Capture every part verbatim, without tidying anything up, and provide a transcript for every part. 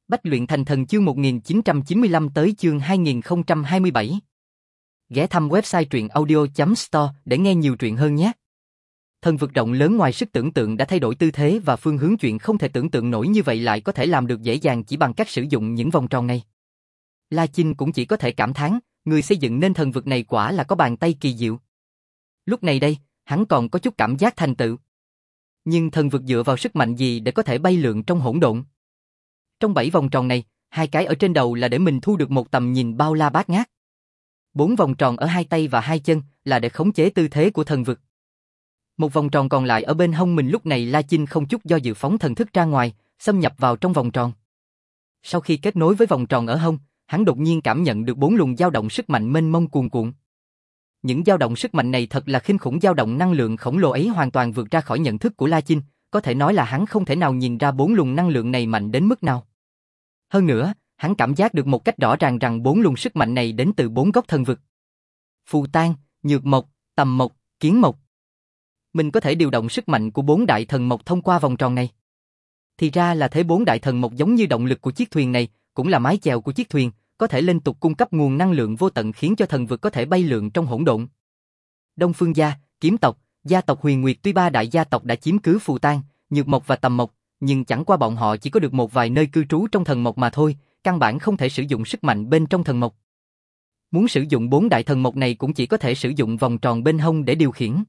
Bách luyện thành thần chương một nghìn chín trăm chín mươi lăm tới chương hai nghìn không trăm hai mươi bảy. Ghé thăm website truyện audio chấm store để nghe nhiều truyện hơn nhé. Thần vực rộng lớn ngoài sức tưởng tượng đã thay đổi tư thế và phương hướng, chuyện không thể tưởng tượng nổi như vậy lại có thể làm được dễ dàng chỉ bằng cách sử dụng những vòng tròn này. La Chinh cũng chỉ có thể cảm thán, người xây dựng nên thần vực này quả là có bàn tay kỳ diệu. Lúc này đây, hắn còn có chút cảm giác thành tựu. Nhưng thần vực dựa vào sức mạnh gì để có thể bay lượn trong hỗn độn? Trong bảy vòng tròn này, hai cái ở trên đầu là để mình thu được một tầm nhìn bao la bát ngát. Bốn vòng tròn ở hai tay và hai chân là để khống chế tư thế của thần vực. Một vòng tròn còn lại ở bên hông mình, lúc này La Chinh không chút do dự phóng thần thức ra ngoài, xâm nhập vào trong vòng tròn. Sau khi kết nối với vòng tròn ở hông, hắn đột nhiên cảm nhận được bốn luồng dao động sức mạnh mênh mông cuồn cuộn. Những dao động sức mạnh này thật là kinh khủng, dao động năng lượng khổng lồ ấy hoàn toàn vượt ra khỏi nhận thức của La Chinh, có thể nói là hắn không thể nào nhìn ra bốn luồng năng lượng này mạnh đến mức nào. Hơn nữa, hắn cảm giác được một cách rõ ràng rằng bốn luồng sức mạnh này đến từ bốn góc thần vực. Phù Tang, Nhược Mộc, Tầm Mộc, Kiến Mộc. Mình có thể điều động sức mạnh của bốn đại thần mộc thông qua vòng tròn này. Thì ra là thế, bốn đại thần mộc giống như động lực của chiếc thuyền này, cũng là mái chèo của chiếc thuyền, có thể liên tục cung cấp nguồn năng lượng vô tận khiến cho thần vực có thể bay lượn trong hỗn độn. Đông Phương gia, Kiếm tộc, gia tộc Huyền Nguyệt, tuy ba đại gia tộc đã chiếm cứ Phù Tang, Nhược Mộc và Tầm Mộc, nhưng chẳng qua bọn họ chỉ có được một vài nơi cư trú trong thần mộc mà thôi, căn bản không thể sử dụng sức mạnh bên trong thần mộc. Muốn sử dụng bốn đại thần mộc này cũng chỉ có thể sử dụng vòng tròn bên hông để điều khiển.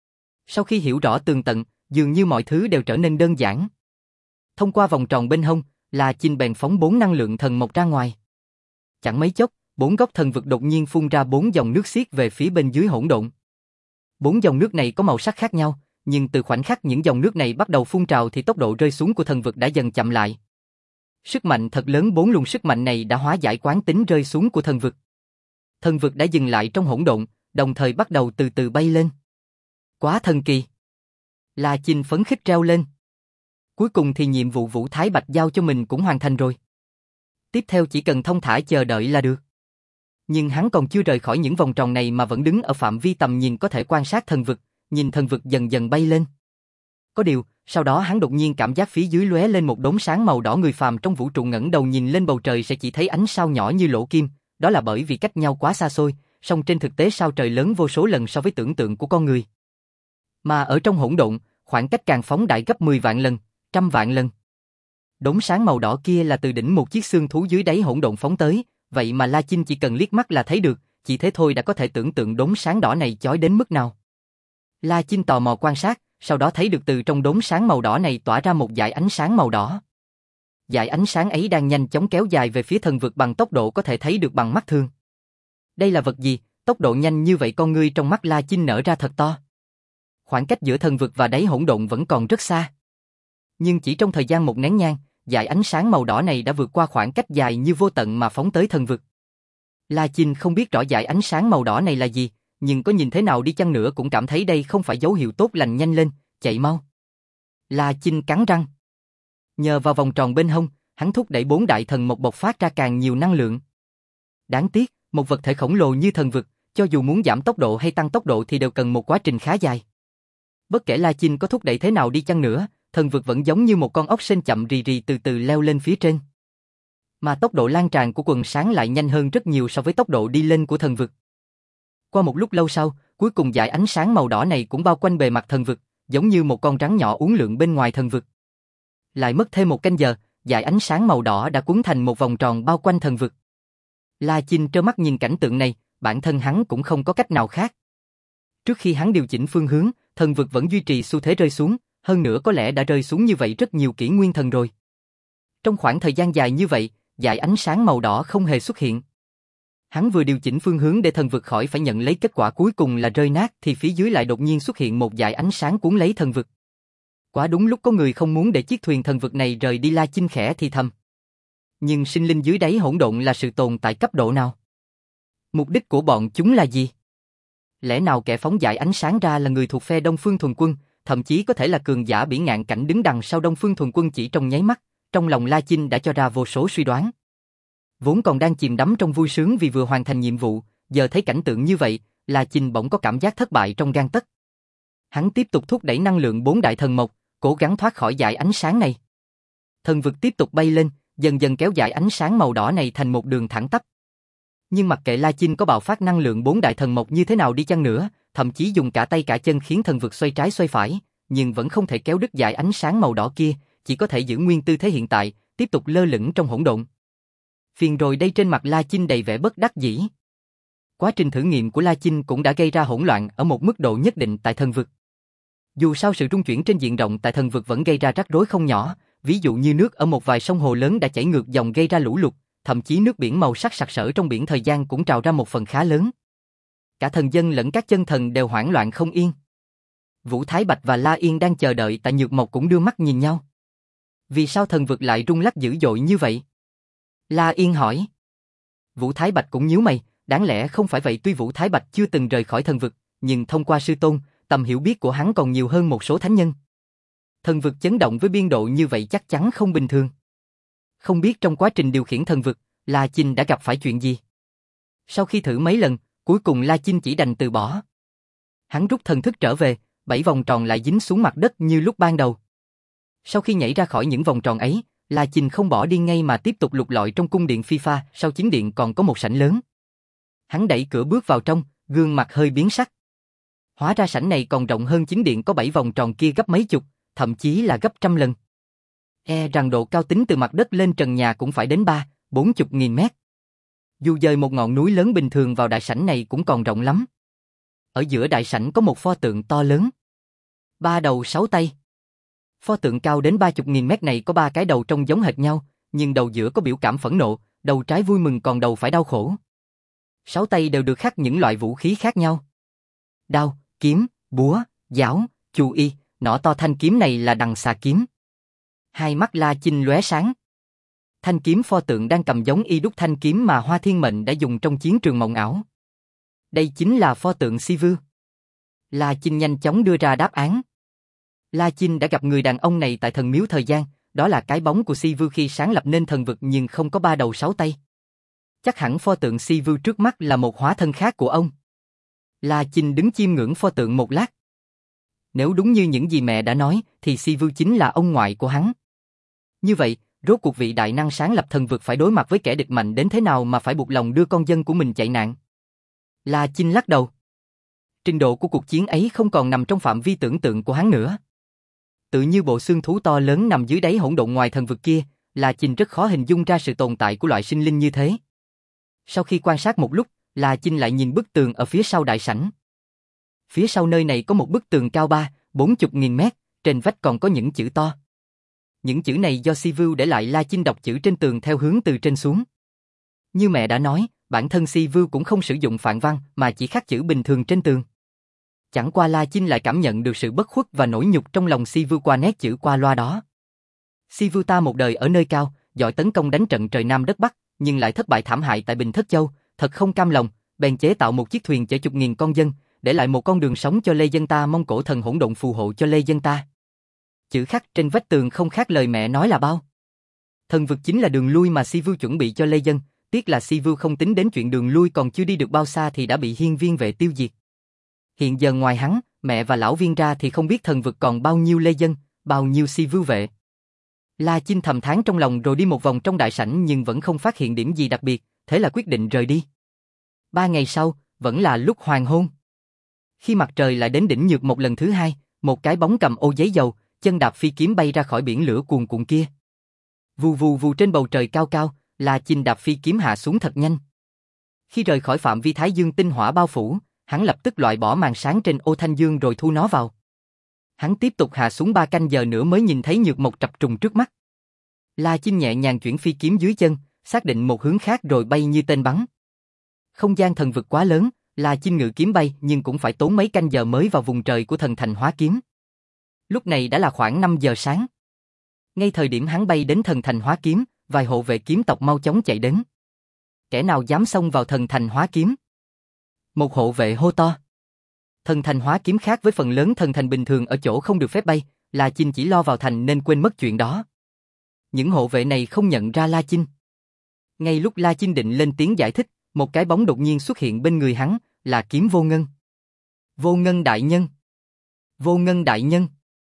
Sau khi hiểu rõ tường tận, dường như mọi thứ đều trở nên đơn giản. Thông qua vòng tròn bên hông, La Chinh bèn phóng bốn năng lượng thần mộc ra ngoài. Chẳng mấy chốc, bốn góc thần vực đột nhiên phun ra bốn dòng nước xiết về phía bên dưới hỗn độn. Bốn dòng nước này có màu sắc khác nhau, nhưng từ khoảnh khắc những dòng nước này bắt đầu phun trào thì tốc độ rơi xuống của thần vực đã dần chậm lại. Sức mạnh thật lớn, bốn luồng sức mạnh này đã hóa giải quán tính rơi xuống của thần vực. Thần vực đã dừng lại trong hỗn độn, đồng thời bắt đầu từ từ bay lên. Quá thần kỳ! La Chinh phấn khích reo lên. Cuối cùng thì nhiệm vụ Vũ Thái Bạch giao cho mình cũng hoàn thành rồi. Tiếp theo chỉ cần thông thả chờ đợi là được. Nhưng hắn còn chưa rời khỏi những vòng tròn này mà vẫn đứng ở phạm vi tầm nhìn có thể quan sát thần vực, nhìn thần vực dần dần bay lên. Có điều, sau đó hắn đột nhiên cảm giác phía dưới lóe lên một đốm sáng màu đỏ, người phàm trong vũ trụ ngẩng đầu nhìn lên bầu trời sẽ chỉ thấy ánh sao nhỏ như lỗ kim, đó là bởi vì cách nhau quá xa xôi, song trên thực tế sao trời lớn vô số lần so với tưởng tượng của con người. Mà ở trong hỗn độn, khoảng cách càng phóng đại gấp mười vạn lần, trăm vạn lần. Đốm sáng màu đỏ kia là từ đỉnh một chiếc xương thú dưới đáy hỗn độn phóng tới, vậy mà La Chinh chỉ cần liếc mắt là thấy được, chỉ thế thôi đã có thể tưởng tượng đốm sáng đỏ này chói đến mức nào. La Chinh tò mò quan sát, sau đó thấy được từ trong đốm sáng màu đỏ này tỏa ra một dải ánh sáng màu đỏ. Dải ánh sáng ấy đang nhanh chóng kéo dài về phía thần vực bằng tốc độ có thể thấy được bằng mắt thường. Đây là vật gì? Tốc độ nhanh như vậy, con ngươi trong mắt La Chinh nở ra thật to. Khoảng cách giữa thần vực và đáy hỗn độn vẫn còn rất xa. Nhưng chỉ trong thời gian một nén nhang, dải ánh sáng màu đỏ này đã vượt qua khoảng cách dài như vô tận mà phóng tới thần vực. La Chinh không biết rõ dải ánh sáng màu đỏ này là gì, nhưng có nhìn thế nào đi chăng nữa cũng cảm thấy đây không phải dấu hiệu tốt lành. Nhanh lên, chạy mau. La Chinh cắn răng. Nhờ vào vòng tròn bên hông, hắn thúc đẩy bốn đại thần mộc bộc phát ra càng nhiều năng lượng. Đáng tiếc, một vật thể khổng lồ như thần vực, cho dù muốn giảm tốc độ hay tăng tốc độ thì đều cần một quá trình khá dài. Bất kể La Chinh có thúc đẩy thế nào đi chăng nữa, thần vực vẫn giống như một con ốc sên chậm rì rì từ từ leo lên phía trên. Mà tốc độ lan tràn của quần sáng lại nhanh hơn rất nhiều so với tốc độ đi lên của thần vực. Qua một lúc lâu sau, cuối cùng dải ánh sáng màu đỏ này cũng bao quanh bề mặt thần vực, giống như một con rắn nhỏ uốn lượn bên ngoài thần vực. Lại mất thêm một canh giờ, dải ánh sáng màu đỏ đã cuốn thành một vòng tròn bao quanh thần vực. La Chinh trơ mắt nhìn cảnh tượng này, bản thân hắn cũng không có cách nào khác. Trước khi hắn điều chỉnh phương hướng, thần vực vẫn duy trì xu thế rơi xuống, hơn nữa có lẽ đã rơi xuống như vậy rất nhiều kỷ nguyên thần rồi. Trong khoảng thời gian dài như vậy, dải ánh sáng màu đỏ không hề xuất hiện. Hắn vừa điều chỉnh phương hướng để thần vực khỏi phải nhận lấy kết quả cuối cùng là rơi nát thì phía dưới lại đột nhiên xuất hiện một dải ánh sáng cuốn lấy thần vực. Quá đúng lúc có người không muốn để chiếc thuyền thần vực này rời đi. La Chinh khẽ thì thầm. Nhưng sinh linh dưới đáy hỗn độn là sự tồn tại cấp độ nào? Mục đích của bọn chúng là gì? Lẽ nào kẻ phóng dải ánh sáng ra là người thuộc phe Đông Phương Thuần Quân, thậm chí có thể là cường giả bỉ ngạn cảnh đứng đằng sau Đông Phương Thuần Quân? Chỉ trong nháy mắt, trong lòng La Chinh đã cho ra vô số suy đoán. Vốn còn đang chìm đắm trong vui sướng vì vừa hoàn thành nhiệm vụ, giờ thấy cảnh tượng như vậy, La Chinh bỗng có cảm giác thất bại trong gang tấc. Hắn tiếp tục thúc đẩy năng lượng bốn đại thần mộc, cố gắng thoát khỏi dải ánh sáng này. Thần vực tiếp tục bay lên, dần dần kéo dài ánh sáng màu đỏ này thành một đường thẳng tắp. Nhưng mặc kệ La Chinh có bạo phát năng lượng bốn đại thần mộc như thế nào đi chăng nữa, thậm chí dùng cả tay cả chân khiến thần vực xoay trái xoay phải, nhưng vẫn không thể kéo đứt dải ánh sáng màu đỏ kia, chỉ có thể giữ nguyên tư thế hiện tại, tiếp tục lơ lửng trong hỗn độn. Phiền rồi đây, trên mặt La Chinh đầy vẻ bất đắc dĩ. Quá trình thử nghiệm của La Chinh cũng đã gây ra hỗn loạn ở một mức độ nhất định tại thần vực. Dù sao sự trung chuyển trên diện rộng tại thần vực vẫn gây ra rắc rối không nhỏ, ví dụ như nước ở một vài sông hồ lớn đã chảy ngược dòng gây ra lũ lụt, thậm chí nước biển màu sắc sặc sỡ trong biển thời gian cũng trào ra một phần khá lớn. Cả thần dân lẫn các chân thần đều hoảng loạn không yên. Vũ Thái Bạch và La Yên đang chờ đợi tại Nhược Mộc cũng đưa mắt nhìn nhau. Vì sao thần vực lại rung lắc dữ dội như vậy? La Yên hỏi. Vũ Thái Bạch cũng nhíu mày, đáng lẽ không phải vậy. Tuy Vũ Thái Bạch chưa từng rời khỏi thần vực, nhưng thông qua sư tôn, tầm hiểu biết của hắn còn nhiều hơn một số thánh nhân. Thần vực chấn động với biên độ như vậy chắc chắn không bình thường. Không biết trong quá trình điều khiển thần vực, La Chinh đã gặp phải chuyện gì? Sau khi thử mấy lần, cuối cùng La Chinh chỉ đành từ bỏ. Hắn rút thần thức trở về, bảy vòng tròn lại dính xuống mặt đất như lúc ban đầu. Sau khi nhảy ra khỏi những vòng tròn ấy, La Chinh không bỏ đi ngay mà tiếp tục lục lọi trong cung điện Phi Pha. Sau chính điện còn có một sảnh lớn. Hắn đẩy cửa bước vào trong, gương mặt hơi biến sắc. Hóa ra sảnh này còn rộng hơn chính điện có bảy vòng tròn kia gấp mấy chục, thậm chí là gấp trăm lần. E rằng độ cao tính từ mặt đất lên trần nhà cũng phải đến ba, bốn chục nghìn mét. Dù dời một ngọn núi lớn bình thường vào đại sảnh này cũng còn rộng lắm. Ở giữa đại sảnh có một pho tượng to lớn. Ba đầu sáu tay. Pho tượng cao đến ba chục nghìn mét này có ba cái đầu trông giống hệt nhau, nhưng đầu giữa có biểu cảm phẫn nộ, đầu trái vui mừng còn đầu phải đau khổ. Sáu tay đều được khắc những loại vũ khí khác nhau. Đao, kiếm, búa, giáo, chu y, nỏ to. Thanh kiếm này là đằng xà kiếm. Hai mắt La Chinh lóe sáng. Thanh kiếm pho tượng đang cầm giống y đúc thanh kiếm mà Hoa Thiên Mệnh đã dùng trong chiến trường mộng ảo. Đây chính là pho tượng Si-Vu. La Chinh nhanh chóng đưa ra đáp án. La Chinh đã gặp người đàn ông này tại thần miếu thời gian, đó là cái bóng của Si-Vu khi sáng lập nên thần vực nhưng không có ba đầu sáu tay. Chắc hẳn pho tượng Si-Vu trước mắt là một hóa thân khác của ông. La Chinh đứng chiêm ngưỡng pho tượng một lát. Nếu đúng như những gì mẹ đã nói, thì Si-Vu chính là ông ngoại của hắn. Như vậy, rốt cuộc vị đại năng sáng lập thần vực phải đối mặt với kẻ địch mạnh đến thế nào mà phải buộc lòng đưa con dân của mình chạy nạn? La Chinh lắc đầu. Trình độ của cuộc chiến ấy không còn nằm trong phạm vi tưởng tượng của hắn nữa. Tự như bộ xương thú to lớn nằm dưới đáy hỗn độn ngoài thần vực kia, La Chinh rất khó hình dung ra sự tồn tại của loại sinh linh như thế. Sau khi quan sát một lúc, La Chinh lại nhìn bức tường ở phía sau đại sảnh. Phía sau nơi này có một bức tường cao ba, bốn chục nghìn mét, trên vách còn có những chữ to. Những chữ này do Si-Vu để lại. La Chinh đọc chữ trên tường theo hướng từ trên xuống. Như mẹ đã nói, bản thân Si-Vu cũng không sử dụng phạn văn mà chỉ khắc chữ bình thường trên tường. Chẳng qua La Chinh lại cảm nhận được sự bất khuất và nỗi nhục trong lòng Si-Vu qua nét chữ qua loa đó. Si-Vu ta một đời ở nơi cao, giỏi tấn công đánh trận trời Nam đất Bắc, nhưng lại thất bại thảm hại tại Bình Thất Châu, thật không cam lòng, bèn chế tạo một chiếc thuyền chở chục nghìn con dân, để lại một con đường sống cho lê dân ta, mong cổ thần hỗn độn phù hộ cho lê dân ta. Chữ khắc trên vách tường không khác lời mẹ nói là bao. Thần vực chính là đường lui mà Si-Vu chuẩn bị cho lê dân, tiếc là Si-Vu không tính đến chuyện đường lui còn chưa đi được bao xa thì đã bị hiên viên vệ tiêu diệt. Hiện giờ ngoài hắn, mẹ và lão viên ra thì không biết thần vực còn bao nhiêu lê dân, bao nhiêu Si-Vu vệ. La Chinh thầm thán trong lòng rồi đi một vòng trong đại sảnh nhưng vẫn không phát hiện điểm gì đặc biệt, thế là quyết định rời đi. Ba ngày sau, vẫn là lúc hoàng hôn. Khi mặt trời lại đến đỉnh Nhược một lần thứ hai, một cái bóng cầm ô giấy dầu, chân đạp phi kiếm bay ra khỏi biển lửa cuồn cuộn kia. Vù vù vù trên bầu trời cao cao, La Chinh đạp phi kiếm hạ xuống thật nhanh. Khi rời khỏi phạm vi Thái Dương tinh hỏa bao phủ, hắn lập tức loại bỏ màn sáng trên ô thanh dương rồi thu nó vào. Hắn tiếp tục hạ xuống ba canh giờ nữa mới nhìn thấy Nhược Mộc trập trùng trước mắt. La Chinh nhẹ nhàng chuyển phi kiếm dưới chân, xác định một hướng khác rồi bay như tên bắn. Không gian thần vực quá lớn, La Chinh ngự kiếm bay nhưng cũng phải tốn mấy canh giờ mới vào vùng trời của thần thành hóa kiếm. Lúc này đã là khoảng năm giờ sáng. Ngay thời điểm hắn bay đến thần thành hóa kiếm, vài hộ vệ kiếm tộc mau chóng chạy đến. Kẻ nào dám xông vào thần thành hóa kiếm? Một hộ vệ hô to. Thần thành hóa kiếm khác với phần lớn thần thành bình thường ở chỗ không được phép bay, La Chinh chỉ lo vào thành nên quên mất chuyện đó. Những hộ vệ này không nhận ra La Chinh. Ngay lúc La Chinh định lên tiếng giải thích, một cái bóng đột nhiên xuất hiện bên người hắn, là Kiếm Vô Ngân. Vô Ngân đại nhân! Vô Ngân đại nhân!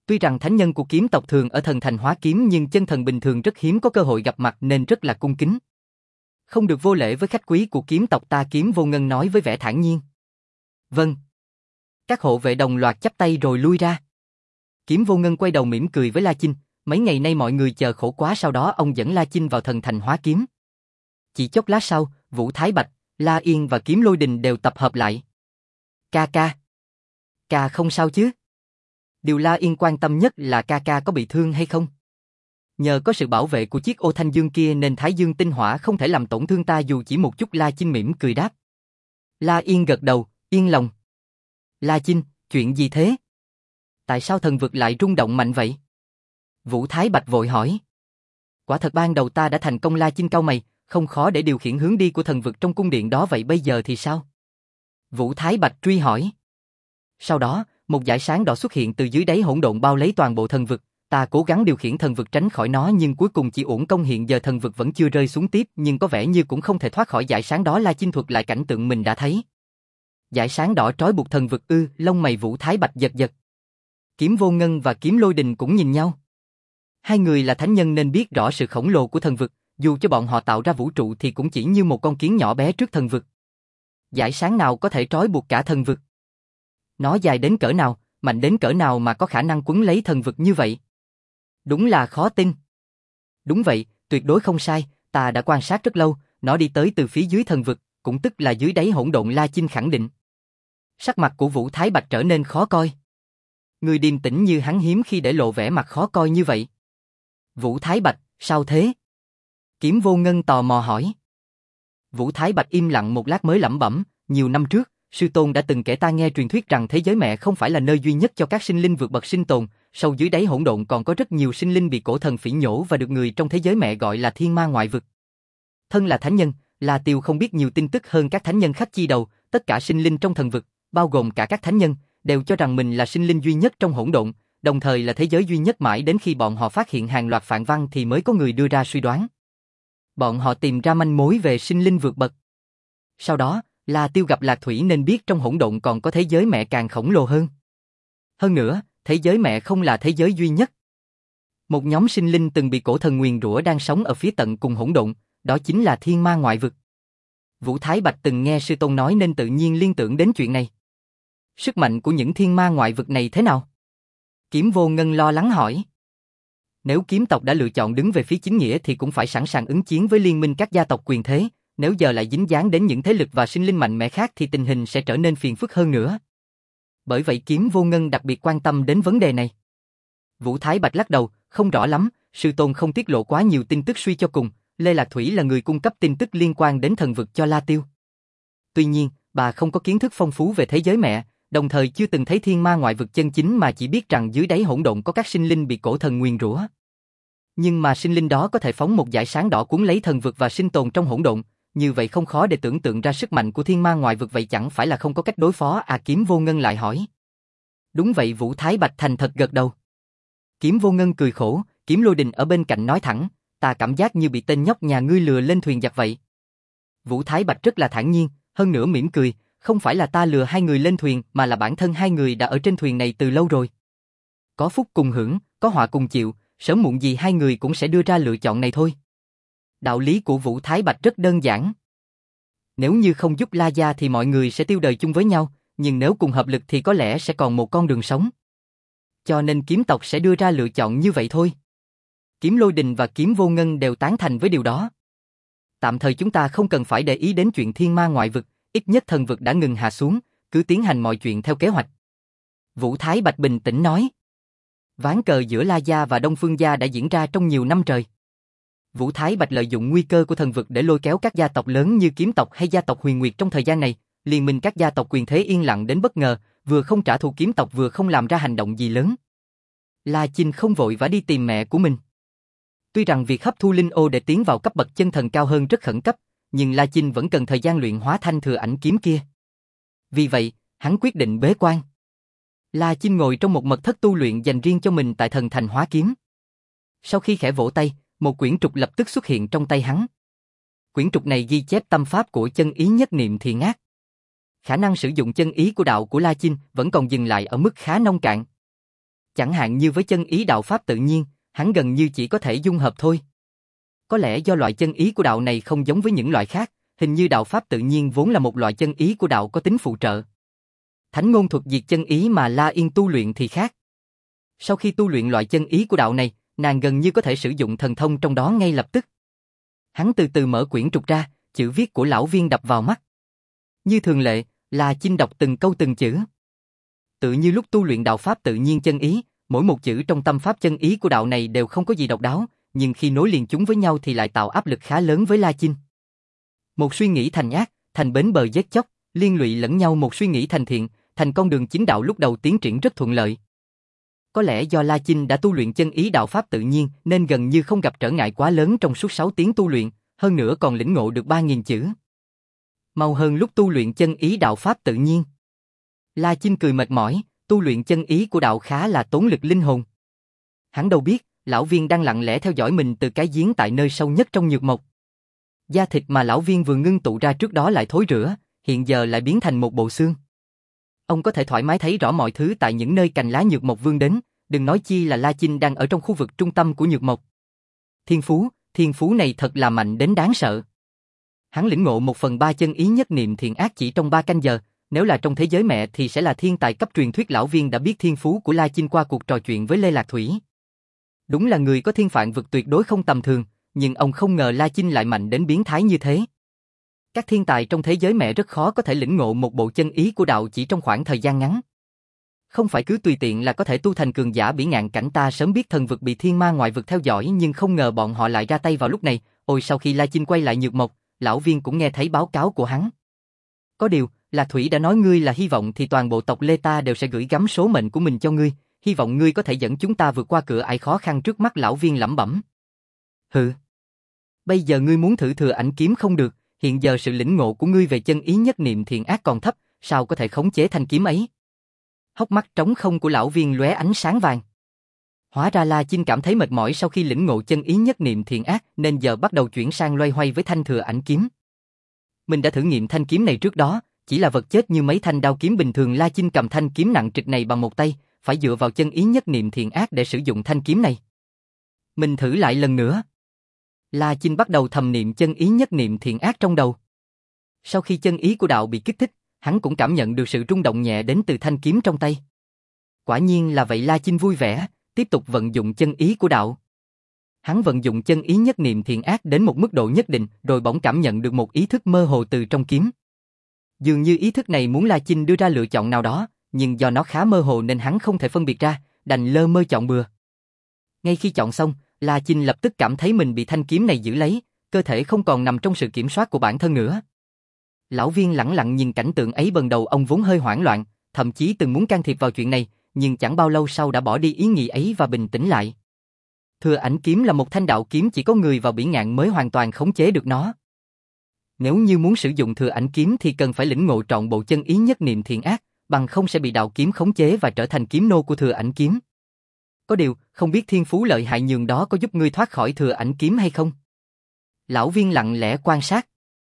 Tuy rằng thánh nhân của kiếm tộc thường ở thần thành hóa kiếm nhưng chân thần bình thường rất hiếm có cơ hội gặp mặt nên rất là cung kính. Không được vô lễ với khách quý của kiếm tộc ta. Kiếm Vô Ngân nói với vẻ thản nhiên. Vâng. Các hộ vệ đồng loạt chắp tay rồi lui ra. Kiếm Vô Ngân quay đầu mỉm cười với La Chinh, mấy ngày nay mọi người chờ khổ quá, sau đó ông dẫn La Chinh vào thần thành hóa kiếm. Chỉ chốc lát sau, Vũ Thái Bạch, La Yên và Kiếm Lôi Đình đều tập hợp lại. Ca ca. Ca không sao chứ? Điều La Yên quan tâm nhất là ca ca có bị thương hay không. Nhờ có sự bảo vệ của chiếc ô thanh dương kia nên Thái Dương tinh hỏa không thể làm tổn thương ta dù chỉ một chút. La Chinh mỉm cười đáp. La Yên gật đầu, yên lòng. La Chinh, chuyện gì thế? Tại sao thần vực lại rung động mạnh vậy? Vũ Thái Bạch vội hỏi. Quả thật ban đầu ta đã thành công. La Chinh cau mày, không khó để điều khiển hướng đi của thần vực trong cung điện đó, vậy bây giờ thì sao? Vũ Thái Bạch truy hỏi. Sau đó, một dải sáng đỏ xuất hiện từ dưới đáy hỗn độn bao lấy toàn bộ thần vực. Ta cố gắng điều khiển thần vực tránh khỏi nó nhưng cuối cùng chỉ uổng công. Hiện giờ thần vực vẫn chưa rơi xuống tiếp nhưng có vẻ như cũng không thể thoát khỏi dải sáng đó. La Chinh thuật lại cảnh tượng mình đã thấy. Dải sáng đỏ trói buộc thần vực ư? Lông mày Vũ Thái Bạch giật giật. Kiếm Vô Ngân và Kiếm Lôi Đình cũng nhìn nhau. Hai người là thánh nhân nên biết rõ sự khổng lồ của thần vực, dù cho bọn họ tạo ra vũ trụ thì cũng chỉ như một con kiến nhỏ bé trước thần vực. Dải sáng nào có thể trói buộc cả thần vực? Nó dài đến cỡ nào, mạnh đến cỡ nào mà có khả năng quấn lấy thần vực như vậy? Đúng là khó tin. Đúng vậy, tuyệt đối không sai, ta đã quan sát rất lâu, nó đi tới từ phía dưới thần vực, cũng tức là dưới đáy hỗn độn. La Chinh khẳng định. Sắc mặt của Vũ Thái Bạch trở nên khó coi. Người điềm tĩnh như hắn hiếm khi để lộ vẻ mặt khó coi như vậy. Vũ Thái Bạch, sao thế? Kiếm Vô Ngân tò mò hỏi. Vũ Thái Bạch im lặng một lát mới lẩm bẩm, nhiều năm trước, sư tôn đã từng kể ta nghe truyền thuyết rằng thế giới mẹ không phải là nơi duy nhất cho các sinh linh vượt bậc sinh tồn, sâu dưới đáy hỗn độn còn có rất nhiều sinh linh bị cổ thần phỉ nhổ và được người trong thế giới mẹ gọi là thiên ma ngoại vực. Thân là thánh nhân, La Tiêu không biết nhiều tin tức hơn các thánh nhân khách chi đầu, tất cả sinh linh trong thần vực, bao gồm cả các thánh nhân, đều cho rằng mình là sinh linh duy nhất trong hỗn độn, đồng thời là thế giới duy nhất, mãi đến khi bọn họ phát hiện hàng loạt phản văn thì mới có người đưa ra suy đoán. Bọn họ tìm ra manh mối về sinh linh vượt bậc. Sau đó, La Tiêu gặp Lạc Thủy nên biết trong hỗn độn còn có thế giới mẹ càng khổng lồ hơn. Hơn nữa, thế giới mẹ không là thế giới duy nhất. Một nhóm sinh linh từng bị cổ thần nguyền rủa đang sống ở phía tận cùng hỗn độn, đó chính là thiên ma ngoại vực. Vũ Thái Bạch từng nghe sư tôn nói nên tự nhiên liên tưởng đến chuyện này. Sức mạnh của những thiên ma ngoại vực này thế nào? Kiếm Vô Ngân lo lắng hỏi. Nếu kiếm tộc đã lựa chọn đứng về phía chính nghĩa thì cũng phải sẵn sàng ứng chiến với liên minh các gia tộc quyền thế, nếu giờ lại dính dáng đến những thế lực và sinh linh mạnh mẽ khác thì tình hình sẽ trở nên phiền phức hơn nữa. Bởi vậy Kiếm Vô Ngân đặc biệt quan tâm đến vấn đề này. Vũ Thái Bạch lắc đầu, không rõ lắm, sư tôn không tiết lộ quá nhiều tin tức. Suy cho cùng, Lê Lạc Thủy là người cung cấp tin tức liên quan đến thần vực cho La Tiêu. Tuy nhiên, bà không có kiến thức phong phú về thế giới mẹ, đồng thời chưa từng thấy thiên ma ngoại vực chân chính mà chỉ biết rằng dưới đáy hỗn độn có các sinh linh bị cổ thần nguyền rủa. Nhưng mà sinh linh đó có thể phóng một dải sáng đỏ cuốn lấy thần vực và sinh tồn trong hỗn độn, như vậy không khó để tưởng tượng ra sức mạnh của thiên ma ngoại vực, vậy chẳng phải là không có cách đối phó à? Kiếm Vô Ngân lại hỏi. Đúng vậy, Vũ Thái Bạch thành thật gật đầu. Kiếm Vô Ngân cười khổ, Kiếm Lôi Đình ở bên cạnh nói thẳng, ta cảm giác như bị tên nhóc nhà ngươi lừa lên thuyền giặc vậy. Vũ Thái Bạch rất là thản nhiên, hơn nữa mỉm cười, không phải là ta lừa hai người lên thuyền mà là bản thân hai người đã ở trên thuyền này từ lâu rồi. Có phúc cùng hưởng, có họa cùng chịu, sớm muộn gì hai người cũng sẽ đưa ra lựa chọn này thôi. Đạo lý của Vũ Thái Bạch rất đơn giản. Nếu như không giúp La Gia thì mọi người sẽ tiêu đời chung với nhau, nhưng nếu cùng hợp lực thì có lẽ sẽ còn một con đường sống. Cho nên kiếm tộc sẽ đưa ra lựa chọn như vậy thôi. Kiếm Lôi Đình và Kiếm Vô Ngân đều tán thành với điều đó. Tạm thời chúng ta không cần phải để ý đến chuyện thiên ma ngoại vực, ít nhất thần vực đã ngừng hạ xuống, cứ tiến hành mọi chuyện theo kế hoạch. Vũ Thái Bạch bình tĩnh nói. Ván cờ giữa La Gia và Đông Phương Gia đã diễn ra trong nhiều năm trời. Vũ Thái Bạch lợi dụng nguy cơ của thần vực để lôi kéo các gia tộc lớn như kiếm tộc hay gia tộc Huyền Nguyệt. Trong thời gian này, liên minh các gia tộc quyền thế yên lặng đến bất ngờ, vừa không trả thù kiếm tộc vừa không làm ra hành động gì lớn. La Chinh không vội vã đi tìm mẹ của mình. Tuy rằng việc hấp thu linh ô để tiến vào cấp bậc chân thần cao hơn rất khẩn cấp, nhưng La Chinh vẫn cần thời gian luyện hóa thanh thừa ảnh kiếm kia. Vì vậy, hắn quyết định bế quan. La Chinh ngồi trong một mật thất tu luyện dành riêng cho mình tại thần thành hóa kiếm. Sau khi khẽ vỗ tay, một quyển trục lập tức xuất hiện trong tay hắn. Quyển trục này ghi chép tâm pháp của chân ý nhất niệm thiện ác. Khả năng sử dụng chân ý của đạo của La Chinh vẫn còn dừng lại ở mức khá nông cạn. Chẳng hạn như với chân ý đạo pháp tự nhiên, hắn gần như chỉ có thể dung hợp thôi. Có lẽ do loại chân ý của đạo này không giống với những loại khác, hình như đạo pháp tự nhiên vốn là một loại chân ý của đạo có tính phụ trợ. Thánh ngôn thuật diệt chân ý mà La Yên tu luyện thì khác. Sau khi tu luyện loại chân ý của đạo này, nàng gần như có thể sử dụng thần thông trong đó ngay lập tức. Hắn từ từ mở quyển trục ra, chữ viết của lão viên đập vào mắt. Như thường lệ, La Chinh đọc từng câu từng chữ. Tự như lúc tu luyện đạo pháp tự nhiên chân ý, mỗi một chữ trong tâm pháp chân ý của đạo này đều không có gì độc đáo, nhưng khi nối liền chúng với nhau thì lại tạo áp lực khá lớn với La Chinh. Một suy nghĩ thành ác, thành bến bờ giết chóc, liên lụy lẫn nhau một suy nghĩ thành thiện, thành con đường chính đạo lúc đầu tiến triển rất thuận lợi. Có lẽ do La Chinh đã tu luyện chân ý đạo pháp tự nhiên nên gần như không gặp trở ngại quá lớn trong suốt sáu tiếng tu luyện, hơn nữa còn lĩnh ngộ được ba nghìn chữ. Mau hơn lúc tu luyện chân ý đạo pháp tự nhiên. La Chinh cười mệt mỏi, tu luyện chân ý của đạo khá là tốn lực linh hồn. Hắn đâu biết, lão viên đang lặng lẽ theo dõi mình từ cái giếng tại nơi sâu nhất trong nhược mộc. Da thịt mà lão viên vừa ngưng tụ ra trước đó lại thối rữa, hiện giờ lại biến thành một bộ xương. Ông có thể thoải mái thấy rõ mọi thứ tại những nơi cành lá nhược mộc vươn đến, đừng nói chi là La Chinh đang ở trong khu vực trung tâm của nhược mộc. Thiên phú, thiên phú này thật là mạnh đến đáng sợ. Hắn lĩnh ngộ một phần ba chân ý nhất niệm thiện ác chỉ trong ba canh giờ, nếu là trong thế giới mẹ thì sẽ là thiên tài cấp truyền thuyết. Lão viên đã biết thiên phú của La Chinh qua cuộc trò chuyện với Lê Lạc Thủy. Đúng là người có thiên phạn vực tuyệt đối không tầm thường, nhưng ông không ngờ La Chinh lại mạnh đến biến thái như thế. Các thiên tài trong thế giới mẹ rất khó có thể lĩnh ngộ một bộ chân ý của đạo chỉ trong khoảng thời gian ngắn. Không phải cứ tùy tiện là có thể tu thành cường giả bỉ ngạn cảnh. Ta sớm biết thần vực bị thiên ma ngoại vực theo dõi nhưng không ngờ bọn họ lại ra tay vào lúc này. Ôi, sau khi La Chinh quay lại nhược mộc, lão viên cũng nghe thấy báo cáo của hắn. Có điều, Lạc Thủy đã nói ngươi là hy vọng thì toàn bộ tộc Lê ta đều sẽ gửi gắm số mệnh của mình cho ngươi, hy vọng ngươi có thể dẫn chúng ta vượt qua cửa ải khó khăn trước mắt. Lão viên lẩm bẩm. Hừ. Bây giờ ngươi muốn thử thừa ảnh kiếm không được, hiện giờ sự lĩnh ngộ của ngươi về chân ý nhất niệm thiện ác còn thấp, sao có thể khống chế thanh kiếm ấy? Hốc mắt trống không của lão viên lóe ánh sáng vàng. Hóa ra La Chinh cảm thấy mệt mỏi sau khi lĩnh ngộ chân ý nhất niệm thiện ác nên giờ bắt đầu chuyển sang loay hoay với thanh thừa ảnh kiếm. Mình đã thử nghiệm thanh kiếm này trước đó, chỉ là vật chết như mấy thanh đao kiếm bình thường. La Chinh cầm thanh kiếm nặng trịch này bằng một tay, phải dựa vào chân ý nhất niệm thiện ác để sử dụng thanh kiếm này. Mình thử lại lần nữa. La Chinh bắt đầu thầm niệm chân ý nhất niệm thiện ác trong đầu. Sau khi chân ý của đạo bị kích thích, hắn cũng cảm nhận được sự rung động nhẹ đến từ thanh kiếm trong tay. Quả nhiên là vậy. La Chinh vui vẻ, tiếp tục vận dụng chân ý của đạo. Hắn vận dụng chân ý nhất niệm thiện ác đến một mức độ nhất định, rồi bỗng cảm nhận được một ý thức mơ hồ từ trong kiếm. Dường như ý thức này muốn La Chinh đưa ra lựa chọn nào đó, nhưng do nó khá mơ hồ nên hắn không thể phân biệt ra, đành lơ mơ chọn bừa. Ngay khi chọn xong, La Chinh lập tức cảm thấy mình bị thanh kiếm này giữ lấy, cơ thể không còn nằm trong sự kiểm soát của bản thân nữa. Lão viên lẳng lặng nhìn cảnh tượng ấy. Ban đầu ông vốn hơi hoảng loạn, thậm chí từng muốn can thiệp vào chuyện này, nhưng chẳng bao lâu sau đã bỏ đi ý nghĩ ấy và bình tĩnh lại. Thừa ảnh kiếm là một thanh đạo kiếm chỉ có người vào bỉ ngạn mới hoàn toàn khống chế được nó. Nếu như muốn sử dụng thừa ảnh kiếm thì cần phải lĩnh ngộ trọn bộ chân ý nhất niệm thiện ác, bằng không sẽ bị đạo kiếm khống chế và trở thành kiếm nô của thừa ảnh kiếm. Có điều, không biết thiên phú lợi hại nhường đó có giúp ngươi thoát khỏi thừa ảnh kiếm hay không? Lão viên lặng lẽ quan sát.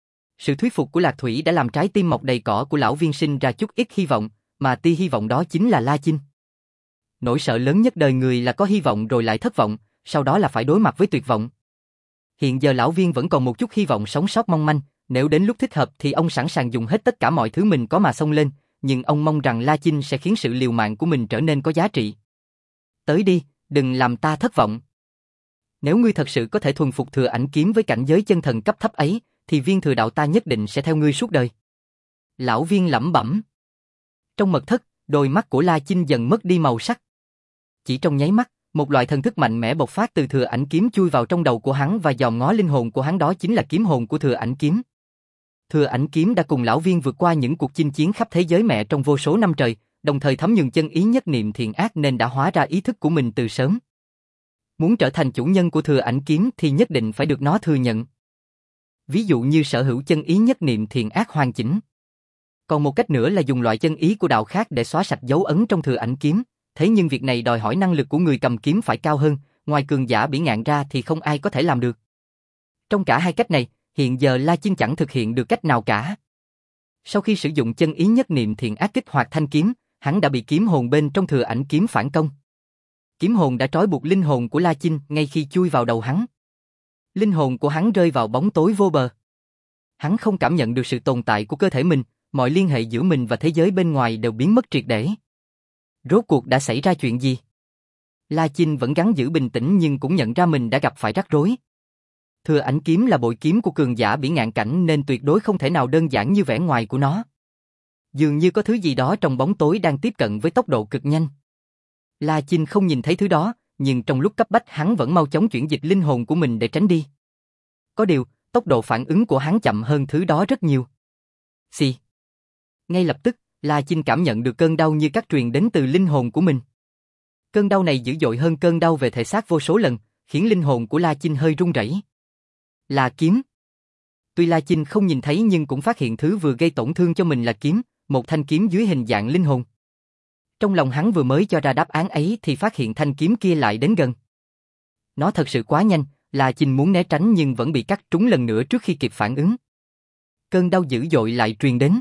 Sự thuyết phục của Lạc Thủy đã làm trái tim mọc đầy cỏ của lão viên sinh ra chút ít hy vọng, mà tia hy vọng đó chính là La Chinh. Nỗi sợ lớn nhất đời người là có hy vọng rồi lại thất vọng, sau đó là phải đối mặt với tuyệt vọng. Hiện giờ lão viên vẫn còn một chút hy vọng sống sót mong manh, nếu đến lúc thích hợp thì ông sẵn sàng dùng hết tất cả mọi thứ mình có mà xông lên, nhưng ông mong rằng La Chinh sẽ khiến sự liều mạng của mình trở nên có giá trị. Tới đi, đừng làm ta thất vọng. Nếu ngươi thật sự có thể thuần phục thừa ảnh kiếm với cảnh giới chân thần cấp thấp ấy, thì viên thừa đạo ta nhất định sẽ theo ngươi suốt đời. Lão viên lẩm bẩm. Trong mật thất, đôi mắt của La Chinh dần mất đi màu sắc. Chỉ trong nháy mắt, một loại thần thức mạnh mẽ bộc phát từ thừa ảnh kiếm chui vào trong đầu của hắn và dòm ngó linh hồn của hắn, đó chính là kiếm hồn của thừa ảnh kiếm. Thừa ảnh kiếm đã cùng lão viên vượt qua những cuộc chinh chiến khắp thế giới mẹ trong vô số năm trời, đồng thời thấm nhuần chân ý nhất niệm thiện ác nên đã hóa ra ý thức của mình từ sớm. Muốn trở thành chủ nhân của thừa ảnh kiếm thì nhất định phải được nó thừa nhận. Ví dụ như sở hữu chân ý nhất niệm thiện ác hoàn chỉnh. Còn một cách nữa là dùng loại chân ý của đạo khác để xóa sạch dấu ấn trong thừa ảnh kiếm, thế nhưng việc này đòi hỏi năng lực của người cầm kiếm phải cao hơn, ngoài cường giả bỉ ngạn ra thì không ai có thể làm được. Trong cả hai cách này, hiện giờ La Chinh chẳng thực hiện được cách nào cả. Sau khi sử dụng chân ý nhất niệm thiện ác kích hoạt thanh kiếm, hắn đã bị kiếm hồn bên trong thừa ảnh kiếm phản công. Kiếm hồn đã trói buộc linh hồn của La Chinh ngay khi chui vào đầu hắn. Linh hồn của hắn rơi vào bóng tối vô bờ. Hắn không cảm nhận được sự tồn tại của cơ thể mình, mọi liên hệ giữa mình và thế giới bên ngoài đều biến mất triệt để. Rốt cuộc đã xảy ra chuyện gì? La Chinh vẫn gắng giữ bình tĩnh nhưng cũng nhận ra mình đã gặp phải rắc rối. Thừa ảnh kiếm là bội kiếm của cường giả bỉ ngạn cảnh nên tuyệt đối không thể nào đơn giản như vẻ ngoài của nó. Dường như có thứ gì đó trong bóng tối đang tiếp cận với tốc độ cực nhanh. La Chinh không nhìn thấy thứ đó, nhưng trong lúc cấp bách hắn vẫn mau chóng chuyển dịch linh hồn của mình để tránh đi. Có điều, tốc độ phản ứng của hắn chậm hơn thứ đó rất nhiều. Xì. Ngay lập tức, La Chinh cảm nhận được cơn đau như cắt truyền đến từ linh hồn của mình. Cơn đau này dữ dội hơn cơn đau về thể xác vô số lần, khiến linh hồn của La Chinh hơi run rẩy. Là kiếm. Tuy La Chinh không nhìn thấy nhưng cũng phát hiện thứ vừa gây tổn thương cho mình là kiếm, một thanh kiếm dưới hình dạng linh hồn. Trong lòng hắn vừa mới cho ra đáp án ấy thì phát hiện thanh kiếm kia lại đến gần. Nó thật sự quá nhanh, La Chinh muốn né tránh nhưng vẫn bị cắt trúng lần nữa trước khi kịp phản ứng. Cơn đau dữ dội lại truyền đến.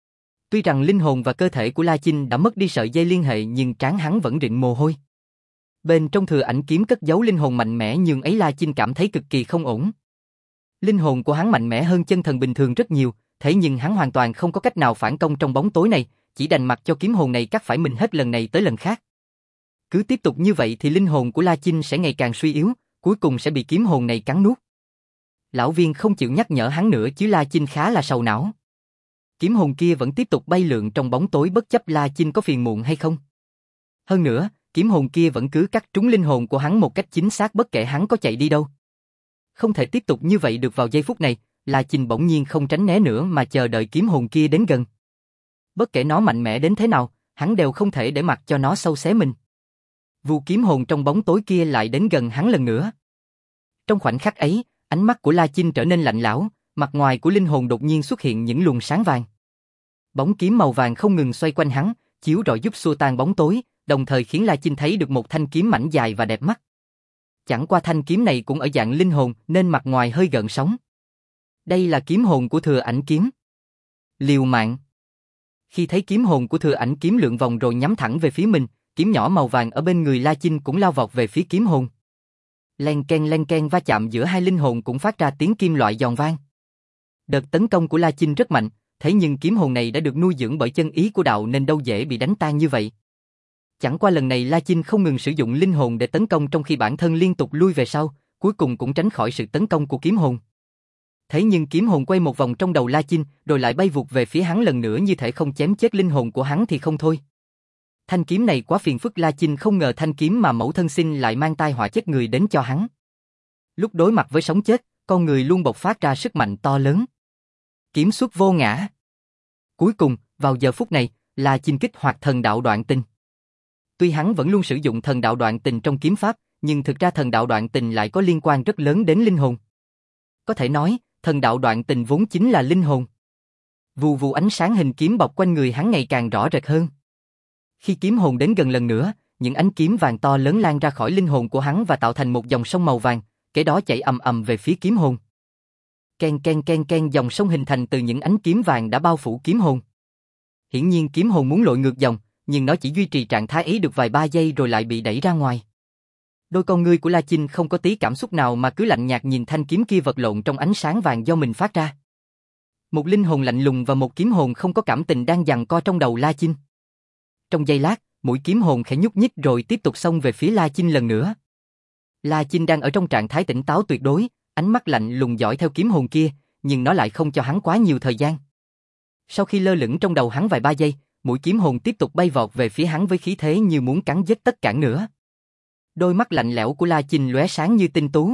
Tuy rằng linh hồn và cơ thể của La Chinh đã mất đi sợi dây liên hệ nhưng trán hắn vẫn rịn mồ hôi. Bên trong thừa ảnh kiếm cất giấu linh hồn mạnh mẽ nhưng ấy La Chinh cảm thấy cực kỳ không ổn. Linh hồn của hắn mạnh mẽ hơn chân thần bình thường rất nhiều, thế nhưng hắn hoàn toàn không có cách nào phản công trong bóng tối này, chỉ đành mặc cho kiếm hồn này cắt phải mình hết lần này tới lần khác. Cứ tiếp tục như vậy thì linh hồn của La Chinh sẽ ngày càng suy yếu, cuối cùng sẽ bị kiếm hồn này cắn nuốt. Lão Viên không chịu nhắc nhở hắn nữa chứ La Chinh khá là sầu não. Kiếm hồn kia vẫn tiếp tục bay lượn trong bóng tối bất chấp La Chinh có phiền muộn hay không. Hơn nữa, kiếm hồn kia vẫn cứ cắt trúng linh hồn của hắn một cách chính xác bất kể hắn có chạy đi đâu. Không thể tiếp tục như vậy được. Vào giây phút này, La Chinh bỗng nhiên không tránh né nữa mà chờ đợi kiếm hồn kia đến gần. Bất kể nó mạnh mẽ đến thế nào, hắn đều không thể để mặc cho nó sâu xé mình. Vu kiếm hồn trong bóng tối kia lại đến gần hắn lần nữa. Trong khoảnh khắc ấy, ánh mắt của La Chinh trở nên lạnh lẽo, mặt ngoài của linh hồn đột nhiên xuất hiện những luồng sáng vàng. Bóng kiếm màu vàng không ngừng xoay quanh hắn, chiếu rọi giúp xua tan bóng tối, đồng thời khiến La Chinh thấy được một thanh kiếm mảnh dài và đẹp mắt. Chẳng qua thanh kiếm này cũng ở dạng linh hồn nên mặt ngoài hơi gợn sóng. Đây là kiếm hồn của thừa ảnh kiếm. Liều mạng. Khi thấy kiếm hồn của thừa ảnh kiếm lượn vòng rồi nhắm thẳng về phía mình, kiếm nhỏ màu vàng ở bên người La Chinh cũng lao vọt về phía kiếm hồn. Len ken len ken va chạm giữa hai linh hồn cũng phát ra tiếng kim loại giòn vang. Đợt tấn công của La Chinh rất mạnh, thế nhưng kiếm hồn này đã được nuôi dưỡng bởi chân ý của đạo nên đâu dễ bị đánh tan như vậy. Chẳng qua lần này La Chinh không ngừng sử dụng linh hồn để tấn công trong khi bản thân liên tục lui về sau, cuối cùng cũng tránh khỏi sự tấn công của kiếm hồn. Thế nhưng kiếm hồn quay một vòng trong đầu La Chinh, rồi lại bay vụt về phía hắn lần nữa như thể không chém chết linh hồn của hắn thì không thôi. Thanh kiếm này quá phiền phức. La Chinh không ngờ thanh kiếm mà mẫu thân sinh lại mang tai họa chết người đến cho hắn. Lúc đối mặt với sống chết, con người luôn bộc phát ra sức mạnh to lớn. Kiếm xuất vô ngã. Cuối cùng, vào giờ phút này, La Chinh kích hoạt thần đạo đoạn tình. Tuy hắn vẫn luôn sử dụng thần đạo đoạn tình trong kiếm pháp, nhưng thực ra thần đạo đoạn tình lại có liên quan rất lớn đến linh hồn. Có thể nói, thần đạo đoạn tình vốn chính là linh hồn. Vù vù ánh sáng hình kiếm bọc quanh người hắn ngày càng rõ rệt hơn. Khi kiếm hồn đến gần lần nữa, những ánh kiếm vàng to lớn lan ra khỏi linh hồn của hắn và tạo thành một dòng sông màu vàng, kế đó chảy ầm ầm về phía kiếm hồn. Ken ken ken ken, dòng sông hình thành từ những ánh kiếm vàng đã bao phủ kiếm hồn. Hiển nhiên kiếm hồn muốn lội ngược dòng, nhưng nó chỉ duy trì trạng thái ấy được vài ba giây rồi lại bị đẩy ra ngoài. Đôi con ngươi của La Chinh không có tí cảm xúc nào mà cứ lạnh nhạt nhìn thanh kiếm kia vật lộn trong ánh sáng vàng do mình phát ra. Một linh hồn lạnh lùng và một kiếm hồn không có cảm tình đang giằng co trong đầu La Chinh. Trong giây lát, mũi kiếm hồn khẽ nhúc nhích rồi tiếp tục xông về phía La Chinh lần nữa. La Chinh đang ở trong trạng thái tỉnh táo tuyệt đối, ánh mắt lạnh lùng dõi theo kiếm hồn kia, nhưng nó lại không cho hắn quá nhiều thời gian. Sau khi lơ lửng trong đầu hắn vài ba giây, mũi kiếm hồn tiếp tục bay vọt về phía hắn với khí thế như muốn cắn giết tất cả nữa. Đôi mắt lạnh lẽo của La Chinh lóe sáng như tinh tú.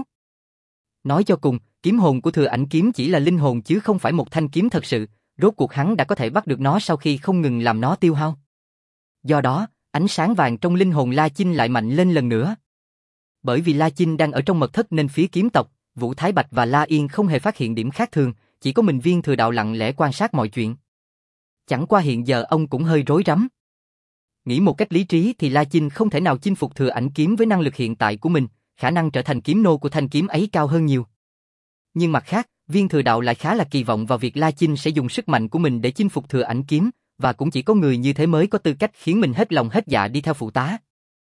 Nói cho cùng, kiếm hồn của thừa ảnh kiếm chỉ là linh hồn chứ không phải một thanh kiếm thật sự, rốt cuộc hắn đã có thể bắt được nó sau khi không ngừng làm nó tiêu hao. Do đó, ánh sáng vàng trong linh hồn La Chinh lại mạnh lên lần nữa. Bởi vì La Chinh đang ở trong mật thất nên phía kiếm tộc, Vũ Thái Bạch và La Yên không hề phát hiện điểm khác thường, chỉ có mình Viên Thừa Đạo lặng lẽ quan sát mọi chuyện. Chẳng qua hiện giờ ông cũng hơi rối rắm. Nghĩ một cách lý trí thì La Chinh không thể nào chinh phục thừa ảnh kiếm với năng lực hiện tại của mình, khả năng trở thành kiếm nô của thanh kiếm ấy cao hơn nhiều. Nhưng mặt khác, Viên Thừa Đạo lại khá là kỳ vọng vào việc La Chinh sẽ dùng sức mạnh của mình để chinh phục thừa ảnh kiếm, và cũng chỉ có người như thế mới có tư cách khiến mình hết lòng hết dạ đi theo phụ tá.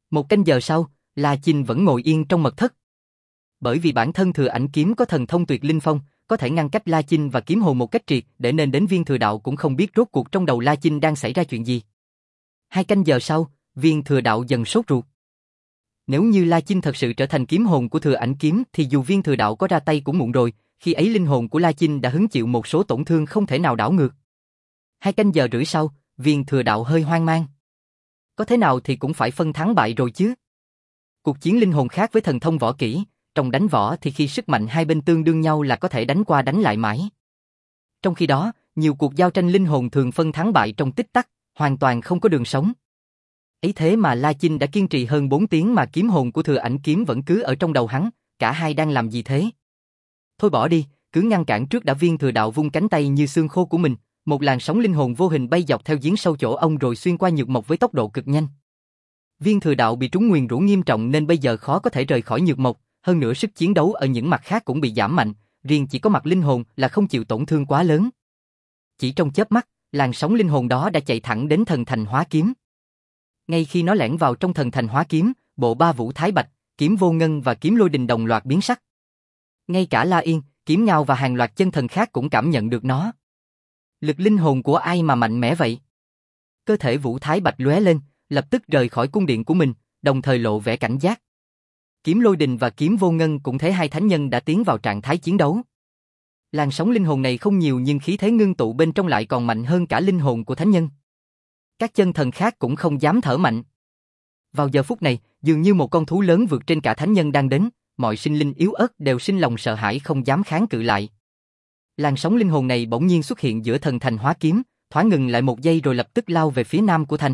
Một canh giờ sau, La Chinh vẫn ngồi yên trong mật thất. Bởi vì bản thân Thừa Ảnh kiếm có thần thông tuyệt linh phong, có thể ngăn cách La Chinh và kiếm hồn một cách triệt, để nên đến Viên Thừa Đạo cũng không biết rốt cuộc trong đầu La Chinh đang xảy ra chuyện gì. Hai canh giờ sau, Viên Thừa Đạo dần sốt ruột. Nếu như La Chinh thật sự trở thành kiếm hồn của Thừa Ảnh kiếm thì dù Viên Thừa Đạo có ra tay cũng muộn rồi, khi ấy linh hồn của La Chinh đã hứng chịu một số tổn thương không thể nào đảo ngược. Hai canh giờ rưỡi sau, Viên Thừa Đạo hơi hoang mang. Có thế nào thì cũng phải phân thắng bại rồi chứ. Cuộc chiến linh hồn khác với thần thông võ kỹ, trong đánh võ thì khi sức mạnh hai bên tương đương nhau là có thể đánh qua đánh lại mãi. Trong khi đó, nhiều cuộc giao tranh linh hồn thường phân thắng bại trong tích tắc, hoàn toàn không có đường sống. Ấy thế mà La Chinh đã kiên trì hơn bốn tiếng mà kiếm hồn của Thừa Ảnh kiếm vẫn cứ ở trong đầu hắn, cả hai đang làm gì thế? Thôi bỏ đi, cứ ngăn cản trước đã. Viên Thừa Đạo vung cánh tay như xương khô của mình, một làn sóng linh hồn vô hình bay dọc theo giếng sâu chỗ ông rồi xuyên qua nhược mộc với tốc độ cực nhanh. Viên Thừa Đạo bị trúng nguyền rủa nghiêm trọng nên bây giờ khó có thể rời khỏi nhược mộc, hơn nữa sức chiến đấu ở những mặt khác cũng bị giảm mạnh, riêng chỉ có mặt linh hồn là không chịu tổn thương quá lớn. Chỉ trong chớp mắt, làn sóng linh hồn đó đã chạy thẳng đến thần thành hóa kiếm. Ngay khi nó lẻn vào trong thần thành hóa kiếm, bộ ba vũ thái bạch, kiếm vô ngân và kiếm lôi đình đồng loạt biến sắc. Ngay cả La Yên, Kiếm Ngao và hàng loạt chân thần khác cũng cảm nhận được nó. Lực linh hồn của ai mà mạnh mẽ vậy? Cơ thể vũ thái bạch lóe lên, lập tức rời khỏi cung điện của mình, đồng thời lộ vẻ cảnh giác. Kiếm lôi đình và kiếm vô ngân cũng thấy hai thánh nhân đã tiến vào trạng thái chiến đấu. Làn sóng linh hồn này không nhiều nhưng khí thế ngưng tụ bên trong lại còn mạnh hơn cả linh hồn của thánh nhân. Các chân thần khác cũng không dám thở mạnh. Vào giờ phút này, dường như một con thú lớn vượt trên cả thánh nhân đang đến, mọi sinh linh yếu ớt đều sinh lòng sợ hãi không dám kháng cự lại. Làn sóng linh hồn này bỗng nhiên xuất hiện giữa thần thành hóa kiếm, thoáng ngừng lại một giây rồi lập tức lao về phía nam của thành.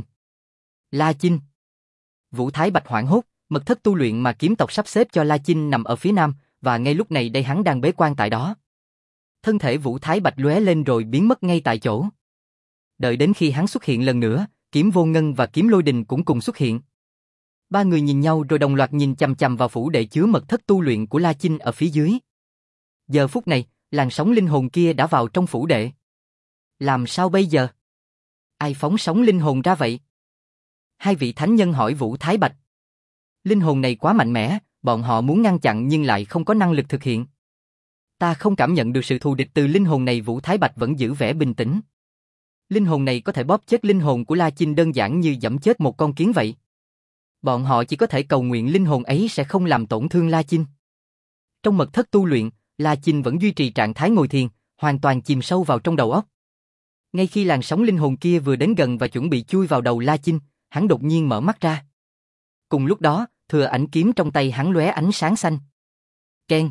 La Chinh. Vũ Thái Bạch hoảng hốt, mật thất tu luyện mà kiếm tộc sắp xếp cho La Chinh nằm ở phía nam, và ngay lúc này đây hắn đang bế quan tại đó. Thân thể Vũ Thái Bạch lóe lên rồi biến mất ngay tại chỗ. Đợi đến khi hắn xuất hiện lần nữa, kiếm vô ngân và kiếm lôi đình cũng cùng xuất hiện. Ba người nhìn nhau rồi đồng loạt nhìn chằm chằm vào phủ đệ chứa mật thất tu luyện của La Chinh ở phía dưới. Giờ phút này, làn sóng linh hồn kia đã vào trong phủ đệ. Làm sao bây giờ? Ai phóng sóng linh hồn ra vậy? Hai vị thánh nhân hỏi Vũ Thái Bạch. Linh hồn này quá mạnh mẽ, bọn họ muốn ngăn chặn nhưng lại không có năng lực thực hiện. Ta không cảm nhận được sự thù địch từ linh hồn này. Vũ Thái Bạch vẫn giữ vẻ bình tĩnh. Linh hồn này có thể bóp chết linh hồn của La Chinh đơn giản như giẫm chết một con kiến vậy. Bọn họ chỉ có thể cầu nguyện linh hồn ấy sẽ không làm tổn thương La Chinh. Trong mật thất tu luyện, La Chinh vẫn duy trì trạng thái ngồi thiền, hoàn toàn chìm sâu vào trong đầu óc. Ngay khi làn sóng linh hồn kia vừa đến gần và chuẩn bị chui vào đầu La Chinh, hắn đột nhiên mở mắt ra. Cùng lúc đó, Thừa Ảnh kiếm trong tay hắn lóe ánh sáng xanh. Keng.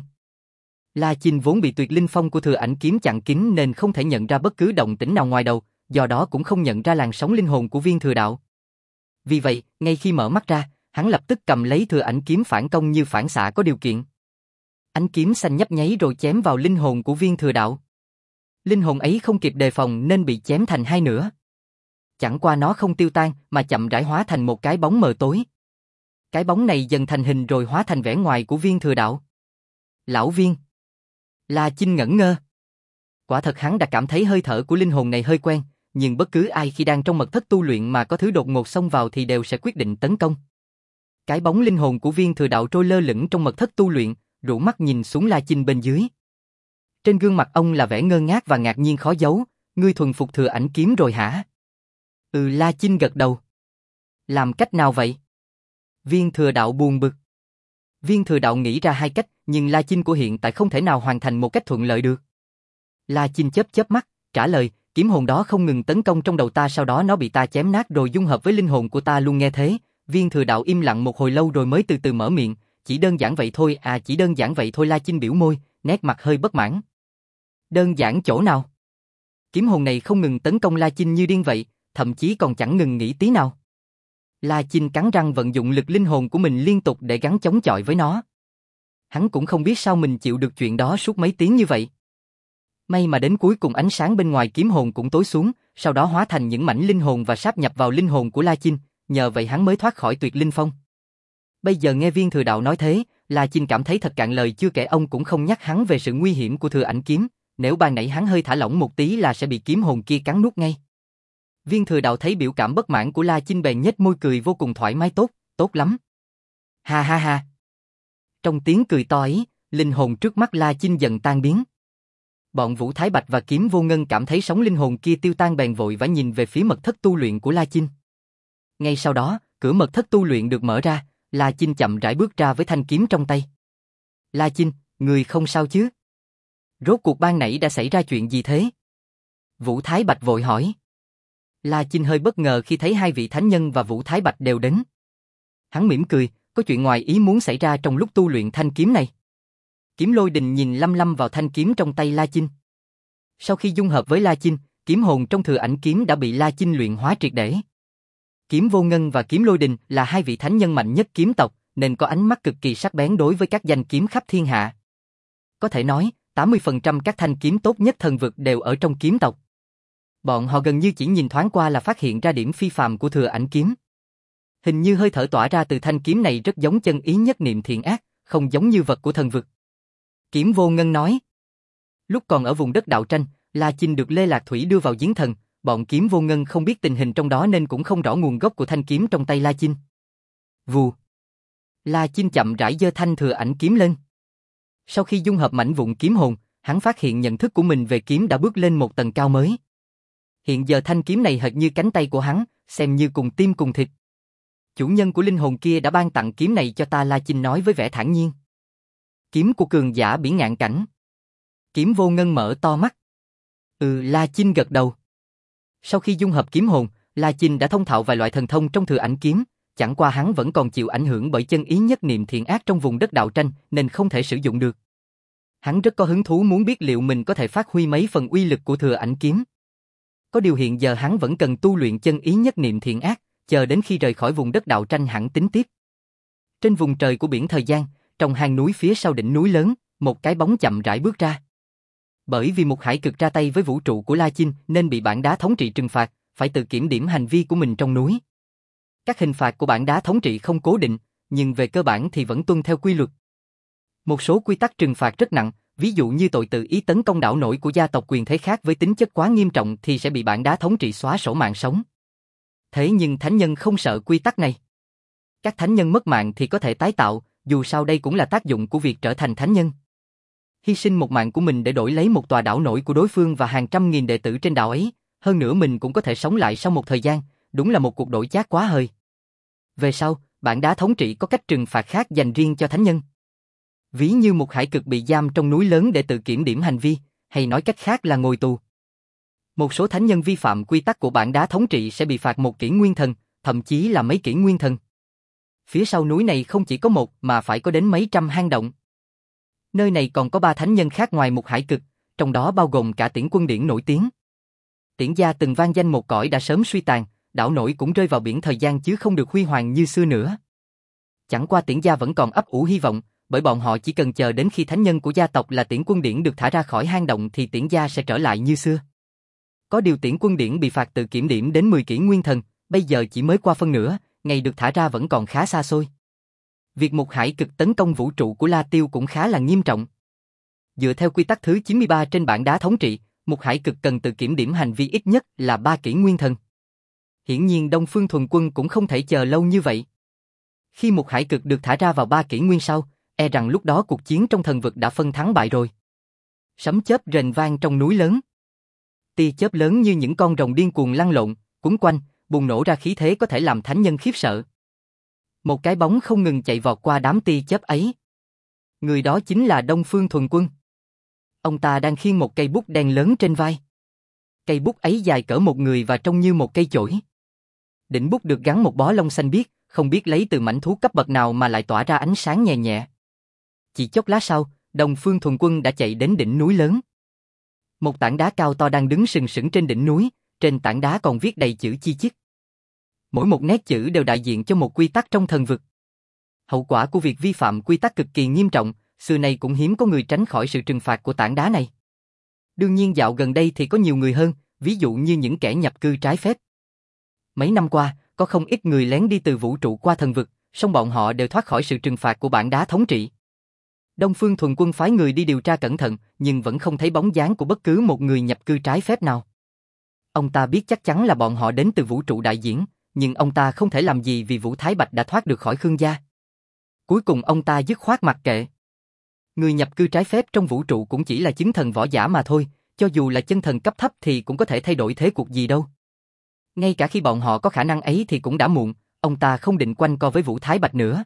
La Chinh vốn bị tuyệt linh phong của Thừa Ảnh kiếm chặn kín nên không thể nhận ra bất cứ động tĩnh nào ngoài đầu, do đó cũng không nhận ra làn sóng linh hồn của Viên Thừa Đạo. Vì vậy, ngay khi mở mắt ra, hắn lập tức cầm lấy Thừa Ảnh kiếm phản công như phản xạ có điều kiện. Ánh kiếm xanh nhấp nháy rồi chém vào linh hồn của Viên Thừa Đạo. Linh hồn ấy không kịp đề phòng nên bị chém thành hai nửa. Chẳng qua nó không tiêu tan mà chậm rãi hóa thành một cái bóng mờ tối. Cái bóng này dần thành hình rồi hóa thành vẻ ngoài của Viên Thừa Đạo. Lão Viên. La Chinh ngẩn ngơ. Quả thật hắn đã cảm thấy hơi thở của linh hồn này hơi quen, nhưng bất cứ ai khi đang trong mật thất tu luyện mà có thứ đột ngột xông vào thì đều sẽ quyết định tấn công. Cái bóng linh hồn của Viên Thừa Đạo trôi lơ lửng trong mật thất tu luyện, rũ mắt nhìn xuống La Chinh bên dưới. Trên gương mặt ông là vẻ ngơ ngác và ngạc nhiên khó giấu. Ngươi thuần phục Thừa Ảnh kiếm rồi hả? Ừ, La Chinh gật đầu. Làm cách nào vậy? Viên Thừa Đạo buồn bực. Viên Thừa Đạo nghĩ ra hai cách, nhưng La Chinh của hiện tại không thể nào hoàn thành một cách thuận lợi được. La Chinh chớp chớp mắt, trả lời, kiếm hồn đó không ngừng tấn công trong đầu ta, sau đó nó bị ta chém nát rồi dung hợp với linh hồn của ta luôn nghe thế. Viên Thừa Đạo im lặng một hồi lâu rồi mới từ từ mở miệng, chỉ đơn giản vậy thôi à, chỉ đơn giản vậy thôi. La Chinh biểu môi, nét mặt hơi bất mãn. Đơn giản chỗ nào? Kiếm hồn này không ngừng tấn công La Chinh như điên vậy, thậm chí còn chẳng ngừng nghỉ tí nào. La Chinh cắn răng vận dụng lực linh hồn của mình liên tục để gắng chống chọi với nó. Hắn cũng không biết sao mình chịu được chuyện đó suốt mấy tiếng như vậy. May mà đến cuối cùng ánh sáng bên ngoài kiếm hồn cũng tối xuống, sau đó hóa thành những mảnh linh hồn và sáp nhập vào linh hồn của La Chinh, nhờ vậy hắn mới thoát khỏi tuyệt linh phong. Bây giờ nghe Viên Thừa Đạo nói thế, La Chinh cảm thấy thật cạn lời, chưa kể ông cũng không nhắc hắn về sự nguy hiểm của Thừa Ảnh kiếm, nếu ban nãy hắn hơi thả lỏng một tí là sẽ bị kiếm hồn kia cắn nuốt ngay. Viên Thừa Đạo thấy biểu cảm bất mãn của La Chinh bèn nhếch môi cười vô cùng thoải mái, tốt, tốt lắm. Ha ha ha. Trong tiếng cười to ấy, linh hồn trước mắt La Chinh dần tan biến. Bọn Vũ Thái Bạch và Kiếm Vô Ngân cảm thấy sóng linh hồn kia tiêu tan bèn vội vã nhìn về phía mật thất tu luyện của La Chinh. Ngay sau đó, cửa mật thất tu luyện được mở ra, La Chinh chậm rãi bước ra với thanh kiếm trong tay. La Chinh, người không sao chứ? Rốt cuộc ban nãy đã xảy ra chuyện gì thế? Vũ Thái Bạch vội hỏi. La Chinh hơi bất ngờ khi thấy hai vị thánh nhân và Vũ Thái Bạch đều đến. Hắn mỉm cười, có chuyện ngoài ý muốn xảy ra trong lúc tu luyện thanh kiếm này. Kiếm Lôi Đình nhìn lăm lăm vào thanh kiếm trong tay La Chinh. Sau khi dung hợp với La Chinh, kiếm hồn trong Thừa Ảnh kiếm đã bị La Chinh luyện hóa triệt để. Kiếm Vô Ngân và Kiếm Lôi Đình là hai vị thánh nhân mạnh nhất kiếm tộc, nên có ánh mắt cực kỳ sắc bén đối với các danh kiếm khắp thiên hạ. Có thể nói, tám mươi phần trăm các thanh kiếm tốt nhất thần vực đều ở trong kiếm tộc. Bọn họ gần như chỉ nhìn thoáng qua là phát hiện ra điểm phi phàm của Thừa Ảnh kiếm. Hình như hơi thở tỏa ra từ thanh kiếm này rất giống chân ý nhất niệm thiện ác, không giống như vật của thần vực. Kiếm Vô Ngân nói. Lúc còn ở vùng đất đạo tranh, La Chinh được Lê Lạc Thủy đưa vào giếng thần, bọn Kiếm Vô Ngân không biết tình hình trong đó nên cũng không rõ nguồn gốc của thanh kiếm trong tay La Chinh. Vù. La Chinh chậm rãi giơ thanh Thừa Ảnh kiếm lên. Sau khi dung hợp mảnh vụn kiếm hồn, hắn phát hiện nhận thức của mình về kiếm đã bước lên một tầng cao mới. Hiện giờ thanh kiếm này hệt như cánh tay của hắn, xem như cùng tim cùng thịt. Chủ nhân của linh hồn kia đã ban tặng kiếm này cho ta, La Chinh nói với vẻ thản nhiên. Kiếm của cường giả biển ngạn cảnh. Kiếm Vô Ngân mở to mắt. Ừ, La Chinh gật đầu. Sau khi dung hợp kiếm hồn, La Chinh đã thông thạo vài loại thần thông trong Thừa Ảnh kiếm, chẳng qua hắn vẫn còn chịu ảnh hưởng bởi chân ý nhất niệm thiện ác trong vùng đất đạo tranh nên không thể sử dụng được. Hắn rất có hứng thú muốn biết liệu mình có thể phát huy mấy phần uy lực của Thừa Ảnh kiếm. Có điều hiện giờ hắn vẫn cần tu luyện chân ý nhất niệm thiện ác, chờ đến khi rời khỏi vùng đất đạo tranh hẳn tính tiếp. Trên vùng trời của biển thời gian, trong hang núi phía sau đỉnh núi lớn, một cái bóng chậm rãi bước ra. Bởi vì một hải cực ra tay với vũ trụ của La Chinh nên bị bản đá thống trị trừng phạt, phải tự kiểm điểm hành vi của mình trong núi. Các hình phạt của bản đá thống trị không cố định, nhưng về cơ bản thì vẫn tuân theo quy luật. Một số quy tắc trừng phạt rất nặng, ví dụ như tội tự ý tấn công đảo nổi của gia tộc quyền thế khác với tính chất quá nghiêm trọng thì sẽ bị bản đá thống trị xóa sổ mạng sống. Thế nhưng thánh nhân không sợ quy tắc này. Các thánh nhân mất mạng thì có thể tái tạo, dù sao đây cũng là tác dụng của việc trở thành thánh nhân. Hy sinh một mạng của mình để đổi lấy một tòa đảo nổi của đối phương và hàng trăm nghìn đệ tử trên đảo ấy, hơn nữa mình cũng có thể sống lại sau một thời gian, đúng là một cuộc đổi chác quá hời. Về sau, bản đá thống trị có cách trừng phạt khác dành riêng cho thánh nhân. Ví như một hải cực bị giam trong núi lớn để tự kiểm điểm hành vi, hay nói cách khác là ngồi tù. Một số thánh nhân vi phạm quy tắc của bản đá thống trị sẽ bị phạt một kỷ nguyên thần, thậm chí là mấy kỷ nguyên thần. Phía sau núi này không chỉ có một mà phải có đến mấy trăm hang động. Nơi này còn có ba thánh nhân khác ngoài một hải cực, trong đó bao gồm cả Tiễn Quân Điển nổi tiếng. Tiễn gia từng vang danh một cõi đã sớm suy tàn, đảo nổi cũng rơi vào biển thời gian chứ không được huy hoàng như xưa nữa. Chẳng qua Tiễn gia vẫn còn ấp ủ hy vọng, bởi bọn họ chỉ cần chờ đến khi thánh nhân của gia tộc là Tiễn Quân Điển được thả ra khỏi hang động thì Tiễn gia sẽ trở lại như xưa. Có điều Tiễn Quân Điển bị phạt tự kiểm điểm đến mười kỷ nguyên thần, bây giờ chỉ mới qua phân nửa, ngày được thả ra vẫn còn khá xa xôi. Việc một hải cực tấn công vũ trụ của La Tiêu cũng khá là nghiêm trọng. Dựa theo quy tắc thứ chín mươi ba trên bản đá thống trị, một hải cực cần tự kiểm điểm hành vi ít nhất là ba kỷ nguyên thần. Hiển nhiên Đông Phương Thuần Quân cũng không thể chờ lâu như vậy. Khi một hải cực được thả ra vào ba kỷ nguyên sau, e rằng lúc đó cuộc chiến trong thần vực đã phân thắng bại rồi. Sấm chớp rền vang trong núi lớn. Tia chớp lớn như những con rồng điên cuồng lăn lộn, cuốn quanh, bùng nổ ra khí thế có thể làm thánh nhân khiếp sợ. Một cái bóng không ngừng chạy vọt qua đám tia chớp ấy. Người đó chính là Đông Phương Thuần Quân. Ông ta đang khiêng một cây bút đen lớn trên vai. Cây bút ấy dài cỡ một người và trông như một cây chổi. Đỉnh bút được gắn một bó lông xanh biếc, không biết lấy từ mảnh thú cấp bậc nào mà lại tỏa ra ánh sáng nhẹ nhẹ. Chỉ chốc lát sau, Đông Phương Thuần Quân đã chạy đến đỉnh núi lớn. Một tảng đá cao to đang đứng sừng sững trên đỉnh núi, trên tảng đá còn viết đầy chữ chi chít. Mỗi một nét chữ đều đại diện cho một quy tắc trong thần vực. Hậu quả của việc vi phạm quy tắc cực kỳ nghiêm trọng, xưa nay cũng hiếm có người tránh khỏi sự trừng phạt của tảng đá này. Đương nhiên dạo gần đây thì có nhiều người hơn, ví dụ như những kẻ nhập cư trái phép. Mấy năm qua, có không ít người lén đi từ vũ trụ qua thần vực, song bọn họ đều thoát khỏi sự trừng phạt của bản đá thống trị. Đông Phương Thuần Quân phái người đi điều tra cẩn thận, nhưng vẫn không thấy bóng dáng của bất cứ một người nhập cư trái phép nào. Ông ta biết chắc chắn là bọn họ đến từ vũ trụ đại diễn, nhưng ông ta không thể làm gì vì Vũ Thái Bạch đã thoát được khỏi Khương gia. Cuối cùng ông ta dứt khoát mặc kệ. Người nhập cư trái phép trong vũ trụ cũng chỉ là chứng thần võ giả mà thôi, cho dù là chân thần cấp thấp thì cũng có thể thay đổi thế cuộc gì đâu. Ngay cả khi bọn họ có khả năng ấy thì cũng đã muộn, ông ta không định quanh co với Vũ Thái Bạch nữa.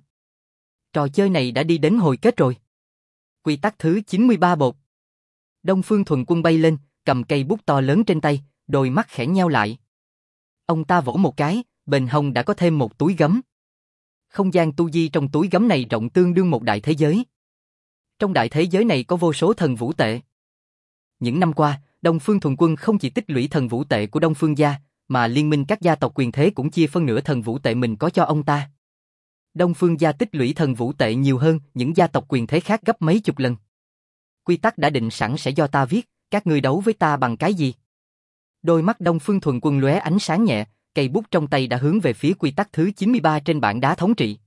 Trò chơi này đã đi đến hồi kết rồi. Quy tắc thứ chín mươi ba bột. Đông Phương Thuần Quân bay lên, cầm cây bút to lớn trên tay, đôi mắt khẽ nheo lại. Ông ta vỗ một cái, bên hông đã có thêm một túi gấm. Không gian tu di trong túi gấm này rộng tương đương một đại thế giới. Trong đại thế giới này có vô số thần vũ tệ. Những năm qua, Đông Phương Thuần Quân không chỉ tích lũy thần vũ tệ của Đông Phương gia, mà liên minh các gia tộc quyền thế cũng chia phân nửa thần vũ tệ mình có cho ông ta. Đông Phương gia tích lũy thần vũ tệ nhiều hơn những gia tộc quyền thế khác gấp mấy chục lần. Quy tắc đã định sẵn sẽ do ta viết, các ngươi đấu với ta bằng cái gì? Đôi mắt Đông Phương Thuần Quân lóe ánh sáng nhẹ, cây bút trong tay đã hướng về phía quy tắc thứ chín mươi ba trên bảng đá thống trị.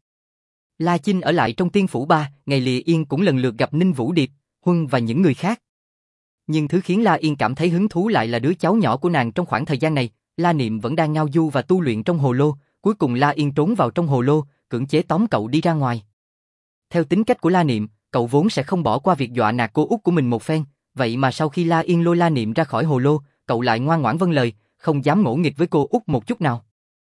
La Chinh ở lại trong Tiên Phủ ba, ngày lìa yên cũng lần lượt gặp Ninh Vũ Điệp, Huân và những người khác. Nhưng thứ khiến La Yên cảm thấy hứng thú lại là đứa cháu nhỏ của nàng trong khoảng thời gian này. La Niệm vẫn đang ngao du và tu luyện trong hồ lô, cuối cùng La Yên trốn vào trong hồ lô, cưỡng chế tóm cậu đi ra ngoài. Theo tính cách của La Niệm, cậu vốn sẽ không bỏ qua việc dọa nạt cô út của mình một phen, vậy mà sau khi La Yên lôi La Niệm ra khỏi hồ lô, cậu lại ngoan ngoãn vâng lời, không dám ngỗ nghịch với cô út một chút nào.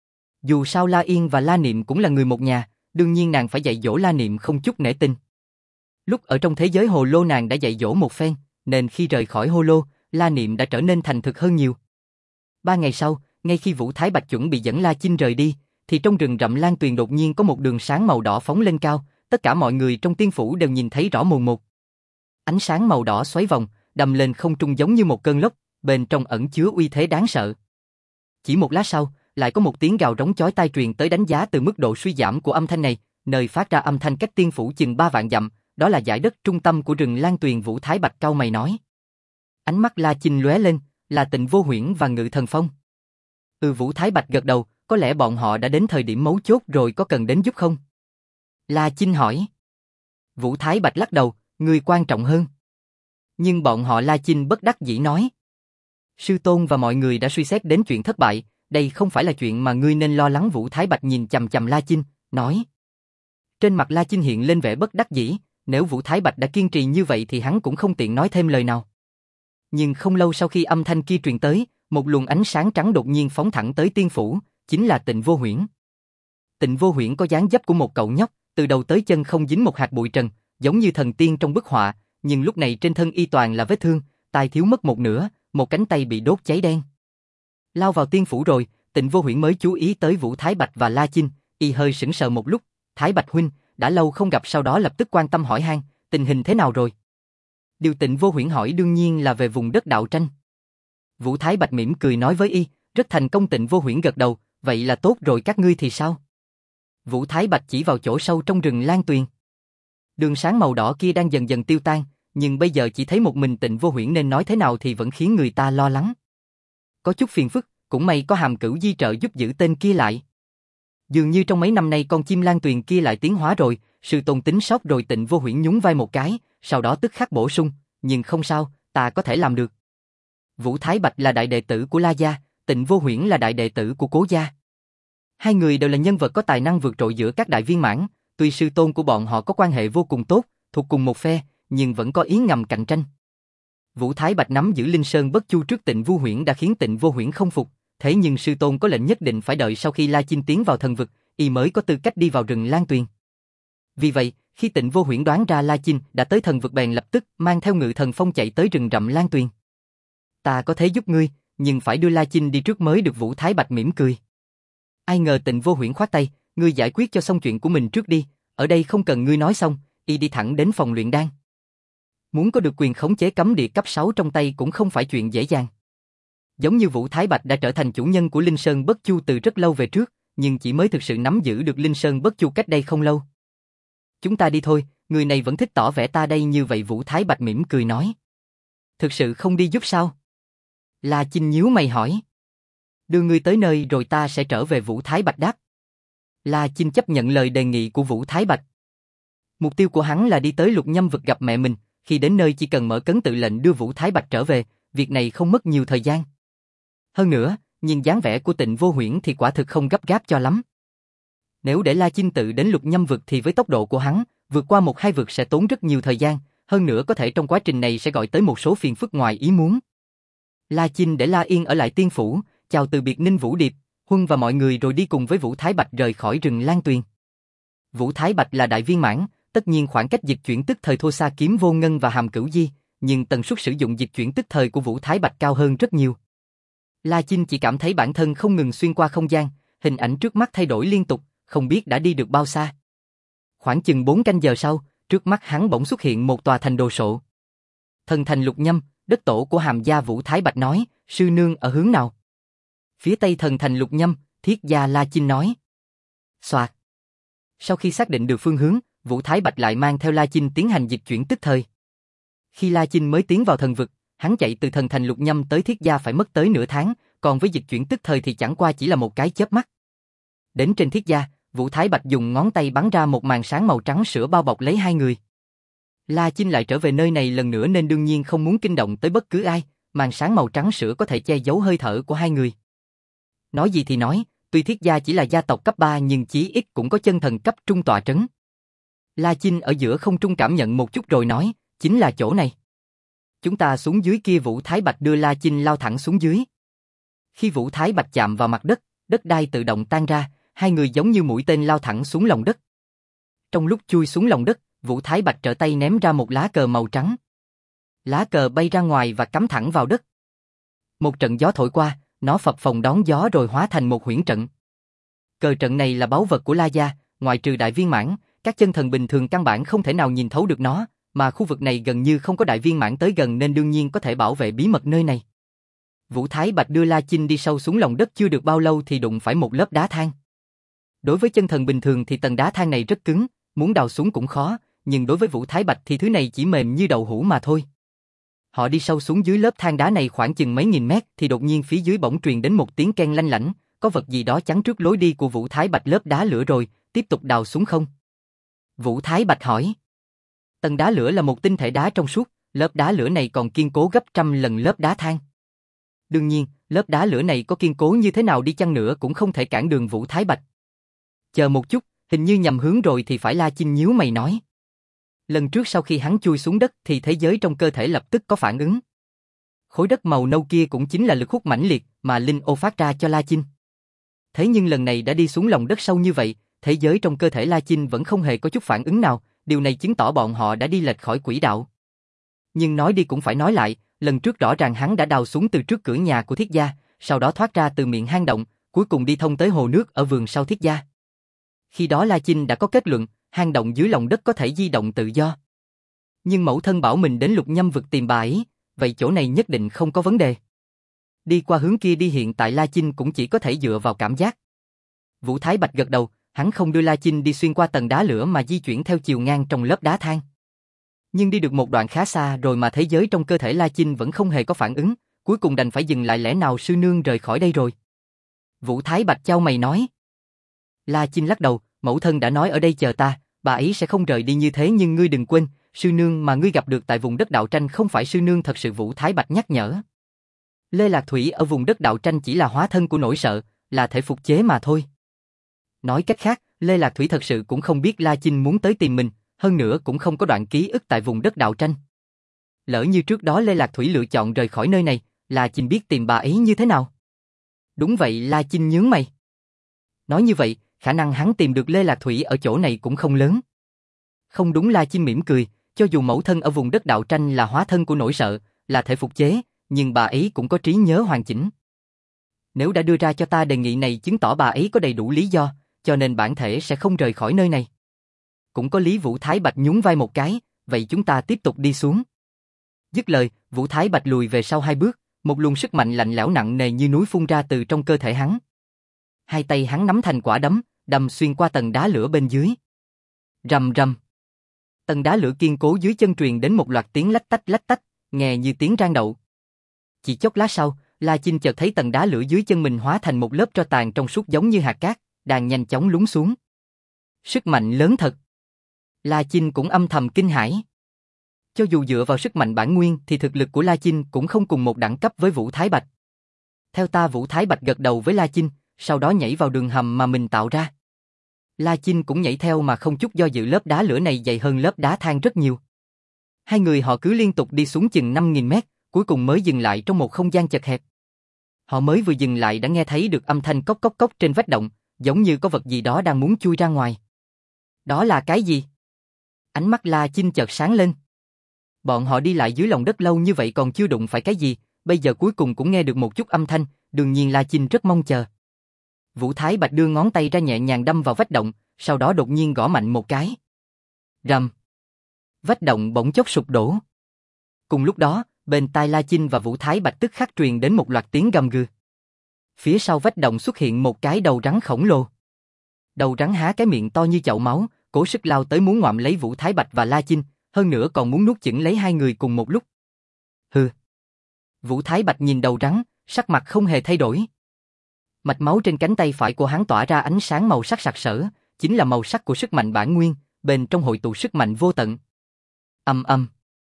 Dù sao La Yên và La Niệm cũng là người một nhà, đương nhiên nàng phải dạy dỗ La Niệm không chút nể tình. Lúc ở trong thế giới hồ lô nàng đã dạy dỗ một phen, nên khi rời khỏi hồ lô, La Niệm đã trở nên thành thực hơn nhiều. Ba ngày sau, ngay khi Vũ Thái Bạch chuẩn bị dẫn La Chinh rời đi, thì trong rừng rậm Lan Tuyền đột nhiên có một đường sáng màu đỏ phóng lên cao, tất cả mọi người trong tiên phủ đều nhìn thấy rõ mồn một. Ánh sáng màu đỏ xoáy vòng, đầm lên không trung giống như một cơn lốc, bên trong ẩn chứa uy thế đáng sợ. Chỉ một lát sau, lại có một tiếng gào rống chói tai truyền tới đánh giá từ mức độ suy giảm của âm thanh này, nơi phát ra âm thanh cách tiên phủ chừng ba vạn dặm, đó là dải đất trung tâm của rừng Lan Tuyền. Vũ Thái Bạch cau mày nói. Ánh mắt La Chinh lóe lên, là Tịnh Vô Huyễn và Ngự Thần Phong. Ừ, Vũ Thái Bạch gật đầu, có lẽ bọn họ đã đến thời điểm mấu chốt rồi, có cần đến giúp không? La Chinh hỏi. Vũ Thái Bạch lắc đầu, người quan trọng hơn. Nhưng bọn họ La Chinh bất đắc dĩ nói. Sư tôn và mọi người đã suy xét đến chuyện thất bại, đây không phải là chuyện mà ngươi nên lo lắng. Vũ Thái Bạch nhìn chằm chằm La Chinh, nói. Trên mặt La Chinh hiện lên vẻ bất đắc dĩ, nếu Vũ Thái Bạch đã kiên trì như vậy thì hắn cũng không tiện nói thêm lời nào. Nhưng không lâu sau khi âm thanh kia truyền tới, một luồng ánh sáng trắng đột nhiên phóng thẳng tới tiên phủ, chính là Tịnh Vô Huyễn. Tịnh Vô Huyễn có dáng dấp của một cậu nhóc, từ đầu tới chân không dính một hạt bụi trần, giống như thần tiên trong bức họa, nhưng lúc này trên thân y toàn là vết thương, tai thiếu mất một nửa, một cánh tay bị đốt cháy đen. Lao vào tiên phủ rồi, Tịnh Vô Huyễn mới chú ý tới Vũ Thái Bạch và La Chinh, y hơi sững sờ một lúc. Thái Bạch huynh, đã lâu không gặp, sau đó lập tức quan tâm hỏi han, tình hình thế nào rồi? Điều Tịnh Vô Huyễn hỏi đương nhiên là về vùng đất đạo tranh. Vũ Thái Bạch mỉm cười nói với y, rất thành công. Tịnh Vô Huyễn gật đầu, vậy là tốt rồi, các ngươi thì sao? Vũ Thái Bạch chỉ vào chỗ sâu trong rừng Lan Tuyền. Đường sáng màu đỏ kia đang dần dần tiêu tan, nhưng bây giờ chỉ thấy một mình Tịnh Vô Huyễn nên nói thế nào thì vẫn khiến người ta lo lắng. Có chút phiền phức, cũng may có Hàm Cửu Di trợ giúp giữ tên kia lại. Dường như trong mấy năm nay con chim Lan Tuyền kia lại tiến hóa rồi, sự tôn tính sót rồi. Tịnh Vô Huyễn nhún vai một cái, sau đó tức khắc bổ sung, nhưng không sao, ta có thể làm được. Vũ Thái Bạch là đại đệ tử của La gia, Tịnh Vô Huyễn là đại đệ tử của Cố gia. Hai người đều là nhân vật có tài năng vượt trội giữa các đại viên mãn, tuy sư tôn của bọn họ có quan hệ vô cùng tốt, thuộc cùng một phe, nhưng vẫn có ý ngầm cạnh tranh. Vũ Thái Bạch nắm giữ Linh Sơn Bất Chu trước Tịnh Vô Huyễn đã khiến Tịnh Vô Huyễn không phục, thế nhưng sư tôn có lệnh nhất định phải đợi sau khi La Chinh tiến vào thần vực, y mới có tư cách đi vào rừng Lan Tuyền. Vì vậy, khi Tịnh Vô Huyễn đoán ra La Chinh đã tới thần vực bèn lập tức mang theo Ngự Thần Phong chạy tới rừng rậm Lan Tuyền. Ta có thể giúp ngươi, nhưng phải đưa La Chinh đi trước mới được. Vũ Thái Bạch mỉm cười. Ai ngờ Tịnh Vô Huyễn khoát tay, ngươi giải quyết cho xong chuyện của mình trước đi, ở đây không cần ngươi nói. Xong, y đi thẳng đến phòng luyện đan. Muốn có được quyền khống chế cấm địa cấp sáu trong tay cũng không phải chuyện dễ dàng. Giống như Vũ Thái Bạch đã trở thành chủ nhân của Linh Sơn Bất Chu từ rất lâu về trước, nhưng chỉ mới thực sự nắm giữ được Linh Sơn Bất Chu cách đây không lâu. Chúng ta đi thôi, người này vẫn thích tỏ vẻ ta đây như vậy. Vũ Thái Bạch mỉm cười nói. Thực sự không đi giúp sao? La Chinh nhíu mày hỏi. Đưa ngươi tới nơi rồi ta sẽ trở về. Vũ Thái Bạch đáp. La Chinh chấp nhận lời đề nghị của Vũ Thái Bạch. Mục tiêu của hắn là đi tới Lục Nhâm vực gặp mẹ mình, khi đến nơi chỉ cần mở cấn tự lệnh đưa Vũ Thái Bạch trở về, việc này không mất nhiều thời gian. Hơn nữa, nhưng dáng vẻ của Tịnh Vô Huyễn thì quả thực không gấp gáp cho lắm. Nếu để La Chinh tự đến lục nhâm vực thì với tốc độ của hắn, vượt qua một hai vực sẽ tốn rất nhiều thời gian, hơn nữa có thể trong quá trình này sẽ gọi tới một số phiền phức ngoài ý muốn. La Chinh để La Yên ở lại tiên phủ, chào từ biệt Ninh Vũ Điệp, Huân và mọi người rồi đi cùng với Vũ Thái Bạch rời khỏi rừng Lan Tuyền. Vũ Thái Bạch là đại viên mãn, tất nhiên khoảng cách dịch chuyển tức thời thua xa Kiếm Vô Ngân và Hàm Cửu Di, nhưng tần suất sử dụng dịch chuyển tức thời của Vũ Thái Bạch cao hơn rất nhiều. La Chinh chỉ cảm thấy bản thân không ngừng xuyên qua không gian, hình ảnh trước mắt thay đổi liên tục, không biết đã đi được bao xa. Khoảng chừng bốn canh giờ sau, trước mắt hắn bỗng xuất hiện một tòa thành đồ sộ. Thần thành Lục Nhâm, đất tổ của Hàm gia. Vũ Thái Bạch nói, sư nương ở hướng nào? Phía tây thần thành Lục Nhâm, Thiết gia. La Chinh nói. Soạt. Sau khi xác định được phương hướng, Vũ Thái Bạch lại mang theo La Chinh tiến hành dịch chuyển tức thời. Khi La Chinh mới tiến vào thần vực, hắn chạy từ thần thành Lục Nhâm tới Thiết gia phải mất tới nửa tháng, còn với dịch chuyển tức thời thì chẳng qua chỉ là một cái chớp mắt. Đến trên Thiết gia, Vũ Thái Bạch dùng ngón tay bắn ra một màn sáng màu trắng sữa bao bọc lấy hai người. La Chinh lại trở về nơi này lần nữa nên đương nhiên không muốn kinh động tới bất cứ ai, màn sáng màu trắng sữa có thể che giấu hơi thở của hai người. Nói gì thì nói, tuy Thiết gia chỉ là gia tộc cấp ba nhưng chí ít cũng có chân thần cấp trung tọa trấn. La Chinh ở giữa không trung cảm nhận một chút rồi nói, chính là chỗ này. Chúng ta xuống dưới kia. Vũ Thái Bạch đưa La Chinh lao thẳng xuống dưới. Khi Vũ Thái Bạch chạm vào mặt đất, đất đai tự động tan ra, hai người giống như mũi tên lao thẳng xuống lòng đất. Trong lúc chui xuống lòng đất, Vũ Thái Bạch trở tay ném ra một lá cờ màu trắng. Lá cờ bay ra ngoài và cắm thẳng vào đất. Một trận gió thổi qua, nó phập phồng đón gió rồi hóa thành một huyễn trận. Cờ trận này là báu vật của La gia, ngoại trừ đại viên mãn, các chân thần bình thường căn bản không thể nào nhìn thấu được nó, mà khu vực này gần như không có đại viên mãn tới gần nên đương nhiên có thể bảo vệ bí mật nơi này. Vũ Thái Bạch đưa La Chinh đi sâu xuống lòng đất chưa được bao lâu thì đụng phải một lớp đá than. Đối với chân thần bình thường thì tầng đá than này rất cứng, muốn đào xuống cũng khó, nhưng đối với Vũ Thái Bạch thì thứ này chỉ mềm như đậu hũ mà thôi. Họ đi sâu xuống dưới lớp than đá này khoảng chừng mấy nghìn mét thì đột nhiên phía dưới bỗng truyền đến một tiếng keng lanh lảnh, có vật gì đó chắn trước lối đi của Vũ Thái Bạch. Lớp đá lửa rồi, tiếp tục đào xuống không? Vũ Thái Bạch hỏi. Tầng đá lửa là một tinh thể đá trong suốt, lớp đá lửa này còn kiên cố gấp trăm lần lớp đá than. Đương nhiên, lớp đá lửa này có kiên cố như thế nào đi chăng nữa cũng không thể cản đường Vũ Thái Bạch. Chờ một chút, hình như nhầm hướng rồi thì phải. La Chinh nhíu mày nói. Lần trước sau khi hắn chui xuống đất thì thế giới trong cơ thể lập tức có phản ứng. Khối đất màu nâu kia cũng chính là lực hút mãnh liệt mà Linh Ô phát ra cho La Chinh. Thế nhưng lần này đã đi xuống lòng đất sâu như vậy, thế giới trong cơ thể La Chinh vẫn không hề có chút phản ứng nào, điều này chứng tỏ bọn họ đã đi lệch khỏi quỹ đạo. Nhưng nói đi cũng phải nói lại, lần trước rõ ràng hắn đã đào xuống từ trước cửa nhà của Thiết gia, sau đó thoát ra từ miệng hang động, cuối cùng đi thông tới hồ nước ở vườn sau Thiết gia. Khi đó La Chinh đã có kết luận, hang động dưới lòng đất có thể di động tự do. Nhưng mẫu thân bảo mình đến Lục Nhâm vực tìm bà ấy, vậy chỗ này nhất định không có vấn đề. Đi qua hướng kia đi hiện tại La Chinh cũng chỉ có thể dựa vào cảm giác. Vũ Thái Bạch gật đầu, hắn không đưa La Chinh đi xuyên qua tầng đá lửa mà di chuyển theo chiều ngang trong lớp đá than. Nhưng đi được một đoạn khá xa rồi mà thế giới trong cơ thể La Chinh vẫn không hề có phản ứng, cuối cùng đành phải dừng lại. Lẽ nào sư nương rời khỏi đây rồi? Vũ Thái Bạch chau mày nói. La Chinh lắc đầu, mẫu thân đã nói ở đây chờ ta, bà ấy sẽ không rời đi như thế, nhưng ngươi đừng quên, sư nương mà ngươi gặp được tại vùng đất đạo tranh không phải sư nương thật sự. Vũ Thái Bạch nhắc nhở. Lê Lạc Thủy ở vùng đất đạo tranh chỉ là hóa thân của nỗi sợ, là thể phục chế mà thôi. Nói cách khác, Lê Lạc Thủy thật sự cũng không biết La Chinh muốn tới tìm mình, hơn nữa cũng không có đoạn ký ức tại vùng đất đạo tranh. Lỡ như trước đó Lê Lạc Thủy lựa chọn rời khỏi nơi này, La Chinh biết tìm bà ấy như thế nào? Đúng vậy. La Chinh nhướng mày. Nói như vậy, khả năng hắn tìm được Lê Lạc Thủy ở chỗ này cũng không lớn. Không đúng. La Chinh mỉm cười, cho dù mẫu thân ở vùng đất đạo tranh là hóa thân của nỗi sợ, là thể phục chế, nhưng bà ấy cũng có trí nhớ hoàn chỉnh. Nếu đã đưa ra cho ta đề nghị này chứng tỏ bà ấy có đầy đủ lý do, cho nên bản thể sẽ không rời khỏi nơi này. Cũng có lý. Vũ Thái Bạch nhún vai một cái, vậy chúng ta tiếp tục đi xuống. Dứt lời, Vũ Thái Bạch lùi về sau hai bước, một luồng sức mạnh lạnh lẽo nặng nề như núi phun ra từ trong cơ thể hắn. Hai tay hắn nắm thành quả đấm, đâm xuyên qua tầng đá lửa bên dưới. Rầm rầm. Tầng đá lửa kiên cố dưới chân truyền đến một loạt tiếng lách tách lách tách, nghe như tiếng rang đậu. Chỉ chốc lát sau, La Chinh chợt thấy tầng đá lửa dưới chân mình hóa thành một lớp tro tàn trong suốt giống như hạt cát, đang nhanh chóng lún xuống. Sức mạnh lớn thật. La Chinh cũng âm thầm kinh hãi. Cho dù dựa vào sức mạnh bản nguyên thì thực lực của La Chinh cũng không cùng một đẳng cấp với Vũ Thái Bạch. Theo ta, Vũ Thái Bạch gật đầu với La Chinh, sau đó nhảy vào đường hầm mà mình tạo ra. La Chinh cũng nhảy theo mà không chút do dự, lớp đá lửa này dày hơn lớp đá than rất nhiều. Hai người họ cứ liên tục đi xuống chừng năm nghìn mét, cuối cùng mới dừng lại trong một không gian chật hẹp. Họ mới vừa dừng lại đã nghe thấy được âm thanh cốc cốc cốc trên vách động, giống như có vật gì đó đang muốn chui ra ngoài. Đó là cái gì? Ánh mắt La Chinh chợt sáng lên. Bọn họ đi lại dưới lòng đất lâu như vậy còn chưa đụng phải cái gì, bây giờ cuối cùng cũng nghe được một chút âm thanh, đương nhiên La Chinh rất mong chờ. Vũ Thái Bạch đưa ngón tay ra nhẹ nhàng đâm vào vách động, sau đó đột nhiên gõ mạnh một cái. Rầm. Vách động bỗng chốc sụp đổ. Cùng lúc đó, bên tai La Chinh và Vũ Thái Bạch tức khắc truyền đến một loạt tiếng gầm gừ. Phía sau vách động xuất hiện một cái đầu rắn khổng lồ. Đầu rắn há cái miệng to như chậu máu, cố sức lao tới muốn ngoạm lấy Vũ Thái Bạch và La Chinh, hơn nữa còn muốn nuốt chửng lấy hai người cùng một lúc. Hừ. Vũ Thái Bạch nhìn đầu rắn, sắc mặt không hề thay đổi. Mạch máu trên cánh tay phải của hắn tỏa ra ánh sáng màu sắc sặc sỡ, chính là màu sắc của sức mạnh bản nguyên, bên trong hội tụ sức mạnh vô tận. Ầm ầm.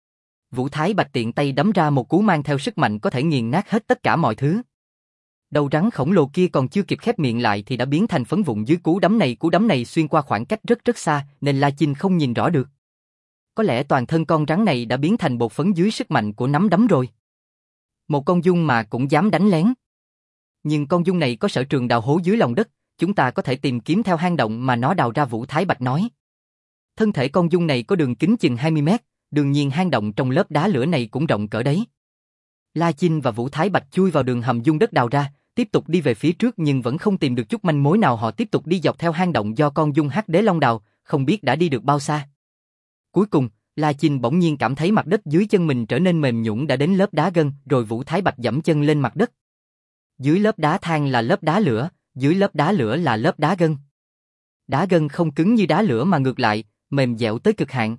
Vũ Thái Bạch tiện tay đấm ra một cú mang theo sức mạnh có thể nghiền nát hết tất cả mọi thứ. Đầu rắn khổng lồ kia còn chưa kịp khép miệng lại thì đã biến thành phấn vụn dưới cú đấm này. Cú đấm này xuyên qua khoảng cách rất rất xa, nên La Chinh không nhìn rõ được. Có lẽ toàn thân con rắn này đã biến thành bột phấn dưới sức mạnh của nắm đấm rồi. Một con giun mà cũng dám đánh lén. Nhưng con giun này có sở trường đào hố dưới lòng đất, chúng ta có thể tìm kiếm theo hang động mà nó đào ra, Vũ Thái Bạch nói. Thân thể con giun này có đường kính chừng hai mươi mét, đương nhiên hang động trong lớp đá lửa này cũng rộng cỡ đấy. La Chinh và Vũ Thái Bạch chui vào đường hầm giun đất đào ra, tiếp tục đi về phía trước nhưng vẫn không tìm được chút manh mối nào. Họ tiếp tục đi dọc theo hang động do con giun hắc đế long đào, không biết đã đi được bao xa. Cuối cùng, La Chinh bỗng nhiên cảm thấy mặt đất dưới chân mình trở nên mềm nhũn, đã đến lớp đá gân, rồi Vũ Thái Bạch giẫm chân lên mặt đất. Dưới lớp đá than là lớp đá lửa, dưới lớp đá lửa là lớp đá gân. Đá gân không cứng như đá lửa mà ngược lại, mềm dẻo tới cực hạn.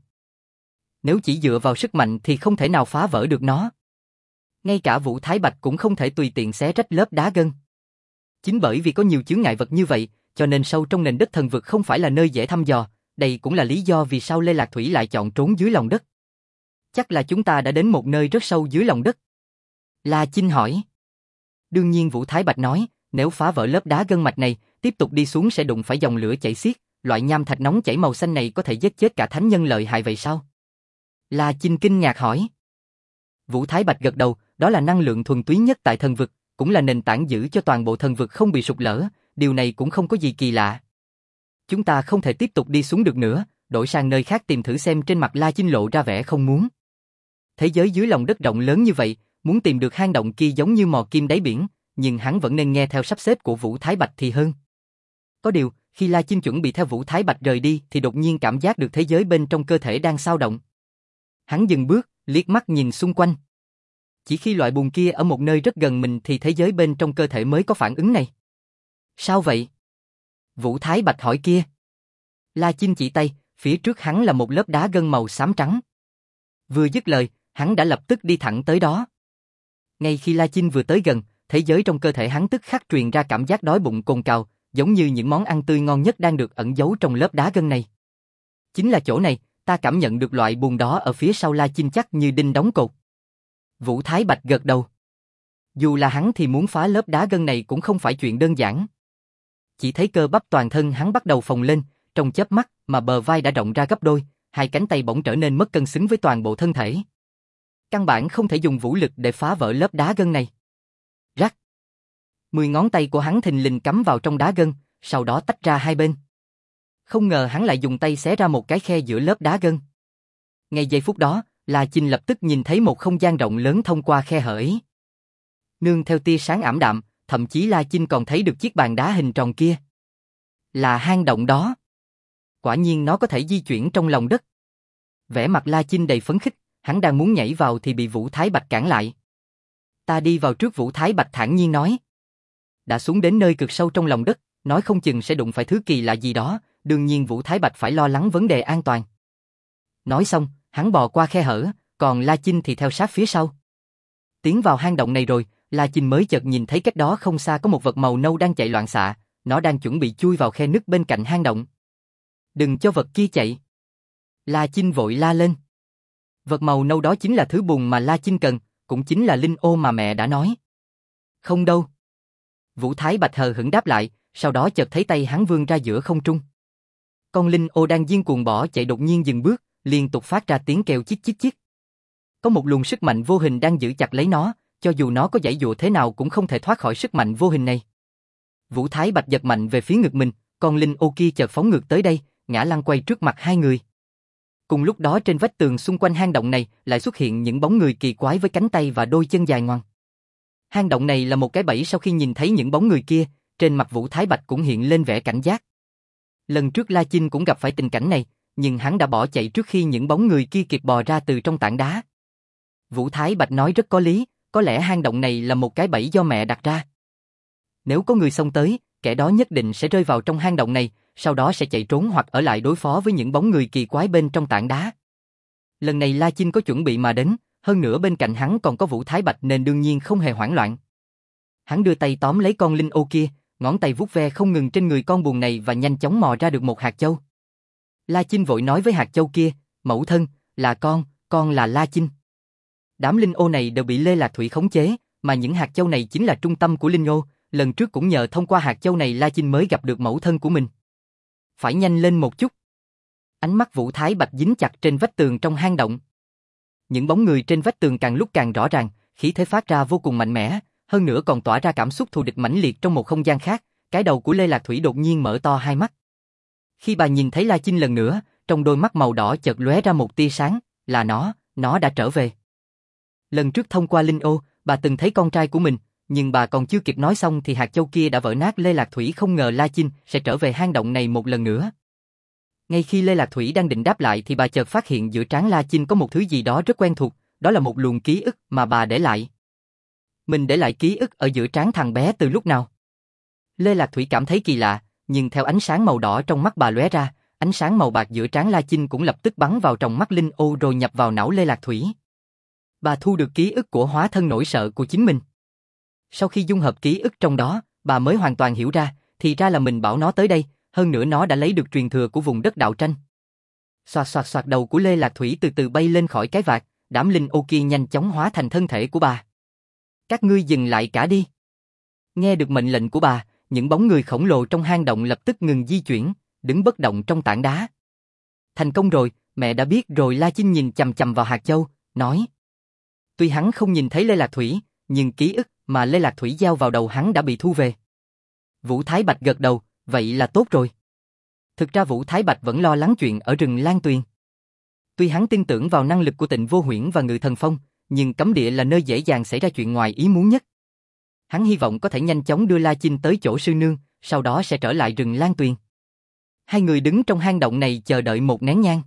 Nếu chỉ dựa vào sức mạnh thì không thể nào phá vỡ được nó. Ngay cả Vũ Thái Bạch cũng không thể tùy tiện xé rách lớp đá gân. Chính bởi vì có nhiều chướng ngại vật như vậy, cho nên sâu trong nền đất thần vực không phải là nơi dễ thăm dò. Đây cũng là lý do vì sao Lê Lạc Thủy lại chọn trốn dưới lòng đất. Chắc là chúng ta đã đến một nơi rất sâu dưới lòng đất. La Chinh hỏi. Đương nhiên, Vũ Thái Bạch nói, nếu phá vỡ lớp đá gân mạch này, tiếp tục đi xuống sẽ đụng phải dòng lửa chảy xiết, loại nham thạch nóng chảy màu xanh này có thể giết chết cả thánh nhân lợi hại vậy sao? La Chinh kinh ngạc hỏi. Vũ Thái Bạch gật đầu, đó là năng lượng thuần túy nhất tại thần vực, cũng là nền tảng giữ cho toàn bộ thần vực không bị sụp lở, điều này cũng không có gì kỳ lạ. Chúng ta không thể tiếp tục đi xuống được nữa, đổi sang nơi khác tìm thử xem. Trên mặt La Chinh lộ ra vẻ không muốn. Thế giới dưới lòng đất rộng lớn như vậy, muốn tìm được hang động kia giống như mò kim đáy biển, nhưng hắn vẫn nên nghe theo sắp xếp của Vũ Thái Bạch thì hơn. Có điều, khi La Chinh chuẩn bị theo Vũ Thái Bạch rời đi thì đột nhiên cảm giác được thế giới bên trong cơ thể đang xao động. Hắn dừng bước, liếc mắt nhìn xung quanh. Chỉ khi loại bùn kia ở một nơi rất gần mình thì thế giới bên trong cơ thể mới có phản ứng này. Sao vậy? Vũ Thái Bạch hỏi kia. La Chinh chỉ tay, phía trước hắn là một lớp đá gân màu xám trắng. Vừa dứt lời, hắn đã lập tức đi thẳng tới đó. Ngay khi La Chinh vừa tới gần, thế giới trong cơ thể hắn tức khắc truyền ra cảm giác đói bụng cồn cào, giống như những món ăn tươi ngon nhất đang được ẩn giấu trong lớp đá gân này. Chính là chỗ này, ta cảm nhận được loại bùn đó ở phía sau. La Chinh chắc như đinh đóng cột. Vũ Thái Bạch gật đầu. Dù là hắn thì muốn phá lớp đá gân này cũng không phải chuyện đơn giản. Chỉ thấy cơ bắp toàn thân hắn bắt đầu phồng lên, trong chớp mắt mà bờ vai đã rộng ra gấp đôi, hai cánh tay bỗng trở nên mất cân xứng với toàn bộ thân thể. Căn bản không thể dùng vũ lực để phá vỡ lớp đá gân này. Rắc. Mười ngón tay của hắn thình lình cắm vào trong đá gân, sau đó tách ra hai bên. Không ngờ hắn lại dùng tay xé ra một cái khe giữa lớp đá gân. Ngay giây phút đó, La Chinh lập tức nhìn thấy một không gian rộng lớn thông qua khe hở ấy. Nương theo tia sáng ảm đạm, thậm chí La Chinh còn thấy được chiếc bàn đá hình tròn kia. Là hang động đó. Quả nhiên nó có thể di chuyển trong lòng đất. Vẻ mặt La Chinh đầy phấn khích, hắn đang muốn nhảy vào thì bị Vũ Thái Bạch cản lại. Ta đi vào trước, Vũ Thái Bạch thản nhiên nói. Đã xuống đến nơi cực sâu trong lòng đất, nói không chừng sẽ đụng phải thứ kỳ lạ gì đó, đương nhiên Vũ Thái Bạch phải lo lắng vấn đề an toàn. Nói xong, hắn bò qua khe hở, còn La Chinh thì theo sát phía sau. Tiến vào hang động này rồi, La Chinh mới chợt nhìn thấy cách đó không xa có một vật màu nâu đang chạy loạn xạ, nó đang chuẩn bị chui vào khe nứt bên cạnh hang động. Đừng cho vật kia chạy. La Chinh vội la lên. Vật màu nâu đó chính là thứ bùn mà La Chinh cần, cũng chính là linh ô mà mẹ đã nói. Không đâu. Vũ Thái Bạch hờ hững đáp lại, sau đó chợt thấy tay hắn vươn ra giữa không trung. Con linh ô đang điên cuồng bỏ chạy đột nhiên dừng bước, liên tục phát ra tiếng kêu chích chích chích. Có một luồng sức mạnh vô hình đang giữ chặt lấy nó, cho dù nó có giãy giụa thế nào cũng không thể thoát khỏi sức mạnh vô hình này. Vũ Thái Bạch giật mạnh về phía ngực mình, con linh ô kia chợt phóng ngược tới đây, ngã lăn quay trước mặt hai người. Cùng lúc đó trên vách tường xung quanh hang động này lại xuất hiện những bóng người kỳ quái với cánh tay và đôi chân dài ngoằng. Hang động này là một cái bẫy. Sau khi nhìn thấy những bóng người kia, trên mặt Vũ Thái Bạch cũng hiện lên vẻ cảnh giác. Lần trước La Chinh cũng gặp phải tình cảnh này, nhưng hắn đã bỏ chạy trước khi những bóng người kia kịp bò ra từ trong tảng đá. Vũ Thái Bạch nói rất có lý, có lẽ hang động này là một cái bẫy do mẹ đặt ra. Nếu có người xông tới, kẻ đó nhất định sẽ rơi vào trong hang động này, sau đó sẽ chạy trốn hoặc ở lại đối phó với những bóng người kỳ quái bên trong tảng đá. Lần này La Chinh có chuẩn bị mà đến, hơn nữa bên cạnh hắn còn có Vũ Thái Bạch nên đương nhiên không hề hoảng loạn. Hắn đưa tay tóm lấy con linh ô kia, ngón tay vuốt ve không ngừng trên người con buồn này và nhanh chóng mò ra được một hạt châu. La Chinh vội nói với hạt châu kia, mẫu thân, là con, con là La Chinh. Đám linh ô này đều bị Lê Lạc Thủy khống chế, mà những hạt châu này chính là trung tâm của linh ô, lần trước cũng nhờ thông qua hạt châu này La Chinh mới gặp được mẫu thân của mình. Phải nhanh lên một chút. Ánh mắt Vũ Thái Bạch dính chặt trên vách tường trong hang động. Những bóng người trên vách tường càng lúc càng rõ ràng, khí thế phát ra vô cùng mạnh mẽ, hơn nữa còn tỏa ra cảm xúc thù địch mãnh liệt trong một không gian khác. Cái đầu của Lê Lạc Thủy đột nhiên mở to hai mắt. Khi bà nhìn thấy La Chinh lần nữa, trong đôi mắt màu đỏ chợt lóe ra một tia sáng, là nó, nó đã trở về. Lần trước thông qua linh ô, bà từng thấy con trai của mình, nhưng bà còn chưa kịp nói xong thì hạt châu kia đã vỡ nát. Lê Lạc Thủy không ngờ La Chinh sẽ trở về hang động này một lần nữa. Ngay khi Lê Lạc Thủy đang định đáp lại thì bà chợt phát hiện giữa trán La Chinh có một thứ gì đó rất quen thuộc, đó là một luồng ký ức mà bà để lại. Mình để lại ký ức ở giữa trán thằng bé từ lúc nào? Lê Lạc Thủy cảm thấy kỳ lạ, nhưng theo ánh sáng màu đỏ trong mắt bà lóe ra, ánh sáng màu bạc giữa trán La Chinh cũng lập tức bắn vào trong mắt linh ô rồi nhập vào não Lê Lạc Thủy. Bà thu được ký ức của hóa thân nỗi sợ của chính mình. Sau khi dung hợp ký ức trong đó, bà mới hoàn toàn hiểu ra, thì ra là mình bảo nó tới đây, hơn nữa nó đã lấy được truyền thừa của vùng đất đạo tranh. Xoạt xoạt xoạt, đầu của Lê Lạc Thủy từ từ bay lên khỏi cái vạt, đám linh ô kia nhanh chóng hóa thành thân thể của bà. Các ngươi dừng lại cả đi. Nghe được mệnh lệnh của bà, những bóng người khổng lồ trong hang động lập tức ngừng di chuyển, đứng bất động trong tảng đá. Thành công rồi, mẹ đã biết rồi. La Chinh nhìn chằm chằm vào hạt châu, nói. Tuy hắn không nhìn thấy Lê Lạc Thủy, nhưng ký ức mà Lê Lạc Thủy giao vào đầu hắn đã bị thu về. Vũ Thái Bạch gật đầu, vậy là tốt rồi. Thực ra Vũ Thái Bạch vẫn lo lắng chuyện ở rừng Lan Tuyền. Tuy hắn tin tưởng vào năng lực của Tịnh Vô Huyễn và Ngự Thần Phong, nhưng cấm địa là nơi dễ dàng xảy ra chuyện ngoài ý muốn nhất. Hắn hy vọng có thể nhanh chóng đưa La Chinh tới chỗ sư nương, sau đó sẽ trở lại rừng Lan Tuyền. Hai người đứng trong hang động này chờ đợi một nén nhang.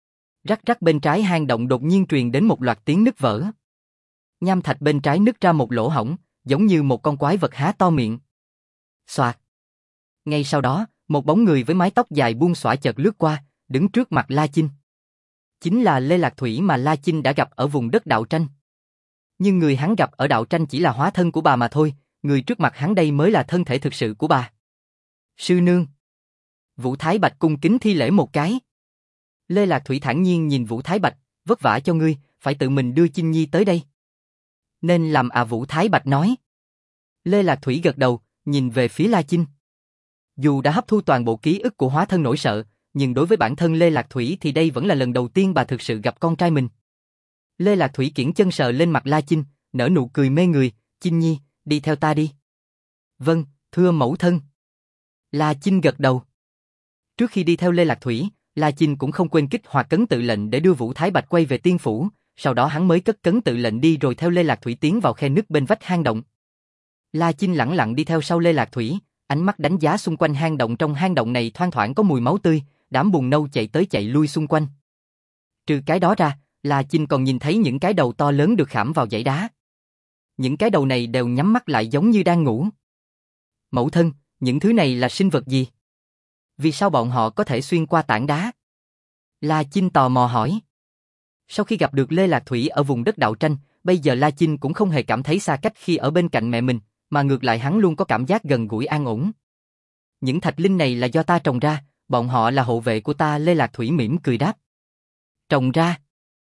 Rắc rắc, bên trái hang động đột nhiên truyền đến một loạt tiếng nứt vỡ. Nham thạch bên trái nứt ra một lỗ hổng, giống như một con quái vật há to miệng. Xoạt. Ngay sau đó, một bóng người với mái tóc dài buông xõa chợt lướt qua, đứng trước mặt La Chinh. Chính là Lê Lạc Thủy mà La Chinh đã gặp ở vùng đất đạo tranh. Nhưng người hắn gặp ở đạo tranh chỉ là hóa thân của bà mà thôi, người trước mặt hắn đây mới là thân thể thực sự của bà. Sư nương. Vũ Thái Bạch cung kính thi lễ một cái. Lê Lạc Thủy thản nhiên nhìn Vũ Thái Bạch, vất vả cho ngươi, phải tự mình đưa Chinh Nhi tới đây. Nên làm à, Vũ Thái Bạch nói. Lê Lạc Thủy gật đầu, nhìn về phía La Chinh. Dù đã hấp thu toàn bộ ký ức của hóa thân nỗi sợ, nhưng đối với bản thân Lê Lạc Thủy thì đây vẫn là lần đầu tiên bà thực sự gặp con trai mình. Lê Lạc Thủy kiễng chân sờ lên mặt La Chinh, nở nụ cười mê người, Chinh Nhi, đi theo ta đi. Vâng, thưa mẫu thân. La Chinh gật đầu. Trước khi đi theo Lê Lạc Thủy, La Chinh cũng không quên kích hoạt cấn tự lệnh để đưa Vũ Thái Bạch quay về tiên phủ, sau đó hắn mới cất cấn tự lệnh đi rồi theo Lê Lạc Thủy tiến vào khe nứt bên vách hang động. La Chinh lẳng lặng đi theo sau Lê Lạc Thủy, ánh mắt đánh giá xung quanh hang động. Trong hang động này thoang thoảng có mùi máu tươi, đám bùn nâu chạy tới chạy lui xung quanh. Trừ cái đó ra, La Chinh còn nhìn thấy những cái đầu to lớn được khảm vào dãy đá. Những cái đầu này đều nhắm mắt lại giống như đang ngủ. Mẫu thân, những thứ này là sinh vật gì? Vì sao bọn họ có thể xuyên qua tảng đá? La Chinh tò mò hỏi. Sau khi gặp được Lê Lạc Thủy ở vùng đất đạo tranh, bây giờ La Chinh cũng không hề cảm thấy xa cách khi ở bên cạnh mẹ mình, mà ngược lại hắn luôn có cảm giác gần gũi an ổn. Những thạch linh này là do ta trồng ra, bọn họ là hộ vệ của ta. Lê Lạc Thủy mỉm cười đáp. Trồng ra?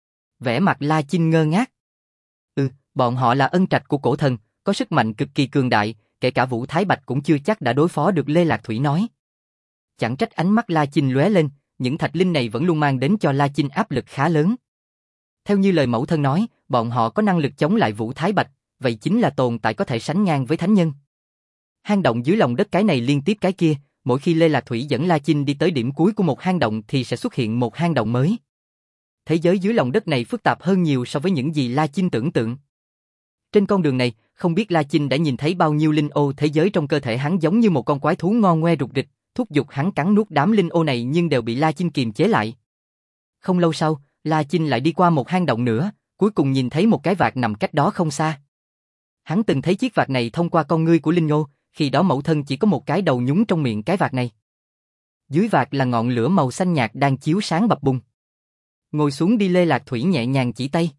Vẻ mặt La Chinh ngơ ngác. Ừ, bọn họ là ân trạch của cổ thần, có sức mạnh cực kỳ cường đại, kể cả Vũ Thái Bạch cũng chưa chắc đã đối phó được, Lê Lạc Thủy nói. Chẳng trách ánh mắt La Chinh lóe lên, những thạch linh này vẫn luôn mang đến cho La Chinh áp lực khá lớn. Theo như lời mẫu thân nói, bọn họ có năng lực chống lại Vũ Thái Bạch, vậy chính là tồn tại có thể sánh ngang với thánh nhân. Hang động dưới lòng đất cái này liên tiếp cái kia, mỗi khi Lê Lạc Thủy dẫn La Chinh đi tới điểm cuối của một hang động thì sẽ xuất hiện một hang động mới. Thế giới dưới lòng đất này phức tạp hơn nhiều so với những gì La Chinh tưởng tượng. Trên con đường này, không biết La Chinh đã nhìn thấy bao nhiêu linh ô, thế giới trong cơ thể hắn giống như một con quái thú ngon ngoe rục rịch, thúc giục hắn cắn nuốt đám linh ô này nhưng đều bị La Chinh kiềm chế lại. Không lâu sau, La Chinh lại đi qua một hang động nữa, cuối cùng nhìn thấy một cái vạc nằm cách đó không xa. Hắn từng thấy chiếc vạc này thông qua con ngươi của linh ô, khi đó mẫu thân chỉ có một cái đầu nhúng trong miệng cái vạc này. Dưới vạc là ngọn lửa màu xanh nhạt đang chiếu sáng bập bùng. Ngồi xuống đi, Lê Lạc Thủy nhẹ nhàng chỉ tay.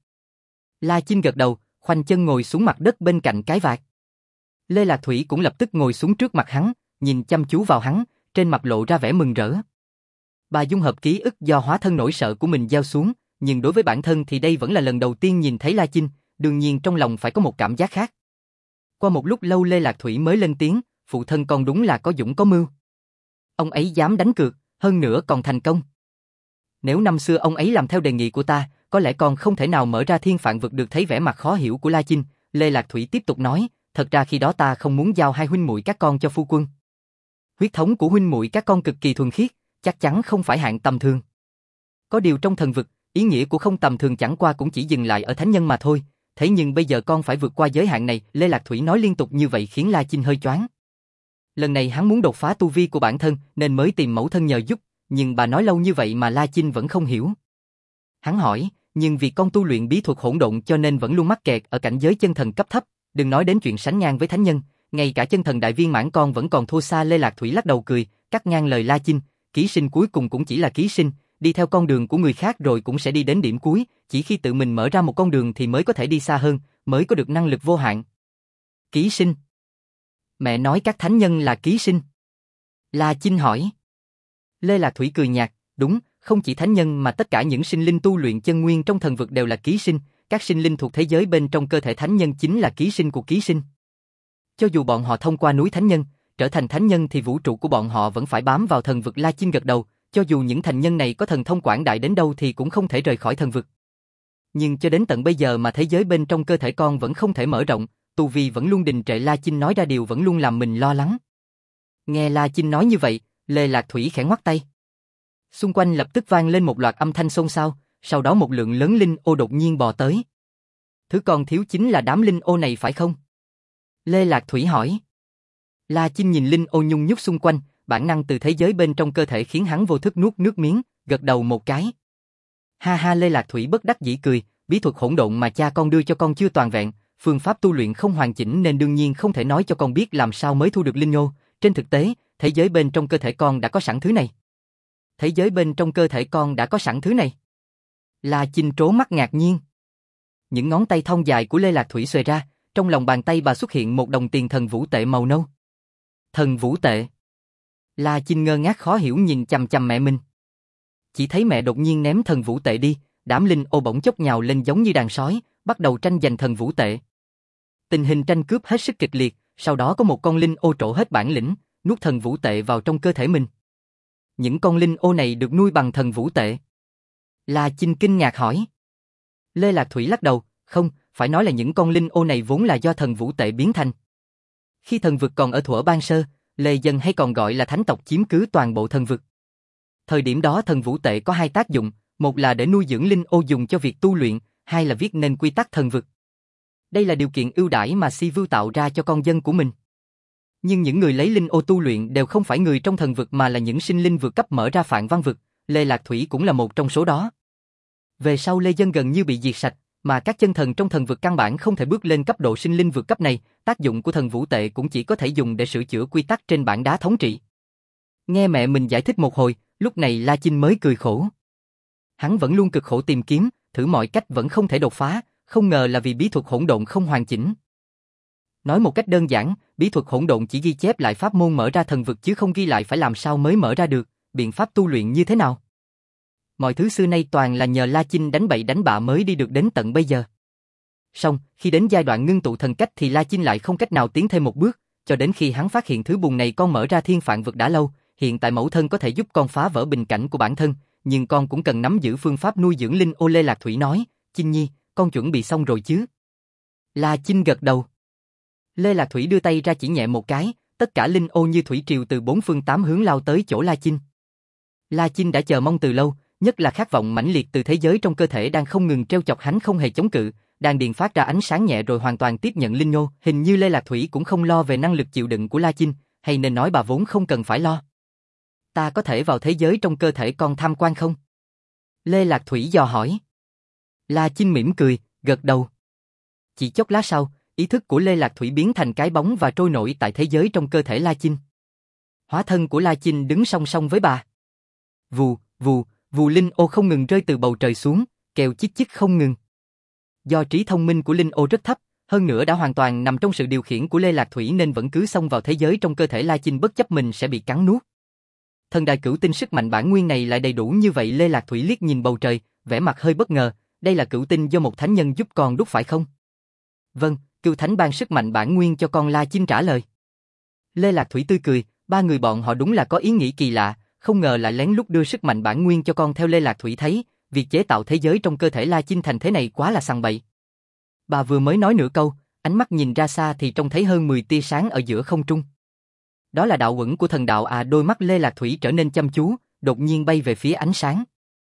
La Chinh gật đầu, khoanh chân ngồi xuống mặt đất bên cạnh cái vạc. Lê Lạc Thủy cũng lập tức ngồi xuống trước mặt hắn, nhìn chăm chú vào hắn, trên mặt lộ ra vẻ mừng rỡ. Bà dung hợp ký ức do hóa thân nỗi sợ của mình gieo xuống, nhưng đối với bản thân thì đây vẫn là lần đầu tiên nhìn thấy La Chinh, đương nhiên trong lòng phải có một cảm giác khác. Qua một lúc lâu Lê Lạc Thủy mới lên tiếng, phụ thân con đúng là có dũng có mưu. Ông ấy dám đánh cược, hơn nữa còn thành công. Nếu năm xưa ông ấy làm theo đề nghị của ta, có lẽ con không thể nào mở ra thiên phạn vực được. Thấy vẻ mặt khó hiểu của La Chinh, Lê Lạc Thủy tiếp tục nói, thật ra khi đó ta không muốn giao hai huynh muội các con cho phu quân. Huyết thống của huynh muội các con cực kỳ thuần khiết, chắc chắn không phải hạng tầm thường. Có điều trong thần vực, ý nghĩa của không tầm thường chẳng qua cũng chỉ dừng lại ở thánh nhân mà thôi, thế nhưng bây giờ con phải vượt qua giới hạn này. Lê Lạc Thủy nói liên tục như vậy khiến La Chinh hơi choáng. Lần này hắn muốn đột phá tu vi của bản thân nên mới tìm mẫu thân nhờ giúp, nhưng bà nói lâu như vậy mà La Chinh vẫn không hiểu. Hắn hỏi, nhưng vì con tu luyện bí thuật hỗn độn cho nên vẫn luôn mắc kẹt ở cảnh giới chân thần cấp thấp, đừng nói đến chuyện sánh ngang với thánh nhân, ngay cả chân thần đại viên mãn con vẫn còn thua xa. Lê Lạc Thủy lắc đầu cười, cắt ngang lời La Chinh, ký sinh cuối cùng cũng chỉ là ký sinh, đi theo con đường của người khác rồi cũng sẽ đi đến điểm cuối, chỉ khi tự mình mở ra một con đường thì mới có thể đi xa hơn, mới có được năng lực vô hạn. Ký sinh? Mẹ nói các thánh nhân là ký sinh? La Chinh hỏi. Lê Lạc Thủy cười nhạt, đúng, không chỉ thánh nhân mà tất cả những sinh linh tu luyện chân nguyên trong thần vực đều là ký sinh, các sinh linh thuộc thế giới bên trong cơ thể thánh nhân chính là ký sinh của ký sinh. Cho dù bọn họ thông qua núi thánh nhân, trở thành thánh nhân thì vũ trụ của bọn họ vẫn phải bám vào thần vực. La Chinh gật đầu, cho dù những thành nhân này có thần thông quảng đại đến đâu thì cũng không thể rời khỏi thần vực. Nhưng cho đến tận bây giờ mà thế giới bên trong cơ thể con vẫn không thể mở rộng, tu vi vẫn luôn đình trệ. La Chinh nói ra điều vẫn luôn làm mình lo lắng. Nghe La Chinh nói như vậy, Lê Lạc Thủy khẽ ngoắt tay. Xung quanh lập tức vang lên một loạt âm thanh xôn xao, sau đó một lượng lớn linh ô đột nhiên bò tới. Thứ còn thiếu chính là đám linh ô này phải không? Lê Lạc Thủy hỏi. La Chinh nhìn linh ô nhung nhúc xung quanh, bản năng từ thế giới bên trong cơ thể khiến hắn vô thức nuốt nước miếng, gật đầu một cái. Ha ha, Lê Lạc Thủy bất đắc dĩ cười, bí thuật hỗn độn mà cha con đưa cho con chưa toàn vẹn, phương pháp tu luyện không hoàn chỉnh nên đương nhiên không thể nói cho con biết làm sao mới thu được linh ô. Trên thực tế, thế giới bên trong cơ thể con đã có sẵn thứ này. Thế giới bên trong cơ thể con đã có sẵn thứ này. La Chinh trố mắt ngạc nhiên. Những ngón tay thon dài của Lê Lạc Thủy xuề ra, trong lòng bàn tay bà xuất hiện một đồng tiền thần vũ tệ màu nâu. Thần vũ tệ. La Chinh ngơ ngác khó hiểu nhìn chằm chằm mẹ mình. Chỉ thấy mẹ đột nhiên ném thần vũ tệ đi, đám linh ô bỗng chốc nhào lên giống như đàn sói, bắt đầu tranh giành thần vũ tệ. Tình hình tranh cướp hết sức kịch liệt, sau đó có một con linh ô trổ hết bản lĩnh, nuốt thần vũ tệ vào trong cơ thể mình. Những con linh ô này được nuôi bằng thần vũ tệ. La Chinh kinh ngạc hỏi. Lê Lạc Thủy lắc đầu, không, phải nói là những con linh ô này vốn là do thần vũ tệ biến thành. Khi thần vực còn ở thuở ban sơ, Lê dân hay còn gọi là thánh tộc chiếm cứ toàn bộ thần vực. Thời điểm đó thần vũ tệ có hai tác dụng, một là để nuôi dưỡng linh ô dùng cho việc tu luyện, hai là viết nên quy tắc thần vực. Đây là điều kiện ưu đãi mà Si Vưu tạo ra cho con dân của mình. Nhưng những người lấy linh ô tu luyện đều không phải người trong thần vực mà là những sinh linh vượt cấp mở ra Phạn Văn vực, Lê Lạc Thủy cũng là một trong số đó. Về sau Lê dân gần như bị diệt sạch, mà các chân thần trong thần vực căn bản không thể bước lên cấp độ sinh linh vượt cấp này, tác dụng của thần vũ tệ cũng chỉ có thể dùng để sửa chữa quy tắc trên bảng đá thống trị. Nghe mẹ mình giải thích một hồi, lúc này La Chinh mới cười khổ. Hắn vẫn luôn cực khổ tìm kiếm, thử mọi cách vẫn không thể đột phá, không ngờ là vì bí thuật hỗn độn không hoàn chỉnh. Nói một cách đơn giản, bí thuật hỗn độn chỉ ghi chép lại pháp môn mở ra thần vực chứ không ghi lại phải làm sao mới mở ra được, biện pháp tu luyện như thế nào. Mọi thứ xưa nay toàn là nhờ La Chinh đánh bậy đánh bạ mới đi được đến tận bây giờ. Song, khi đến giai đoạn ngưng tụ thần cách thì La Chinh lại không cách nào tiến thêm một bước, cho đến khi hắn phát hiện thứ bùn này con mở ra thiên phạn vực đã lâu, hiện tại mẫu thân có thể giúp con phá vỡ bình cảnh của bản thân, nhưng con cũng cần nắm giữ phương pháp nuôi dưỡng linh ô. Lê Lạc Thủy nói, Chinh Nhi, con chuẩn bị xong rồi chứ? La Chinh gật đầu. Lê Lạc Thủy đưa tay ra chỉ nhẹ một cái, tất cả linh ô như thủy triều từ bốn phương tám hướng lao tới chỗ La Chinh. La Chinh đã chờ mong từ lâu, nhất là khát vọng mãnh liệt từ thế giới trong cơ thể đang không ngừng treo chọc hắn không hề chống cự, đan điền phát ra ánh sáng nhẹ rồi hoàn toàn tiếp nhận linh nô. Hình như Lê Lạc Thủy cũng không lo về năng lực chịu đựng của La Chinh, hay nên nói bà vốn không cần phải lo. Ta có thể vào thế giới trong cơ thể con tham quan không? Lê Lạc Thủy dò hỏi. La Chinh mỉm cười, gật đầu. Chỉ chốc lát sau, ý thức của Lê Lạc Thủy biến thành cái bóng và trôi nổi tại thế giới trong cơ thể La Chinh. Hóa thân của La Chinh đứng song song với bà. Vù, vù, vù linh ô không ngừng rơi từ bầu trời xuống, kêu chích chích không ngừng. Do trí thông minh của linh ô rất thấp, hơn nữa đã hoàn toàn nằm trong sự điều khiển của Lê Lạc Thủy nên vẫn cứ xông vào thế giới trong cơ thể La Chinh bất chấp mình sẽ bị cắn nuốt. Thần đài cửu tinh sức mạnh bản nguyên này lại đầy đủ như vậy. Lê Lạc Thủy liếc nhìn bầu trời, vẻ mặt hơi bất ngờ, đây là cửu tinh do một thánh nhân giúp con đúc phải không? Vâng, cửu thánh ban sức mạnh bản nguyên cho con. La Chinh trả lời. Lê Lạc Thủy tươi cười, ba người bọn họ đúng là có ý nghĩ kỳ lạ, không ngờ lại lén lút đưa sức mạnh bản nguyên cho con. Theo Lê Lạc Thủy thấy, việc chế tạo thế giới trong cơ thể La Chinh thành thế này quá là sằng bậy. Bà vừa mới nói nửa câu, ánh mắt nhìn ra xa thì trông thấy hơn mười tia sáng ở giữa không trung. Đó là đạo uẩn của thần đạo à? Đôi mắt Lê Lạc Thủy trở nên chăm chú, đột nhiên bay về phía ánh sáng.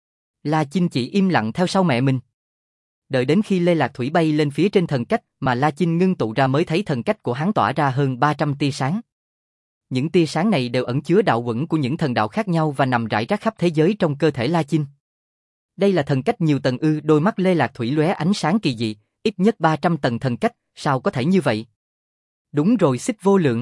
La Chinh chỉ im lặng theo sau mẹ mình. Đợi đến khi Lê Lạc Thủy bay lên phía trên thần cách mà La Chinh ngưng tụ ra mới thấy thần cách của hắn tỏa ra hơn ba trăm tia sáng. Những tia sáng này đều ẩn chứa đạo uẩn của những thần đạo khác nhau và nằm rải rác khắp thế giới trong cơ thể La Chinh. Đây là thần cách nhiều tầng ư? Đôi mắt Lê Lạc Thủy lóe ánh sáng kỳ dị, ít nhất ba trăm tầng thần cách, sao có thể như vậy? Đúng rồi, xích vô lượng.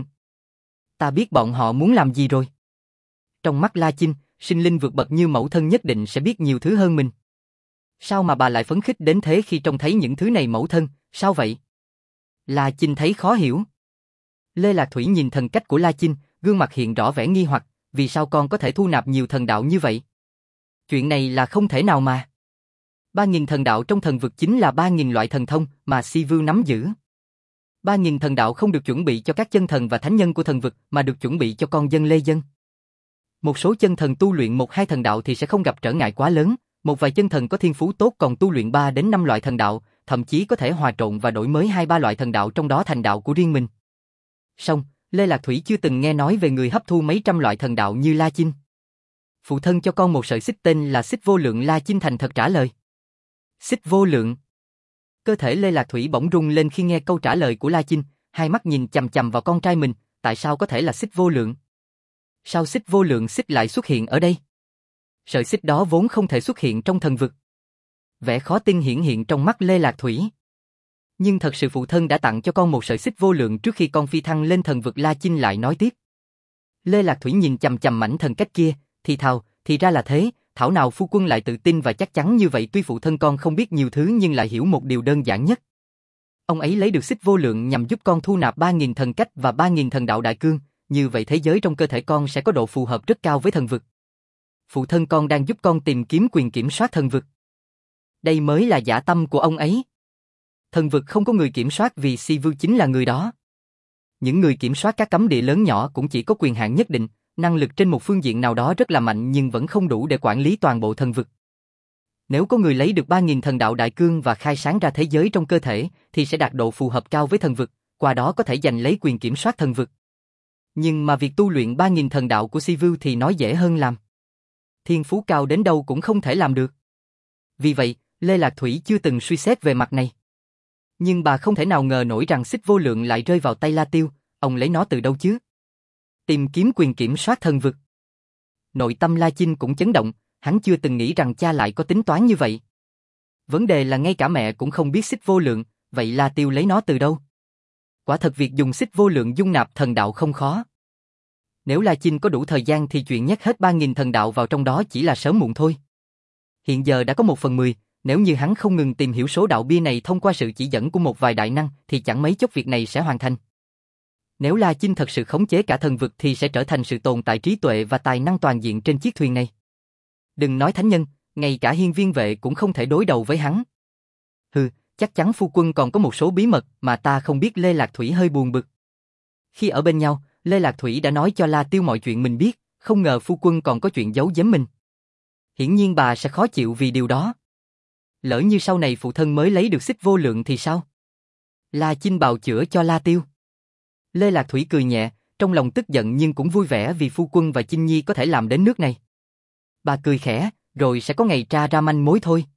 Ta biết bọn họ muốn làm gì rồi. Trong mắt La Chinh, sinh linh vượt bậc như mẫu thân nhất định sẽ biết nhiều thứ hơn mình. Sao mà bà lại phấn khích đến thế khi trông thấy những thứ này mẫu thân, sao vậy? La Chinh thấy khó hiểu. Lê Lạc Thủy nhìn thần cách của La Chinh, gương mặt hiện rõ vẻ nghi hoặc, vì sao con có thể thu nạp nhiều thần đạo như vậy? Chuyện này là không thể nào mà. Ba nghìn thần đạo trong thần vực chính là ba nghìn loại thần thông mà Si Vưu nắm giữ. Ba nghìn thần đạo không được chuẩn bị cho các chân thần và thánh nhân của thần vực mà được chuẩn bị cho con dân lê dân. Một số chân thần tu luyện một hai thần đạo thì sẽ không gặp trở ngại quá lớn, một vài chân thần có thiên phú tốt còn tu luyện ba đến năm loại thần đạo, thậm chí có thể hòa trộn và đổi mới hai ba loại thần đạo trong đó thành đạo của riêng mình. Song, Lê Lạc Thủy chưa từng nghe nói về người hấp thu mấy trăm loại thần đạo như La Chinh. Phụ thân cho con một sợi xích tên là xích vô lượng. La Chinh thành thật trả lời. Xích vô lượng. Cơ thể Lê Lạc Thủy bỗng rung lên khi nghe câu trả lời của La Chinh, hai mắt nhìn chằm chằm vào con trai mình, tại sao có thể là xích vô lượng? Sao xích vô lượng xích lại xuất hiện ở đây? Sợi xích đó vốn không thể xuất hiện trong thần vực. Vẻ khó tin hiển hiện trong mắt Lê Lạc Thủy. Nhưng thật sự phụ thân đã tặng cho con một sợi xích vô lượng trước khi con phi thăng lên thần vực. La Chinh lại nói tiếp. Lê Lạc Thủy nhìn chằm chằm mảnh thần cách kia, thì thào, thì ra là thế, thảo nào phu quân lại tự tin và chắc chắn như vậy. Tuy phụ thân con không biết nhiều thứ nhưng lại hiểu một điều đơn giản nhất. Ông ấy lấy được xích vô lượng nhằm giúp con thu nạp ba nghìn thần cách và ba nghìn thần đạo đại cương, như vậy thế giới trong cơ thể con sẽ có độ phù hợp rất cao với thần vực. Phụ thân con đang giúp con tìm kiếm quyền kiểm soát thần vực. Đây mới là dã tâm của ông ấy. Thần vực không có người kiểm soát vì Si Vưu chính là người đó. Những người kiểm soát các cấm địa lớn nhỏ cũng chỉ có quyền hạn nhất định, năng lực trên một phương diện nào đó rất là mạnh nhưng vẫn không đủ để quản lý toàn bộ thần vực. Nếu có người lấy được ba nghìn thần đạo đại cương và khai sáng ra thế giới trong cơ thể, thì sẽ đạt độ phù hợp cao với thần vực, qua đó có thể giành lấy quyền kiểm soát thần vực. Nhưng mà việc tu luyện ba nghìn thần đạo của Si Vưu thì nói dễ hơn làm. Thiên phú cao đến đâu cũng không thể làm được. Vì vậy, Lê Lạc Thủy chưa từng suy xét về mặt này. Nhưng bà không thể nào ngờ nổi rằng xích vô lượng lại rơi vào tay La Tiêu, ông lấy nó từ đâu chứ? Tìm kiếm quyền kiểm soát thần vực. Nội tâm La Chinh cũng chấn động, hắn chưa từng nghĩ rằng cha lại có tính toán như vậy. Vấn đề là ngay cả mẹ cũng không biết xích vô lượng, vậy La Tiêu lấy nó từ đâu? Quả thật việc dùng xích vô lượng dung nạp thần đạo không khó. Nếu La Chinh có đủ thời gian thì chuyện nhét hết ba nghìn thần đạo vào trong đó chỉ là sớm muộn thôi. Hiện giờ đã có một phần mười, nếu như hắn không ngừng tìm hiểu số đạo bia này thông qua sự chỉ dẫn của một vài đại năng thì chẳng mấy chốc việc này sẽ hoàn thành. Nếu La Chinh thật sự khống chế cả thần vực thì sẽ trở thành sự tồn tại trí tuệ và tài năng toàn diện trên chiếc thuyền này. Đừng nói thánh nhân, ngay cả hiên viên vệ cũng không thể đối đầu với hắn. Hừ, chắc chắn phu quân còn có một số bí mật mà ta không biết. Lê Lạc Thủy hơi buồn bực. Khi ở bên nhau, Lê Lạc Thủy đã nói cho La Tiêu mọi chuyện mình biết, không ngờ phu quân còn có chuyện giấu giếm mình. Hiển nhiên bà sẽ khó chịu vì điều đó. Lỡ như sau này phụ thân mới lấy được xích vô lượng thì sao? La Chinh bào chữa cho La Tiêu. Lê Lạc Thủy cười nhẹ, trong lòng tức giận nhưng cũng vui vẻ vì phu quân và Chinh Nhi có thể làm đến nước này. Bà cười khẽ, rồi sẽ có ngày tra ra manh mối thôi.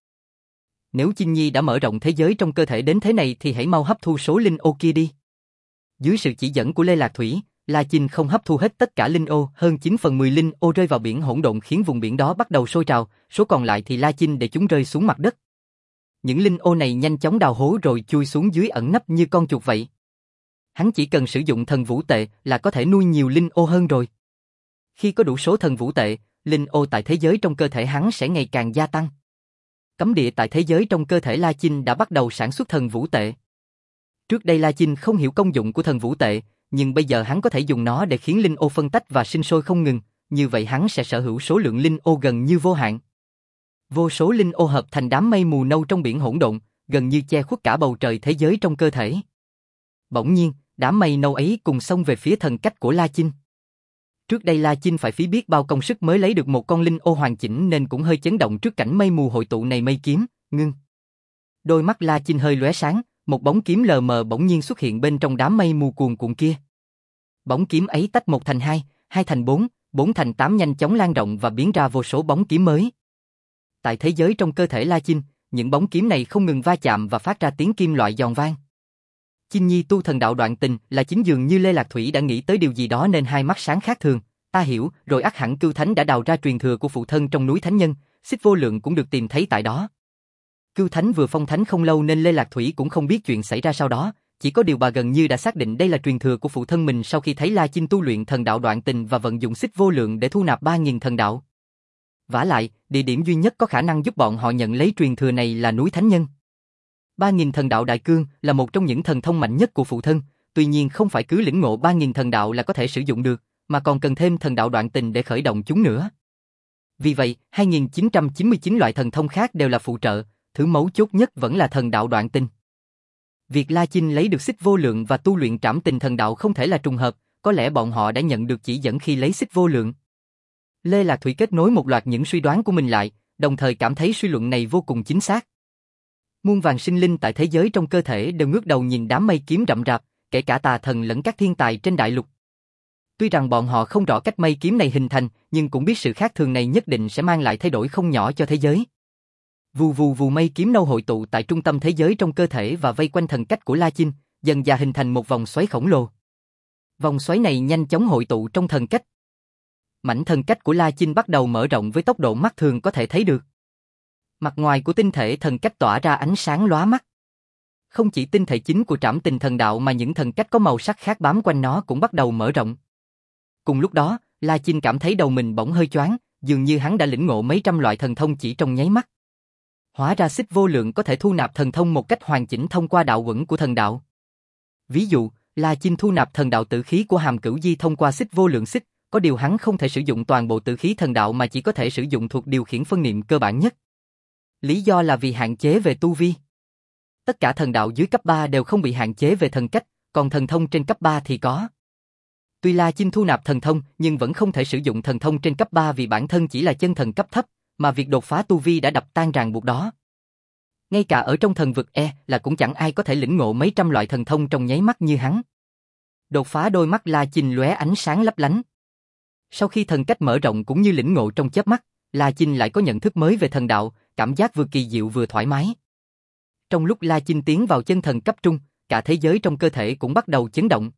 Nếu Chinh Nhi đã mở rộng thế giới trong cơ thể đến thế này thì hãy mau hấp thu số linh ô kia đi. Dưới sự chỉ dẫn của Lê Lạc Thủy, La Chinh không hấp thu hết tất cả linh ô, hơn chín phần mười linh ô rơi vào biển hỗn độn khiến vùng biển đó bắt đầu sôi trào, số còn lại thì La Chinh để chúng rơi xuống mặt đất. Những linh ô này nhanh chóng đào hố rồi chui xuống dưới ẩn nấp như con chuột vậy. Hắn chỉ cần sử dụng thần vũ tệ là có thể nuôi nhiều linh ô hơn rồi. Khi có đủ số thần vũ tệ, linh ô tại thế giới trong cơ thể hắn sẽ ngày càng gia tăng. Cấm địa tại thế giới trong cơ thể La Chinh đã bắt đầu sản xuất thần vũ tệ. Trước đây La Chinh không hiểu công dụng của thần vũ tệ, nhưng bây giờ hắn có thể dùng nó để khiến linh ô phân tách và sinh sôi không ngừng, như vậy hắn sẽ sở hữu số lượng linh ô gần như vô hạn. Vô số linh ô hợp thành đám mây mù nâu trong biển hỗn độn, gần như che khuất cả bầu trời thế giới trong cơ thể. Bỗng nhiên, đám mây nâu ấy cùng xông về phía thần cách của La Chinh. Trước đây La Chinh phải phí biết bao công sức mới lấy được một con linh ô hoàn chỉnh nên cũng hơi chấn động trước cảnh mây mù hội tụ này. Mây kiếm, ngưng. Đôi mắt La Chinh hơi lóe sáng, một bóng kiếm lờ mờ bỗng nhiên xuất hiện bên trong đám mây mù cuồn cuộn kia. Bóng kiếm ấy tách một thành hai, hai thành bốn, bốn thành tám nhanh chóng lan rộng và biến ra vô số bóng kiếm mới. Tại thế giới trong cơ thể La Chinh, những bóng kiếm này không ngừng va chạm và phát ra tiếng kim loại giòn vang. Chinh Nhi tu thần đạo đoạn tình là chính dường như Lê Lạc Thủy đã nghĩ tới điều gì đó nên hai mắt sáng khác thường. Ta hiểu, rồi ắt hẳn Cưu Thánh đã đào ra truyền thừa của phụ thân trong núi Thánh Nhân, xích vô lượng cũng được tìm thấy tại đó. Cưu Thánh vừa phong thánh không lâu nên Lê Lạc Thủy cũng không biết chuyện xảy ra sau đó, chỉ có điều bà gần như đã xác định đây là truyền thừa của phụ thân mình sau khi thấy La Chinh tu luyện thần đạo đoạn tình và vận dụng xích vô lượng để thu nạp ba nghìn thần đạo. Vả lại, địa điểm duy nhất có khả năng giúp bọn họ nhận lấy truyền thừa này là núi Thánh Nhân. ba nghìn thần đạo đại cương là một trong những thần thông mạnh nhất của phụ thân, tuy nhiên không phải cứ lĩnh ngộ ba nghìn thần đạo là có thể sử dụng được, mà còn cần thêm thần đạo đoạn tình để khởi động chúng nữa. Vì vậy, hai nghìn chín trăm chín mươi chín loại thần thông khác đều là phụ trợ, thứ mấu chốt nhất vẫn là thần đạo đoạn tình. Việc La Chinh lấy được xích vô lượng và tu luyện trảm tình thần đạo không thể là trùng hợp, có lẽ bọn họ đã nhận được chỉ dẫn khi lấy xích vô lượng. Lê Lạc Thủy kết nối một loạt những suy đoán của mình lại, đồng thời cảm thấy suy luận này vô cùng chính xác. Muôn vàn sinh linh tại thế giới trong cơ thể đều ngước đầu nhìn đám mây kiếm rậm rạp, kể cả tà thần lẫn các thiên tài trên đại lục. Tuy rằng bọn họ không rõ cách mây kiếm này hình thành, nhưng cũng biết sự khác thường này nhất định sẽ mang lại thay đổi không nhỏ cho thế giới. Vù vù vù mây kiếm nâu hội tụ tại trung tâm thế giới trong cơ thể và vây quanh thần cách của La Chinh, dần dà hình thành một vòng xoáy khổng lồ. Vòng xoáy này nhanh chóng hội tụ trong thần cách. Mảnh thần cách của La Chinh bắt đầu mở rộng với tốc độ mắt thường có thể thấy được. Mặt ngoài của tinh thể thần cách tỏa ra ánh sáng lóa mắt. Không chỉ tinh thể chính của trảm tình thần đạo mà những thần cách có màu sắc khác bám quanh nó cũng bắt đầu mở rộng. Cùng lúc đó, La Chinh cảm thấy đầu mình bỗng hơi choáng, dường như hắn đã lĩnh ngộ mấy trăm loại thần thông chỉ trong nháy mắt. Hóa ra xích vô lượng có thể thu nạp thần thông một cách hoàn chỉnh thông qua đạo quẩn của thần đạo. Ví dụ, La Chinh thu nạp thần đạo tử khí của Hàm Cửu Di thông qua xích vô lượng xích, có điều hắn không thể sử dụng toàn bộ tử khí thần đạo mà chỉ có thể sử dụng thuộc điều khiển phân niệm cơ bản nhất. Lý do là vì hạn chế về tu vi. Tất cả thần đạo dưới cấp ba đều không bị hạn chế về thần cách, còn thần thông trên cấp ba thì có. Tuy La Chinh thu nạp thần thông nhưng vẫn không thể sử dụng thần thông trên cấp ba vì bản thân chỉ là chân thần cấp thấp, mà việc đột phá tu vi đã đập tan ràng buộc đó. Ngay cả ở trong thần vực E là cũng chẳng ai có thể lĩnh ngộ mấy trăm loại thần thông trong nháy mắt như hắn. Đột phá đôi mắt La Chinh lóe ánh sáng lấp lánh. Sau khi thần cách mở rộng cũng như lĩnh ngộ trong chớp mắt, La Chinh lại có nhận thức mới về thần đạo, cảm giác vừa kỳ diệu vừa thoải mái. Trong lúc La Chinh tiến vào chân thần cấp trung, cả thế giới trong cơ thể cũng bắt đầu chấn động.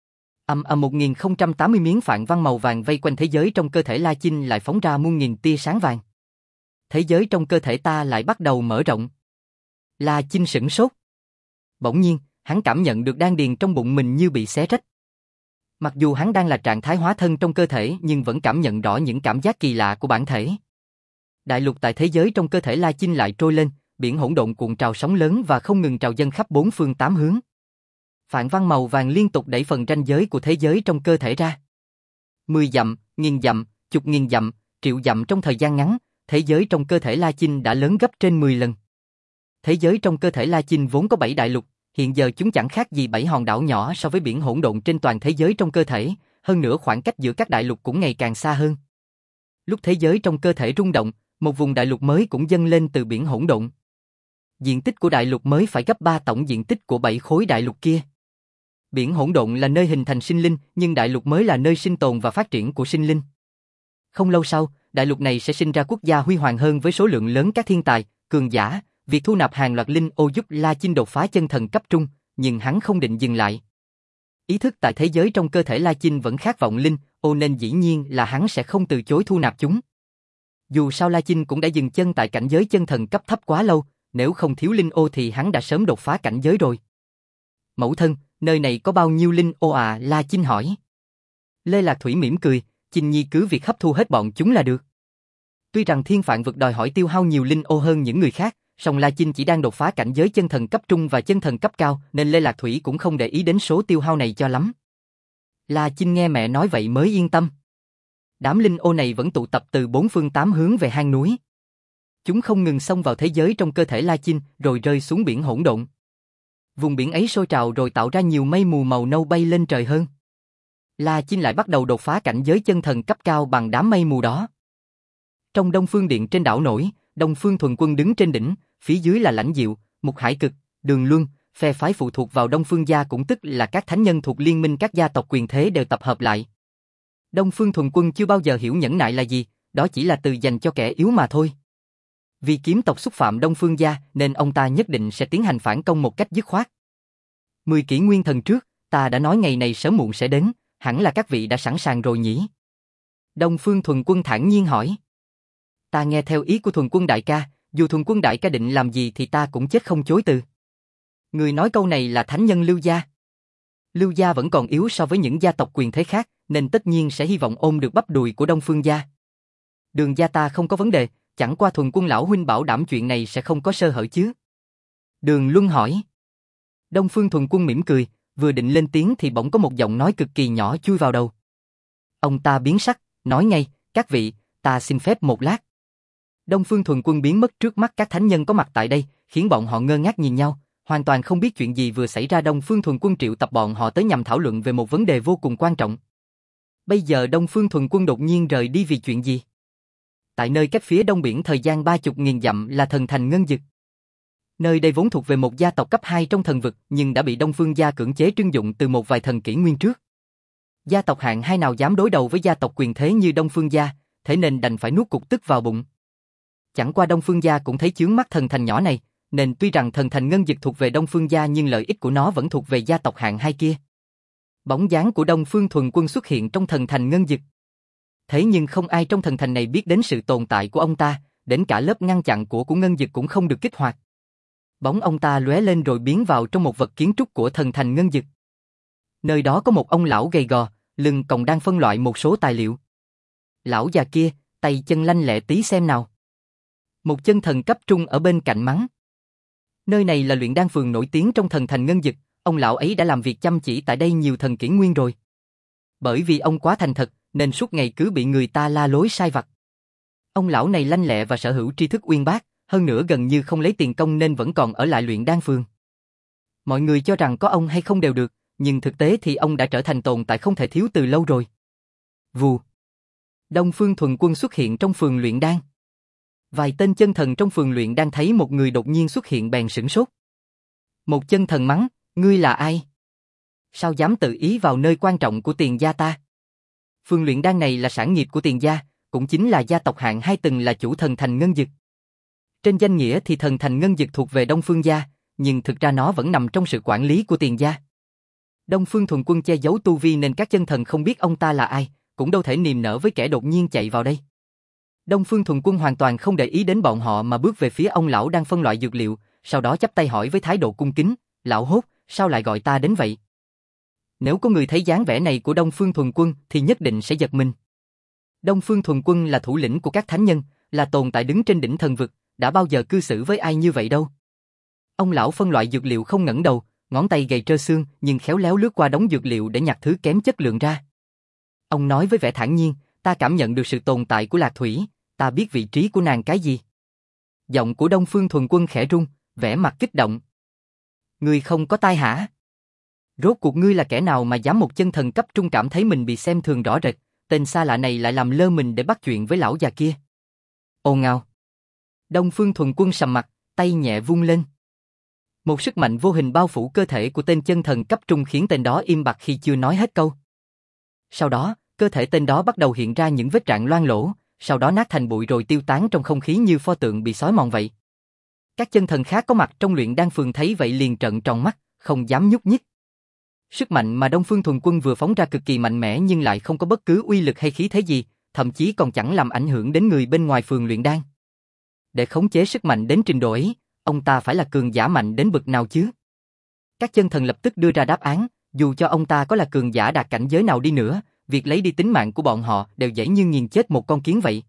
Âm ầm một nghìn không trăm tám mươi miếng phạn văn màu vàng vây quanh thế giới trong cơ thể La Chinh lại phóng ra muôn nghìn tia sáng vàng. Thế giới trong cơ thể ta lại bắt đầu mở rộng. La Chinh sửng sốt. Bỗng nhiên, hắn cảm nhận được đan điền trong bụng mình như bị xé rách. Mặc dù hắn đang là trạng thái hóa thân trong cơ thể nhưng vẫn cảm nhận rõ những cảm giác kỳ lạ của bản thể. Đại lục tại thế giới trong cơ thể La Chinh lại trôi lên, biển hỗn độn cuộn trào sóng lớn và không ngừng trào dâng khắp bốn phương tám hướng. Phạn văn màu vàng liên tục đẩy phần ranh giới của thế giới trong cơ thể ra. Mười dặm, nghìn dặm, chục nghìn dặm, triệu dặm trong thời gian ngắn, thế giới trong cơ thể La Chinh đã lớn gấp trên mười lần. Thế giới trong cơ thể La Chinh vốn có bảy đại lục, Hiện giờ chúng chẳng khác gì bảy hòn đảo nhỏ so với biển hỗn độn trên toàn thế giới trong cơ thể, hơn nữa khoảng cách giữa các đại lục cũng ngày càng xa hơn. Lúc thế giới trong cơ thể rung động, một vùng đại lục mới cũng dâng lên từ biển hỗn độn. Diện tích của đại lục mới phải gấp ba tổng diện tích của bảy khối đại lục kia. Biển hỗn độn là nơi hình thành sinh linh, nhưng đại lục mới là nơi sinh tồn và phát triển của sinh linh. Không lâu sau, đại lục này sẽ sinh ra quốc gia huy hoàng hơn với số lượng lớn các thiên tài, cường giả. Việc thu nạp hàng loạt linh ô giúp La Chinh đột phá chân thần cấp trung, nhưng hắn không định dừng lại. Ý thức tại thế giới trong cơ thể La Chinh vẫn khát vọng linh ô nên dĩ nhiên là hắn sẽ không từ chối thu nạp chúng. Dù sao La Chinh cũng đã dừng chân tại cảnh giới chân thần cấp thấp quá lâu, nếu không thiếu linh ô thì hắn đã sớm đột phá cảnh giới rồi. Mẫu thân, nơi này có bao nhiêu linh ô à? La Chinh hỏi. Lê Lạc Thủy mỉm cười, Chinh Nhi cứ việc hấp thu hết bọn chúng là được. Tuy rằng thiên phạn vực đòi hỏi tiêu hao nhiều linh ô hơn những người khác, song La Chinh chỉ đang đột phá cảnh giới chân thần cấp trung và chân thần cấp cao, nên Lê Lạc Thủy cũng không để ý đến số tiêu hao này cho lắm. La Chinh nghe mẹ nói vậy mới yên tâm. Đám linh ô này vẫn tụ tập từ bốn phương tám hướng về hang núi. Chúng không ngừng xông vào thế giới trong cơ thể La Chinh, rồi rơi xuống biển hỗn độn. Vùng biển ấy sôi trào rồi tạo ra nhiều mây mù màu nâu bay lên trời hơn. La Chinh lại bắt đầu đột phá cảnh giới chân thần cấp cao bằng đám mây mù đó. Trong Đông Phương Điện trên đảo nổi, Đông Phương Thuần Quân đứng trên đỉnh, phía dưới là Lãnh Diệu, Mục Hải Cực, Đường Luân, phe phái phụ thuộc vào Đông Phương gia cũng tức là các thánh nhân thuộc liên minh các gia tộc quyền thế đều tập hợp lại. Đông Phương Thuần Quân chưa bao giờ hiểu nhẫn nại là gì, đó chỉ là từ dành cho kẻ yếu mà thôi. Vì kiếm tộc xúc phạm Đông Phương gia nên ông ta nhất định sẽ tiến hành phản công một cách dứt khoát. Mười kỷ nguyên thần trước, ta đã nói ngày này sớm muộn sẽ đến, hẳn là các vị đã sẵn sàng rồi nhỉ? Đông Phương Thuần Quân thản nhiên hỏi. Ta nghe theo ý của Thuần Quân đại ca, dù Thuần Quân đại ca định làm gì thì ta cũng chết không chối từ. Người nói câu này là thánh nhân Lưu gia. Lưu gia vẫn còn yếu so với những gia tộc quyền thế khác, nên tất nhiên sẽ hy vọng ôm được bắp đùi của Đông Phương gia. Đường gia ta không có vấn đề, chẳng qua Thuần Quân lão huynh bảo đảm chuyện này sẽ không có sơ hở chứ? Đường Luân hỏi. Đông Phương Thuần Quân mỉm cười, vừa định lên tiếng thì bỗng có một giọng nói cực kỳ nhỏ chui vào đầu. Ông ta biến sắc, nói ngay, các vị, ta xin phép một lát. Đông Phương Thuần Quân biến mất trước mắt các thánh nhân có mặt tại đây, khiến bọn họ ngơ ngác nhìn nhau, hoàn toàn không biết chuyện gì vừa xảy ra. Đông Phương Thuần Quân triệu tập bọn họ tới nhằm thảo luận về một vấn đề vô cùng quan trọng. Bây giờ Đông Phương Thuần Quân đột nhiên rời đi vì chuyện gì? Tại nơi cách phía đông biển thời gian ba chục nghìn dặm là thần thành Ngân Dực. Nơi đây vốn thuộc về một gia tộc cấp hai trong thần vực, nhưng đã bị Đông Phương gia cưỡng chế trưng dụng từ một vài thần kỷ nguyên trước. Gia tộc hạng hai nào dám đối đầu với gia tộc quyền thế như Đông Phương gia, thế nên đành phải nuốt cục tức vào bụng. Chẳng qua Đông Phương gia cũng thấy chướng mắt thần thành nhỏ này, nên tuy rằng thần thành Ngân Dực thuộc về Đông Phương gia nhưng lợi ích của nó vẫn thuộc về gia tộc hạng hai kia. Bóng dáng của Đông Phương Thuần Quân xuất hiện trong thần thành Ngân Dực. Thế nhưng không ai trong thần thành này biết đến sự tồn tại của ông ta, đến cả lớp ngăn chặn của của Ngân Dực cũng không được kích hoạt. Bóng ông ta lóe lên rồi biến vào trong một vật kiến trúc của thần thành Ngân Dực. Nơi đó có một ông lão gầy gò, lưng còng đang phân loại một số tài liệu. Lão già kia, tay chân lanh lẹ tí xem nào. Một chân thần cấp trung ở bên cạnh mắng. Nơi này là luyện đan phường nổi tiếng trong thần thành Ngân Dực, ông lão ấy đã làm việc chăm chỉ tại đây nhiều thần kỷ nguyên rồi. Bởi vì ông quá thành thật, nên suốt ngày cứ bị người ta la lối sai vặt. Ông lão này lanh lẹ và sở hữu tri thức uyên bác, hơn nữa gần như không lấy tiền công nên vẫn còn ở lại luyện đan phường. Mọi người cho rằng có ông hay không đều được, nhưng thực tế thì ông đã trở thành tồn tại không thể thiếu từ lâu rồi. Vù. Đông Phương Thuần Quân xuất hiện trong phường luyện đan. Vài tên chân thần trong phường luyện đan thấy một người đột nhiên xuất hiện bèn sửng sốt. Một chân thần mắng, ngươi là ai? Sao dám tự ý vào nơi quan trọng của Tiền gia ta? Phường luyện đan này là sản nghiệp của Tiền gia, cũng chính là gia tộc hạng hai từng là chủ thần thành Ngân Dực. Trên danh nghĩa thì thần thành Ngân Dực thuộc về Đông Phương gia, nhưng thực ra nó vẫn nằm trong sự quản lý của Tiền gia. Đông Phương Thuần Quân che giấu tu vi nên các chân thần không biết ông ta là ai, cũng đâu thể niềm nở với kẻ đột nhiên chạy vào đây. Đông Phương Thuần Quân hoàn toàn không để ý đến bọn họ mà bước về phía ông lão đang phân loại dược liệu, sau đó chắp tay hỏi với thái độ cung kính, lão hốt, sao lại gọi ta đến vậy? Nếu có người thấy dáng vẻ này của Đông Phương Thuần Quân thì nhất định sẽ giật mình. Đông Phương Thuần Quân là thủ lĩnh của các thánh nhân, là tồn tại đứng trên đỉnh thần vực, đã bao giờ cư xử với ai như vậy đâu. Ông lão phân loại dược liệu không ngẩng đầu, ngón tay gầy trơ xương nhưng khéo léo lướt qua đống dược liệu để nhặt thứ kém chất lượng ra. Ông nói với vẻ thản nhiên, ta cảm nhận được sự tồn tại của Lạc Thủy, ta biết vị trí của nàng cái gì. Giọng của Đông Phương Thuần Quân khẽ rung, vẻ mặt kích động. Ngươi không có tai hả? Rốt cuộc ngươi là kẻ nào mà dám một chân thần cấp trung cảm thấy mình bị xem thường rõ rệt, tên xa lạ này lại làm lơ mình để bắt chuyện với lão già kia. Ồn ào. Đông Phương Thuần Quân sầm mặt, tay nhẹ vung lên. Một sức mạnh vô hình bao phủ cơ thể của tên chân thần cấp trung khiến tên đó im bặt khi chưa nói hết câu. Sau đó, cơ thể tên đó bắt đầu hiện ra những vết rạn loang lỗ, sau đó nát thành bụi rồi tiêu tán trong không khí như pho tượng bị xói mòn vậy. Các chân thần khác có mặt trong luyện đan phường thấy vậy liền trợn tròn mắt, không dám nhúc nhích. Sức mạnh mà Đông Phương Thuần Quân vừa phóng ra cực kỳ mạnh mẽ nhưng lại không có bất cứ uy lực hay khí thế gì, thậm chí còn chẳng làm ảnh hưởng đến người bên ngoài phường luyện đan. Để khống chế sức mạnh đến trình độ ấy, ông ta phải là cường giả mạnh đến bậc nào chứ? Các chân thần lập tức đưa ra đáp án, dù cho ông ta có là cường giả đạt cảnh giới nào đi nữa, việc lấy đi tính mạng của bọn họ đều dễ như nghiền chết một con kiến vậy.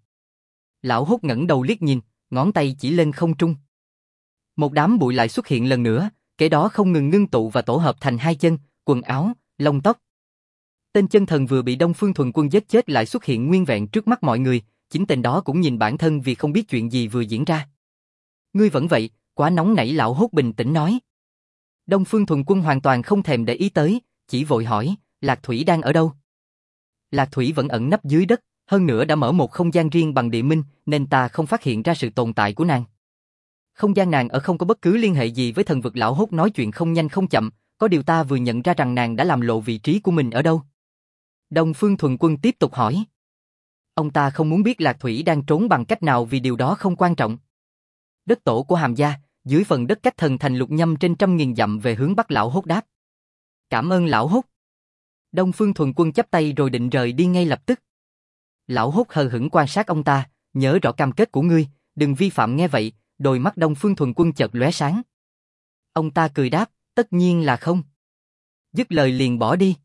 Lão Hốt ngẩng đầu liếc nhìn, ngón tay chỉ lên không trung. Một đám bụi lại xuất hiện lần nữa, kế đó không ngừng ngưng tụ và tổ hợp thành hai chân, quần áo, lông tóc. Tên chân thần vừa bị Đông Phương Thuần Quân giết chết lại xuất hiện nguyên vẹn trước mắt mọi người, chính tên đó cũng nhìn bản thân vì không biết chuyện gì vừa diễn ra. Ngươi vẫn vậy, quá nóng nảy. Lão Hốt bình tĩnh nói. Đông Phương Thuần Quân hoàn toàn không thèm để ý tới, chỉ vội hỏi, Lạc Thủy đang ở đâu? Lạc Thủy vẫn ẩn nấp dưới đất, hơn nữa đã mở một không gian riêng bằng địa minh nên ta không phát hiện ra sự tồn tại của nàng. Không gian nàng ở không có bất cứ liên hệ gì với thần vực. Lão Hốt nói chuyện không nhanh không chậm, có điều ta vừa nhận ra rằng nàng đã làm lộ vị trí của mình ở đâu. Đông Phương Thuần Quân tiếp tục hỏi. Ông ta không muốn biết Lạc Thủy đang trốn bằng cách nào vì điều đó không quan trọng. Đất tổ của Hàm gia, dưới phần đất cách thần thành Lục Nhâm trên trăm nghìn dặm về hướng bắc. Lão Hốt đáp. Cảm ơn Lão Hốt. Đông Phương Thuần Quân chắp tay rồi định rời đi ngay lập tức. Lão Hốt hờ hững quan sát ông ta, nhớ rõ cam kết của ngươi, đừng vi phạm. Nghe vậy, đôi mắt Đông Phương Thuần Quân chợt lóe sáng. Ông ta cười đáp, tất nhiên là không. Dứt lời liền bỏ đi.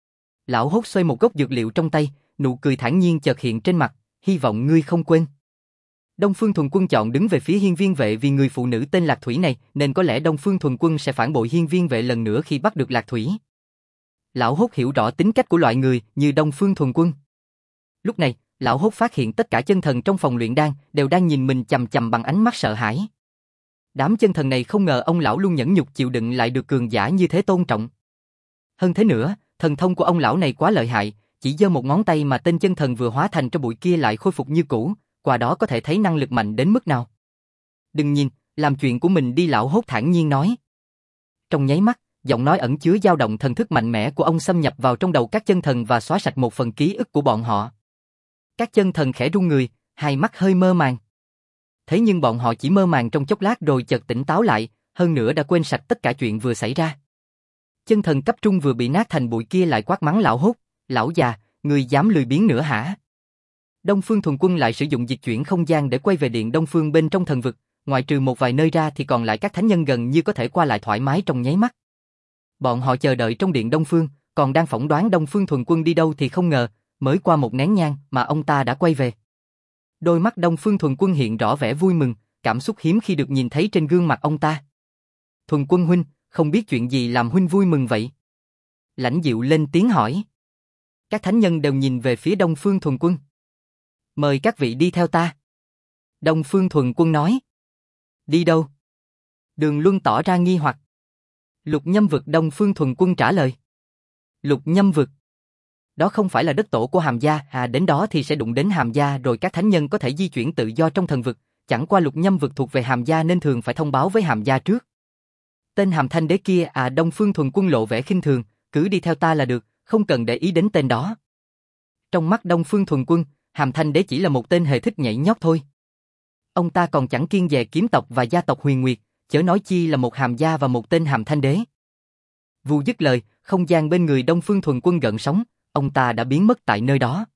Lão Hốt xoay một gốc dược liệu trong tay, nụ cười thản nhiên chợt hiện trên mặt, hy vọng ngươi không quên. Đông Phương Thuần Quân chọn đứng về phía Hiên Viên Vệ vì người phụ nữ tên Lạc Thủy này, nên có lẽ Đông Phương Thuần Quân sẽ phản bội Hiên Viên Vệ lần nữa khi bắt được Lạc Thủy. Lão Hốt hiểu rõ tính cách của loại người như Đông Phương Thuần Quân. Lúc này, Lão Hốt phát hiện tất cả chân thần trong phòng luyện đan đều đang nhìn mình chằm chằm bằng ánh mắt sợ hãi. Đám chân thần này không ngờ ông lão luôn nhẫn nhục chịu đựng lại được cường giả như thế tôn trọng. Hơn thế nữa, thần thông của ông lão này quá lợi hại, chỉ giơ một ngón tay mà tên chân thần vừa hóa thành cho bụi kia lại khôi phục như cũ, qua đó có thể thấy năng lực mạnh đến mức nào. Đừng nhìn, làm chuyện của mình đi. Lão Hốt thản nhiên nói. Trong nháy mắt, giọng nói ẩn chứa dao động thần thức mạnh mẽ của ông xâm nhập vào trong đầu các chân thần và xóa sạch một phần ký ức của bọn họ. Các chân thần khẽ run người, hai mắt hơi mơ màng. Thế nhưng bọn họ chỉ mơ màng trong chốc lát rồi chợt tỉnh táo lại, hơn nữa đã quên sạch tất cả chuyện vừa xảy ra. Chân thần cấp trung vừa bị nát thành bụi kia lại quát mắng Lão Hốt, lão già, người dám lười biếng nữa hả? Đông Phương Thuần Quân lại sử dụng dịch chuyển không gian để quay về điện Đông Phương bên trong thần vực, ngoại trừ một vài nơi ra thì còn lại các thánh nhân gần như có thể qua lại thoải mái trong nháy mắt. Bọn họ chờ đợi trong điện Đông Phương, còn đang phỏng đoán Đông Phương Thuần Quân đi đâu thì không ngờ, mới qua một nén nhang mà ông ta đã quay về. Đôi mắt Đông Phương Thuần Quân hiện rõ vẻ vui mừng, cảm xúc hiếm khi được nhìn thấy trên gương mặt ông ta. Thuần Quân huynh, không biết chuyện gì làm huynh vui mừng vậy? Lãnh Diệu lên tiếng hỏi. Các thánh nhân đều nhìn về phía Đông Phương Thuần Quân. Mời các vị đi theo ta. Đông Phương Thuần Quân nói. Đi đâu? Đường Luân tỏ ra nghi hoặc. Lục Nhâm vực. Đông Phương Thuần Quân trả lời. Lục Nhâm vực? Đó không phải là đất tổ của Hàm gia, à đến đó thì sẽ đụng đến Hàm gia rồi các thánh nhân có thể di chuyển tự do trong thần vực, chẳng qua Lục Nhâm vực thuộc về Hàm gia nên thường phải thông báo với Hàm gia trước. Tên Hàm Thanh Đế kia à? Đông Phương Thuần Quân lộ vẻ khinh thường, cứ đi theo ta là được, không cần để ý đến tên đó. Trong mắt Đông Phương Thuần Quân, Hàm Thanh Đế chỉ là một tên hề thích nhảy nhót thôi. Ông ta còn chẳng kiêng dè kiếm tộc và gia tộc Huyền Nguyệt, chớ nói chi là một Hàm gia và một tên Hàm Thanh Đế. Vừa dứt lời, không gian bên người Đông Phương Thuần Quân gợn sóng, ông ta đã biến mất tại nơi đó.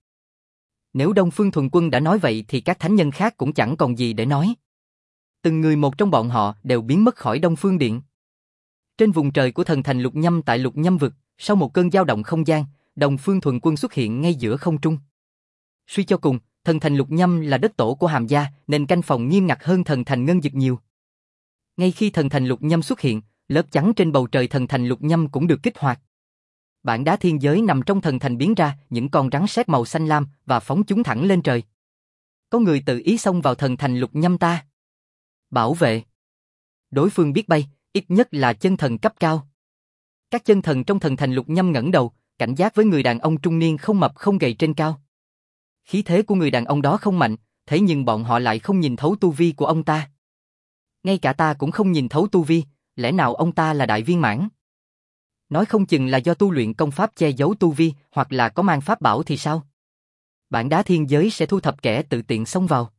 Nếu Đông Phương Thuần Quân đã nói vậy thì các thánh nhân khác cũng chẳng còn gì để nói. Từng người một trong bọn họ đều biến mất khỏi Đông Phương Điện. Trên vùng trời của thần thành Lục Nhâm tại Lục Nhâm vực, sau một cơn dao động không gian, Đông Phương Thuần Quân xuất hiện ngay giữa không trung. Suy cho cùng, thần thành Lục Nhâm là đất tổ của Hàm gia nên canh phòng nghiêm ngặt hơn thần thành Ngân Dực nhiều. Ngay khi thần thành Lục Nhâm xuất hiện, lớp trắng trên bầu trời thần thành Lục Nhâm cũng được kích hoạt. Bản đá thiên giới nằm trong thần thành biến ra những con rắn sét màu xanh lam và phóng chúng thẳng lên trời. Có người tự ý xông vào thần thành Lục Nhâm ta. Bảo vệ. Đối phương biết bay, ít nhất là chân thần cấp cao. Các chân thần trong thần thành Lục Nhâm ngẩng đầu, cảnh giác với người đàn ông trung niên không mập không gầy trên cao. Khí thế của người đàn ông đó không mạnh, thế nhưng bọn họ lại không nhìn thấu tu vi của ông ta. Ngay cả ta cũng không nhìn thấu tu vi, lẽ nào ông ta là đại viên mãn? Nói không chừng là do tu luyện công pháp che giấu tu vi, hoặc là có mang pháp bảo thì sao? Bản đá thiên giới sẽ thu thập kẻ tự tiện xông vào.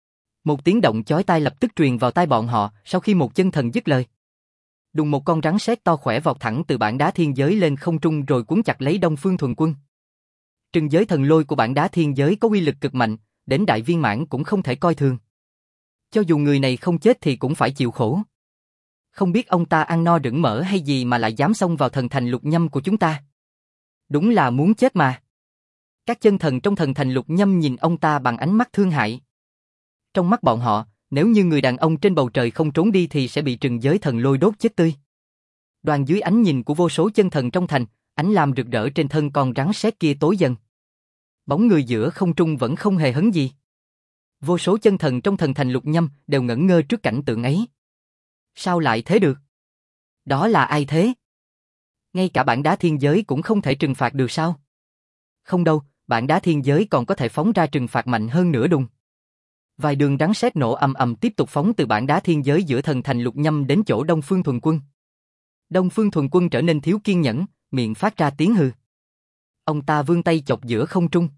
Một tiếng động chói tai lập tức truyền vào tai bọn họ, sau khi một chân thần dứt lời. Đùng, một con rắn sét to khỏe vọt thẳng từ bản đá thiên giới lên không trung rồi cuốn chặt lấy Đông Phương Thuần Quân. Trừng giới thần lôi của bản đá thiên giới có uy lực cực mạnh, đến đại viên mãn cũng không thể coi thường. Cho dù người này không chết thì cũng phải chịu khổ. Không biết ông ta ăn no rửng mỡ hay gì mà lại dám xông vào thần thành Lục Nhâm của chúng ta. Đúng là muốn chết mà. Các chân thần trong thần thành Lục Nhâm nhìn ông ta bằng ánh mắt thương hại. Trong mắt bọn họ, nếu như người đàn ông trên bầu trời không trốn đi thì sẽ bị trừng giới thần lôi đốt chết tươi. Đoàn dưới ánh nhìn của vô số chân thần trong thành, ánh lam rực rỡ trên thân con rắn sét kia tối dần. Bóng người giữa không trung vẫn không hề hấn gì. Vô số chân thần trong thần thành Lục Nhâm đều ngẩn ngơ trước cảnh tượng ấy. Sao lại thế được? Đó là ai thế? Ngay cả bản đá thiên giới cũng không thể trừng phạt được sao? Không đâu, bản đá thiên giới còn có thể phóng ra trừng phạt mạnh hơn nữa đùng. Vài đường rắn sét nổ ầm ầm tiếp tục phóng từ bản đá thiên giới giữa thần thành Lục Nhâm đến chỗ Đông Phương Thuần Quân. Đông Phương Thuần Quân trở nên thiếu kiên nhẫn, miệng phát ra tiếng hừ. Ông ta vươn tay chọc giữa không trung.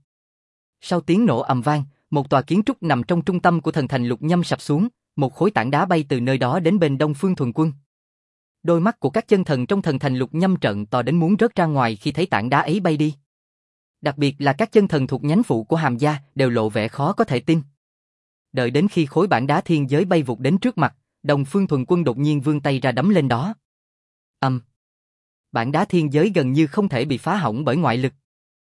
Sau tiếng nổ ầm vang, một tòa kiến trúc nằm trong trung tâm của thần thành Lục Nhâm sập xuống, một khối tảng đá bay từ nơi đó đến bên Đông Phương Thuần Quân. Đôi mắt của các chân thần trong thần thành Lục Nhâm trợn to đến muốn rớt ra ngoài khi thấy tảng đá ấy bay đi. Đặc biệt là các chân thần thuộc nhánh phụ của Hàm gia đều lộ vẻ khó có thể tin. Đợi đến khi khối bản đá thiên giới bay vụt đến trước mặt, Đông Phương Thuần Quân đột nhiên vươn tay ra đấm lên đó. Ầm. Um. Bản đá thiên giới gần như không thể bị phá hỏng bởi ngoại lực.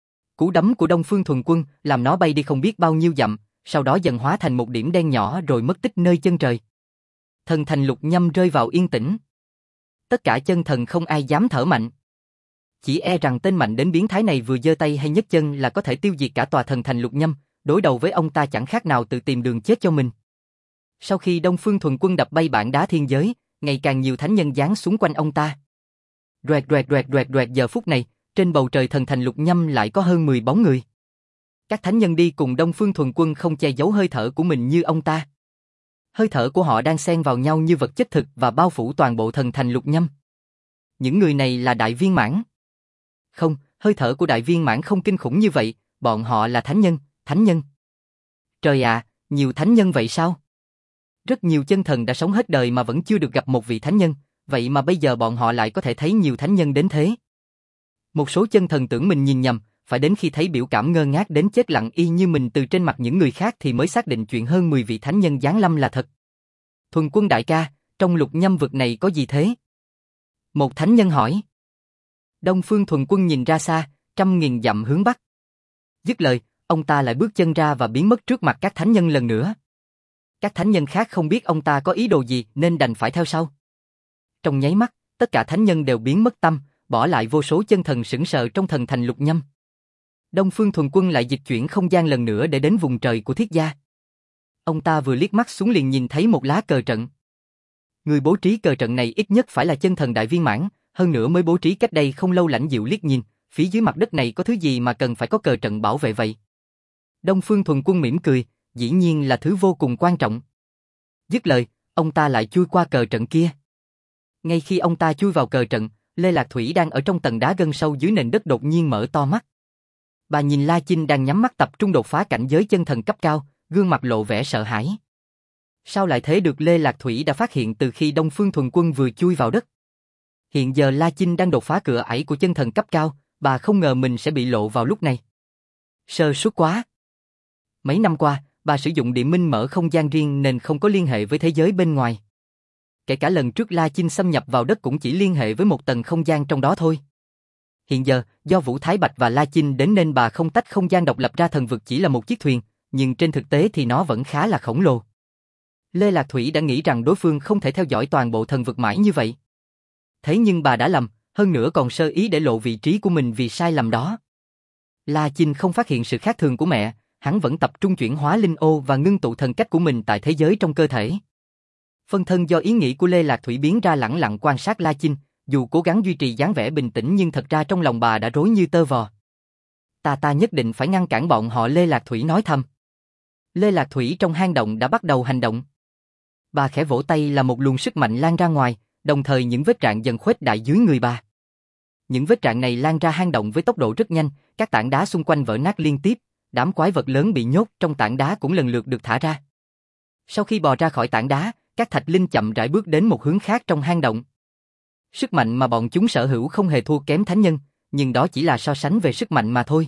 Cú đấm của Đông Phương Thuần Quân làm nó bay đi không biết bao nhiêu dặm, sau đó dần hóa thành một điểm đen nhỏ rồi mất tích nơi chân trời. Thần thành Lục Nhâm rơi vào yên tĩnh. Tất cả chân thần không ai dám thở mạnh. Chỉ e rằng tên mạnh đến biến thái này vừa giơ tay hay nhấc chân là có thể tiêu diệt cả tòa thần thành Lục Nhâm, đối đầu với ông ta chẳng khác nào tự tìm đường chết cho mình. Sau khi Đông Phương Thuần Quân đập bay bản đá thiên giới, ngày càng nhiều thánh nhân giáng xuống quanh ông ta. Đoẹt đoẹt đoẹt đoẹt đoẹt giờ phút này, trên bầu trời thần thành Lục Nhâm lại có hơn mười bóng người. Các thánh nhân đi cùng Đông Phương Thuần Quân không che giấu hơi thở của mình như ông ta. Hơi thở của họ đang xen vào nhau như vật chất thực và bao phủ toàn bộ thần thành Lục Nhâm. Những người này là đại viên mãn. Không, hơi thở của đại viên mãn không kinh khủng như vậy, bọn họ là thánh nhân, thánh nhân. Trời ạ, nhiều thánh nhân vậy sao? Rất nhiều chân thần đã sống hết đời mà vẫn chưa được gặp một vị thánh nhân, vậy mà bây giờ bọn họ lại có thể thấy nhiều thánh nhân đến thế. Một số chân thần tưởng mình nhìn nhầm, phải đến khi thấy biểu cảm ngơ ngác đến chết lặng y như mình từ trên mặt những người khác thì mới xác định chuyện hơn mười vị thánh nhân giáng lâm là thật. Thuần Quân đại ca, trong Lục Nhâm vực này có gì thế? Một thánh nhân hỏi. Đông Phương Thuần Quân nhìn ra xa, trăm nghìn dặm hướng bắc. Dứt lời, ông ta lại bước chân ra và biến mất trước mặt các thánh nhân lần nữa. Các thánh nhân khác không biết ông ta có ý đồ gì nên đành phải theo sau. Trong nháy mắt, tất cả thánh nhân đều biến mất tâm, bỏ lại vô số chân thần sững sờ trong thần thành Lục Nhâm. Đông Phương Thuần Quân lại dịch chuyển không gian lần nữa để đến vùng trời của Thiết gia. Ông ta vừa liếc mắt xuống liền nhìn thấy một lá cờ trận. Người bố trí cờ trận này ít nhất phải là chân thần đại viên mãn, hơn nữa mới bố trí cách đây không lâu. Lãnh Diệu liếc nhìn, phía dưới mặt đất này có thứ gì mà cần phải có cờ trận bảo vệ vậy? Đông Phương Thuần Quân mỉm cười, dĩ nhiên là thứ vô cùng quan trọng. Dứt lời, ông ta lại chui qua cờ trận kia. Ngay khi ông ta chui vào cờ trận, Lê Lạc Thủy đang ở trong tầng đá gân sâu dưới nền đất đột nhiên mở to mắt. Bà nhìn La Chinh đang nhắm mắt tập trung đột phá cảnh giới chân thần cấp cao, gương mặt lộ vẻ sợ hãi. Sao lại thế được? Lê Lạc Thủy đã phát hiện từ khi Đông Phương Thuần Quân vừa chui vào đất. Hiện giờ La Chinh đang đột phá cửa ải của chân thần cấp cao, bà không ngờ mình sẽ bị lộ vào lúc này. Sơ suất quá. Mấy năm qua, bà sử dụng địa minh mở không gian riêng nên không có liên hệ với thế giới bên ngoài. Kể cả lần trước La Chinh xâm nhập vào đất cũng chỉ liên hệ với một tầng không gian trong đó thôi. Hiện giờ, do Vũ Thái Bạch và La Chinh đến nên bà không tách không gian độc lập ra, thần vực chỉ là một chiếc thuyền, nhưng trên thực tế thì nó vẫn khá là khổng lồ. Lê Lạc Thủy đã nghĩ rằng đối phương không thể theo dõi toàn bộ thần vực mãi như vậy. Thế nhưng bà đã lầm, hơn nữa còn sơ ý để lộ vị trí của mình vì sai lầm đó. La Chinh không phát hiện sự khác thường của mẹ, hắn vẫn tập trung chuyển hóa linh ô và ngưng tụ thần cách của mình tại thế giới trong cơ thể. Phân thân do ý nghĩ của Lê Lạc Thủy biến ra lẳng lặng quan sát La Chinh, dù cố gắng duy trì dáng vẻ bình tĩnh nhưng thật ra trong lòng bà đã rối như tơ vò. Ta ta nhất định phải ngăn cản bọn họ, Lê Lạc Thủy nói thầm. Lê Lạc Thủy trong hang động đã bắt đầu hành động. Bà khẽ vỗ tay là một luồng sức mạnh lan ra ngoài, đồng thời những vết rạn dần khuếch đại dưới người bà. Những vết rạn này lan ra hang động với tốc độ rất nhanh, các tảng đá xung quanh vỡ nát liên tiếp, đám quái vật lớn bị nhốt trong tảng đá cũng lần lượt được thả ra. Sau khi bò ra khỏi tảng đá, các thạch linh chậm rãi bước đến một hướng khác trong hang động. Sức mạnh mà bọn chúng sở hữu không hề thua kém thánh nhân, nhưng đó chỉ là so sánh về sức mạnh mà thôi.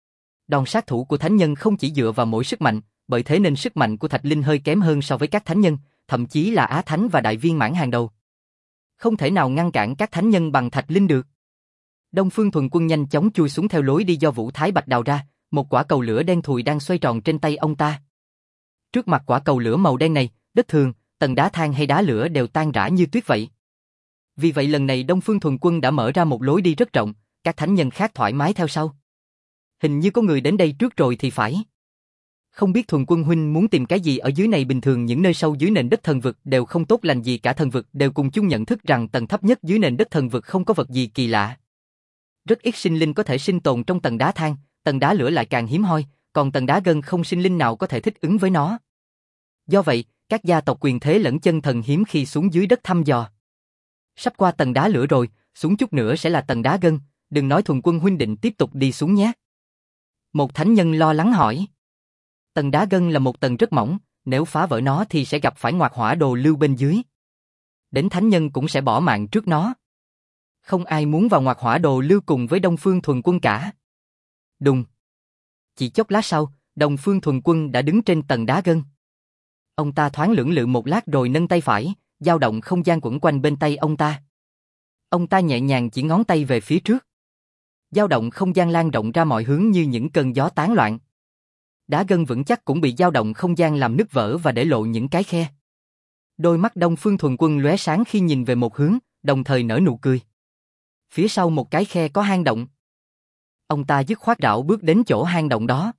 Đòn sát thủ của thánh nhân không chỉ dựa vào mỗi sức mạnh, bởi thế nên sức mạnh của thạch linh hơi kém hơn so với các thánh nhân, thậm chí là á thánh và đại viên mãn hàng đầu. Không thể nào ngăn cản các thánh nhân bằng thạch linh được. Đông Phương Thuần Quân nhanh chóng chui xuống theo lối đi do Vũ Thái Bạch đào ra, một quả cầu lửa đen thùi đang xoay tròn trên tay ông ta. Trước mặt quả cầu lửa màu đen này, đất thường, tầng đá than hay đá lửa đều tan rã như tuyết vậy. Vì vậy lần này Đông Phương Thuần Quân đã mở ra một lối đi rất rộng, các thánh nhân khác thoải mái theo sau. Hình như có người đến đây trước rồi thì phải. Không biết Thuần Quân huynh muốn tìm cái gì ở dưới này, bình thường những nơi sâu dưới nền đất thần vực đều không tốt lành gì cả, thần vực đều cùng chung nhận thức rằng tầng thấp nhất dưới nền đất thần vực không có vật gì kỳ lạ. Rất ít sinh linh có thể sinh tồn trong tầng đá than, tầng đá lửa lại càng hiếm hoi, còn tầng đá gân không sinh linh nào có thể thích ứng với nó. Do vậy, các gia tộc quyền thế lẫn chân thần hiếm khi xuống dưới đất thăm dò. Sắp qua tầng đá lửa rồi, xuống chút nữa sẽ là tầng đá gân, đừng nói Thuần Quân huynh định tiếp tục đi xuống nhé. Một thánh nhân lo lắng hỏi. Tầng đá gân là một tầng rất mỏng, nếu phá vỡ nó thì sẽ gặp phải ngoạc hỏa đồ lưu bên dưới. Đến thánh nhân cũng sẽ bỏ mạng trước nó. Không ai muốn vào ngoạc hỏa đồ lưu cùng với Đông Phương Thuần Quân cả. Đùng. Chỉ chốc lát sau, Đông Phương Thuần Quân đã đứng trên tầng đá gân. Ông ta thoáng lưỡng lự một lát rồi nâng tay phải, dao động không gian quẩn quanh bên tay ông ta. Ông ta nhẹ nhàng chỉ ngón tay về phía trước. Dao động không gian lan rộng ra mọi hướng như những cơn gió tán loạn. Đá gân vững chắc cũng bị dao động không gian làm nứt vỡ và để lộ những cái khe. Đôi mắt Đông Phương Thuần Quân lóe sáng khi nhìn về một hướng, đồng thời nở nụ cười. Phía sau một cái khe có hang động. Ông ta dứt khoát rảo bước đến chỗ hang động đó.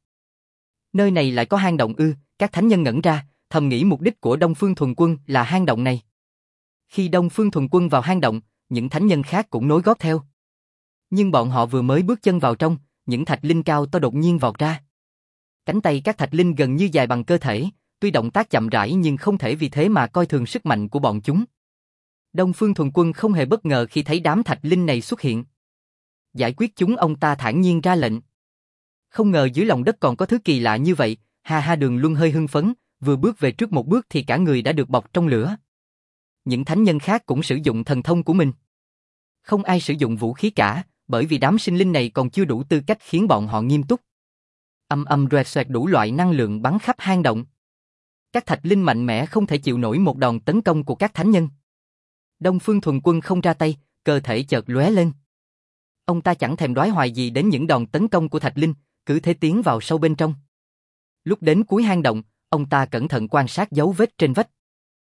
Nơi này lại có hang động ư? Các thánh nhân ngẩn ra, thầm nghĩ mục đích của Đông Phương Thuần Quân là hang động này. Khi Đông Phương Thuần Quân vào hang động, những thánh nhân khác cũng nối gót theo. Nhưng bọn họ vừa mới bước chân vào trong, những thạch linh cao to đột nhiên vọt ra. Cánh tay các thạch linh gần như dài bằng cơ thể, tuy động tác chậm rãi nhưng không thể vì thế mà coi thường sức mạnh của bọn chúng. Đông Phương Thuần Quân không hề bất ngờ khi thấy đám thạch linh này xuất hiện. Giải quyết chúng, ông ta thản nhiên ra lệnh. Không ngờ dưới lòng đất còn có thứ kỳ lạ như vậy, ha ha. Đường Luân hơi hưng phấn, vừa bước về trước một bước thì cả người đã được bọc trong lửa. Những thánh nhân khác cũng sử dụng thần thông của mình. Không ai sử dụng vũ khí cả, bởi vì đám sinh linh này còn chưa đủ tư cách khiến bọn họ nghiêm túc. Âm âm roẹt xoẹt đủ loại năng lượng bắn khắp hang động. Các thạch linh mạnh mẽ không thể chịu nổi một đòn tấn công của các thánh nhân. Đông Phương Thuần Quân không ra tay, cơ thể chợt lóe lên. Ông ta chẳng thèm đoái hoài gì đến những đòn tấn công của thạch linh, cứ thế tiến vào sâu bên trong. Lúc đến cuối hang động, ông ta cẩn thận quan sát dấu vết trên vách.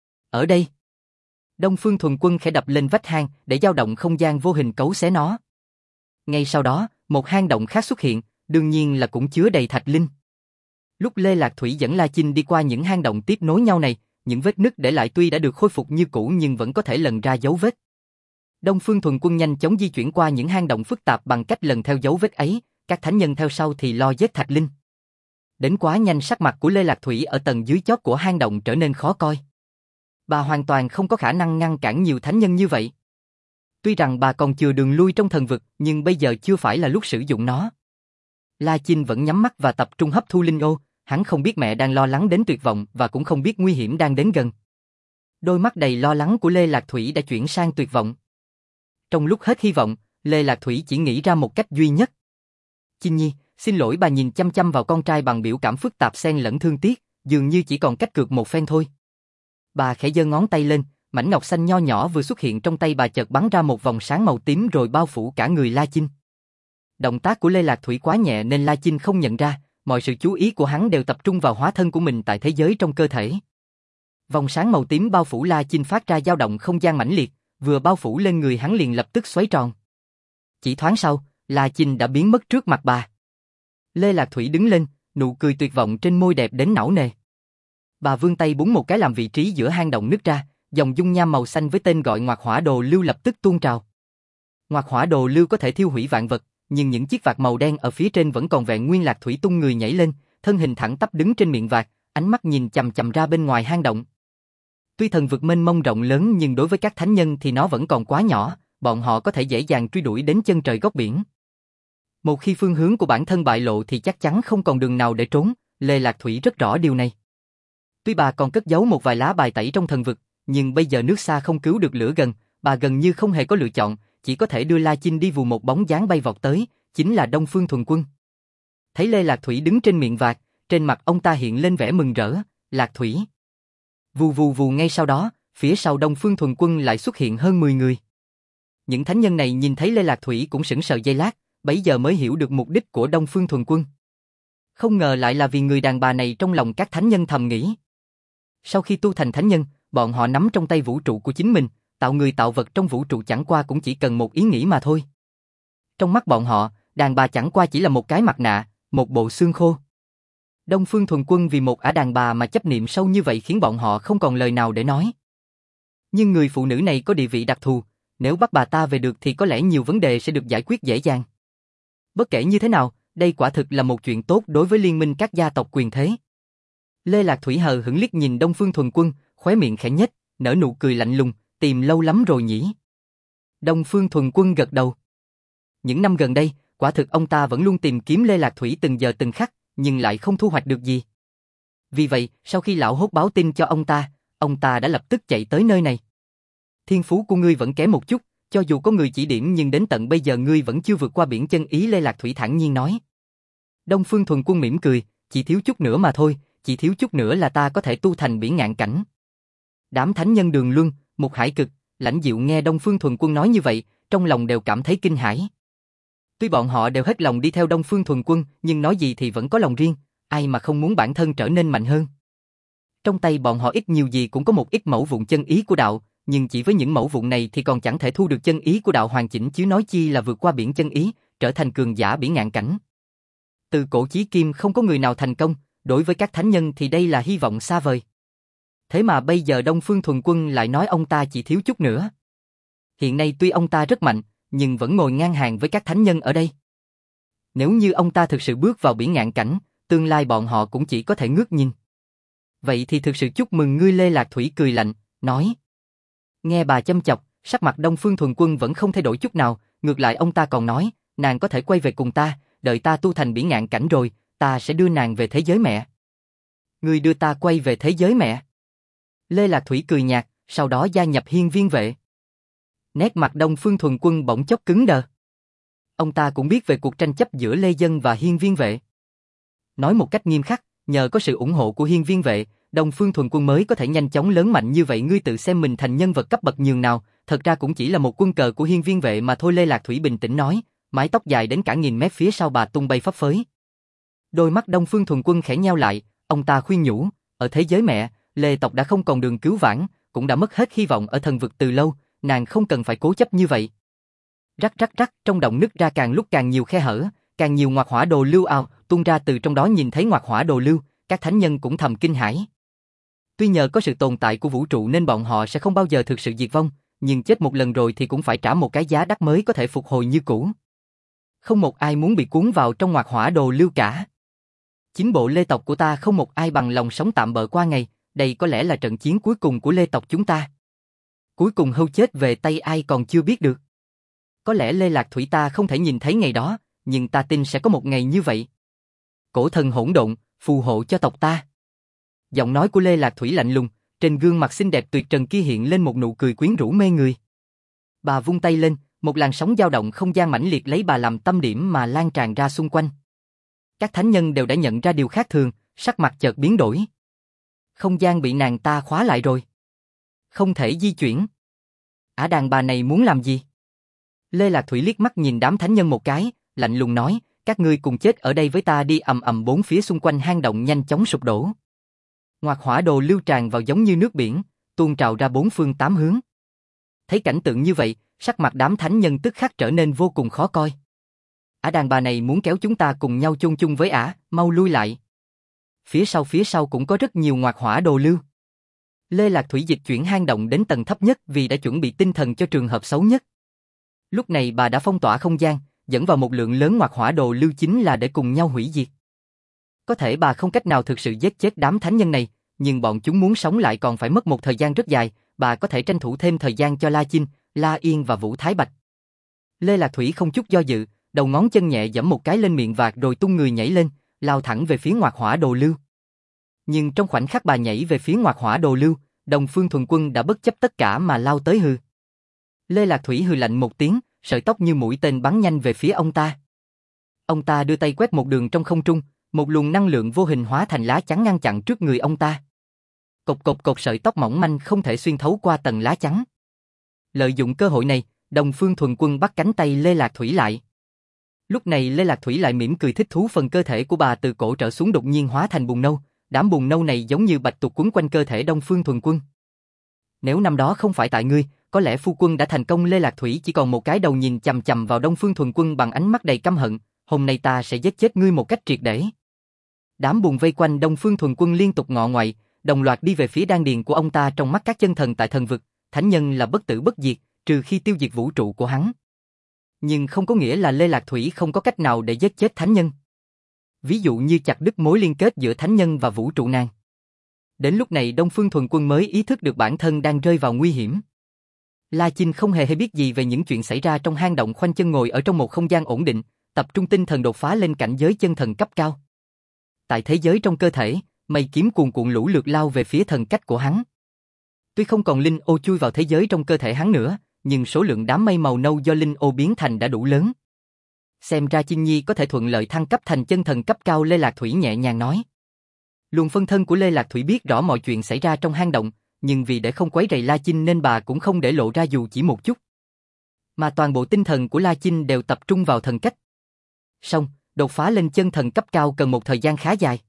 Ở đây. Đông Phương Thuần Quân khẽ đập lên vách hang để dao động không gian vô hình cấu xé nó. Ngay sau đó, một hang động khác xuất hiện, đương nhiên là cũng chứa đầy thạch linh. Lúc Lê Lạc Thủy dẫn La Chinh đi qua những hang động tiếp nối nhau này, những vết nứt để lại tuy đã được khôi phục như cũ nhưng vẫn có thể lần ra dấu vết. Đông Phương Thuần Quân nhanh chóng di chuyển qua những hang động phức tạp bằng cách lần theo dấu vết ấy, các thánh nhân theo sau thì lo giết thạch linh. Đến quá nhanh, sắc mặt của Lê Lạc Thủy ở tầng dưới chót của hang động trở nên khó coi. Bà hoàn toàn không có khả năng ngăn cản nhiều thánh nhân như vậy. Tuy rằng bà còn chừa đường lui trong thần vực, nhưng bây giờ chưa phải là lúc sử dụng nó. La Chinh vẫn nhắm mắt và tập trung hấp thu linh ô, hắn không biết mẹ đang lo lắng đến tuyệt vọng và cũng không biết nguy hiểm đang đến gần. Đôi mắt đầy lo lắng của Lê Lạc Thủy đã chuyển sang tuyệt vọng. Trong lúc hết hy vọng, Lê Lạc Thủy chỉ nghĩ ra một cách duy nhất. Chinh Nhi, xin lỗi. Bà nhìn chăm chăm vào con trai bằng biểu cảm phức tạp xen lẫn thương tiếc, dường như chỉ còn cách cược một phen thôi. Bà khẽ giơ ngón tay lên, mảnh ngọc xanh nho nhỏ vừa xuất hiện trong tay bà chợt bắn ra một vòng sáng màu tím rồi bao phủ cả người La Chinh. Động tác của Lê Lạc Thủy quá nhẹ nên La Chinh không nhận ra, mọi sự chú ý của hắn đều tập trung vào hóa thân của mình tại thế giới trong cơ thể. Vòng sáng màu tím bao phủ La Chinh phát ra dao động không gian mãnh liệt, vừa bao phủ lên người hắn liền lập tức xoáy tròn. Chỉ thoáng sau, La Chinh đã biến mất trước mặt bà. Lê Lạc Thủy đứng lên, nụ cười tuyệt vọng trên môi đẹp đến não nề. Bà vươn tay búng một cái làm vị trí giữa hang động nứt ra, dòng dung nham màu xanh với tên gọi Ngoạc Hỏa Đồ Lưu lập tức tuôn trào. Ngoạc Hỏa Đồ Lưu có thể thiêu hủy vạn vật, nhưng những chiếc vạt màu đen ở phía trên vẫn còn vẹn nguyên. Lạc Thủy tung người nhảy lên, thân hình thẳng tắp đứng trên miệng vạt, ánh mắt nhìn chằm chằm ra bên ngoài hang động. Tuy thần vực mênh mông rộng lớn nhưng đối với các thánh nhân thì nó vẫn còn quá nhỏ, bọn họ có thể dễ dàng truy đuổi đến chân trời góc biển. Một khi phương hướng của bản thân bại lộ thì chắc chắn không còn đường nào để trốn, Lê Lạc Thủy rất rõ điều này. Tuy bà còn cất giấu một vài lá bài tẩy trong thần vực, nhưng bây giờ nước xa không cứu được lửa gần, bà gần như không hề có lựa chọn, chỉ có thể đưa La Chinh đi vù một bóng dáng bay vọt tới, chính là Đông Phương Thuần Quân. Thấy Lê Lạc Thủy đứng trên miệng vạt, trên mặt ông ta hiện lên vẻ mừng rỡ, Lạc Thủy. Vù vù vù ngay sau đó, phía sau Đông Phương Thuần Quân lại xuất hiện hơn mười người. Những thánh nhân này nhìn thấy Lê Lạc Thủy cũng sững sờ giây lát, bấy giờ mới hiểu được mục đích của Đông Phương Thuần Quân. Không ngờ lại là vì người đàn bà này, trong lòng các thánh nhân thầm nghĩ. Sau khi tu thành thánh nhân, bọn họ nắm trong tay vũ trụ của chính mình, tạo người tạo vật trong vũ trụ chẳng qua cũng chỉ cần một ý nghĩ mà thôi. Trong mắt bọn họ, đàn bà chẳng qua chỉ là một cái mặt nạ, một bộ xương khô. Đông Phương Thuần Quân vì một ả đàn bà mà chấp niệm sâu như vậy khiến bọn họ không còn lời nào để nói. Nhưng người phụ nữ này có địa vị đặc thù, nếu bắt bà ta về được thì có lẽ nhiều vấn đề sẽ được giải quyết dễ dàng. Bất kể như thế nào, đây quả thực là một chuyện tốt đối với liên minh các gia tộc quyền thế. Lê Lạc Thủy hờ hững liếc nhìn Đông Phương Thuần Quân, khóe miệng khẽ nhếch, nở nụ cười lạnh lùng, tìm lâu lắm rồi nhỉ? Đông Phương Thuần Quân gật đầu. Những năm gần đây, quả thực ông ta vẫn luôn tìm kiếm Lê Lạc Thủy từng giờ từng khắc, nhưng lại không thu hoạch được gì. Vì vậy, sau khi lão hốt báo tin cho ông ta, ông ta đã lập tức chạy tới nơi này. Thiên phú của ngươi vẫn kém một chút, cho dù có người chỉ điểm nhưng đến tận bây giờ ngươi vẫn chưa vượt qua biển chân ý, Lê Lạc Thủy thản nhiên nói. Đông Phương Thuần Quân mỉm cười, chỉ thiếu chút nữa mà thôi, chỉ thiếu chút nữa là ta có thể tu thành biển ngạn cảnh. Đám thánh nhân Đường Luân, Mục Hải Cực, Lãnh Diệu nghe Đông Phương Thuần Quân nói như vậy, trong lòng đều cảm thấy kinh hãi. Tuy bọn họ đều hết lòng đi theo Đông Phương Thuần Quân, nhưng nói gì thì vẫn có lòng riêng, ai mà không muốn bản thân trở nên mạnh hơn. Trong tay bọn họ ít nhiều gì cũng có một ít mẫu vụn chân ý của đạo, nhưng chỉ với những mẫu vụn này thì còn chẳng thể thu được chân ý của đạo hoàn chỉnh, chứ nói chi là vượt qua biển chân ý, trở thành cường giả biển ngạn cảnh. Từ cổ chí kim không có người nào thành công, đối với các thánh nhân thì đây là hy vọng xa vời. Thế mà bây giờ Đông Phương Thuần Quân lại nói ông ta chỉ thiếu chút nữa. Hiện nay tuy ông ta rất mạnh, nhưng vẫn ngồi ngang hàng với các thánh nhân ở đây. Nếu như ông ta thực sự bước vào biển ngạn cảnh, tương lai bọn họ cũng chỉ có thể ngước nhìn. Vậy thì thực sự chúc mừng ngươi, Lê Lạc Thủy cười lạnh, nói. Nghe bà châm chọc, sắc mặt Đông Phương Thuần Quân vẫn không thay đổi chút nào, ngược lại ông ta còn nói, nàng có thể quay về cùng ta, đợi ta tu thành biển ngạn cảnh rồi, ta sẽ đưa nàng về thế giới mẹ. Ngươi đưa ta quay về thế giới mẹ? Lê Lạc Thủy cười nhạt, sau đó gia nhập Hiên Viên Vệ. Nét mặt Đông Phương Thuần Quân bỗng chốc cứng đờ. Ông ta cũng biết về cuộc tranh chấp giữa Lê Dân và Hiên Viên Vệ. Nói một cách nghiêm khắc, nhờ có sự ủng hộ của Hiên Viên Vệ, Đông Phương Thuần Quân mới có thể nhanh chóng lớn mạnh như vậy. Ngươi tự xem mình thành nhân vật cấp bậc nhường nào, thật ra cũng chỉ là một quân cờ của Hiên Viên Vệ mà thôi. Lê Lạc Thủy bình tĩnh nói, mái tóc dài đến cả nghìn mét phía sau bà tung bay phấp phới. Đôi mắt Đông Phương Thuần Quân khẽ nheo lại, ông ta khuyên nhủ, ở thế giới mẹ, Lê tộc đã không còn đường cứu vãn, cũng đã mất hết hy vọng ở thần vực từ lâu, nàng không cần phải cố chấp như vậy. Rắc rắc rắc, trong động nứt ra càng lúc càng nhiều khe hở, càng nhiều ngoạc hỏa đồ lưu ào tung ra từ trong đó. Nhìn thấy ngoạc hỏa đồ lưu, các thánh nhân cũng thầm kinh hãi. Tuy nhờ có sự tồn tại của vũ trụ nên bọn họ sẽ không bao giờ thực sự diệt vong, nhưng chết một lần rồi thì cũng phải trả một cái giá đắt mới có thể phục hồi như cũ. Không một ai muốn bị cuốn vào trong ngoạc hỏa đồ lưu cả. Chính bộ Lê tộc của ta không một ai bằng lòng sống tạm bợ qua ngày, đây có lẽ là trận chiến cuối cùng của Lê tộc chúng ta. Cuối cùng hâu chết về tay ai còn chưa biết được. Có lẽ Lê Lạc Thủy ta không thể nhìn thấy ngày đó, nhưng ta tin sẽ có một ngày như vậy. Cổ thần hỗn độn, phù hộ cho tộc ta. Giọng nói của Lê Lạc Thủy lạnh lùng, trên gương mặt xinh đẹp tuyệt trần kia hiện lên một nụ cười quyến rũ mê người. Bà vung tay lên, một làn sóng dao động không gian mãnh liệt lấy bà làm tâm điểm mà lan tràn ra xung quanh. Các thánh nhân đều đã nhận ra điều khác thường, sắc mặt chợt biến đổi. Không gian bị nàng ta khóa lại rồi. Không thể di chuyển. Ả đàn bà này muốn làm gì? Lê Lạc Thủy liếc mắt nhìn đám thánh nhân một cái, lạnh lùng nói, các ngươi cùng chết ở đây với ta đi. Ầm ầm, bốn phía xung quanh hang động nhanh chóng sụp đổ. Ngoạc hỏa đồ lưu tràn vào giống như nước biển, tuôn trào ra bốn phương tám hướng. Thấy cảnh tượng như vậy, sắc mặt đám thánh nhân tức khắc trở nên vô cùng khó coi. Ả đàn bà này muốn kéo chúng ta cùng nhau chôn chung với ả, mau lui lại. Phía sau phía sau cũng có rất nhiều ngoạc hỏa đồ lưu. Lê Lạc Thủy dịch chuyển hang động đến tầng thấp nhất vì đã chuẩn bị tinh thần cho trường hợp xấu nhất. Lúc này bà đã phong tỏa không gian, dẫn vào một lượng lớn ngoặc hỏa đồ lưu chính là để cùng nhau hủy diệt. Có thể bà không cách nào thực sự giết chết đám thánh nhân này, nhưng bọn chúng muốn sống lại còn phải mất một thời gian rất dài, bà có thể tranh thủ thêm thời gian cho La Chinh, La Yên và Vũ Thái Bạch. Lê Lạc Thủy không chút do dự, đầu ngón chân nhẹ giẫm một cái lên miệng vạc rồi tung người nhảy lên, lao thẳng về phía ngoặc hỏa đồ lưu. Nhưng trong khoảnh khắc bà nhảy về phía ngoặc hỏa đồ lưu, Đông Phương Thuần Quân đã bất chấp tất cả mà lao tới hừ. Lê Lạc Thủy hừ lạnh một tiếng, sợi tóc như mũi tên bắn nhanh về phía ông ta. Ông ta đưa tay quét một đường trong không trung, một luồng năng lượng vô hình hóa thành lá chắn ngăn chặn trước người ông ta. Cộc cộc cộc sợi tóc mỏng manh không thể xuyên thấu qua tầng lá chắn. Lợi dụng cơ hội này, Đông Phương Thuần Quân bắt cánh tay Lê Lạc Thủy lại. Lúc này Lê Lạc Thủy lại mỉm cười thích thú, phần cơ thể của bà từ cổ trở xuống đột nhiên hóa thành bùn nâu, đám bùn nâu này giống như bạch tuộc quấn quanh cơ thể Đông Phương Thuần Quân. Nếu năm đó không phải tại ngươi, có lẽ phu quân đã thành công. Lê Lạc Thủy chỉ còn một cái đầu nhìn chằm chằm vào Đông Phương Thuần Quân bằng ánh mắt đầy căm hận, hôm nay ta sẽ giết chết ngươi một cách triệt để. Đám bùn vây quanh Đông Phương Thuần Quân liên tục ngọ ngoại, đồng loạt đi về phía đan điền của ông ta. Trong mắt các chân thần tại thần vực, thánh nhân là bất tử bất diệt, trừ khi tiêu diệt vũ trụ của hắn. Nhưng không có nghĩa là Lê Lạc Thủy không có cách nào để giết chết thánh nhân. Ví dụ như chặt đứt mối liên kết giữa thánh nhân và vũ trụ nàng. Đến lúc này Đông Phương Thuần Quân mới ý thức được bản thân đang rơi vào nguy hiểm. La Chinh không hề hay biết gì về những chuyện xảy ra trong hang động, khoanh chân ngồi ở trong một không gian ổn định, tập trung tinh thần đột phá lên cảnh giới chân thần cấp cao. Tại thế giới trong cơ thể, mây kiếm cuồn cuộn lũ lượt lao về phía thần cách của hắn. Tuy không còn linh ô chui vào thế giới trong cơ thể hắn nữa, nhưng số lượng đám mây màu nâu do linh ô biến thành đã đủ lớn. Xem ra Chinh Nhi có thể thuận lợi thăng cấp thành chân thần cấp cao. Lê Lạc Thủy nhẹ nhàng nói. Luồng phân thân của Lê Lạc Thủy biết rõ mọi chuyện xảy ra trong hang động, nhưng vì để không quấy rầy La Chinh nên bà cũng không để lộ ra dù chỉ một chút. Mà toàn bộ tinh thần của La Chinh đều tập trung vào thần cách. Song, đột phá lên chân thần cấp cao cần một thời gian khá dài.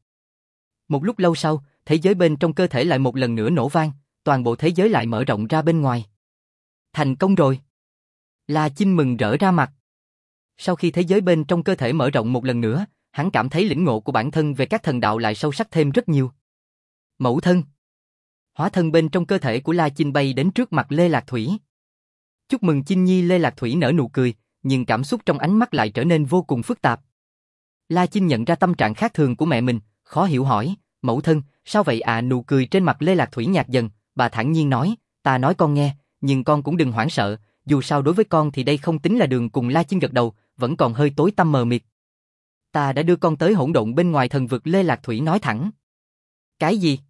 Một lúc lâu sau, thế giới bên trong cơ thể lại một lần nữa nổ vang, toàn bộ thế giới lại mở rộng ra bên ngoài. Thành công rồi. La Chinh mừng rỡ ra mặt. Sau khi thế giới bên trong cơ thể mở rộng một lần nữa, hắn cảm thấy lĩnh ngộ của bản thân về các thần đạo lại sâu sắc thêm rất nhiều. Mẫu thân. Hóa thân bên trong cơ thể của La Chinh bay đến trước mặt Lê Lạc Thủy. Chúc mừng Chinh Nhi. Lê Lạc Thủy nở nụ cười, nhưng cảm xúc trong ánh mắt lại trở nên vô cùng phức tạp. La Chinh nhận ra tâm trạng khác thường của mẹ mình, khó hiểu hỏi, mẫu thân, sao vậy ạ? À, nụ cười trên mặt Lê Lạc Thủy nhạt dần, bà thản nhiên nói, ta nói con nghe, nhưng con cũng đừng hoảng sợ, dù sao đối với con thì đây không tính là đường cùng. La Chinh gật đầu, vẫn còn hơi tối tăm mờ mịt. Ta đã đưa con tới hỗn độn bên ngoài thần vực. Lê Lạc Thủy nói thẳng. Cái gì?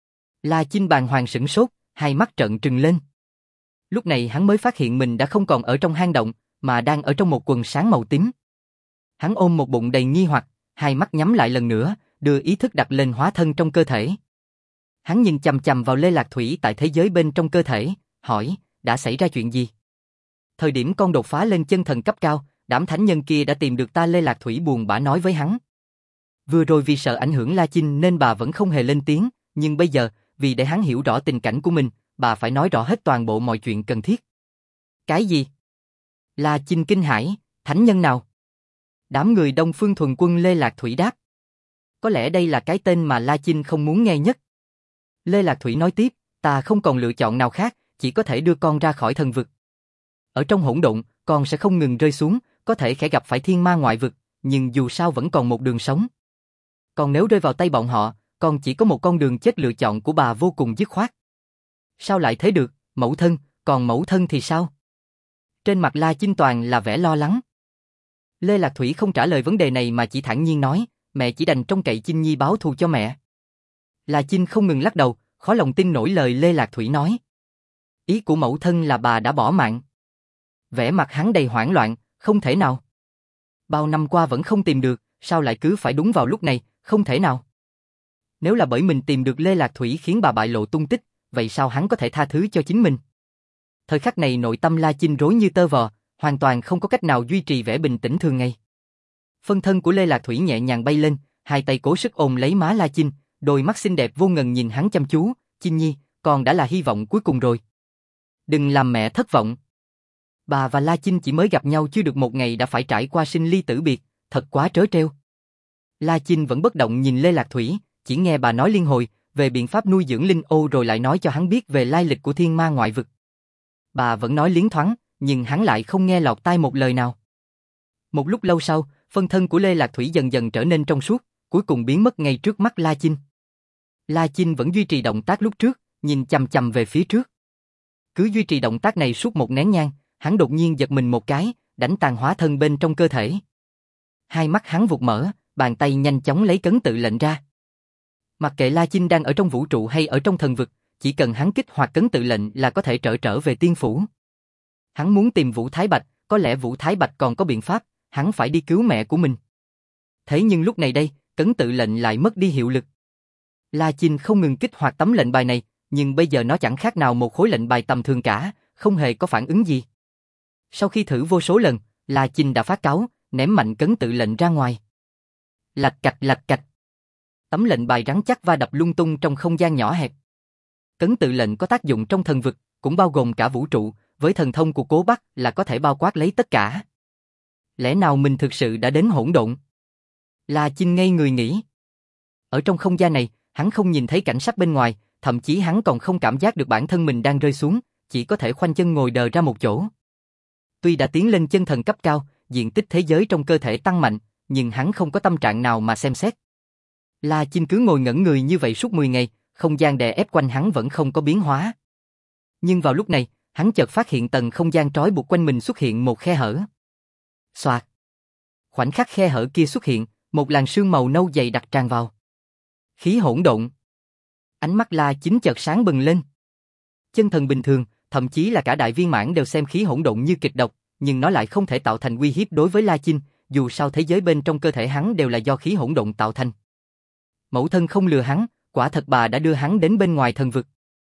La Chinh bàng hoàng sửng sốt, hai mắt trợn trừng lên. Lúc này hắn mới phát hiện mình đã không còn ở trong hang động, mà đang ở trong một quần sáng màu tím. Hắn ôm một bụng đầy nghi hoặc, hai mắt nhắm lại lần nữa, đưa ý thức đặt lên hóa thân trong cơ thể. Hắn nhìn chằm chằm vào Lê Lạc Thủy tại thế giới bên trong cơ thể, hỏi, đã xảy ra chuyện gì? Thời điểm con đột phá lên chân thần cấp cao, đám thánh nhân kia đã tìm được ta. Lê Lạc Thủy buồn bã nói với hắn. Vừa rồi vì sợ ảnh hưởng La Chinh nên bà vẫn không hề lên tiếng, nhưng bây giờ, vì để hắn hiểu rõ tình cảnh của mình, bà phải nói rõ hết toàn bộ mọi chuyện cần thiết. Cái gì? La Chinh kinh hãi, thánh nhân nào? Đám người Đông Phương Thuần Quân. Lê Lạc Thủy đáp. Có lẽ đây là cái tên mà La Chinh không muốn nghe nhất. Lê Lạc Thủy nói tiếp, ta không còn lựa chọn nào khác, chỉ có thể đưa con ra khỏi thần vực. Ở trong hỗn độn, con sẽ không ngừng rơi xuống, có thể khẽ gặp phải thiên ma ngoại vực, nhưng dù sao vẫn còn một đường sống. Còn nếu rơi vào tay bọn họ, con chỉ có một con đường chết. Lựa chọn của bà vô cùng dứt khoát. Sao lại thế được, mẫu thân, còn mẫu thân thì sao? Trên mặt La Chinh toàn là vẻ lo lắng. Lê Lạc Thủy không trả lời vấn đề này mà chỉ thản nhiên nói, mẹ chỉ đành trông cậy Chinh Nhi báo thù cho mẹ. La Chinh không ngừng lắc đầu, khó lòng tin nổi lời Lê Lạc Thủy nói. Ý của mẫu thân là bà đã bỏ mạng. Vẻ mặt hắn đầy hoảng loạn, không thể nào. Bao năm qua vẫn không tìm được, sao lại cứ phải đúng vào lúc này, không thể nào. Nếu là bởi mình tìm được Lê Lạc Thủy khiến bà bại lộ tung tích, vậy sao hắn có thể tha thứ cho chính mình? Thời khắc này nội tâm La Chinh rối như tơ vò, hoàn toàn không có cách nào duy trì vẻ bình tĩnh thường ngày. Phân thân của Lê Lạc Thủy nhẹ nhàng bay lên, hai tay cố sức ôm lấy má La Chinh, đôi mắt xinh đẹp vô ngần nhìn hắn chăm chú, Chinh Nhi, con đã là hy vọng cuối cùng rồi. Đừng làm mẹ thất vọng. Bà và La Chinh chỉ mới gặp nhau chưa được một ngày đã phải trải qua sinh ly tử biệt, thật quá trớ trêu. La Chinh vẫn bất động nhìn Lê Lạc Thủy, chỉ nghe bà nói liên hồi, về biện pháp nuôi dưỡng linh ô rồi lại nói cho hắn biết về lai lịch của thiên ma ngoại vực. Bà vẫn nói liến thoáng, nhưng hắn lại không nghe lọt tai một lời nào. Một lúc lâu sau, phân thân của Lê Lạc Thủy dần dần trở nên trong suốt, cuối cùng biến mất ngay trước mắt La Chinh. La Chinh vẫn duy trì động tác lúc trước, nhìn chằm chằm về phía trước. Cứ duy trì động tác này suốt một nén nhang, hắn đột nhiên giật mình một cái, đánh tàn hóa thân bên trong cơ thể. Hai mắt hắn vụt mở, bàn tay nhanh chóng lấy cấn tự lệnh ra. Mặc kệ La Chinh đang ở trong vũ trụ hay ở trong thần vực, chỉ cần hắn kích hoạt cấn tự lệnh là có thể trở trở về tiên phủ. Hắn muốn tìm Vũ Thái Bạch, có lẽ Vũ Thái Bạch còn có biện pháp, hắn phải đi cứu mẹ của mình. Thế nhưng lúc này đây, cấn tự lệnh lại mất đi hiệu lực. La Chinh không ngừng kích hoạt tấm lệnh bài này, nhưng bây giờ nó chẳng khác nào một khối lệnh bài tầm thường cả, không hề có phản ứng gì. Sau khi thử vô số lần, La Chinh đã phát cáu, ném mạnh cấn tự lệnh ra ngoài. Lạch cạch lạch cạch. Tấm lệnh bài rắn chắc va đập lung tung trong không gian nhỏ hẹp. Cấn tự lệnh có tác dụng trong thần vực, cũng bao gồm cả vũ trụ, với thần thông của Cố Bắc là có thể bao quát lấy tất cả. Lẽ nào mình thực sự đã đến hỗn độn? La Chinh ngây người nghĩ. Ở trong không gian này, hắn không nhìn thấy cảnh sắc bên ngoài, thậm chí hắn còn không cảm giác được bản thân mình đang rơi xuống, chỉ có thể khoanh chân ngồi đờ ra một chỗ. Tuy đã tiến lên chân thần cấp cao, diện tích thế giới trong cơ thể tăng mạnh, nhưng hắn không có tâm trạng nào mà xem xét. La Chinh cứ ngồi ngẩn người như vậy suốt mười ngày, không gian đè ép quanh hắn vẫn không có biến hóa. Nhưng vào lúc này, hắn chợt phát hiện tầng không gian trói buộc quanh mình xuất hiện một khe hở. Xoạt. Khoảnh khắc khe hở kia xuất hiện, một làn sương màu nâu dày đặc tràn vào. Khí hỗn độn. Ánh mắt La Chinh chợt sáng bừng lên. Chân thần bình thường, thậm chí là cả đại viên mãn đều xem khí hỗn độn như kịch độc, nhưng nó lại không thể tạo thành uy hiếp đối với La Chinh, dù sao thế giới bên trong cơ thể hắn đều là do khí hỗn độn tạo thành. Mẫu thân không lừa hắn, quả thật bà đã đưa hắn đến bên ngoài thần vực.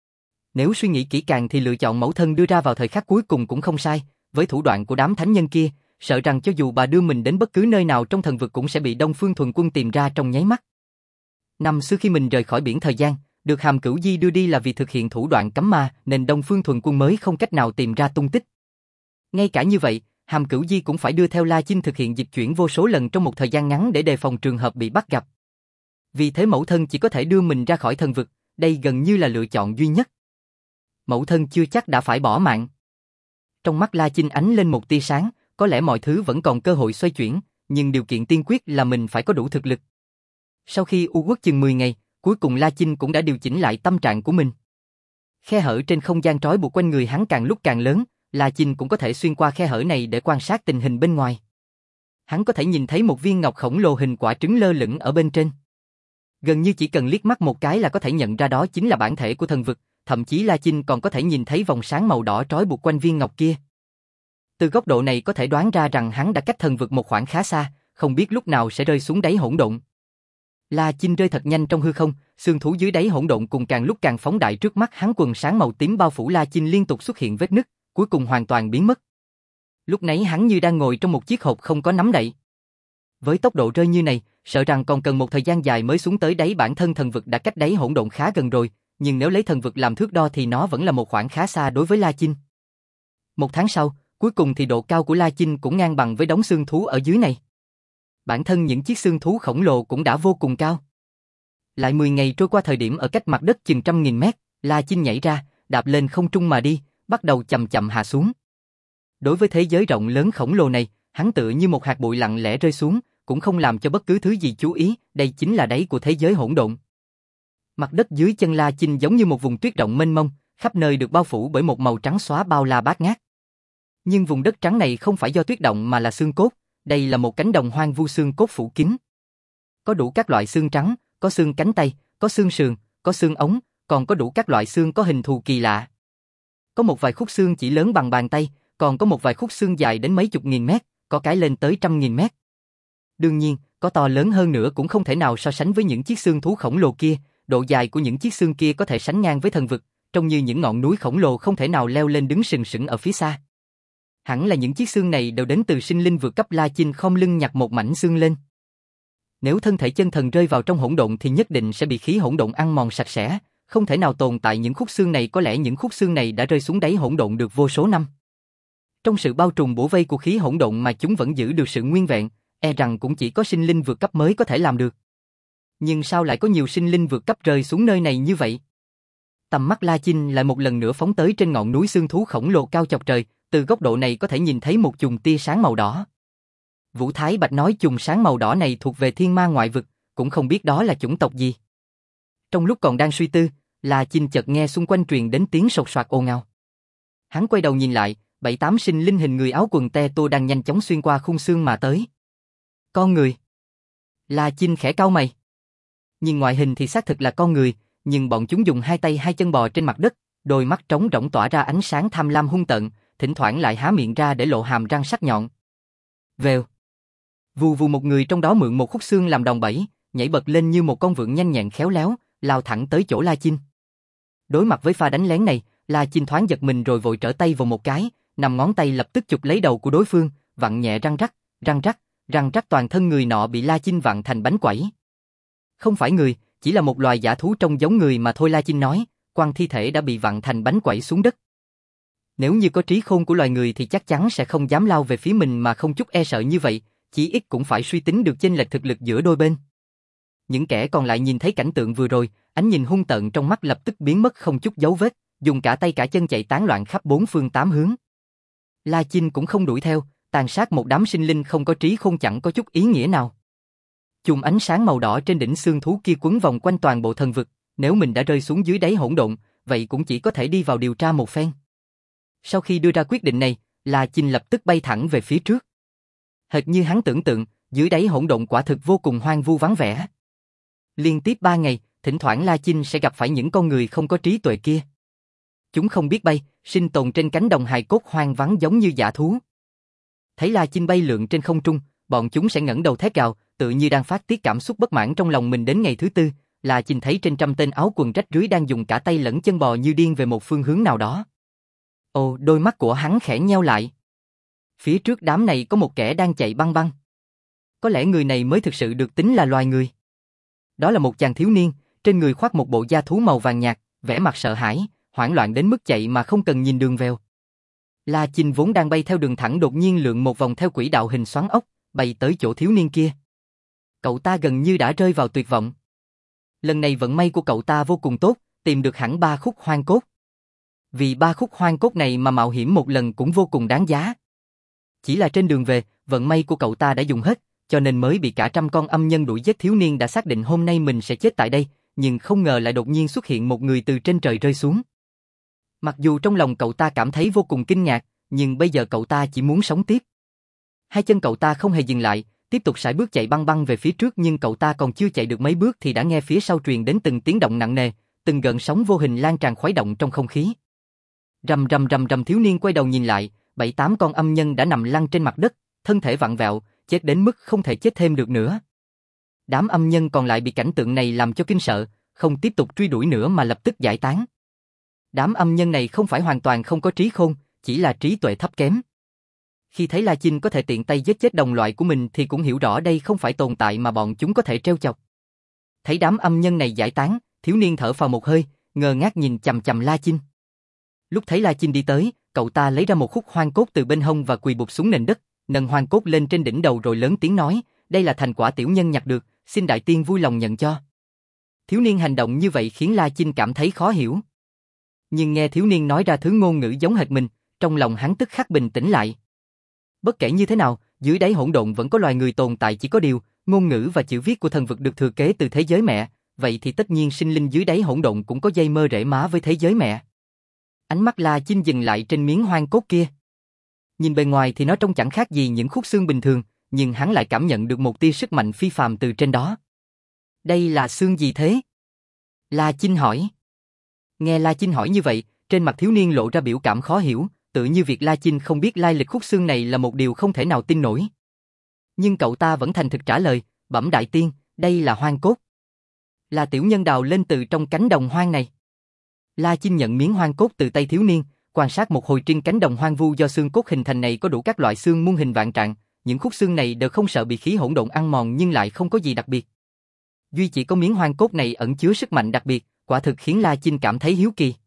Nếu suy nghĩ kỹ càng thì lựa chọn mẫu thân đưa ra vào thời khắc cuối cùng cũng không sai, với thủ đoạn của đám thánh nhân kia, sợ rằng cho dù bà đưa mình đến bất cứ nơi nào trong thần vực cũng sẽ bị Đông Phương Thuần Quân tìm ra trong nháy mắt. Năm xưa khi mình rời khỏi biển thời gian, được Hàm Cửu Di đưa đi là vì thực hiện thủ đoạn cấm ma, nên Đông Phương Thuần Quân mới không cách nào tìm ra tung tích. Ngay cả như vậy, Hàm Cửu Di cũng phải đưa theo La Chinh thực hiện dịch chuyển vô số lần trong một thời gian ngắn để đề phòng trường hợp bị bắt gặp. Vì thế mẫu thân chỉ có thể đưa mình ra khỏi thần vực, đây gần như là lựa chọn duy nhất. Mẫu thân chưa chắc đã phải bỏ mạng. Trong mắt La Chinh ánh lên một tia sáng, có lẽ mọi thứ vẫn còn cơ hội xoay chuyển, nhưng điều kiện tiên quyết là mình phải có đủ thực lực. Sau khi u uất chừng mười ngày, cuối cùng La Chinh cũng đã điều chỉnh lại tâm trạng của mình. Khe hở trên không gian trói buộc quanh người hắn càng lúc càng lớn, La Chinh cũng có thể xuyên qua khe hở này để quan sát tình hình bên ngoài. Hắn có thể nhìn thấy một viên ngọc khổng lồ hình quả trứng lơ lửng ở bên trên. Gần như chỉ cần liếc mắt một cái là có thể nhận ra đó chính là bản thể của thần vực, thậm chí La Chinh còn có thể nhìn thấy vòng sáng màu đỏ trói buộc quanh viên ngọc kia. Từ góc độ này có thể đoán ra rằng hắn đã cách thần vực một khoảng khá xa, không biết lúc nào sẽ rơi xuống đáy hỗn độn. La Chinh rơi thật nhanh trong hư không, xương thú dưới đáy hỗn độn cùng càng lúc càng phóng đại trước mắt hắn, quần sáng màu tím bao phủ La Chinh liên tục xuất hiện vết nứt, cuối cùng hoàn toàn biến mất. Lúc nãy hắn như đang ngồi trong một chiếc hộp không có nắm đậy. Với tốc độ rơi như này, sợ rằng còn cần một thời gian dài mới xuống tới đáy. Bản thân thần vực đã cách đáy hỗn độn khá gần rồi, nhưng nếu lấy thần vực làm thước đo thì nó vẫn là một khoảng khá xa đối với La Chinh. Một tháng sau, cuối cùng thì độ cao của La Chinh cũng ngang bằng với đống xương thú ở dưới này. Bản thân những chiếc xương thú khổng lồ cũng đã vô cùng cao. Lại mười ngày trôi qua, thời điểm ở cách mặt đất chừng trăm nghìn mét, La Chinh nhảy ra, đạp lên không trung mà đi, bắt đầu chậm chậm hạ xuống. Đối với thế giới rộng lớn khổng lồ này, hắn tựa như một hạt bụi lặng lẽ rơi xuống, cũng không làm cho bất cứ thứ gì chú ý, đây chính là đáy của thế giới hỗn độn. Mặt đất dưới chân La Chinh giống như một vùng tuyết rộng mênh mông, khắp nơi được bao phủ bởi một màu trắng xóa bao la bát ngát. Nhưng vùng đất trắng này không phải do tuyết động mà là xương cốt, đây là một cánh đồng hoang vu xương cốt phủ kín. Có đủ các loại xương trắng, có xương cánh tay, có xương sườn, có xương ống, còn có đủ các loại xương có hình thù kỳ lạ. Có một vài khúc xương chỉ lớn bằng bàn tay, còn có một vài khúc xương dài đến mấy chục nghìn mét, có cái lên tới trăm nghìn mét. Đương nhiên, có to lớn hơn nữa cũng không thể nào so sánh với những chiếc xương thú khổng lồ kia, độ dài của những chiếc xương kia có thể sánh ngang với thần vực, trông như những ngọn núi khổng lồ không thể nào leo lên đứng sừng sững ở phía xa. Hẳn là những chiếc xương này đều đến từ sinh linh vượt cấp. La Chinh khom lưng nhặt một mảnh xương lên. Nếu thân thể chân thần rơi vào trong hỗn độn thì nhất định sẽ bị khí hỗn độn ăn mòn sạch sẽ, không thể nào tồn tại những khúc xương này. Có lẽ những khúc xương này đã rơi xuống đáy hỗn độn được vô số năm. Trong sự bao trùm bủa vây của khí hỗn độn mà chúng vẫn giữ được sự nguyên vẹn, e rằng cũng chỉ có sinh linh vượt cấp mới có thể làm được. Nhưng sao lại có nhiều sinh linh vượt cấp rơi xuống nơi này như vậy? Tầm mắt La Chinh lại một lần nữa phóng tới trên ngọn núi xương thú khổng lồ cao chọc trời, từ góc độ này có thể nhìn thấy một chùm tia sáng màu đỏ. Vũ Thái Bạch nói chùm sáng màu đỏ này thuộc về thiên ma ngoại vực, cũng không biết đó là chủng tộc gì. Trong lúc còn đang suy tư, La Chinh chợt nghe xung quanh truyền đến tiếng sột soạt ồn ào. Hắn quay đầu nhìn lại, bảy tám sinh linh hình người áo quần te tô đang nhanh chóng xuyên qua khung xương mà tới. Con người. La Chinh khẽ cau mày. Nhìn ngoại hình thì xác thực là con người, nhưng bọn chúng dùng hai tay hai chân bò trên mặt đất, đôi mắt trống rỗng tỏa ra ánh sáng tham lam hung tợn, thỉnh thoảng lại há miệng ra để lộ hàm răng sắc nhọn. Vèo. Vù vù, một người trong đó mượn một khúc xương làm đòn bẩy, nhảy bật lên như một con vượn nhanh nhẹn khéo léo, lao thẳng tới chỗ La Chinh. Đối mặt với pha đánh lén này, La Chinh thoáng giật mình rồi vội trở tay vào một cái, nằm ngón tay lập tức chụp lấy đầu của đối phương, vặn nhẹ răng rắc, răng rắc, răng rắc, toàn thân người nọ bị La Chinh vặn thành bánh quẩy. Không phải người, chỉ là một loài dã thú trông giống người mà thôi, La Chinh nói, quăng thi thể đã bị vặn thành bánh quẩy xuống đất. Nếu như có trí khôn của loài người thì chắc chắn sẽ không dám lao về phía mình mà không chút e sợ như vậy, chỉ ít cũng phải suy tính được chênh lệch thực lực giữa đôi bên. Những kẻ còn lại nhìn thấy cảnh tượng vừa rồi, ánh nhìn hung tợn trong mắt lập tức biến mất không chút dấu vết, dùng cả tay cả chân chạy tán loạn khắp bốn phương tám hướng. La Chinh cũng không đuổi theo, tàn sát một đám sinh linh không có trí khôn chẳng có chút ý nghĩa nào. Chùm ánh sáng màu đỏ trên đỉnh xương thú kia quấn vòng quanh toàn bộ thần vực, nếu mình đã rơi xuống dưới đáy hỗn độn, vậy cũng chỉ có thể đi vào điều tra một phen. Sau khi đưa ra quyết định này, La Chinh lập tức bay thẳng về phía trước. Hệt như hắn tưởng tượng, dưới đáy hỗn độn quả thực vô cùng hoang vu vắng vẻ. Liên tiếp ba ngày, thỉnh thoảng La Chinh sẽ gặp phải những con người không có trí tuệ kia. Chúng không biết bay, sinh tồn trên cánh đồng hài cốt hoang vắng giống như dã thú. Thấy La Chinh bay lượn trên không trung, bọn chúng sẽ ngẩng đầu thét gào, tự như đang phát tiết cảm xúc bất mãn trong lòng mình. Đến ngày thứ tư, La Chinh thấy trên trăm tên áo quần rách rưới đang dùng cả tay lẫn chân bò như điên về một phương hướng nào đó. Ồ, đôi mắt của hắn khẽ nheo lại. Phía trước đám này có một kẻ đang chạy băng băng. Có lẽ người này mới thực sự được tính là loài người. Đó là một chàng thiếu niên, trên người khoác một bộ da thú màu vàng nhạt, vẻ mặt sợ hãi, hoảng loạn đến mức chạy mà không cần nhìn đường vèo. La Chinh vốn đang bay theo đường thẳng đột nhiên lượn một vòng theo quỹ đạo hình xoắn ốc, bay tới chỗ thiếu niên kia. Cậu ta gần như đã rơi vào tuyệt vọng. Lần này vận may của cậu ta vô cùng tốt, tìm được hẳn ba khúc hoang cốt. Vì ba khúc hoang cốt này mà mạo hiểm một lần cũng vô cùng đáng giá. Chỉ là trên đường về, vận may của cậu ta đã dùng hết, cho nên mới bị cả trăm con âm nhân đuổi giết. Thiếu niên đã xác định hôm nay mình sẽ chết tại đây, nhưng không ngờ lại đột nhiên xuất hiện một người từ trên trời rơi xuống. Mặc dù trong lòng cậu ta cảm thấy vô cùng kinh ngạc, nhưng bây giờ cậu ta chỉ muốn sống tiếp. Hai chân cậu ta không hề dừng lại, tiếp tục sải bước chạy băng băng về phía trước, nhưng cậu ta còn chưa chạy được mấy bước thì đã nghe phía sau truyền đến từng tiếng động nặng nề, từng gợn sóng vô hình lan tràn khuấy động trong không khí. Rầm rầm rầm rầm, thiếu niên quay đầu nhìn lại, bảy tám con âm nhân đã nằm lăn trên mặt đất, thân thể vặn vẹo, chết đến mức không thể chết thêm được nữa. Đám âm nhân còn lại bị cảnh tượng này làm cho kinh sợ, không tiếp tục truy đuổi nữa mà lập tức giải tán. Đám âm nhân này không phải hoàn toàn không có trí khôn, chỉ là trí tuệ thấp kém. Khi thấy La Chinh có thể tiện tay giết chết đồng loại của mình thì cũng hiểu rõ đây không phải tồn tại mà bọn chúng có thể trêu chọc. Thấy đám âm nhân này giải tán, thiếu niên thở phào một hơi, ngơ ngác nhìn chằm chằm La Chinh. Lúc thấy La Chinh đi tới, cậu ta lấy ra một khúc hoang cốt từ bên hông và quỳ bụp xuống nền đất, nâng hoang cốt lên trên đỉnh đầu rồi lớn tiếng nói, đây là thành quả tiểu nhân nhặt được, xin đại tiên vui lòng nhận cho. Thiếu niên hành động như vậy khiến La Chinh cảm thấy khó hiểu. Nhưng nghe thiếu niên nói ra thứ ngôn ngữ giống hệt mình, trong lòng hắn tức khắc bình tĩnh lại. Bất kể như thế nào, dưới đáy hỗn độn vẫn có loài người tồn tại, chỉ có điều, ngôn ngữ và chữ viết của thần vực được thừa kế từ thế giới mẹ, vậy thì tất nhiên sinh linh dưới đáy hỗn độn cũng có dây mơ rễ má với thế giới mẹ. Ánh mắt La Chinh dừng lại trên miếng hoang cốt kia. Nhìn bề ngoài thì nó trông chẳng khác gì những khúc xương bình thường, nhưng hắn lại cảm nhận được một tia sức mạnh phi phàm từ trên đó. Đây là xương gì thế? La Chinh hỏi. Nghe La Chinh hỏi như vậy, trên mặt thiếu niên lộ ra biểu cảm khó hiểu, tự như việc La Chinh không biết lai lịch khúc xương này là một điều không thể nào tin nổi. Nhưng cậu ta vẫn thành thực trả lời, bẩm đại tiên, đây là hoang cốt. Là tiểu nhân đào lên từ trong cánh đồng hoang này. La Chinh nhận miếng hoang cốt từ tay thiếu niên, quan sát một hồi. Trên cánh đồng hoang vu do xương cốt hình thành này có đủ các loại xương muôn hình vạn trạng, những khúc xương này đều không sợ bị khí hỗn độn ăn mòn nhưng lại không có gì đặc biệt. Duy chỉ có miếng hoang cốt này ẩn chứa sức mạnh đặc biệt, quả thực khiến La Chinh cảm thấy hiếu kỳ.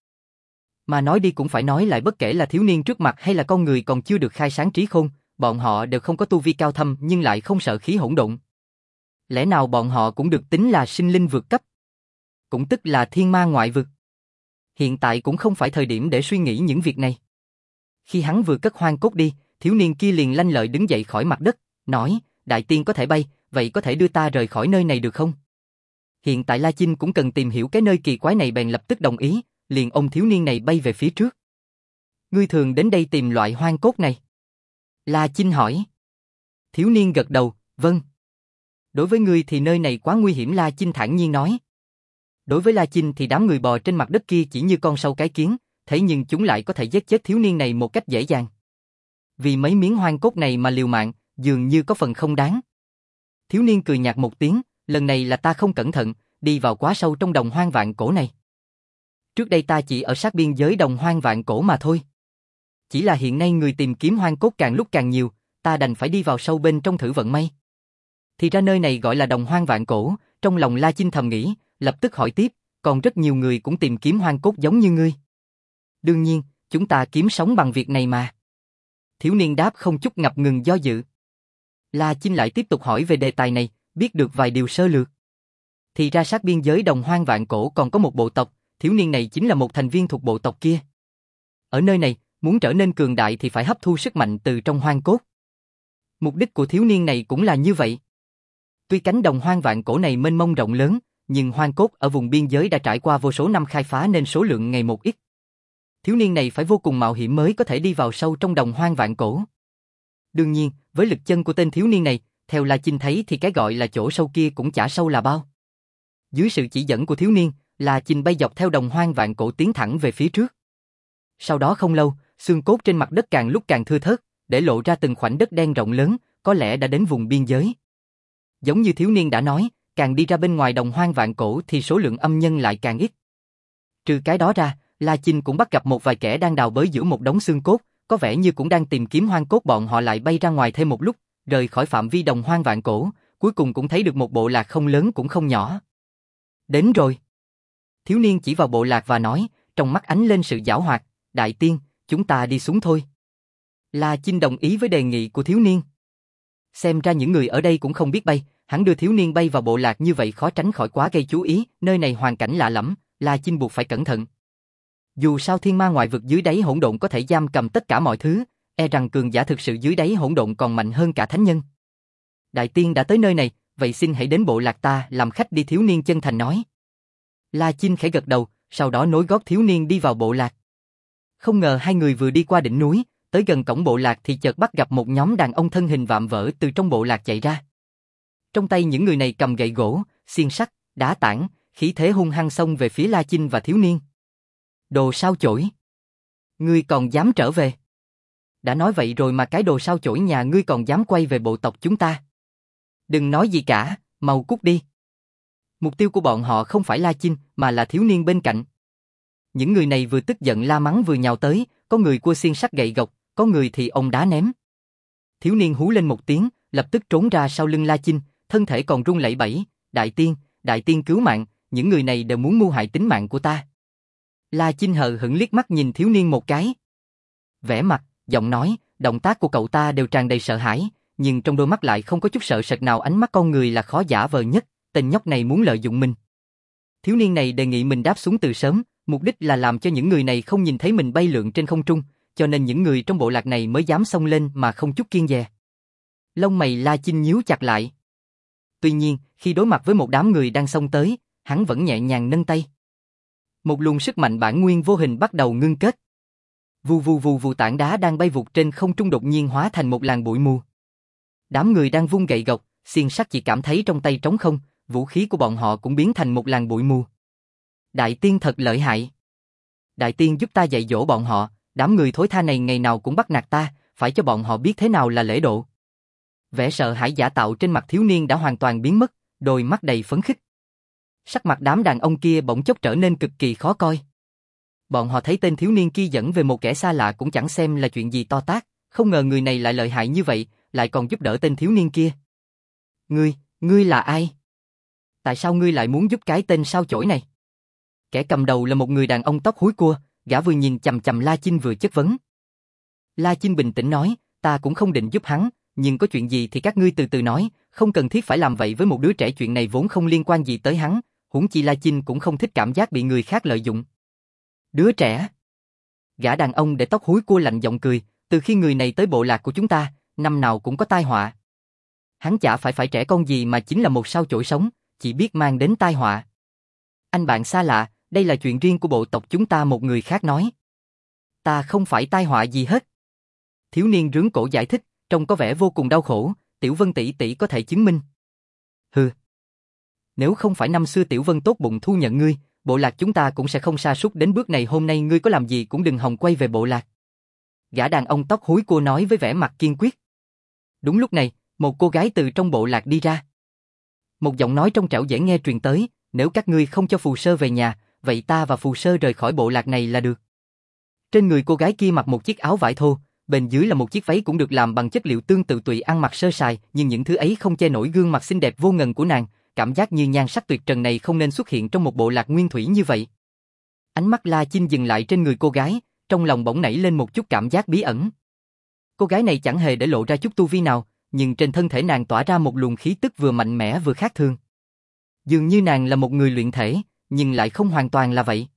Mà nói đi cũng phải nói lại, bất kể là thiếu niên trước mặt hay là con người còn chưa được khai sáng trí khôn, bọn họ đều không có tu vi cao thâm nhưng lại không sợ khí hỗn độn. Lẽ nào bọn họ cũng được tính là sinh linh vượt cấp? Cũng tức là thiên ma ngoại vực. Hiện tại cũng không phải thời điểm để suy nghĩ những việc này. Khi hắn vừa cất hoang cốt đi, thiếu niên kia liền lanh lợi đứng dậy khỏi mặt đất, nói, đại tiên có thể bay, vậy có thể đưa ta rời khỏi nơi này được không? Hiện tại La Chinh cũng cần tìm hiểu cái nơi kỳ quái này bèn lập tức đồng ý, liền ôm thiếu niên này bay về phía trước. Ngươi thường đến đây tìm loại hoang cốt này? La Chinh hỏi. Thiếu niên gật đầu, vâng. Đối với ngươi thì nơi này quá nguy hiểm, La Chinh thản nhiên nói. Đối với La Chinh thì đám người bò trên mặt đất kia chỉ như con sâu cái kiến, thế nhưng chúng lại có thể giết chết thiếu niên này một cách dễ dàng. Vì mấy miếng hoang cốt này mà liều mạng, dường như có phần không đáng. Thiếu niên cười nhạt một tiếng, lần này là ta không cẩn thận, đi vào quá sâu trong đồng hoang vạn cổ này. Trước đây ta chỉ ở sát biên giới đồng hoang vạn cổ mà thôi. Chỉ là hiện nay người tìm kiếm hoang cốt càng lúc càng nhiều, ta đành phải đi vào sâu bên trong thử vận may. Thì ra nơi này gọi là đồng hoang vạn cổ, trong lòng La Chinh thầm nghĩ, lập tức hỏi tiếp, còn rất nhiều người cũng tìm kiếm hoang cốt giống như ngươi. Đương nhiên, chúng ta kiếm sống bằng việc này mà. Thiếu niên đáp không chút ngập ngừng do dự. La Chinh lại tiếp tục hỏi về đề tài này, biết được vài điều sơ lược. Thì ra sát biên giới đồng hoang vạn cổ còn có một bộ tộc, thiếu niên này chính là một thành viên thuộc bộ tộc kia. Ở nơi này, muốn trở nên cường đại thì phải hấp thu sức mạnh từ trong hoang cốt. Mục đích của thiếu niên này cũng là như vậy. Tuy cánh đồng hoang vạn cổ này mênh mông rộng lớn, nhưng hoang cốt ở vùng biên giới đã trải qua vô số năm khai phá nên số lượng ngày một ít. Thiếu niên này phải vô cùng mạo hiểm mới có thể đi vào sâu trong đồng hoang vạn cổ. Đương nhiên, với lực chân của tên thiếu niên này, theo La Chinh thấy thì cái gọi là chỗ sâu kia cũng chả sâu là bao. Dưới sự chỉ dẫn của thiếu niên, La Chinh bay dọc theo đồng hoang vạn cổ tiến thẳng về phía trước. Sau đó không lâu, xương cốt trên mặt đất càng lúc càng thưa thớt, để lộ ra từng khoảnh đất đen rộng lớn, có lẽ đã đến vùng biên giới. Giống như thiếu niên đã nói, càng đi ra bên ngoài đồng hoang vạn cổ thì số lượng âm nhân lại càng ít. Trừ cái đó ra, La Chinh cũng bắt gặp một vài kẻ đang đào bới giữa một đống xương cốt, có vẻ như cũng đang tìm kiếm hoang cốt. Bọn họ lại bay ra ngoài thêm một lúc, rời khỏi phạm vi đồng hoang vạn cổ, cuối cùng cũng thấy được một bộ lạc không lớn cũng không nhỏ. Đến rồi. Thiếu niên chỉ vào bộ lạc và nói, trong mắt ánh lên sự giảo hoạt, đại tiên, chúng ta đi xuống thôi. La Chinh đồng ý với đề nghị của thiếu niên. Xem ra những người ở đây cũng không biết bay, hắn đưa thiếu niên bay vào bộ lạc như vậy khó tránh khỏi quá gây chú ý, nơi này hoàn cảnh lạ lẫm, La Chinh buộc phải cẩn thận. Dù sao thiên ma ngoại vực dưới đáy hỗn độn có thể giam cầm tất cả mọi thứ, e rằng cường giả thực sự dưới đáy hỗn độn còn mạnh hơn cả thánh nhân. Đại tiên đã tới nơi này, vậy xin hãy đến bộ lạc ta làm khách đi, thiếu niên chân thành nói. La Chinh khẽ gật đầu, sau đó nối gót thiếu niên đi vào bộ lạc. Không ngờ hai người vừa đi qua đỉnh núi, tới gần cổng bộ lạc thì chợt bắt gặp một nhóm đàn ông thân hình vạm vỡ từ trong bộ lạc chạy ra. Trong tay những người này cầm gậy gỗ, xiên sắt, đá tảng, khí thế hung hăng xông về phía La Chinh và thiếu niên. Đồ sao chổi! Ngươi còn dám trở về? Đã nói vậy rồi mà cái đồ sao chổi nhà ngươi còn dám quay về bộ tộc chúng ta? Đừng nói gì cả, mau cút đi. Mục tiêu của bọn họ không phải La Chinh mà là thiếu niên bên cạnh. Những người này vừa tức giận la mắng vừa nhào tới, có người cua xiên sắt gậy gộc, có người thì ông đá ném. Thiếu niên hú lên một tiếng, lập tức trốn ra sau lưng La Chinh, thân thể còn run lẩy bẩy, đại tiên, đại tiên cứu mạng, những người này đều muốn mưu hại tính mạng của ta. La Chinh hờ hững liếc mắt nhìn thiếu niên một cái. Vẻ mặt, giọng nói, động tác của cậu ta đều tràn đầy sợ hãi, nhưng trong đôi mắt lại không có chút sợ sệt nào, ánh mắt con người là khó giả vờ nhất, tên nhóc này muốn lợi dụng mình. Thiếu niên này đề nghị mình đáp xuống từ sớm, mục đích là làm cho những người này không nhìn thấy mình bay lượn trên không trung, cho nên những người trong bộ lạc này mới dám xông lên mà không chút kiêng dè. Lông mày La Chinh nhíu chặt lại. Tuy nhiên, khi đối mặt với một đám người đang xông tới, hắn vẫn nhẹ nhàng nâng tay. Một luồng sức mạnh bản nguyên vô hình bắt đầu ngưng kết. Vù vù vù vù, tảng đá đang bay vụt trên không trung đột nhiên hóa thành một làn bụi mù. Đám người đang vung gậy gộc, xiên sắt chỉ cảm thấy trong tay trống không, vũ khí của bọn họ cũng biến thành một làn bụi mù. Đại tiên thật lợi hại. Đại tiên giúp ta dạy dỗ bọn họ, đám người thối tha này ngày nào cũng bắt nạt ta, phải cho bọn họ biết thế nào là lễ độ. Vẻ sợ hãi giả tạo trên mặt thiếu niên đã hoàn toàn biến mất, đôi mắt đầy phấn khích. Sắc mặt đám đàn ông kia bỗng chốc trở nên cực kỳ khó coi. Bọn họ thấy tên thiếu niên kia dẫn về một kẻ xa lạ cũng chẳng xem là chuyện gì to tát, không ngờ người này lại lợi hại như vậy, lại còn giúp đỡ tên thiếu niên kia. Ngươi, ngươi là ai? Tại sao ngươi lại muốn giúp cái tên sao chổi này? Kẻ cầm đầu là một người đàn ông tóc húi cua, gã vừa nhìn chằm chằm La Chinh vừa chất vấn. La Chinh bình tĩnh nói, ta cũng không định giúp hắn, nhưng có chuyện gì thì các ngươi từ từ nói, không cần thiết phải làm vậy với một đứa trẻ, chuyện này vốn không liên quan gì tới hắn, huống chi La Chinh cũng không thích cảm giác bị người khác lợi dụng. Đứa trẻ? Gã đàn ông để tóc húi cua lạnh giọng cười, từ khi người này tới bộ lạc của chúng ta, năm nào cũng có tai họa. Hắn chả phải phải trẻ con gì mà chính là một sao chổi sống, chỉ biết mang đến tai họa. Anh bạn xa lạ, đây là chuyện riêng của bộ tộc chúng ta, một người khác nói. Ta không phải tai họa gì hết. Thiếu niên rướng cổ giải thích, trông có vẻ vô cùng đau khổ, Tiểu Vân tỷ tỷ có thể chứng minh. Hừ. Nếu không phải năm xưa Tiểu Vân tốt bụng thu nhận ngươi, bộ lạc chúng ta cũng sẽ không sa sút đến bước này, hôm nay ngươi có làm gì cũng đừng hòng quay về bộ lạc. Gã đàn ông tóc húi cua nói với vẻ mặt kiên quyết. Đúng lúc này, một cô gái từ trong bộ lạc đi ra. Một giọng nói trong trẻo dễ nghe truyền tới, nếu các ngươi không cho Phù Sơ về nhà, vậy ta và Phù Sơ rời khỏi bộ lạc này là được. Trên người cô gái kia mặc một chiếc áo vải thô, bên dưới là một chiếc váy cũng được làm bằng chất liệu tương tự, tùy ăn mặc sơ sài, nhưng những thứ ấy không che nổi gương mặt xinh đẹp vô ngần của nàng, cảm giác như nhan sắc tuyệt trần này không nên xuất hiện trong một bộ lạc nguyên thủy như vậy. Ánh mắt La Chinh dừng lại trên người cô gái, trong lòng bỗng nảy lên một chút cảm giác bí ẩn. Cô gái này chẳng hề để lộ ra chút tu vi nào, nhưng trên thân thể nàng tỏa ra một luồng khí tức vừa mạnh mẽ vừa khác thường. Dường như nàng là một người luyện thể, nhưng lại không hoàn toàn là vậy.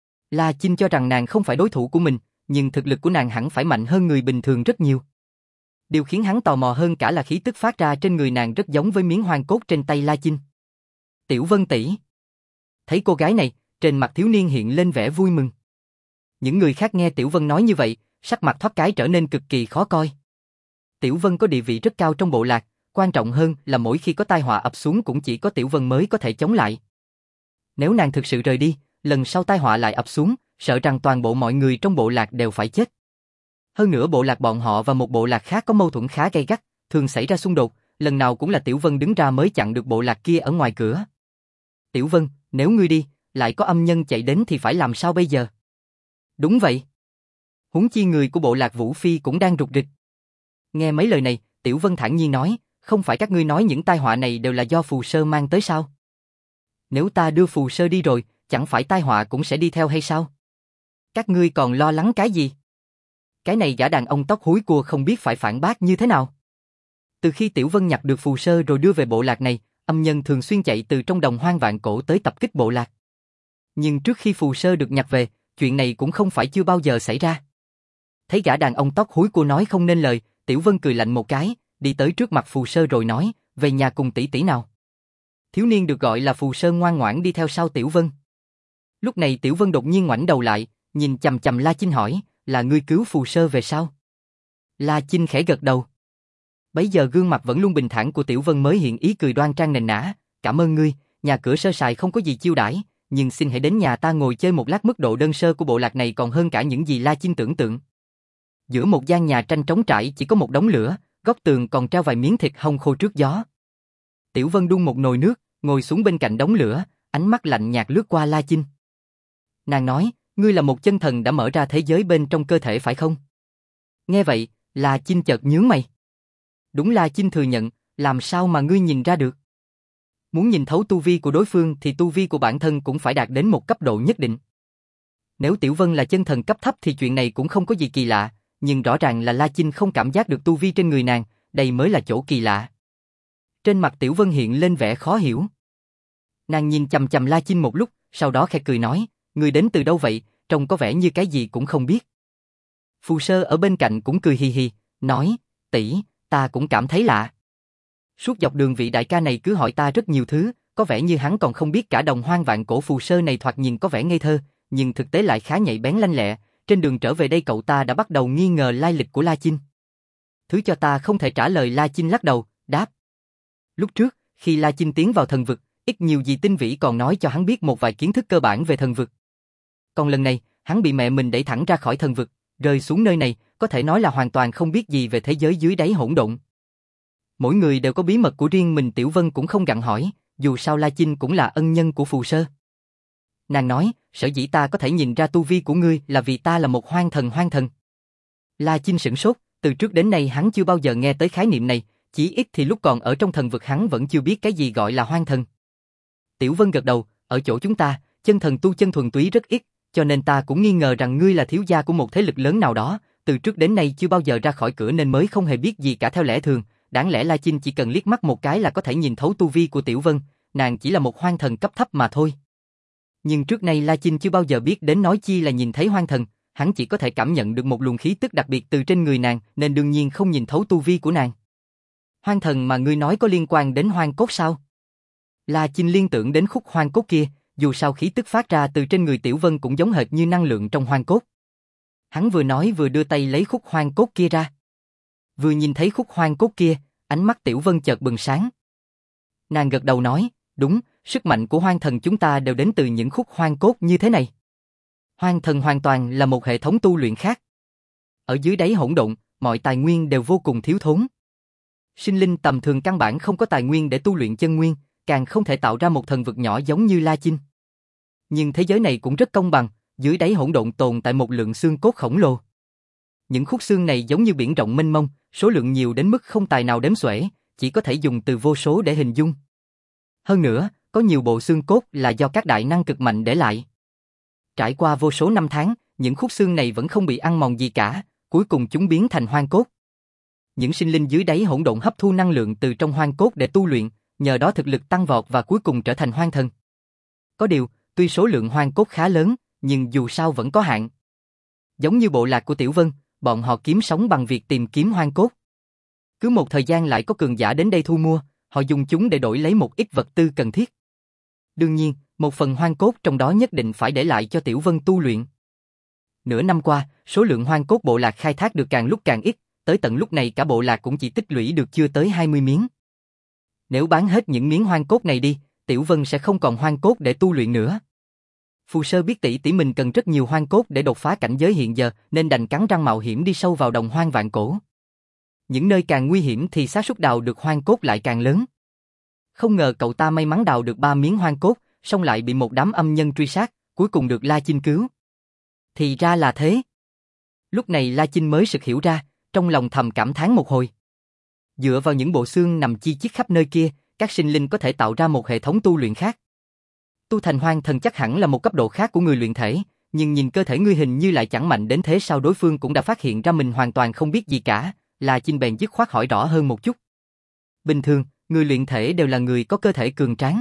La Chinh cho rằng nàng không phải đối thủ của mình, nhưng thực lực của nàng hẳn phải mạnh hơn người bình thường rất nhiều. Điều khiến hắn tò mò hơn cả là khí tức phát ra trên người nàng rất giống với miếng hoang cốt trên tay La Chinh. Tiểu Vân tỷ. Thấy cô gái này, trên mặt thiếu niên hiện lên vẻ vui mừng. Những người khác nghe Tiểu Vân nói như vậy, sắc mặt thoát cái trở nên cực kỳ khó coi. Tiểu Vân có địa vị rất cao trong bộ lạc, quan trọng hơn là mỗi khi có tai họa ập xuống cũng chỉ có Tiểu Vân mới có thể chống lại. Nếu nàng thực sự rời đi, lần sau tai họa lại ập xuống, sợ rằng toàn bộ mọi người trong bộ lạc đều phải chết. Hơn nữa bộ lạc bọn họ và một bộ lạc khác có mâu thuẫn khá gay gắt, thường xảy ra xung đột, lần nào cũng là Tiểu Vân đứng ra mới chặn được bộ lạc kia ở ngoài cửa. Tiểu Vân, nếu ngươi đi, lại có âm nhân chạy đến thì phải làm sao bây giờ? Đúng vậy. Huống chi người của bộ lạc Vũ Phi cũng đang rục rịch. Nghe mấy lời này, Tiểu Vân thản nhiên nói, không phải các ngươi nói những tai họa này đều là do Phù Sơ mang tới sao? Nếu ta đưa Phù Sơ đi rồi, chẳng phải tai họa cũng sẽ đi theo hay sao? Các ngươi còn lo lắng cái gì? Cái này gã đàn ông tóc húi cua không biết phải phản bác như thế nào. Từ khi Tiểu Vân nhặt được Phù Sơ rồi đưa về bộ lạc này, âm nhân thường xuyên chạy từ trong đồng hoang vạn cổ tới tập kích bộ lạc. Nhưng trước khi Phù Sơ được nhặt về, chuyện này cũng không phải chưa bao giờ xảy ra. Thấy gã đàn ông tóc húi cua nói không nên lời, Tiểu Vân cười lạnh một cái, đi tới trước mặt Phù Sơ rồi nói, về nhà cùng tỷ tỷ nào. Thiếu niên được gọi là Phù Sơ ngoan ngoãn đi theo sau Tiểu Vân. Lúc này Tiểu Vân đột nhiên ngoảnh đầu lại, nhìn chằm chằm La Chinh hỏi, là ngươi cứu Phù Sơ về sao? La Chinh khẽ gật đầu. Bấy giờ gương mặt vẫn luôn bình thản của Tiểu Vân mới hiện ý cười đoan trang nền nã, cảm ơn ngươi, nhà cửa sơ sài không có gì chiêu đãi, nhưng xin hãy đến nhà ta ngồi chơi một lát, mức độ đơn sơ của bộ lạc này còn hơn cả những gì La Chinh tưởng tượng. Giữa một gian nhà tranh trống trải chỉ có một đống lửa, góc tường còn treo vài miếng thịt hong khô trước gió. Tiểu Vân đun một nồi nước, ngồi xuống bên cạnh đống lửa, ánh mắt lạnh nhạt lướt qua La Chinh. Nàng nói, ngươi là một chân thần đã mở ra thế giới bên trong cơ thể phải không? Nghe vậy, La Chinh chợt nhướng mày. Đúng, La Chinh thừa nhận, làm sao mà ngươi nhìn ra được? Muốn nhìn thấu tu vi của đối phương thì tu vi của bản thân cũng phải đạt đến một cấp độ nhất định. Nếu Tiểu Vân là chân thần cấp thấp thì chuyện này cũng không có gì kỳ lạ, nhưng rõ ràng là La Chinh không cảm giác được tu vi trên người nàng, đây mới là chỗ kỳ lạ. Trên mặt Tiểu Vân hiện lên vẻ khó hiểu. Nàng nhìn chằm chằm La Chinh một lúc, sau đó khẽ cười nói, ngươi đến từ đâu vậy, trông có vẻ như cái gì cũng không biết. Phù Sơ ở bên cạnh cũng cười hì hì, nói, tỷ, ta cũng cảm thấy lạ. Suốt dọc đường vị đại ca này cứ hỏi ta rất nhiều thứ, có vẻ như hắn còn không biết cả đồng hoang vạn cổ. Phù Sơ này thoạt nhìn có vẻ ngây thơ, nhưng thực tế lại khá nhạy bén lanh lẹ. Trên đường trở về đây cậu ta đã bắt đầu nghi ngờ lai lịch của La Chinh. Thứ cho ta không thể trả lời. La Chinh lắc đầu, đáp. Lúc trước, khi La Chinh tiến vào thần vực, ít nhiều gì Tinh Vĩ còn nói cho hắn biết một vài kiến thức cơ bản về thần vực. Còn lần này, hắn bị mẹ mình đẩy thẳng ra khỏi thần vực, rơi xuống nơi này, có thể nói là hoàn toàn không biết gì về thế giới dưới đáy hỗn độn. Mỗi người đều có bí mật của riêng mình. Tiểu Vân cũng không gặng hỏi, dù sao La Chinh cũng là ân nhân của Phù Sơ. Nàng nói, sở dĩ ta có thể nhìn ra tu vi của ngươi là vì ta là một hoang thần. Hoang thần. La Chinh sửng sốt, từ trước đến nay hắn chưa bao giờ nghe tới khái niệm này, chỉ ít thì lúc còn ở trong thần vực hắn vẫn chưa biết cái gì gọi là hoang thần. Tiểu Vân gật đầu, ở chỗ chúng ta, chân thần tu chân thuần túy rất ít, cho nên ta cũng nghi ngờ rằng ngươi là thiếu gia của một thế lực lớn nào đó, từ trước đến nay chưa bao giờ ra khỏi cửa nên mới không hề biết gì cả. Theo lẽ thường, đáng lẽ La Chinh chỉ cần liếc mắt một cái là có thể nhìn thấu tu vi của Tiểu Vân, nàng chỉ là một hoang thần cấp thấp mà thôi. Nhưng trước nay La Chinh chưa bao giờ biết đến nói chi là nhìn thấy hoang thần, hắn chỉ có thể cảm nhận được một luồng khí tức đặc biệt từ trên người nàng, nên đương nhiên không nhìn thấu tu vi của nàng. Hoang thần mà ngươi nói có liên quan đến hoang cốt sao? La Chinh liên tưởng đến khúc hoang cốt kia, dù sao khí tức phát ra từ trên người Tiểu Vân cũng giống hệt như năng lượng trong hoang cốt. Hắn vừa nói vừa đưa tay lấy khúc hoang cốt kia ra. Vừa nhìn thấy khúc hoang cốt kia, ánh mắt Tiểu Vân chợt bừng sáng. Nàng gật đầu nói, đúng, sức mạnh của hoang thần chúng ta đều đến từ những khúc hoang cốt như thế này. Hoang thần hoàn toàn là một hệ thống tu luyện khác. Ở dưới đáy hỗn độn, mọi tài nguyên đều vô cùng thiếu thốn. Sinh linh tầm thường căn bản không có tài nguyên để tu luyện chân nguyên, càng không thể tạo ra một thần vực nhỏ giống như La Chinh. Nhưng thế giới này cũng rất công bằng, dưới đáy hỗn độn tồn tại một lượng xương cốt khổng lồ. Những khúc xương này giống như biển rộng mênh mông, số lượng nhiều đến mức không tài nào đếm xuể, chỉ có thể dùng từ vô số để hình dung. Hơn nữa, có nhiều bộ xương cốt là do các đại năng cực mạnh để lại. Trải qua vô số năm tháng, những khúc xương này vẫn không bị ăn mòn gì cả, cuối cùng chúng biến thành hoang cốt. Những sinh linh dưới đáy hỗn độn hấp thu năng lượng từ trong hoang cốt để tu luyện, nhờ đó thực lực tăng vọt và cuối cùng trở thành hoang thần. Có điều, tuy số lượng hoang cốt khá lớn, nhưng dù sao vẫn có hạn. Giống như bộ lạc của Tiểu Vân, bọn họ kiếm sống bằng việc tìm kiếm hoang cốt. Cứ một thời gian lại có cường giả đến đây thu mua, họ dùng chúng để đổi lấy một ít vật tư cần thiết. Đương nhiên, một phần hoang cốt trong đó nhất định phải để lại cho Tiểu Vân tu luyện. Nửa năm qua, số lượng hoang cốt bộ lạc khai thác được càng lúc càng ít, tới tận lúc này cả bộ lạc cũng chỉ tích lũy được chưa tới hai mươi miếng. Nếu bán hết những miếng hoang cốt này đi, Tiểu Vân sẽ không còn hoang cốt để tu luyện nữa. Phù Sơ biết tỷ tỷ mình cần rất nhiều hoang cốt để đột phá cảnh giới hiện giờ, nên đành cắn răng mạo hiểm đi sâu vào đồng hoang vạn cổ. Những nơi càng nguy hiểm thì xác suất đào được hoang cốt lại càng lớn. Không ngờ cậu ta may mắn đào được ba miếng hoang cốt, xong lại bị một đám âm nhân truy sát, cuối cùng được La Chinh cứu. Thì ra là thế. Lúc này La Chinh mới sực hiểu ra, trong lòng thầm cảm thán một hồi. Dựa vào những bộ xương nằm chi chít khắp nơi kia, các sinh linh có thể tạo ra một hệ thống tu luyện khác. Tu thành hoang thần chắc hẳn là một cấp độ khác của người luyện thể, nhưng nhìn cơ thể ngươi hình như lại chẳng mạnh đến thế sao? Đối phương cũng đã phát hiện ra mình hoàn toàn không biết gì cả, La Chinh bèn dứt khoát hỏi rõ hơn một chút. Bình thường, người luyện thể đều là người có cơ thể cường tráng.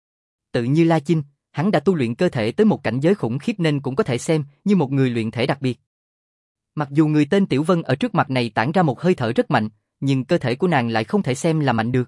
Tự như La Chinh, hắn đã tu luyện cơ thể tới một cảnh giới khủng khiếp nên cũng có thể xem như một người luyện thể đặc biệt. Mặc dù người tên Tiểu Vân ở trước mặt này tản ra một hơi thở rất mạnh, nhưng cơ thể của nàng lại không thể xem là mạnh được.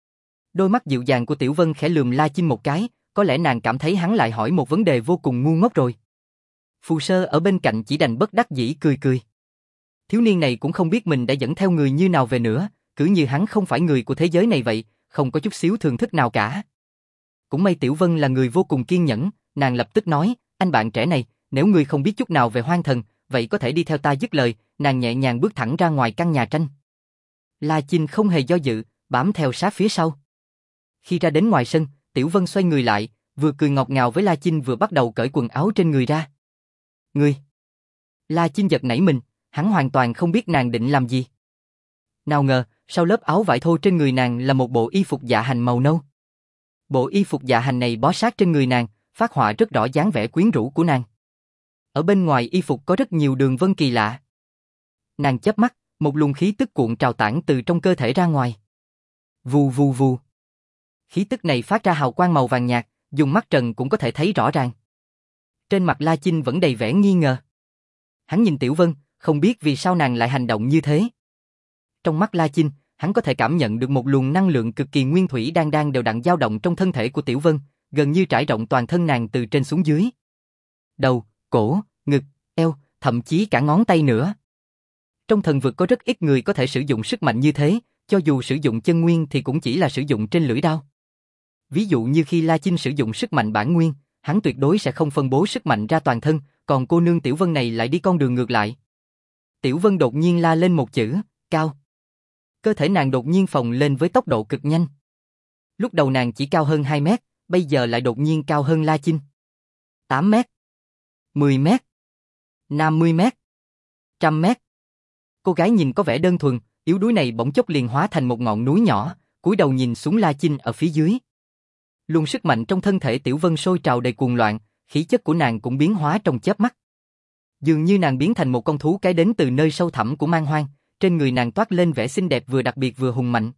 Đôi mắt dịu dàng của Tiểu Vân khẽ lườm La Chinh một cái, có lẽ nàng cảm thấy hắn lại hỏi một vấn đề vô cùng ngu ngốc rồi. Phù Sơ ở bên cạnh chỉ đành bất đắc dĩ cười cười. Thiếu niên này cũng không biết mình đã dẫn theo người như nào về nữa, cứ như hắn không phải người của thế giới này vậy, không có chút xíu thường thức nào cả. Cũng may Tiểu Vân là người vô cùng kiên nhẫn, nàng lập tức nói, anh bạn trẻ này, nếu ngươi không biết chút nào về hoang thần, vậy có thể đi theo ta. Dứt lời, nàng nhẹ nhàng bước thẳng ra ngoài căn nhà tranh. La Chinh không hề do dự, bám theo sát phía sau. Khi ra đến ngoài sân, Tiểu Vân xoay người lại, vừa cười ngọt ngào với La Chinh vừa bắt đầu cởi quần áo trên người ra. Ngươi! La Chinh giật nảy mình, hắn hoàn toàn không biết nàng định làm gì. Nào ngờ, sau lớp áo vải thô trên người nàng là một bộ y phục dạ hành màu nâu. Bộ y phục dạ hành này bó sát trên người nàng, phát họa rất rõ dáng vẻ quyến rũ của nàng. Ở bên ngoài y phục có rất nhiều đường vân kỳ lạ. Nàng chớp mắt, một luồng khí tức cuộn trào tản từ trong cơ thể ra ngoài. Vù vù vù. Khí tức này phát ra hào quang màu vàng nhạt, dùng mắt trần cũng có thể thấy rõ ràng. Trên mặt La Chinh vẫn đầy vẻ nghi ngờ. Hắn nhìn Tiểu Vân, không biết vì sao nàng lại hành động như thế. Trong mắt La Chinh, hắn có thể cảm nhận được một luồng năng lượng cực kỳ nguyên thủy đang đang đều đặn dao động trong thân thể của Tiểu Vân, gần như trải rộng toàn thân nàng từ trên xuống dưới. Đầu, cổ, ngực, eo, thậm chí cả ngón tay nữa. Trong thần vực có rất ít người có thể sử dụng sức mạnh như thế, cho dù sử dụng chân nguyên thì cũng chỉ là sử dụng trên lưỡi đao. Ví dụ như khi La Chinh sử dụng sức mạnh bản nguyên, hắn tuyệt đối sẽ không phân bố sức mạnh ra toàn thân, còn cô nương Tiểu Vân này lại đi con đường ngược lại. Tiểu Vân đột nhiên la lên một chữ, cao. Cơ thể nàng đột nhiên phồng lên với tốc độ cực nhanh. Lúc đầu nàng chỉ cao hơn hai mét, bây giờ lại đột nhiên cao hơn La Chinh. tám mét, mười mét, năm mươi mét, trăm mét. Cô gái nhìn có vẻ đơn thuần, yếu đuối này bỗng chốc liền hóa thành một ngọn núi nhỏ, cúi đầu nhìn xuống La Chinh ở phía dưới. Luồng sức mạnh trong thân thể Tiểu Vân sôi trào đầy cuồng loạn, khí chất của nàng cũng biến hóa trong chớp mắt. Dường như nàng biến thành một con thú cái đến từ nơi sâu thẳm của man hoang, trên người nàng toát lên vẻ xinh đẹp vừa đặc biệt vừa hùng mạnh.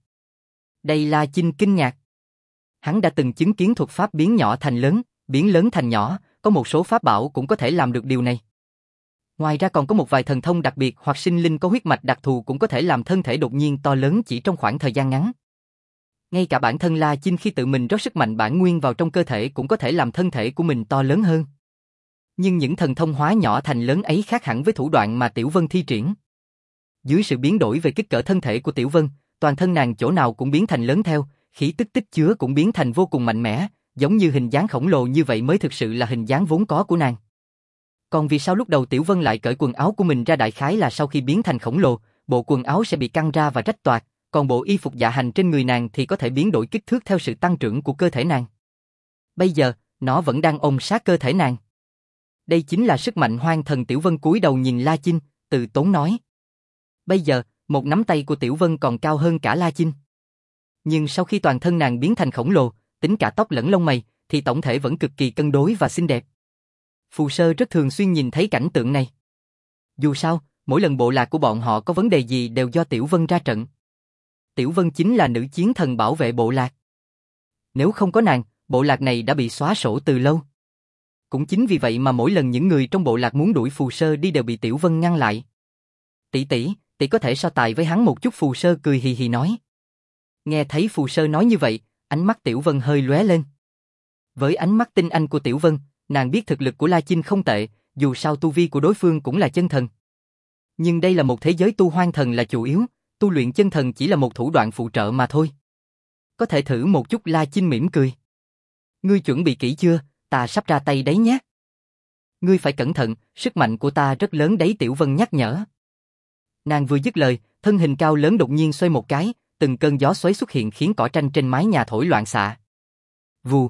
Đây La Chinh kinh ngạc. Hắn đã từng chứng kiến thuật pháp biến nhỏ thành lớn, biến lớn thành nhỏ, có một số pháp bảo cũng có thể làm được điều này. Ngoài ra còn có một vài thần thông đặc biệt hoặc sinh linh có huyết mạch đặc thù cũng có thể làm thân thể đột nhiên to lớn chỉ trong khoảng thời gian ngắn. Ngay cả bản thân La Chinh khi tự mình rót sức mạnh bản nguyên vào trong cơ thể cũng có thể làm thân thể của mình to lớn hơn. Nhưng những thần thông hóa nhỏ thành lớn ấy khác hẳn với thủ đoạn mà Tiểu Vân thi triển. Dưới sự biến đổi về kích cỡ thân thể của Tiểu Vân, toàn thân nàng chỗ nào cũng biến thành lớn theo, khí tức tích chứa cũng biến thành vô cùng mạnh mẽ, giống như hình dáng khổng lồ như vậy mới thực sự là hình dáng vốn có của nàng. Còn vì sao lúc đầu Tiểu Vân lại cởi quần áo của mình ra, đại khái là sau khi biến thành khổng lồ, bộ quần áo sẽ bị căng ra và rách toạc, còn bộ y phục dạ hành trên người nàng thì có thể biến đổi kích thước theo sự tăng trưởng của cơ thể nàng. Bây giờ, nó vẫn đang ôm sát cơ thể nàng. Đây chính là sức mạnh hoang thần. Tiểu Vân cúi đầu nhìn La Chinh, từ tốn nói. Bây giờ, một nắm tay của Tiểu Vân còn cao hơn cả La Chinh. Nhưng sau khi toàn thân nàng biến thành khổng lồ, tính cả tóc lẫn lông mày, thì tổng thể vẫn cực kỳ cân đối và xinh đẹp. Phù Sơ rất thường xuyên nhìn thấy cảnh tượng này. Dù sao, mỗi lần bộ lạc của bọn họ có vấn đề gì đều do Tiểu Vân ra trận. Tiểu Vân chính là nữ chiến thần bảo vệ bộ lạc. Nếu không có nàng, bộ lạc này đã bị xóa sổ từ lâu. Cũng chính vì vậy mà mỗi lần những người trong bộ lạc muốn đuổi Phù Sơ đi đều bị Tiểu Vân ngăn lại. Tỷ tỷ, tỷ có thể so tài với hắn một chút. Phù Sơ cười hì hì nói. Nghe thấy Phù Sơ nói như vậy, ánh mắt Tiểu Vân hơi lóe lên. Với ánh mắt tinh anh của Tiểu Vân, nàng biết thực lực của La Chinh không tệ, dù sao tu vi của đối phương cũng là chân thần. Nhưng đây là một thế giới tu hoang thần là chủ yếu, tu luyện chân thần chỉ là một thủ đoạn phụ trợ mà thôi. Có thể thử một chút. La Chinh mỉm cười. Ngươi chuẩn bị kỹ chưa, ta sắp ra tay đấy nhé. Ngươi phải cẩn thận, sức mạnh của ta rất lớn đấy. Tiểu Vân nhắc nhở. Nàng vừa dứt lời, thân hình cao lớn đột nhiên xoay một cái, từng cơn gió xoáy xuất hiện khiến cỏ tranh trên mái nhà thổi loạn xạ. Vù.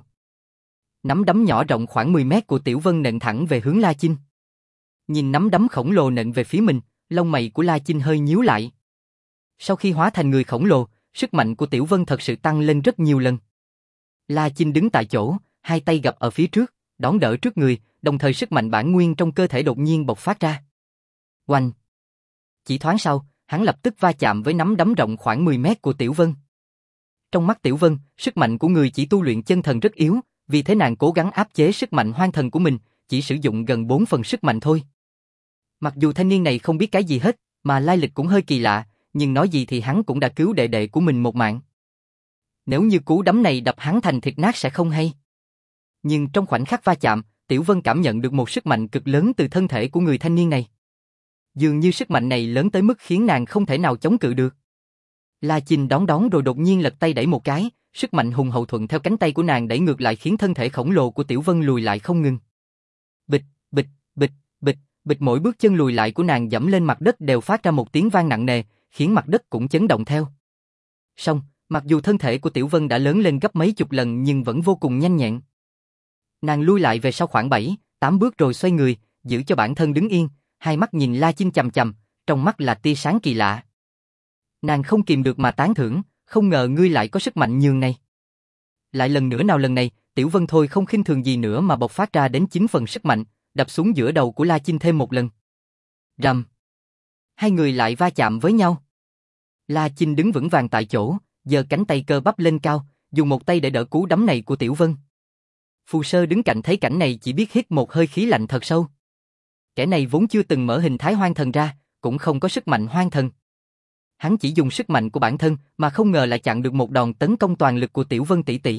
Nắm đấm nhỏ rộng khoảng mười mét của Tiểu Vân nện thẳng về hướng La Chinh. Nhìn nắm đấm khổng lồ nện về phía mình, lông mày của La Chinh hơi nhíu lại. Sau khi hóa thành người khổng lồ, sức mạnh của Tiểu Vân thật sự tăng lên rất nhiều lần. La Chinh đứng tại chỗ, hai tay gập ở phía trước, đón đỡ trước người, đồng thời sức mạnh bản nguyên trong cơ thể đột nhiên bộc phát ra. Oanh! Chỉ thoáng sau, hắn lập tức va chạm với nắm đấm rộng khoảng mười mét của Tiểu Vân. Trong mắt Tiểu Vân, sức mạnh của người chỉ tu luyện chân thần rất yếu, vì thế nàng cố gắng áp chế sức mạnh hoang thần của mình, chỉ sử dụng gần bốn phần sức mạnh thôi. Mặc dù thanh niên này không biết cái gì hết, mà lai lịch cũng hơi kỳ lạ, nhưng nói gì thì hắn cũng đã cứu đệ đệ của mình một mạng. Nếu như cú đấm này đập hắn thành thịt nát sẽ không hay. Nhưng trong khoảnh khắc va chạm, Tiểu Vân cảm nhận được một sức mạnh cực lớn từ thân thể của người thanh niên này. Dường như sức mạnh này lớn tới mức khiến nàng không thể nào chống cự được. La Chinh đón đón rồi đột nhiên lật tay đẩy một cái, sức mạnh hùng hậu thuận theo cánh tay của nàng đẩy ngược lại khiến thân thể khổng lồ của Tiểu Vân lùi lại không ngừng. Bịch, bịch, bịch, bịch, bịch, mỗi bước chân lùi lại của nàng dẫm lên mặt đất đều phát ra một tiếng vang nặng nề, khiến mặt đất cũng chấn động theo. Song, mặc dù thân thể của Tiểu Vân đã lớn lên gấp mấy chục lần nhưng vẫn vô cùng nhanh nhẹn. Nàng lui lại về sau khoảng bảy, tám bước rồi xoay người, giữ cho bản thân đứng yên, hai mắt nhìn La Chinh chằm chằm, trong mắt là tia sáng kỳ lạ. Nàng không kìm được mà tán thưởng, không ngờ ngươi lại có sức mạnh nhường này. Lại lần nữa nào lần này, Tiểu Vân thôi không khinh thường gì nữa mà bộc phát ra đến chín phần sức mạnh, đập xuống giữa đầu của La Chinh thêm một lần. Rầm. Hai người lại va chạm với nhau. La Chinh đứng vững vàng tại chỗ, giơ cánh tay cơ bắp lên cao, dùng một tay để đỡ cú đấm này của Tiểu Vân. Phù Sơ đứng cạnh thấy cảnh này chỉ biết hít một hơi khí lạnh thật sâu. Kẻ này vốn chưa từng mở hình thái hoang thần ra, cũng không có sức mạnh hoang thần. Hắn chỉ dùng sức mạnh của bản thân mà không ngờ lại chặn được một đòn tấn công toàn lực của Tiểu Vân tỷ tỷ.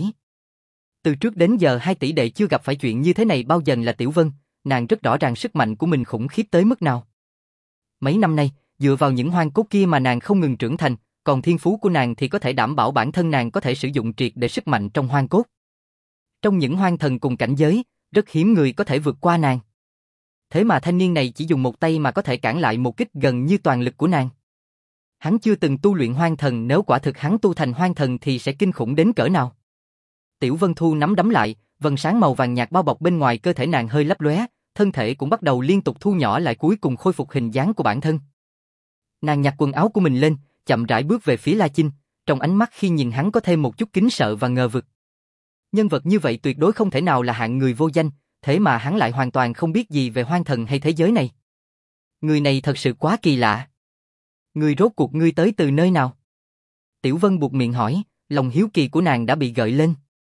Từ trước đến giờ hai tỷ đệ chưa gặp phải chuyện như thế này bao giờ là Tiểu Vân, nàng rất rõ ràng sức mạnh của mình khủng khiếp tới mức nào. Mấy năm nay, dựa vào những hoang cốt kia mà nàng không ngừng trưởng thành, còn thiên phú của nàng thì có thể đảm bảo bản thân nàng có thể sử dụng triệt để sức mạnh trong hoang cốt. Trong những hoang thần cùng cảnh giới, rất hiếm người có thể vượt qua nàng. Thế mà thanh niên này chỉ dùng một tay mà có thể cản lại một kích gần như toàn lực của nàng. Hắn chưa từng tu luyện hoang thần, nếu quả thực hắn tu thành hoang thần thì sẽ kinh khủng đến cỡ nào. Tiểu Vân Thu nắm đấm lại, vầng sáng màu vàng nhạt bao bọc bên ngoài cơ thể nàng hơi lấp lóe, thân thể cũng bắt đầu liên tục thu nhỏ lại cuối cùng khôi phục hình dáng của bản thân. Nàng nhặt quần áo của mình lên, chậm rãi bước về phía La Chinh, trong ánh mắt khi nhìn hắn có thêm một chút kính sợ và ngờ vực. Nhân vật như vậy tuyệt đối không thể nào là hạng người vô danh, thế mà hắn lại hoàn toàn không biết gì về hoang thần hay thế giới này. Người này thật sự quá kỳ lạ. Ngươi rốt cuộc ngươi tới từ nơi nào? Tiểu Vân buột miệng hỏi, lòng hiếu kỳ của nàng đã bị gợi lên.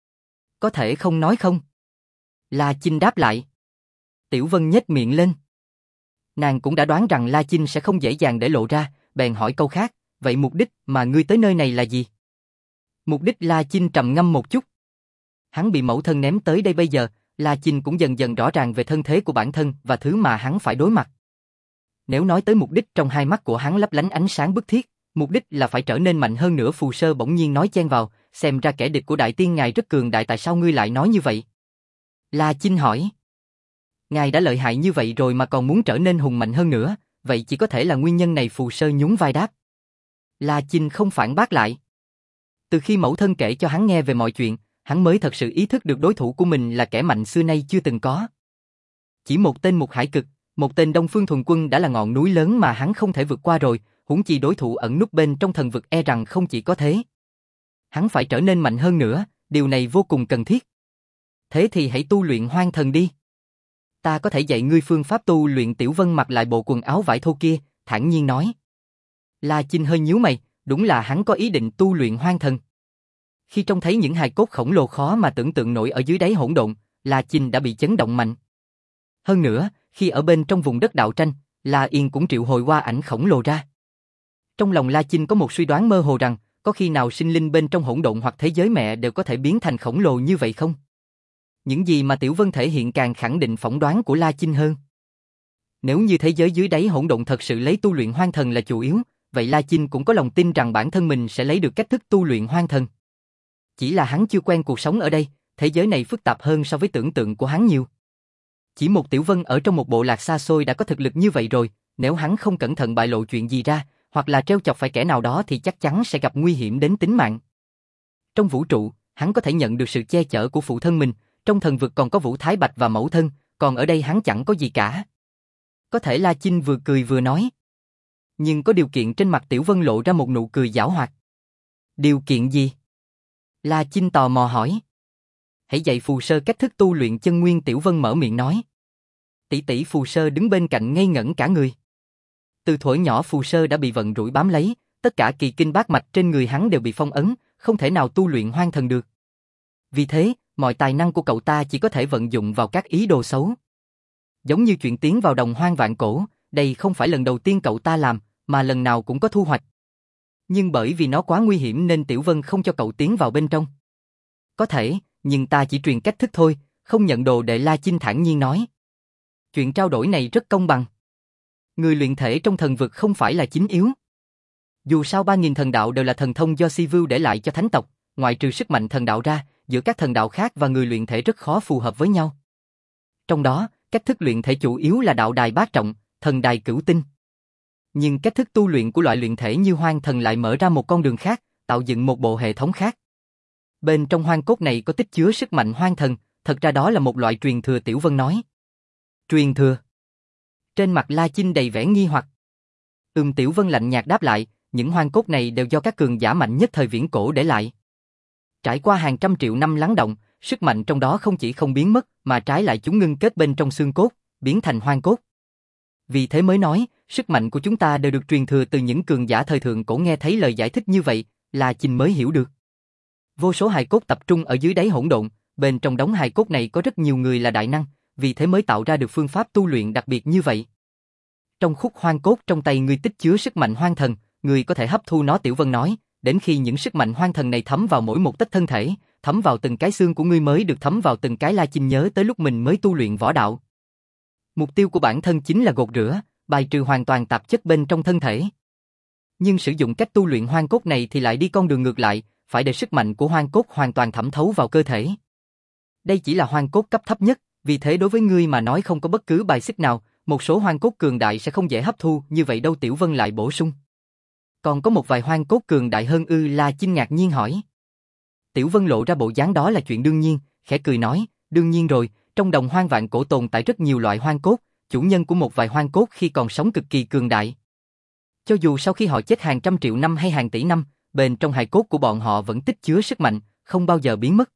Có thể không nói không? La Chinh đáp lại. Tiểu Vân nhếch miệng lên. Nàng cũng đã đoán rằng La Chinh sẽ không dễ dàng để lộ ra, bèn hỏi câu khác, vậy mục đích mà ngươi tới nơi này là gì? Mục đích La Chinh trầm ngâm một chút. Hắn bị mẫu thân ném tới đây bây giờ, La Chinh cũng dần dần rõ ràng về thân thế của bản thân và thứ mà hắn phải đối mặt. Nếu nói tới mục đích, trong hai mắt của hắn lấp lánh ánh sáng bức thiết, mục đích là phải trở nên mạnh hơn nữa. Phù Sơ bỗng nhiên nói chen vào, xem ra kẻ địch của Đại Tiên ngài rất cường đại, tại sao ngươi lại nói như vậy? La Chinh hỏi. Ngài đã lợi hại như vậy rồi mà còn muốn trở nên hùng mạnh hơn nữa, vậy chỉ có thể là nguyên nhân này. Phù Sơ nhún vai đáp. La Chinh không phản bác lại. Từ khi mẫu thân kể cho hắn nghe về mọi chuyện, hắn mới thật sự ý thức được đối thủ của mình là kẻ mạnh xưa nay chưa từng có. Chỉ một tên Mục Hải Cực, một tên Đông Phương Thuần Quân đã là ngọn núi lớn mà hắn không thể vượt qua rồi, huống chi đối thủ ẩn núp bên trong thần vực e rằng không chỉ có thế. Hắn phải trở nên mạnh hơn nữa, điều này vô cùng cần thiết. Thế thì hãy tu luyện hoang thần đi. Ta có thể dạy ngươi phương pháp tu luyện. Tiểu Vân mặc lại bộ quần áo vải thô kia, thản nhiên nói. La Chinh hơi nhíu mày, đúng là hắn có ý định tu luyện hoang thần. Khi trông thấy những hài cốt khổng lồ khó mà tưởng tượng nổi ở dưới đáy hỗn độn, La Chinh đã bị chấn động mạnh. Hơn nữa, khi ở bên trong vùng đất đạo tranh, La Yên cũng triệu hồi qua ảnh khổng lồ ra. Trong lòng La Chinh có một suy đoán mơ hồ rằng, có khi nào sinh linh bên trong hỗn độn hoặc thế giới mẹ đều có thể biến thành khổng lồ như vậy không? Những gì mà Tiểu Vân thể hiện càng khẳng định phỏng đoán của La Chinh hơn. Nếu như thế giới dưới đáy hỗn độn thật sự lấy tu luyện hoang thần là chủ yếu, vậy La Chinh cũng có lòng tin rằng bản thân mình sẽ lấy được cách thức tu luyện hoang thần. Chỉ là hắn chưa quen cuộc sống ở đây, thế giới này phức tạp hơn so với tưởng tượng của hắn nhiều. Chỉ một Tiểu Vân ở trong một bộ lạc xa xôi đã có thực lực như vậy rồi, nếu hắn không cẩn thận bại lộ chuyện gì ra, hoặc là trêu chọc phải kẻ nào đó thì chắc chắn sẽ gặp nguy hiểm đến tính mạng. Trong vũ trụ, hắn có thể nhận được sự che chở của phụ thân mình, trong thần vực còn có Vũ Thái Bạch và mẫu thân, còn ở đây hắn chẳng có gì cả. Có thể La Chinh vừa cười vừa nói. Nhưng có điều kiện. Trên mặt Tiểu Vân lộ ra một nụ cười giảo hoạt. Điều kiện gì? La Chinh tò mò hỏi. Hãy dạy Phù Sơ cách thức tu luyện chân nguyên. Tiểu Vân mở miệng nói. Tỷ tỷ. Phù Sơ đứng bên cạnh ngây ngẩn cả người. Từ thuở nhỏ Phù Sơ đã bị vận rủi bám lấy, tất cả kỳ kinh bát mạch trên người hắn đều bị phong ấn, không thể nào tu luyện hoang thần được. Vì thế, mọi tài năng của cậu ta chỉ có thể vận dụng vào các ý đồ xấu. Giống như chuyện tiến vào đồng hoang vạn cổ, đây không phải lần đầu tiên cậu ta làm, mà lần nào cũng có thu hoạch. Nhưng bởi vì nó quá nguy hiểm nên Tiểu Vân không cho cậu tiến vào bên trong. Có thể, nhưng ta chỉ truyền cách thức thôi, không nhận đồ đệ. La Chinh thản nhiên nói. Chuyện trao đổi này rất công bằng. Người luyện thể trong thần vực không phải là chính yếu. Dù sao ba nghìn thần đạo đều là thần thông do Si Vưu để lại cho thánh tộc, ngoại trừ sức mạnh thần đạo ra, giữa các thần đạo khác và người luyện thể rất khó phù hợp với nhau. Trong đó, cách thức luyện thể chủ yếu là đạo đài bát trọng, thần đài cửu tinh. Nhưng cách thức tu luyện của loại luyện thể như hoang thần lại mở ra một con đường khác, tạo dựng một bộ hệ thống khác. Bên trong hoang cốt này có tích chứa sức mạnh hoang thần, thật ra đó là một loại truyền thừa. Tiểu Vân nói. Truyền thừa? Trên mặt La Chinh đầy vẻ nghi hoặc. Ừm. Tiểu Vân lạnh nhạt đáp lại, những hoang cốt này đều do các cường giả mạnh nhất thời viễn cổ để lại. Trải qua hàng trăm triệu năm lắng động, sức mạnh trong đó không chỉ không biến mất, mà trái lại chúng ngưng kết bên trong xương cốt, biến thành hoang cốt. Vì thế mới nói, sức mạnh của chúng ta đều được truyền thừa từ những cường giả thời thượng cổ. Nghe thấy lời giải thích như vậy, La Chinh mới hiểu được. Vô số hài cốt tập trung ở dưới đáy hỗn độn, bên trong đống hài cốt này có rất nhiều người là đại năng, vì thế mới tạo ra được phương pháp tu luyện đặc biệt như vậy. Trong khúc hoang cốt trong tay ngươi tích chứa sức mạnh hoang thần, ngươi có thể hấp thu nó. Tiểu Vân nói, đến khi những sức mạnh hoang thần này thấm vào mỗi một tấc thân thể, thấm vào từng cái xương của ngươi mới được thấm vào từng cái. La Chinh nhớ tới lúc mình mới tu luyện võ đạo. Mục tiêu của bản thân chính là gột rửa, bài trừ hoàn toàn tạp chất bên trong thân thể. Nhưng sử dụng cách tu luyện hoang cốt này thì lại đi con đường ngược lại, phải để sức mạnh của hoang cốt hoàn toàn thẩm thấu vào cơ thể. Đây chỉ là hoang cốt cấp thấp nhất, vì thế đối với ngươi mà nói không có bất cứ bài xích nào, một số hoang cốt cường đại sẽ không dễ hấp thu như vậy đâu. Tiểu Vân lại bổ sung. Còn có một vài hoang cốt cường đại hơn ư? La Chinh ngạc nhiên hỏi. Tiểu Vân lộ ra bộ dáng đó là chuyện đương nhiên, khẽ cười nói, đương nhiên rồi, trong đồng hoang vạn cổ tồn tại rất nhiều loại hoang cốt, chủ nhân của một vài hoang cốt khi còn sống cực kỳ cường đại. Cho dù sau khi họ chết hàng trăm triệu năm hay hàng tỷ năm, bên trong hài cốt của bọn họ vẫn tích chứa sức mạnh, không bao giờ biến mất.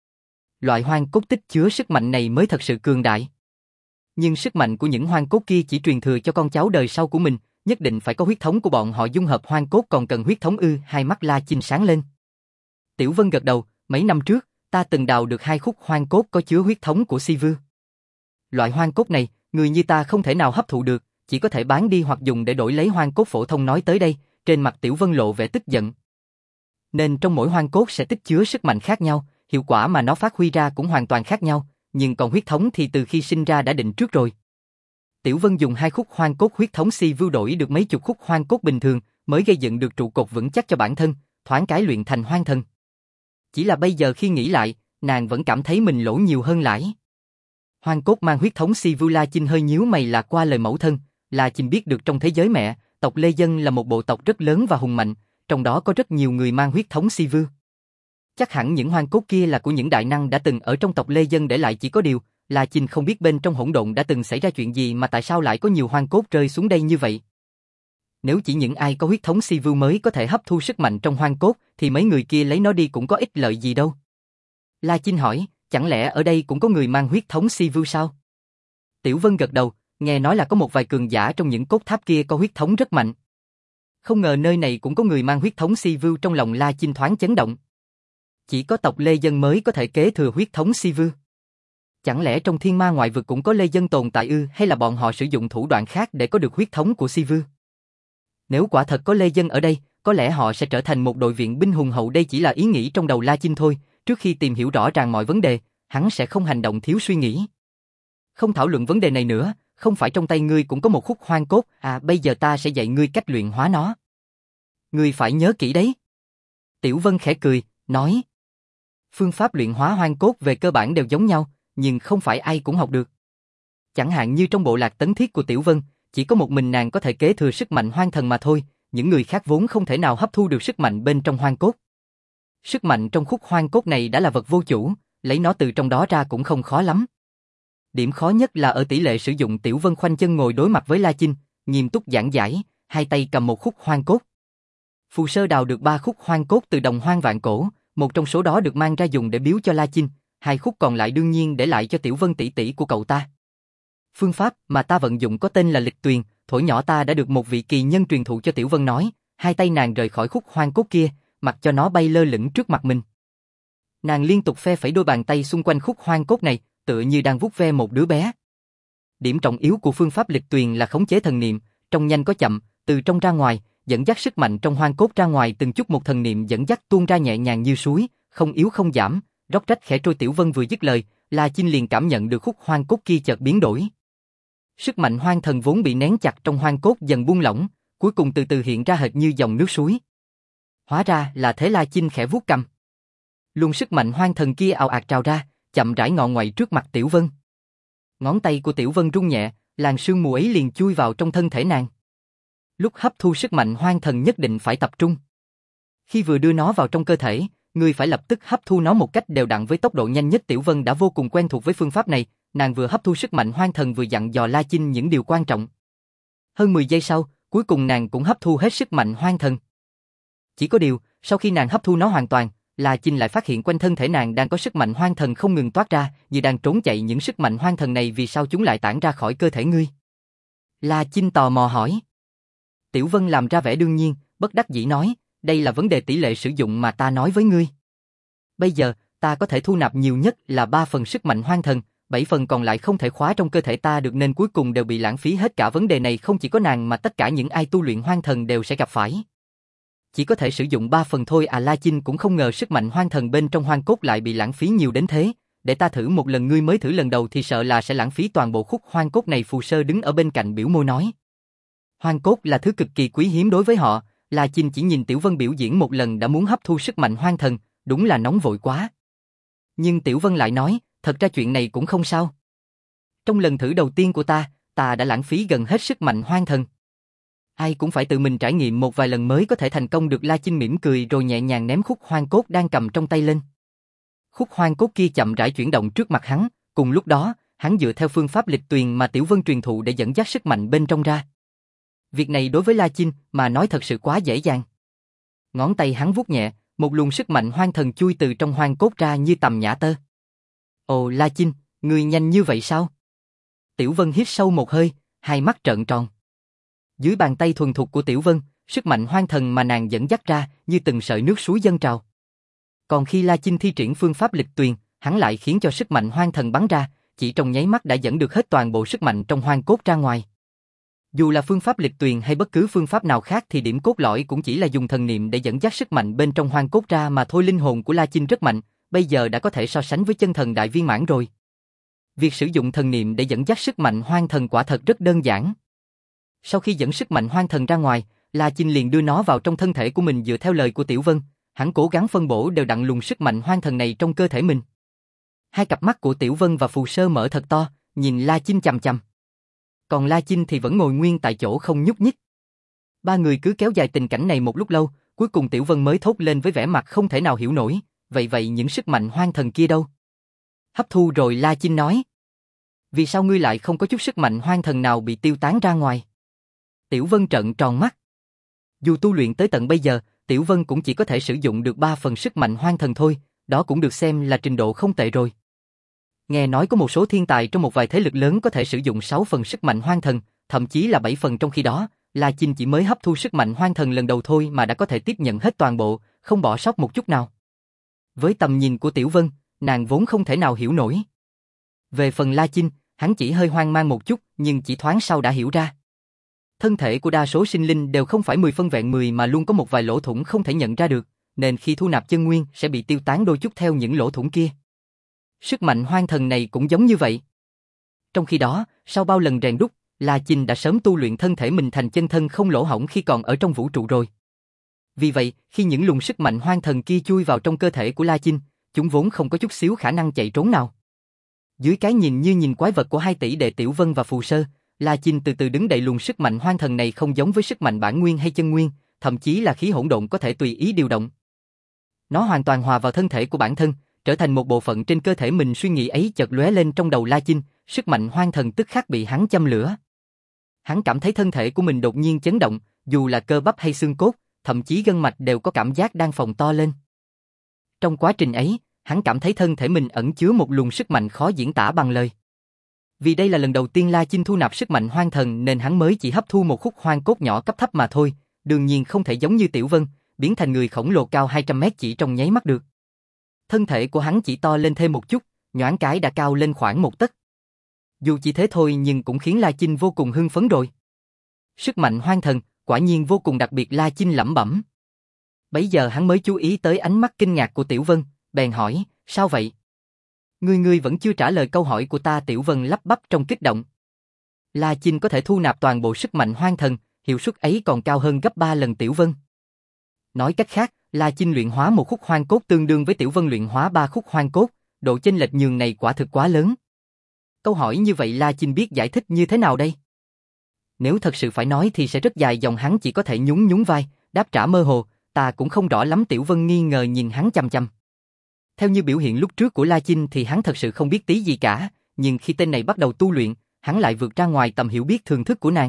Loại hoang cốt tích chứa sức mạnh này mới thật sự cường đại. Nhưng sức mạnh của những hoang cốt kia chỉ truyền thừa cho con cháu đời sau của mình, nhất định phải có huyết thống của bọn họ dung hợp hoang cốt còn cần huyết thống ư? Hai mắt La Chinh sáng lên. Tiểu Vân gật đầu, mấy năm trước, ta từng đào được hai khúc hoang cốt có chứa huyết thống của Si Vưu. Loại hoang cốt này, người như ta không thể nào hấp thụ được, chỉ có thể bán đi hoặc dùng để đổi lấy hoang cốt phổ thông. Nói tới đây, trên mặt Tiểu Vân lộ vẻ tức giận. Nên trong mỗi hoang cốt sẽ tích chứa sức mạnh khác nhau, hiệu quả mà nó phát huy ra cũng hoàn toàn khác nhau, nhưng còn huyết thống thì từ khi sinh ra đã định trước rồi. Tiểu Vân dùng hai khúc hoang cốt huyết thống Si Vưu đổi được mấy chục khúc hoang cốt bình thường, mới gây dựng được trụ cột vững chắc cho bản thân, thoáng cái luyện thành hoang thần. Chỉ là bây giờ khi nghĩ lại, nàng vẫn cảm thấy mình lỗ nhiều hơn lãi. Hoang cốt mang huyết thống Si Vưu. La Chinh hơi nhíu mày là qua lời mẫu thân, La Chinh biết được trong thế giới mẹ, tộc Lê Dân là một bộ tộc rất lớn và hùng mạnh, trong đó có rất nhiều người mang huyết thống Si Vưu. Chắc hẳn những hoang cốt kia là của những đại năng đã từng ở trong tộc Lê Dân để lại, chỉ có điều, La Chinh không biết bên trong hỗn độn đã từng xảy ra chuyện gì mà tại sao lại có nhiều hoang cốt rơi xuống đây như vậy. Nếu chỉ những ai có huyết thống Si Vưu mới có thể hấp thu sức mạnh trong hoang cốt, thì mấy người kia lấy nó đi cũng có ích lợi gì đâu. La Chinh hỏi, chẳng lẽ ở đây cũng có người mang huyết thống Si Vưu sao? Tiểu Vân gật đầu, nghe nói là có một vài cường giả trong những cốt tháp kia có huyết thống rất mạnh. Không ngờ nơi này cũng có người mang huyết thống Si Vưu. Trong lòng La Chinh thoáng chấn động. Chỉ có tộc Lê Dân mới có thể kế thừa huyết thống Si Vưu. Chẳng lẽ trong thiên ma ngoại vực cũng có Lê Dân tồn tại ư, hay là bọn họ sử dụng thủ đoạn khác để có được huyết thống của Si Vưu? Nếu quả thật có Lê Dân ở đây, có lẽ họ sẽ trở thành một đội viện binh hùng hậu. Đây chỉ là ý nghĩ trong đầu La Chinh thôi, trước khi tìm hiểu rõ ràng mọi vấn đề, hắn sẽ không hành động thiếu suy nghĩ. Không thảo luận vấn đề này nữa, không phải trong tay ngươi cũng có một khúc hoang cốt, à bây giờ ta sẽ dạy ngươi cách luyện hóa nó. Ngươi phải nhớ kỹ đấy. Tiểu Vân khẽ cười, nói. Phương pháp luyện hóa hoang cốt về cơ bản đều giống nhau, nhưng không phải ai cũng học được. Chẳng hạn như trong bộ lạc tấn thiết của Tiểu Vân, chỉ có một mình nàng có thể kế thừa sức mạnh hoang thần mà thôi, những người khác vốn không thể nào hấp thu được sức mạnh bên trong hoang cốt. Sức mạnh trong khúc hoang cốt này đã là vật vô chủ, lấy nó từ trong đó ra cũng không khó lắm. Điểm khó nhất là ở tỷ lệ sử dụng. Tiểu Vân khoanh chân ngồi đối mặt với La Chinh, nghiêm túc giảng giải, hai tay cầm một khúc hoang cốt. Phù Sơ đào được ba khúc hoang cốt từ đồng hoang vạn cổ, một trong số đó được mang ra dùng để biếu cho La Chinh, hai khúc còn lại đương nhiên để lại cho Tiểu Vân tỷ tỷ của cậu ta. Phương pháp mà ta vận dụng có tên là Lịch Tuyền, thổi nhỏ ta đã được một vị kỳ nhân truyền thụ cho. Tiểu Vân nói, hai tay nàng rời khỏi khúc hoang cốt kia, mặc cho nó bay lơ lửng trước mặt mình. Nàng liên tục phe phẩy đôi bàn tay xung quanh khúc hoang cốt này, tựa như đang vuốt ve một đứa bé. Điểm trọng yếu của phương pháp Lịch Tuyền là khống chế thần niệm, trong nhanh có chậm, từ trong ra ngoài, dẫn dắt sức mạnh trong hoang cốt ra ngoài từng chút một. Thần niệm dẫn dắt tuôn ra nhẹ nhàng như suối, không yếu không giảm, róc rách khẽ trôi. Tiểu Vân vừa dứt lời, La Chinh liền cảm nhận được khúc hoang cốt kia chợt biến đổi. Sức mạnh hoang thần vốn bị nén chặt trong hoang cốt dần buông lỏng, cuối cùng từ từ hiện ra hệt như dòng nước suối. Hóa ra là thế. La Chinh khẽ vuốt cằm. Luồng sức mạnh hoang thần kia ào ạt trào ra, chậm rãi ngọ ngoại trước mặt Tiểu Vân. Ngón tay của Tiểu Vân rung nhẹ, làn sương mù ấy liền chui vào trong thân thể nàng. Lúc hấp thu sức mạnh hoang thần nhất định phải tập trung. Khi vừa đưa nó vào trong cơ thể, ngươi phải lập tức hấp thu nó một cách đều đặn với tốc độ nhanh nhất. Tiểu Vân đã vô cùng quen thuộc với phương pháp này, nàng vừa hấp thu sức mạnh hoang thần vừa dặn dò La Chinh những điều quan trọng. Hơn mười giây sau, cuối cùng nàng cũng hấp thu hết sức mạnh hoang thần. Chỉ có điều, sau khi nàng hấp thu nó hoàn toàn, La Chinh lại phát hiện quanh thân thể nàng đang có sức mạnh hoang thần không ngừng toát ra, như đang trốn chạy. Những sức mạnh hoang thần này vì sao chúng lại tản ra khỏi cơ thể ngươi? La Chinh tò mò hỏi. Tiểu Vân làm ra vẻ đương nhiên, bất đắc dĩ nói, đây là vấn đề tỷ lệ sử dụng mà ta nói với ngươi. Bây giờ, ta có thể thu nạp nhiều nhất là ba phần sức mạnh hoang thần, bảy phần còn lại không thể khóa trong cơ thể ta được, nên cuối cùng đều bị lãng phí hết. Cả vấn đề này không chỉ có nàng mà tất cả những ai tu luyện hoang thần đều sẽ gặp phải. Chỉ có thể sử dụng ba phần thôi à? La Chinh cũng không ngờ sức mạnh hoang thần bên trong hoang cốt lại bị lãng phí nhiều đến thế. Để ta thử một lần. Ngươi mới thử lần đầu thì sợ là sẽ lãng phí toàn bộ khúc hoang cốt này. Phù Sơ đứng ở bên cạnh biểu môi nói. Hoang cốt là thứ cực kỳ quý hiếm đối với họ. La Chinh chỉ nhìn Tiểu Vân biểu diễn một lần đã muốn hấp thu sức mạnh hoang thần, đúng là nóng vội quá. Nhưng Tiểu Vân lại nói, thật ra chuyện này cũng không sao. Trong lần thử đầu tiên của ta, ta đã lãng phí gần hết sức mạnh hoang thần. Ai cũng phải tự mình trải nghiệm một vài lần mới có thể thành công được. La Chinh mỉm cười rồi nhẹ nhàng ném khúc hoang cốt đang cầm trong tay lên. Khúc hoang cốt kia chậm rãi chuyển động trước mặt hắn, cùng lúc đó, hắn dựa theo phương pháp Lịch Tuyền mà Tiểu Vân truyền thụ để dẫn dắt sức mạnh bên trong ra. Việc này đối với La Chinh mà nói thật sự quá dễ dàng. Ngón tay hắn vuốt nhẹ, một luồng sức mạnh hoang thần chui từ trong hoang cốt ra như tầm nhã tơ. Ồ La Chinh, ngươi nhanh như vậy sao? Tiểu Vân hít sâu một hơi, hai mắt trợn tròn. Dưới bàn tay thuần thục của Tiểu Vân, sức mạnh hoang thần mà nàng dẫn dắt ra như từng sợi nước suối dâng trào. Còn khi La Chinh thi triển phương pháp lịch tuyền, hắn lại khiến cho sức mạnh hoang thần bắn ra, chỉ trong nháy mắt đã dẫn được hết toàn bộ sức mạnh trong hoang cốt ra ngoài. Dù là phương pháp lịch tuyền hay bất cứ phương pháp nào khác thì điểm cốt lõi cũng chỉ là dùng thần niệm để dẫn dắt sức mạnh bên trong hoang cốt ra mà thôi. Linh hồn của La Chinh rất mạnh, bây giờ đã có thể so sánh với chân thần đại viên mãn rồi. Việc sử dụng thần niệm để dẫn dắt sức mạnh hoang thần quả thật rất đơn giản. Sau khi dẫn sức mạnh hoang thần ra ngoài, La Chinh liền đưa nó vào trong thân thể của mình dựa theo lời của Tiểu Vân, hắn cố gắng phân bổ đều đặn luồng sức mạnh hoang thần này trong cơ thể mình. Hai cặp mắt của Tiểu Vân và Phù Sơ mở thật to, nhìn La Chinh chằm chằm. Còn La Chinh thì vẫn ngồi nguyên tại chỗ không nhúc nhích. Ba người cứ kéo dài tình cảnh này một lúc lâu, cuối cùng Tiểu Vân mới thốt lên với vẻ mặt không thể nào hiểu nổi, vậy vậy những sức mạnh hoang thần kia đâu? Hấp thu rồi. La Chinh nói. Vì sao ngươi lại không có chút sức mạnh hoang thần nào bị tiêu tán ra ngoài? Tiểu Vân trợn tròn mắt. Dù tu luyện tới tận bây giờ, Tiểu Vân cũng chỉ có thể sử dụng được ba phần sức mạnh hoang thần thôi, đó cũng được xem là trình độ không tệ rồi. Nghe nói có một số thiên tài trong một vài thế lực lớn có thể sử dụng sáu phần sức mạnh hoang thần, thậm chí là bảy phần, trong khi đó, La Chinh chỉ mới hấp thu sức mạnh hoang thần lần đầu thôi mà đã có thể tiếp nhận hết toàn bộ, không bỏ sót một chút nào. Với tầm nhìn của Tiểu Vân, nàng vốn không thể nào hiểu nổi. Về phần La Chinh, hắn chỉ hơi hoang mang một chút, nhưng chỉ thoáng sau đã hiểu ra. Thân thể của đa số sinh linh đều không phải mười phân vẹn mười mà luôn có một vài lỗ thủng không thể nhận ra được, nên khi thu nạp chân nguyên sẽ bị tiêu tán đôi chút theo những lỗ thủng kia. Sức mạnh hoang thần này cũng giống như vậy. Trong khi đó, sau bao lần rèn đúc, La Chinh đã sớm tu luyện thân thể mình thành chân thân không lỗ hổng khi còn ở trong vũ trụ rồi. Vì vậy, khi những luồng sức mạnh hoang thần kia chui vào trong cơ thể của La Chinh, chúng vốn không có chút xíu khả năng chạy trốn nào. Dưới cái nhìn như nhìn quái vật của hai tỷ đệ Tiểu Vân và Phù Sơ, La Chinh từ từ đứng đậy. Luồng sức mạnh hoang thần này không giống với sức mạnh bản nguyên hay chân nguyên, thậm chí là khí hỗn độn có thể tùy ý điều động. Nó hoàn toàn hòa vào thân thể của bản thân, trở thành một bộ phận trên cơ thể mình. Suy nghĩ ấy chợt lóe lên trong đầu La Chinh, sức mạnh hoang thần tức khắc bị hắn châm lửa. Hắn cảm thấy thân thể của mình đột nhiên chấn động, dù là cơ bắp hay xương cốt, thậm chí gân mạch đều có cảm giác đang phồng to lên. Trong quá trình ấy, hắn cảm thấy thân thể mình ẩn chứa một luồng sức mạnh khó diễn tả bằng lời. Vì đây là lần đầu tiên La Chinh thu nạp sức mạnh hoang thần nên hắn mới chỉ hấp thu một khúc hoang cốt nhỏ cấp thấp mà thôi, đương nhiên không thể giống như Tiểu Vân, biến thành người khổng lồ cao hai trăm mét chỉ trong nháy mắt được. Thân thể của hắn chỉ to lên thêm một chút, nhoáng cái đã cao lên khoảng một tấc. Dù chỉ thế thôi nhưng cũng khiến La Chinh vô cùng hưng phấn rồi. Sức mạnh hoang thần, quả nhiên vô cùng đặc biệt. La Chinh lẩm bẩm. Bấy giờ hắn mới chú ý tới ánh mắt kinh ngạc của Tiểu Vân, bèn hỏi, sao vậy? Ngươi ngươi vẫn chưa trả lời câu hỏi của ta. Tiểu Vân lắp bắp trong kích động. La Chinh có thể thu nạp toàn bộ sức mạnh hoang thần, hiệu suất ấy còn cao hơn gấp ba lần Tiểu Vân. Nói cách khác, La Chinh luyện hóa một khúc hoang cốt tương đương với Tiểu Vân luyện hóa ba khúc hoang cốt, độ chênh lệch nhường này quả thực quá lớn. Câu hỏi như vậy La Chinh biết giải thích như thế nào đây? Nếu thật sự phải nói thì sẽ rất dài dòng, hắn chỉ có thể nhún nhún vai, đáp trả mơ hồ, ta cũng không rõ lắm. Tiểu Vân nghi ngờ nhìn hắn chằm chằm. Theo như biểu hiện lúc trước của La Chinh thì hắn thật sự không biết tí gì cả, nhưng khi tên này bắt đầu tu luyện, hắn lại vượt ra ngoài tầm hiểu biết thường thức của nàng.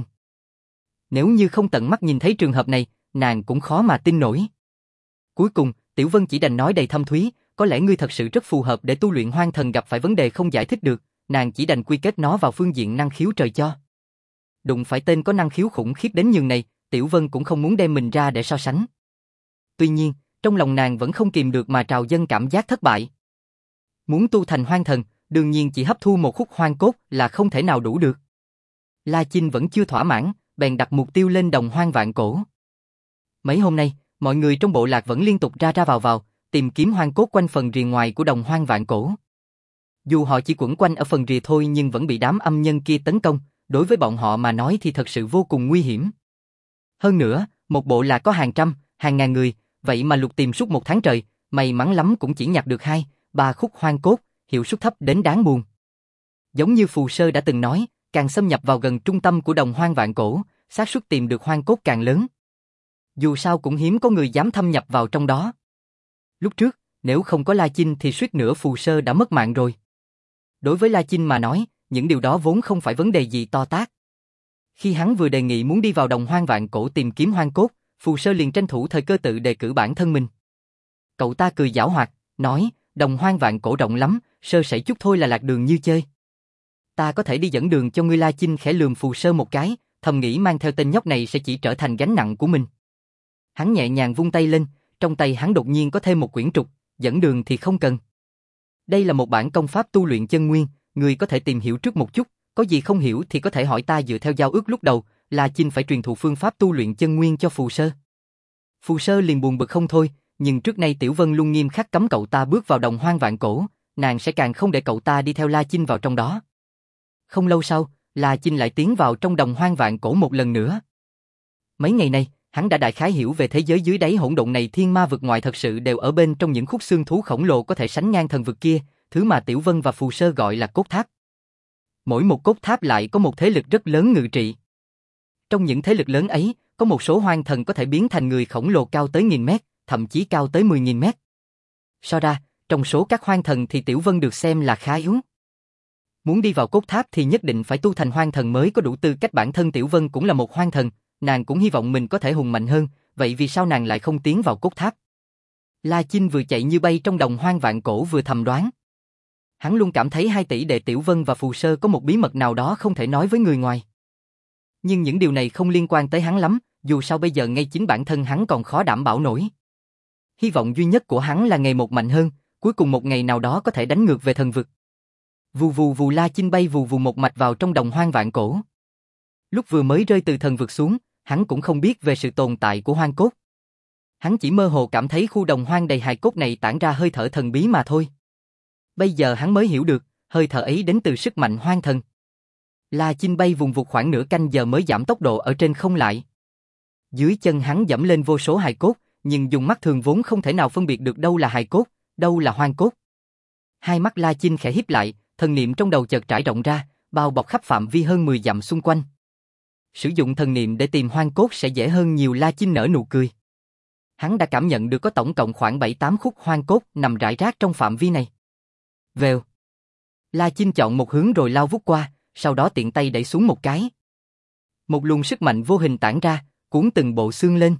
Nếu như không tận mắt nhìn thấy trường hợp này, nàng cũng khó mà tin nổi. Cuối cùng, Tiểu Vân chỉ đành nói đầy thâm thúy, có lẽ ngươi thật sự rất phù hợp để tu luyện hoang thần, gặp phải vấn đề không giải thích được, nàng chỉ đành quy kết nó vào phương diện năng khiếu trời cho. Đụng phải tên có năng khiếu khủng khiếp đến nhường này, Tiểu Vân cũng không muốn đem mình ra để so sánh. Tuy nhiên, trong lòng nàng vẫn không kìm được mà trào dâng cảm giác thất bại. Muốn tu thành hoang thần, đương nhiên chỉ hấp thu một khúc hoang cốt là không thể nào đủ được. La Chinh vẫn chưa thỏa mãn, bèn đặt mục tiêu lên Đồng Hoang Vạn Cổ. Mấy hôm nay, mọi người trong bộ lạc vẫn liên tục ra ra vào vào, tìm kiếm hoang cốt quanh phần rìa ngoài của Đồng Hoang Vạn Cổ. Dù họ chỉ quẩn quanh ở phần rìa thôi nhưng vẫn bị đám âm nhân kia tấn công, đối với bọn họ mà nói thì thật sự vô cùng nguy hiểm. Hơn nữa, một bộ lạc có hàng trăm, hàng ngàn người, vậy mà lục tìm suốt một tháng trời, may mắn lắm cũng chỉ nhặt được hai, ba khúc hoang cốt, hiệu suất thấp đến đáng buồn. Giống như Phù Sơ đã từng nói, càng xâm nhập vào gần trung tâm của Đồng Hoang Vạn Cổ, xác suất tìm được hoang cốt càng lớn. Dù sao cũng hiếm có người dám thâm nhập vào trong đó. Lúc trước, nếu không có La Chinh thì suýt nữa Phù Sơ đã mất mạng rồi. Đối với La Chinh mà nói, những điều đó vốn không phải vấn đề gì to tát. Khi hắn vừa đề nghị muốn đi vào Đồng Hoang Vạn Cổ tìm kiếm hoang cốt, Phù Sơ liền tranh thủ thời cơ tự đề cử bản thân mình. Cậu ta cười giảo hoạt, nói, Đồng Hoang Vạn Cổ rộng lắm, sơ sẩy chút thôi là lạc đường như chơi. Ta có thể đi dẫn đường cho ngươi. La Chinh khẽ lườm Phù Sơ một cái, thầm nghĩ mang theo tên nhóc này sẽ chỉ trở thành gánh nặng của mình. Hắn nhẹ nhàng vung tay lên, trong tay hắn đột nhiên có thêm một quyển trục, dẫn đường thì không cần. Đây là một bản công pháp tu luyện chân nguyên, người có thể tìm hiểu trước một chút, có gì không hiểu thì có thể hỏi ta. Dựa theo giao ước lúc đầu, La Chinh phải truyền thụ phương pháp tu luyện chân nguyên cho Phù Sơ. Phù Sơ liền buồn bực không thôi, nhưng trước nay Tiểu Vân luôn nghiêm khắc cấm cậu ta bước vào đồng hoang vạn cổ, nàng sẽ càng không để cậu ta đi theo La Chinh vào trong đó. Không lâu sau, La Chinh lại tiến vào trong đồng hoang vạn cổ một lần nữa. Mấy ngày nay, hắn đã đại khái hiểu về thế giới dưới đáy hỗn độn này. Thiên ma vực ngoại thật sự đều ở bên trong những khúc xương thú khổng lồ có thể sánh ngang thần vực kia, thứ mà Tiểu Vân và Phù Sơ gọi là cốt tháp. Mỗi một cốt tháp lại có một thế lực rất lớn ngự trị. Trong những thế lực lớn ấy, có một số hoang thần có thể biến thành người khổng lồ cao tới nghìn mét, thậm chí cao tới mười nghìn mét. So ra, trong số các hoang thần thì Tiểu Vân được xem là khá yếu. Muốn đi vào cốt tháp thì nhất định phải tu thành hoang thần mới có đủ tư cách. Bản thân Tiểu Vân cũng là một hoang thần, nàng cũng hy vọng mình có thể hùng mạnh hơn, vậy vì sao nàng lại không tiến vào cốt tháp? La Chinh vừa chạy như bay trong đồng hoang vạn cổ vừa thầm đoán. Hắn luôn cảm thấy hai tỷ đệ Tiểu Vân và Phù Sơ có một bí mật nào đó không thể nói với người ngoài. Nhưng những điều này không liên quan tới hắn lắm, dù sao bây giờ ngay chính bản thân hắn còn khó đảm bảo nổi. Hy vọng duy nhất của hắn là ngày một mạnh hơn, cuối cùng một ngày nào đó có thể đánh ngược về thần vực. Vù vù vù, La Chinh bay vù vù một mạch vào trong đồng hoang vạn cổ. Lúc vừa mới rơi từ thần vực xuống, hắn cũng không biết về sự tồn tại của hoang cốt. Hắn chỉ mơ hồ cảm thấy khu đồng hoang đầy hài cốt này tản ra hơi thở thần bí mà thôi. Bây giờ hắn mới hiểu được, hơi thở ấy đến từ sức mạnh hoang thần. La Chinh bay vùng vụt khoảng nửa canh giờ mới giảm tốc độ ở trên không lại. Dưới chân hắn dẫm lên vô số hài cốt, nhưng dùng mắt thường vốn không thể nào phân biệt được đâu là hài cốt, đâu là hoang cốt. Hai mắt La Chinh khẽ híp lại, thần niệm trong đầu chợt trải rộng ra, bao bọc khắp phạm vi hơn mười dặm xung quanh. Sử dụng thần niệm để tìm hoang cốt sẽ dễ hơn nhiều. La Chinh nở nụ cười. Hắn đã cảm nhận được có tổng cộng khoảng bảy tám khúc hoang cốt nằm rải rác trong phạm vi này. Vèo. La Chinh chọn một hướng rồi lao vút qua, sau đó tiện tay đẩy xuống một cái. Một luồng sức mạnh vô hình tản ra, cuốn từng bộ xương lên.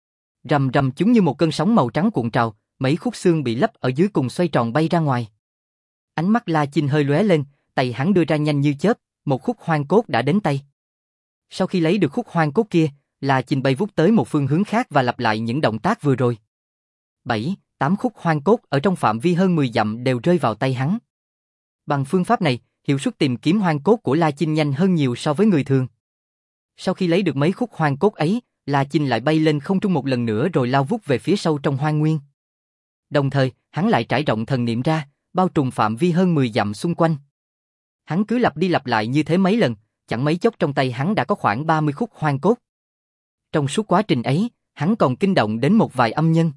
Rầm rầm, chúng như một cơn sóng màu trắng cuộn trào, mấy khúc xương bị lấp ở dưới cùng xoay tròn bay ra ngoài. Ánh mắt La Chinh hơi lóe lên, tay hắn đưa ra nhanh như chớp, một khúc hoang cốt đã đến tay. Sau khi lấy được khúc hoang cốt kia, La Chinh bay vút tới một phương hướng khác và lặp lại những động tác vừa rồi. Bảy, tám khúc hoang cốt ở trong phạm vi hơn mười dặm đều rơi vào tay hắn. Bằng phương pháp này, hiệu suất tìm kiếm hoang cốt của La Chinh nhanh hơn nhiều so với người thường. Sau khi lấy được mấy khúc hoang cốt ấy, La Chinh lại bay lên không trung một lần nữa rồi lao vút về phía sâu trong hoang nguyên. Đồng thời, hắn lại trải rộng thần niệm ra, bao trùm phạm vi hơn mười dặm xung quanh. Hắn cứ lặp đi lặp lại như thế mấy lần, chẳng mấy chốc trong tay hắn đã có khoảng ba mươi khúc hoang cốt. Trong suốt quá trình ấy, hắn còn kinh động đến một vài âm nhân.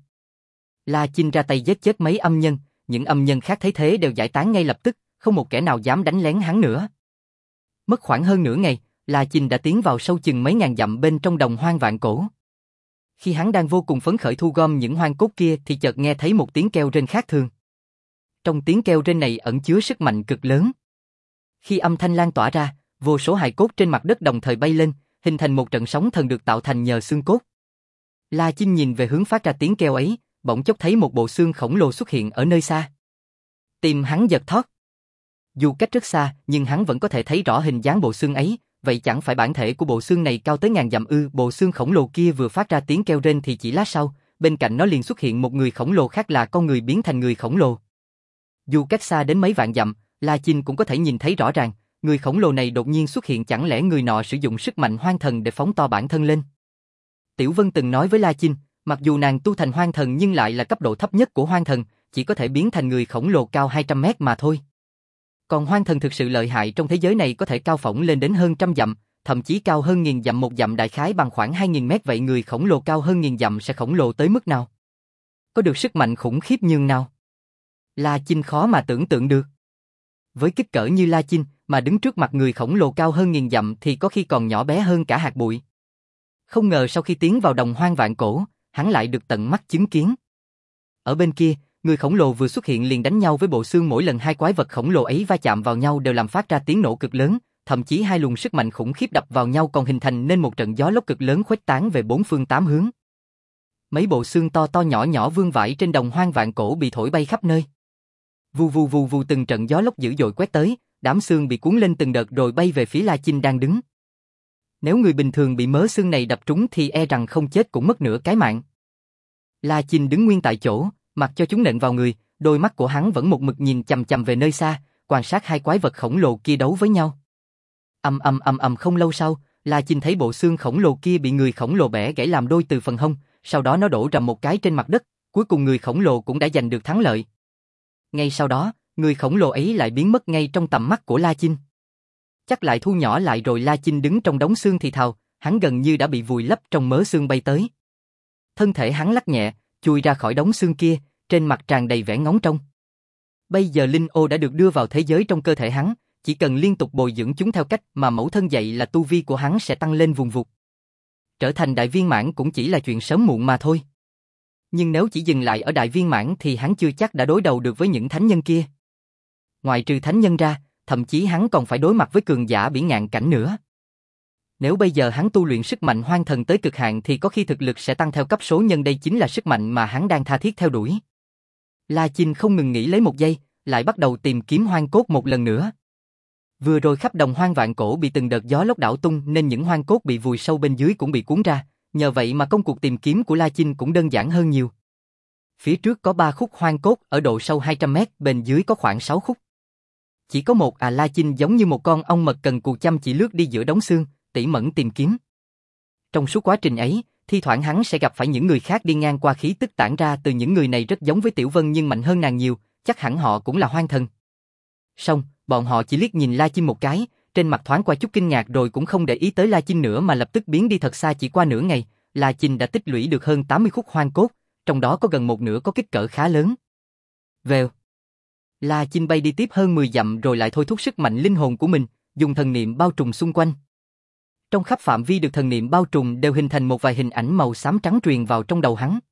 La Chinh ra tay giết chết mấy âm nhân, những âm nhân khác thấy thế đều giải tán ngay lập tức, không một kẻ nào dám đánh lén hắn nữa. Mất khoảng hơn nửa ngày, La Chinh đã tiến vào sâu chừng mấy ngàn dặm bên trong đồng hoang vạn cổ. Khi hắn đang vô cùng phấn khởi thu gom những hoang cốt kia thì chợt nghe thấy một tiếng kêu rên khác thường. Trong tiếng kêu rên này ẩn chứa sức mạnh cực lớn. Khi âm thanh lan tỏa ra, vô số hài cốt trên mặt đất đồng thời bay lên, hình thành một trận sóng thần được tạo thành nhờ xương cốt. La Chinh nhìn về hướng phát ra tiếng kêu ấy, bỗng chốc thấy một bộ xương khổng lồ xuất hiện ở nơi xa. Tim hắn giật thót. Dù cách rất xa, nhưng hắn vẫn có thể thấy rõ hình dáng bộ xương ấy, vậy chẳng phải bản thể của bộ xương này cao tới ngàn dặm ư? Bộ xương khổng lồ kia vừa phát ra tiếng kêu rên thì chỉ lát sau, bên cạnh nó liền xuất hiện một người khổng lồ khác, là con người biến thành người khổng lồ. Dù cách xa đến mấy vạn dặm, La Chinh cũng có thể nhìn thấy rõ ràng, người khổng lồ này đột nhiên xuất hiện, chẳng lẽ người nọ sử dụng sức mạnh hoang thần để phóng to bản thân lên? Tiểu Vân từng nói với La Chinh, mặc dù nàng tu thành hoang thần nhưng lại là cấp độ thấp nhất của hoang thần, chỉ có thể biến thành người khổng lồ cao hai trăm mét mà thôi. Còn hoang thần thực sự lợi hại trong thế giới này có thể cao phỏng lên đến hơn trăm dặm, thậm chí cao hơn nghìn dặm, một dặm đại khái bằng khoảng hai nghìn mét. Vậy người khổng lồ cao hơn nghìn dặm sẽ khổng lồ tới mức nào? Có được sức mạnh khủng khiếp nhường nào? La Chinh khó mà tưởng tượng được. Với kích cỡ như La Chinh mà đứng trước mặt người khổng lồ cao hơn nghìn dặm thì có khi còn nhỏ bé hơn cả hạt bụi. Không ngờ sau khi tiến vào đồng hoang vạn cổ, hắn lại được tận mắt chứng kiến. Ở bên kia, người khổng lồ vừa xuất hiện liền đánh nhau với bộ xương, mỗi lần hai quái vật khổng lồ ấy va chạm vào nhau đều làm phát ra tiếng nổ cực lớn, thậm chí hai luồng sức mạnh khủng khiếp đập vào nhau còn hình thành nên một trận gió lốc cực lớn khuếch tán về bốn phương tám hướng. Mấy bộ xương to to nhỏ nhỏ vương vãi trên đồng hoang vạn cổ bị thổi bay khắp nơi. Vù vù vù vù, từng trận gió lốc dữ dội quét tới, đám xương bị cuốn lên từng đợt rồi bay về phía La Chinh đang đứng. Nếu người bình thường bị mớ xương này đập trúng thì e rằng không chết cũng mất nửa cái mạng. La Chinh đứng nguyên tại chỗ, mặc cho chúng nện vào người, đôi mắt của hắn vẫn một mực nhìn chằm chằm về nơi xa, quan sát hai quái vật khổng lồ kia đấu với nhau. Ầm ầm ầm ầm không lâu sau, La Chinh thấy bộ xương khổng lồ kia bị người khổng lồ bẻ gãy làm đôi từ phần hông, sau đó nó đổ rầm một cái trên mặt đất, cuối cùng người khổng lồ cũng đã giành được thắng lợi. Ngay sau đó, người khổng lồ ấy lại biến mất ngay trong tầm mắt của La Chinh. Chắc lại thu nhỏ lại rồi. La Chinh đứng trong đống xương thì thào, hắn gần như đã bị vùi lấp trong mớ xương bay tới. Thân thể hắn lắc nhẹ, chui ra khỏi đống xương kia, trên mặt tràn đầy vẻ ngóng trông. Bây giờ linh ô đã được đưa vào thế giới trong cơ thể hắn, chỉ cần liên tục bồi dưỡng chúng theo cách mà mẫu thân dạy là tu vi của hắn sẽ tăng lên vùng vụt. Trở thành đại viên mãn cũng chỉ là chuyện sớm muộn mà thôi. Nhưng nếu chỉ dừng lại ở đại viên mãn thì hắn chưa chắc đã đối đầu được với những thánh nhân kia. Ngoài trừ thánh nhân ra, thậm chí hắn còn phải đối mặt với cường giả biển ngạn cảnh nữa. Nếu bây giờ hắn tu luyện sức mạnh hoang thần tới cực hạn thì có khi thực lực sẽ tăng theo cấp số nhân, đây chính là sức mạnh mà hắn đang tha thiết theo đuổi. La Chinh không ngừng nghỉ lấy một giây, lại bắt đầu tìm kiếm hoang cốt một lần nữa. Vừa rồi khắp đồng hoang vạn cổ bị từng đợt gió lốc đảo tung nên những hoang cốt bị vùi sâu bên dưới cũng bị cuốn ra, nhờ vậy mà công cuộc tìm kiếm của La Chinh cũng đơn giản hơn nhiều. Phía trước có ba khúc hoang cốt ở độ sâu hai trăm mét, bên dưới có khoảng sáu khúc. Chỉ có một à La Chinh giống như một con ong mật cần cù chăm chỉ lướt đi giữa đống xương, tỉ mẩn tìm kiếm. Trong suốt quá trình ấy, thi thoảng hắn sẽ gặp phải những người khác đi ngang qua, khí tức tản ra từ những người này rất giống với Tiểu Vân nhưng mạnh hơn nàng nhiều, chắc hẳn họ cũng là hoang thần. Xong, bọn họ chỉ liếc nhìn La Chinh một cái, trên mặt thoáng qua chút kinh ngạc rồi cũng không để ý tới La Chinh nữa mà lập tức biến đi thật xa. Chỉ qua nửa ngày, La Chinh đã tích lũy được hơn tám mươi khúc hoang cốt, trong đó có gần một nửa có kích cỡ khá lớn. Vèo. La Chinh bay đi tiếp hơn mười dặm rồi lại thôi thúc sức mạnh linh hồn của mình, dùng thần niệm bao trùm xung quanh. Trong khắp phạm vi được thần niệm bao trùm đều hình thành một vài hình ảnh màu xám trắng truyền vào trong đầu hắn.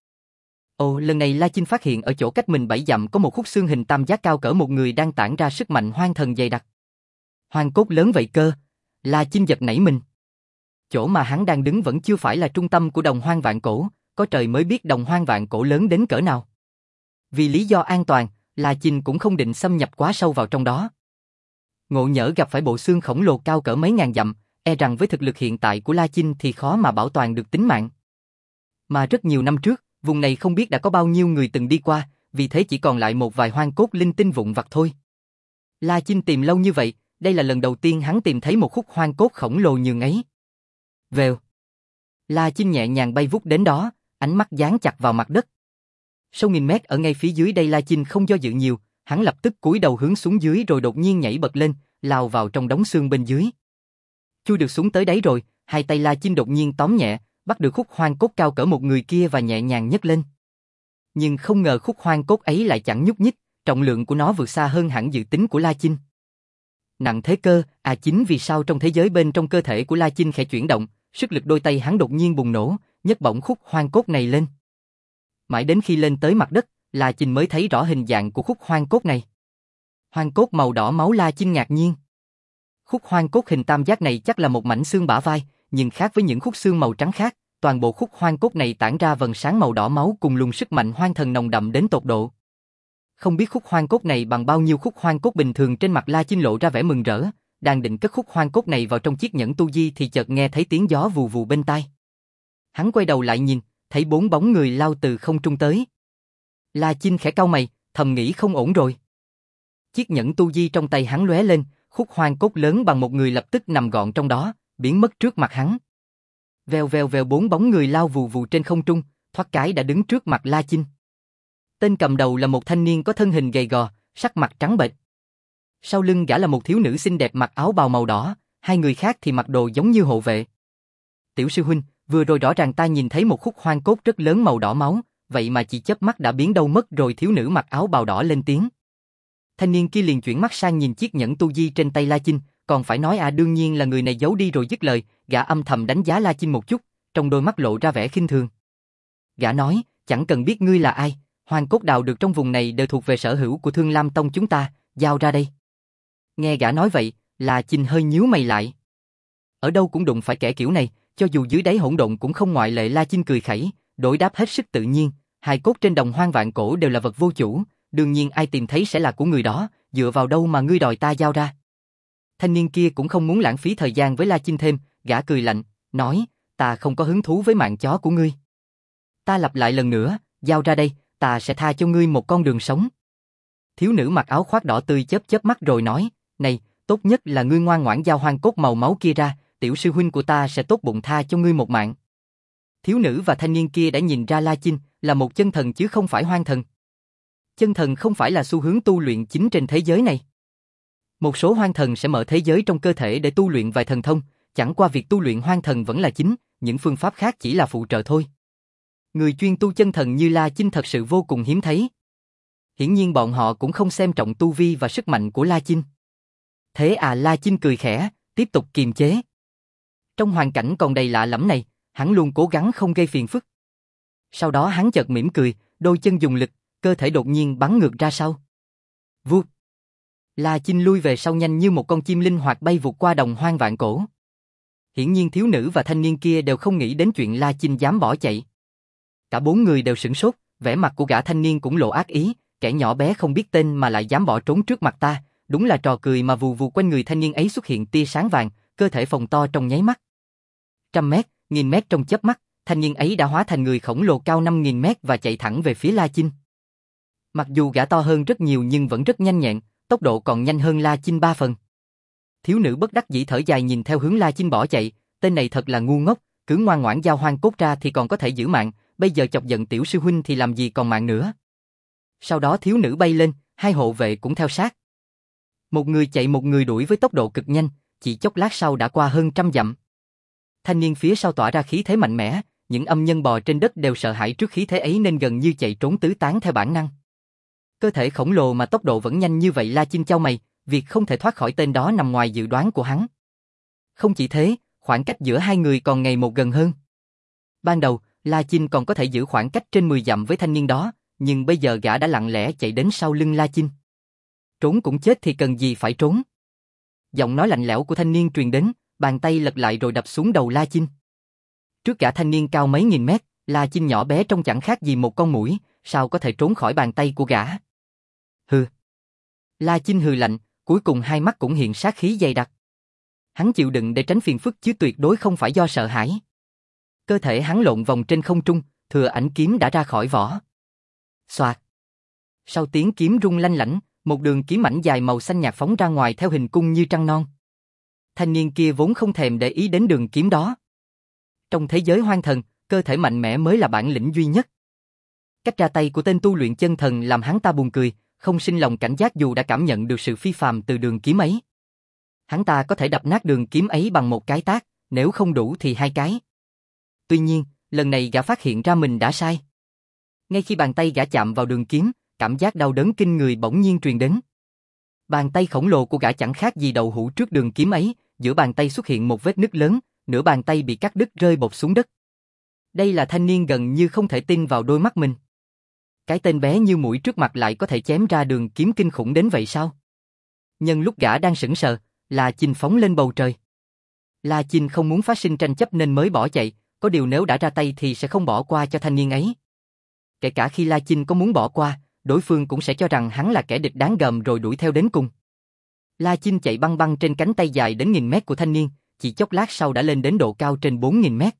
Ồ, lần này La Chinh phát hiện ở chỗ cách mình bảy dặm có một khúc xương hình tam giác cao cỡ một người đang tản ra sức mạnh hoang thần dày đặc. Hoang cốt lớn vậy cơ, La Chinh giật nảy mình. Chỗ mà hắn đang đứng vẫn chưa phải là trung tâm của đồng hoang vạn cổ, có trời mới biết đồng hoang vạn cổ lớn đến cỡ nào. Vì lý do an toàn, La Chinh cũng không định xâm nhập quá sâu vào trong đó. Ngộ nhỡ gặp phải bộ xương khổng lồ cao cỡ mấy ngàn dặm, e rằng với thực lực hiện tại của La Chinh thì khó mà bảo toàn được tính mạng. Mà rất nhiều năm trước, vùng này không biết đã có bao nhiêu người từng đi qua, vì thế chỉ còn lại một vài hoang cốt linh tinh vụn vặt thôi. La Chinh tìm lâu như vậy, đây là lần đầu tiên hắn tìm thấy một khúc hoang cốt khổng lồ nhường ấy. Vèo. La Chinh nhẹ nhàng bay vút đến đó, ánh mắt dán chặt vào mặt đất. Sâu nghìn mét ở ngay phía dưới đây, La Chinh không do dự nhiều, hắn lập tức cúi đầu hướng xuống dưới rồi đột nhiên nhảy bật lên, lao vào trong đống xương bên dưới. Chui được xuống tới đấy rồi, hai tay La Chinh đột nhiên tóm nhẹ, bắt được khúc hoang cốt cao cỡ một người kia và nhẹ nhàng nhấc lên. Nhưng không ngờ khúc hoang cốt ấy lại chẳng nhúc nhích, trọng lượng của nó vượt xa hơn hẳn dự tính của La Chinh. Nặng thế cơ, à chính vì sao trong thế giới bên trong cơ thể của La Chinh khẽ chuyển động, sức lực đôi tay hắn đột nhiên bùng nổ, nhấc bổng khúc hoang cốt này lên. Mãi đến khi lên tới mặt đất, La Chinh mới thấy rõ hình dạng của khúc hoang cốt này. Hoang cốt màu đỏ máu. La Chinh ngạc nhiên. Khúc hoang cốt hình tam giác này chắc là một mảnh xương bả vai, nhưng khác với những khúc xương màu trắng khác, toàn bộ khúc hoang cốt này tản ra vầng sáng màu đỏ máu cùng luồng sức mạnh hoang thần nồng đậm đến tột độ. Không biết khúc hoang cốt này bằng bao nhiêu khúc hoang cốt bình thường. Trên mặt La Chinh lộ ra vẻ mừng rỡ, đang định cất khúc hoang cốt này vào trong chiếc nhẫn tu di thì chợt nghe thấy tiếng gió vù vù bên tai. Hắn quay đầu lại nhìn, thấy bốn bóng người lao từ không trung tới. La Chinh khẽ cau mày, thầm nghĩ không ổn rồi. Chiếc nhẫn tu di trong tay hắn lóe lên, khúc hoang cốt lớn bằng một người lập tức nằm gọn trong đó, biến mất trước mặt hắn. Vèo vèo vèo, bốn bóng người lao vù vù trên không trung, thoát cái đã đứng trước mặt La Chinh. Tên cầm đầu là một thanh niên có thân hình gầy gò, sắc mặt trắng bệch. Sau lưng gã là một thiếu nữ xinh đẹp mặc áo bào màu đỏ, hai người khác thì mặc đồ giống như hộ vệ. Tiểu sư huynh, vừa rồi rõ ràng ta nhìn thấy một khúc hoang cốt rất lớn màu đỏ máu, vậy mà chỉ chớp mắt đã biến đâu mất rồi. Thiếu nữ mặc áo bào đỏ lên tiếng. Thanh niên kia liền chuyển mắt sang nhìn chiếc nhẫn tu di trên tay La Chinh, còn phải nói à đương nhiên là người này giấu đi rồi. Dứt lời, gã âm thầm đánh giá La Chinh một chút, trong đôi mắt lộ ra vẻ khinh thường. Gã nói, chẳng cần biết ngươi là ai, hoang cốt đào được trong vùng này đều thuộc về sở hữu của Thương Lam Tông chúng ta, giao ra đây. Nghe gã nói vậy, La Chinh hơi nhíu mày lại. Ở đâu cũng đụng phải kẻ kiểu này, cho dù dưới đáy hỗn độn cũng không ngoại lệ. La Chinh cười khẩy, đối đáp hết sức tự nhiên, hài cốt trên đồng hoang vạn cổ đều là vật vô chủ, đương nhiên ai tìm thấy sẽ là của người đó, dựa vào đâu mà ngươi đòi ta giao ra. Thanh niên kia cũng không muốn lãng phí thời gian với La Chinh thêm, gã cười lạnh, nói, ta không có hứng thú với mạng chó của ngươi. Ta lặp lại lần nữa, giao ra đây, ta sẽ tha cho ngươi một con đường sống. Thiếu nữ mặc áo khoác đỏ tươi chớp chớp mắt rồi nói, này, tốt nhất là ngươi ngoan ngoãn giao hoang cốt màu máu kia ra, tiểu sư huynh của ta sẽ tốt bụng tha cho ngươi một mạng. Thiếu nữ và thanh niên kia đã nhìn ra La Chinh là một chân thần chứ không phải hoang thần. Chân thần không phải là xu hướng tu luyện chính trên thế giới này. Một số hoang thần sẽ mở thế giới trong cơ thể để tu luyện vài thần thông, chẳng qua việc tu luyện hoang thần vẫn là chính, những phương pháp khác chỉ là phụ trợ thôi. Người chuyên tu chân thần như La Chinh thật sự vô cùng hiếm thấy. Hiển nhiên bọn họ cũng không xem trọng tu vi và sức mạnh của La Chinh. Thế à, La Chinh cười khẽ, tiếp tục kiềm chế. Trong hoàn cảnh còn đầy lạ lẫm này, hắn luôn cố gắng không gây phiền phức. Sau đó hắn chợt mỉm cười, đôi chân dùng lực, cơ thể đột nhiên bắn ngược ra sau. Vụt. La Chinh lui về sau nhanh như một con chim linh hoạt bay vụt qua đồng hoang vạn cổ. Hiển nhiên thiếu nữ và thanh niên kia đều không nghĩ đến chuyện La Chinh dám bỏ chạy. Cả bốn người đều sửng sốt, vẻ mặt của gã thanh niên cũng lộ ác ý, kẻ nhỏ bé không biết tên mà lại dám bỏ trốn trước mặt ta, đúng là trò cười mà. Vù vù quanh người thanh niên ấy xuất hiện tia sáng vàng, cơ thể phồng to trong nháy mắt. Trăm mét, nghìn mét trong chớp mắt, thanh niên ấy đã hóa thành người khổng lồ cao năm nghìn mét và chạy thẳng về phía La Chinh. Mặc dù gã to hơn rất nhiều nhưng vẫn rất nhanh nhẹn, tốc độ còn nhanh hơn La Chinh ba phần. Thiếu nữ bất đắc dĩ thở dài nhìn theo hướng La Chinh bỏ chạy, tên này thật là ngu ngốc, cứ ngoan ngoãn giao hoang cốt ra thì còn có thể giữ mạng, bây giờ chọc giận tiểu sư huynh thì làm gì còn mạng nữa. Sau đó thiếu nữ bay lên, hai hộ vệ cũng theo sát. Một người chạy một người đuổi với tốc độ cực nhanh, chỉ chốc lát sau đã qua hơn trăm dặm. Thanh niên phía sau tỏa ra khí thế mạnh mẽ, những âm nhân bò trên đất đều sợ hãi trước khí thế ấy nên gần như chạy trốn tứ tán theo bản năng. Cơ thể khổng lồ mà tốc độ vẫn nhanh như vậy, La Chinh chau mày, việc không thể thoát khỏi tên đó nằm ngoài dự đoán của hắn. Không chỉ thế, khoảng cách giữa hai người còn ngày một gần hơn. Ban đầu, La Chinh còn có thể giữ khoảng cách trên mười dặm với thanh niên đó, nhưng bây giờ gã đã lặng lẽ chạy đến sau lưng La Chinh. Trốn cũng chết thì cần gì phải trốn. Giọng nói lạnh lẽo của thanh niên truyền đến, bàn tay lật lại rồi đập xuống đầu La Chinh. Trước gã thanh niên cao mấy nghìn mét, La Chinh nhỏ bé trông chẳng khác gì một con muỗi, sao có thể trốn khỏi bàn tay của gã. Hừ. La Chinh hừ lạnh, cuối cùng hai mắt cũng hiện sát khí dày đặc. Hắn chịu đựng để tránh phiền phức chứ tuyệt đối không phải do sợ hãi. Cơ thể hắn lộn vòng trên không trung, thừa ảnh kiếm đã ra khỏi vỏ. Xoạt. Sau tiếng kiếm rung lanh lảnh, một đường kiếm mảnh dài màu xanh nhạt phóng ra ngoài theo hình cung như trăng non. Thanh niên kia vốn không thèm để ý đến đường kiếm đó. Trong thế giới hoang thần, cơ thể mạnh mẽ mới là bản lĩnh duy nhất. Cách ra tay của tên tu luyện chân thần làm hắn ta buồn cười, không sinh lòng cảnh giác dù đã cảm nhận được sự phi phàm từ đường kiếm ấy. Hắn ta có thể đập nát đường kiếm ấy bằng một cái tát, nếu không đủ thì hai cái. Tuy nhiên, lần này gã phát hiện ra mình đã sai. Ngay khi bàn tay gã chạm vào đường kiếm, cảm giác đau đớn kinh người bỗng nhiên truyền đến. Bàn tay khổng lồ của gã chẳng khác gì đậu hũ trước đường kiếm ấy, giữa bàn tay xuất hiện một vết nứt lớn, nửa bàn tay bị cắt đứt rơi bột xuống đất. Đây là thanh niên gần như không thể tin vào đôi mắt mình. Cái tên bé như muỗi trước mặt lại có thể chém ra đường kiếm kinh khủng đến vậy sao? Nhân lúc gã đang sững sờ, La Chinh phóng lên bầu trời. La Chinh không muốn phát sinh tranh chấp nên mới bỏ chạy, có điều nếu đã ra tay thì sẽ không bỏ qua cho thanh niên ấy. Kể cả khi La Chinh có muốn bỏ qua, đối phương cũng sẽ cho rằng hắn là kẻ địch đáng gờm rồi đuổi theo đến cùng. La Chinh chạy băng băng trên cánh tay dài đến nghìn mét của thanh niên, chỉ chốc lát sau đã lên đến độ cao trên bốn nghìn mét.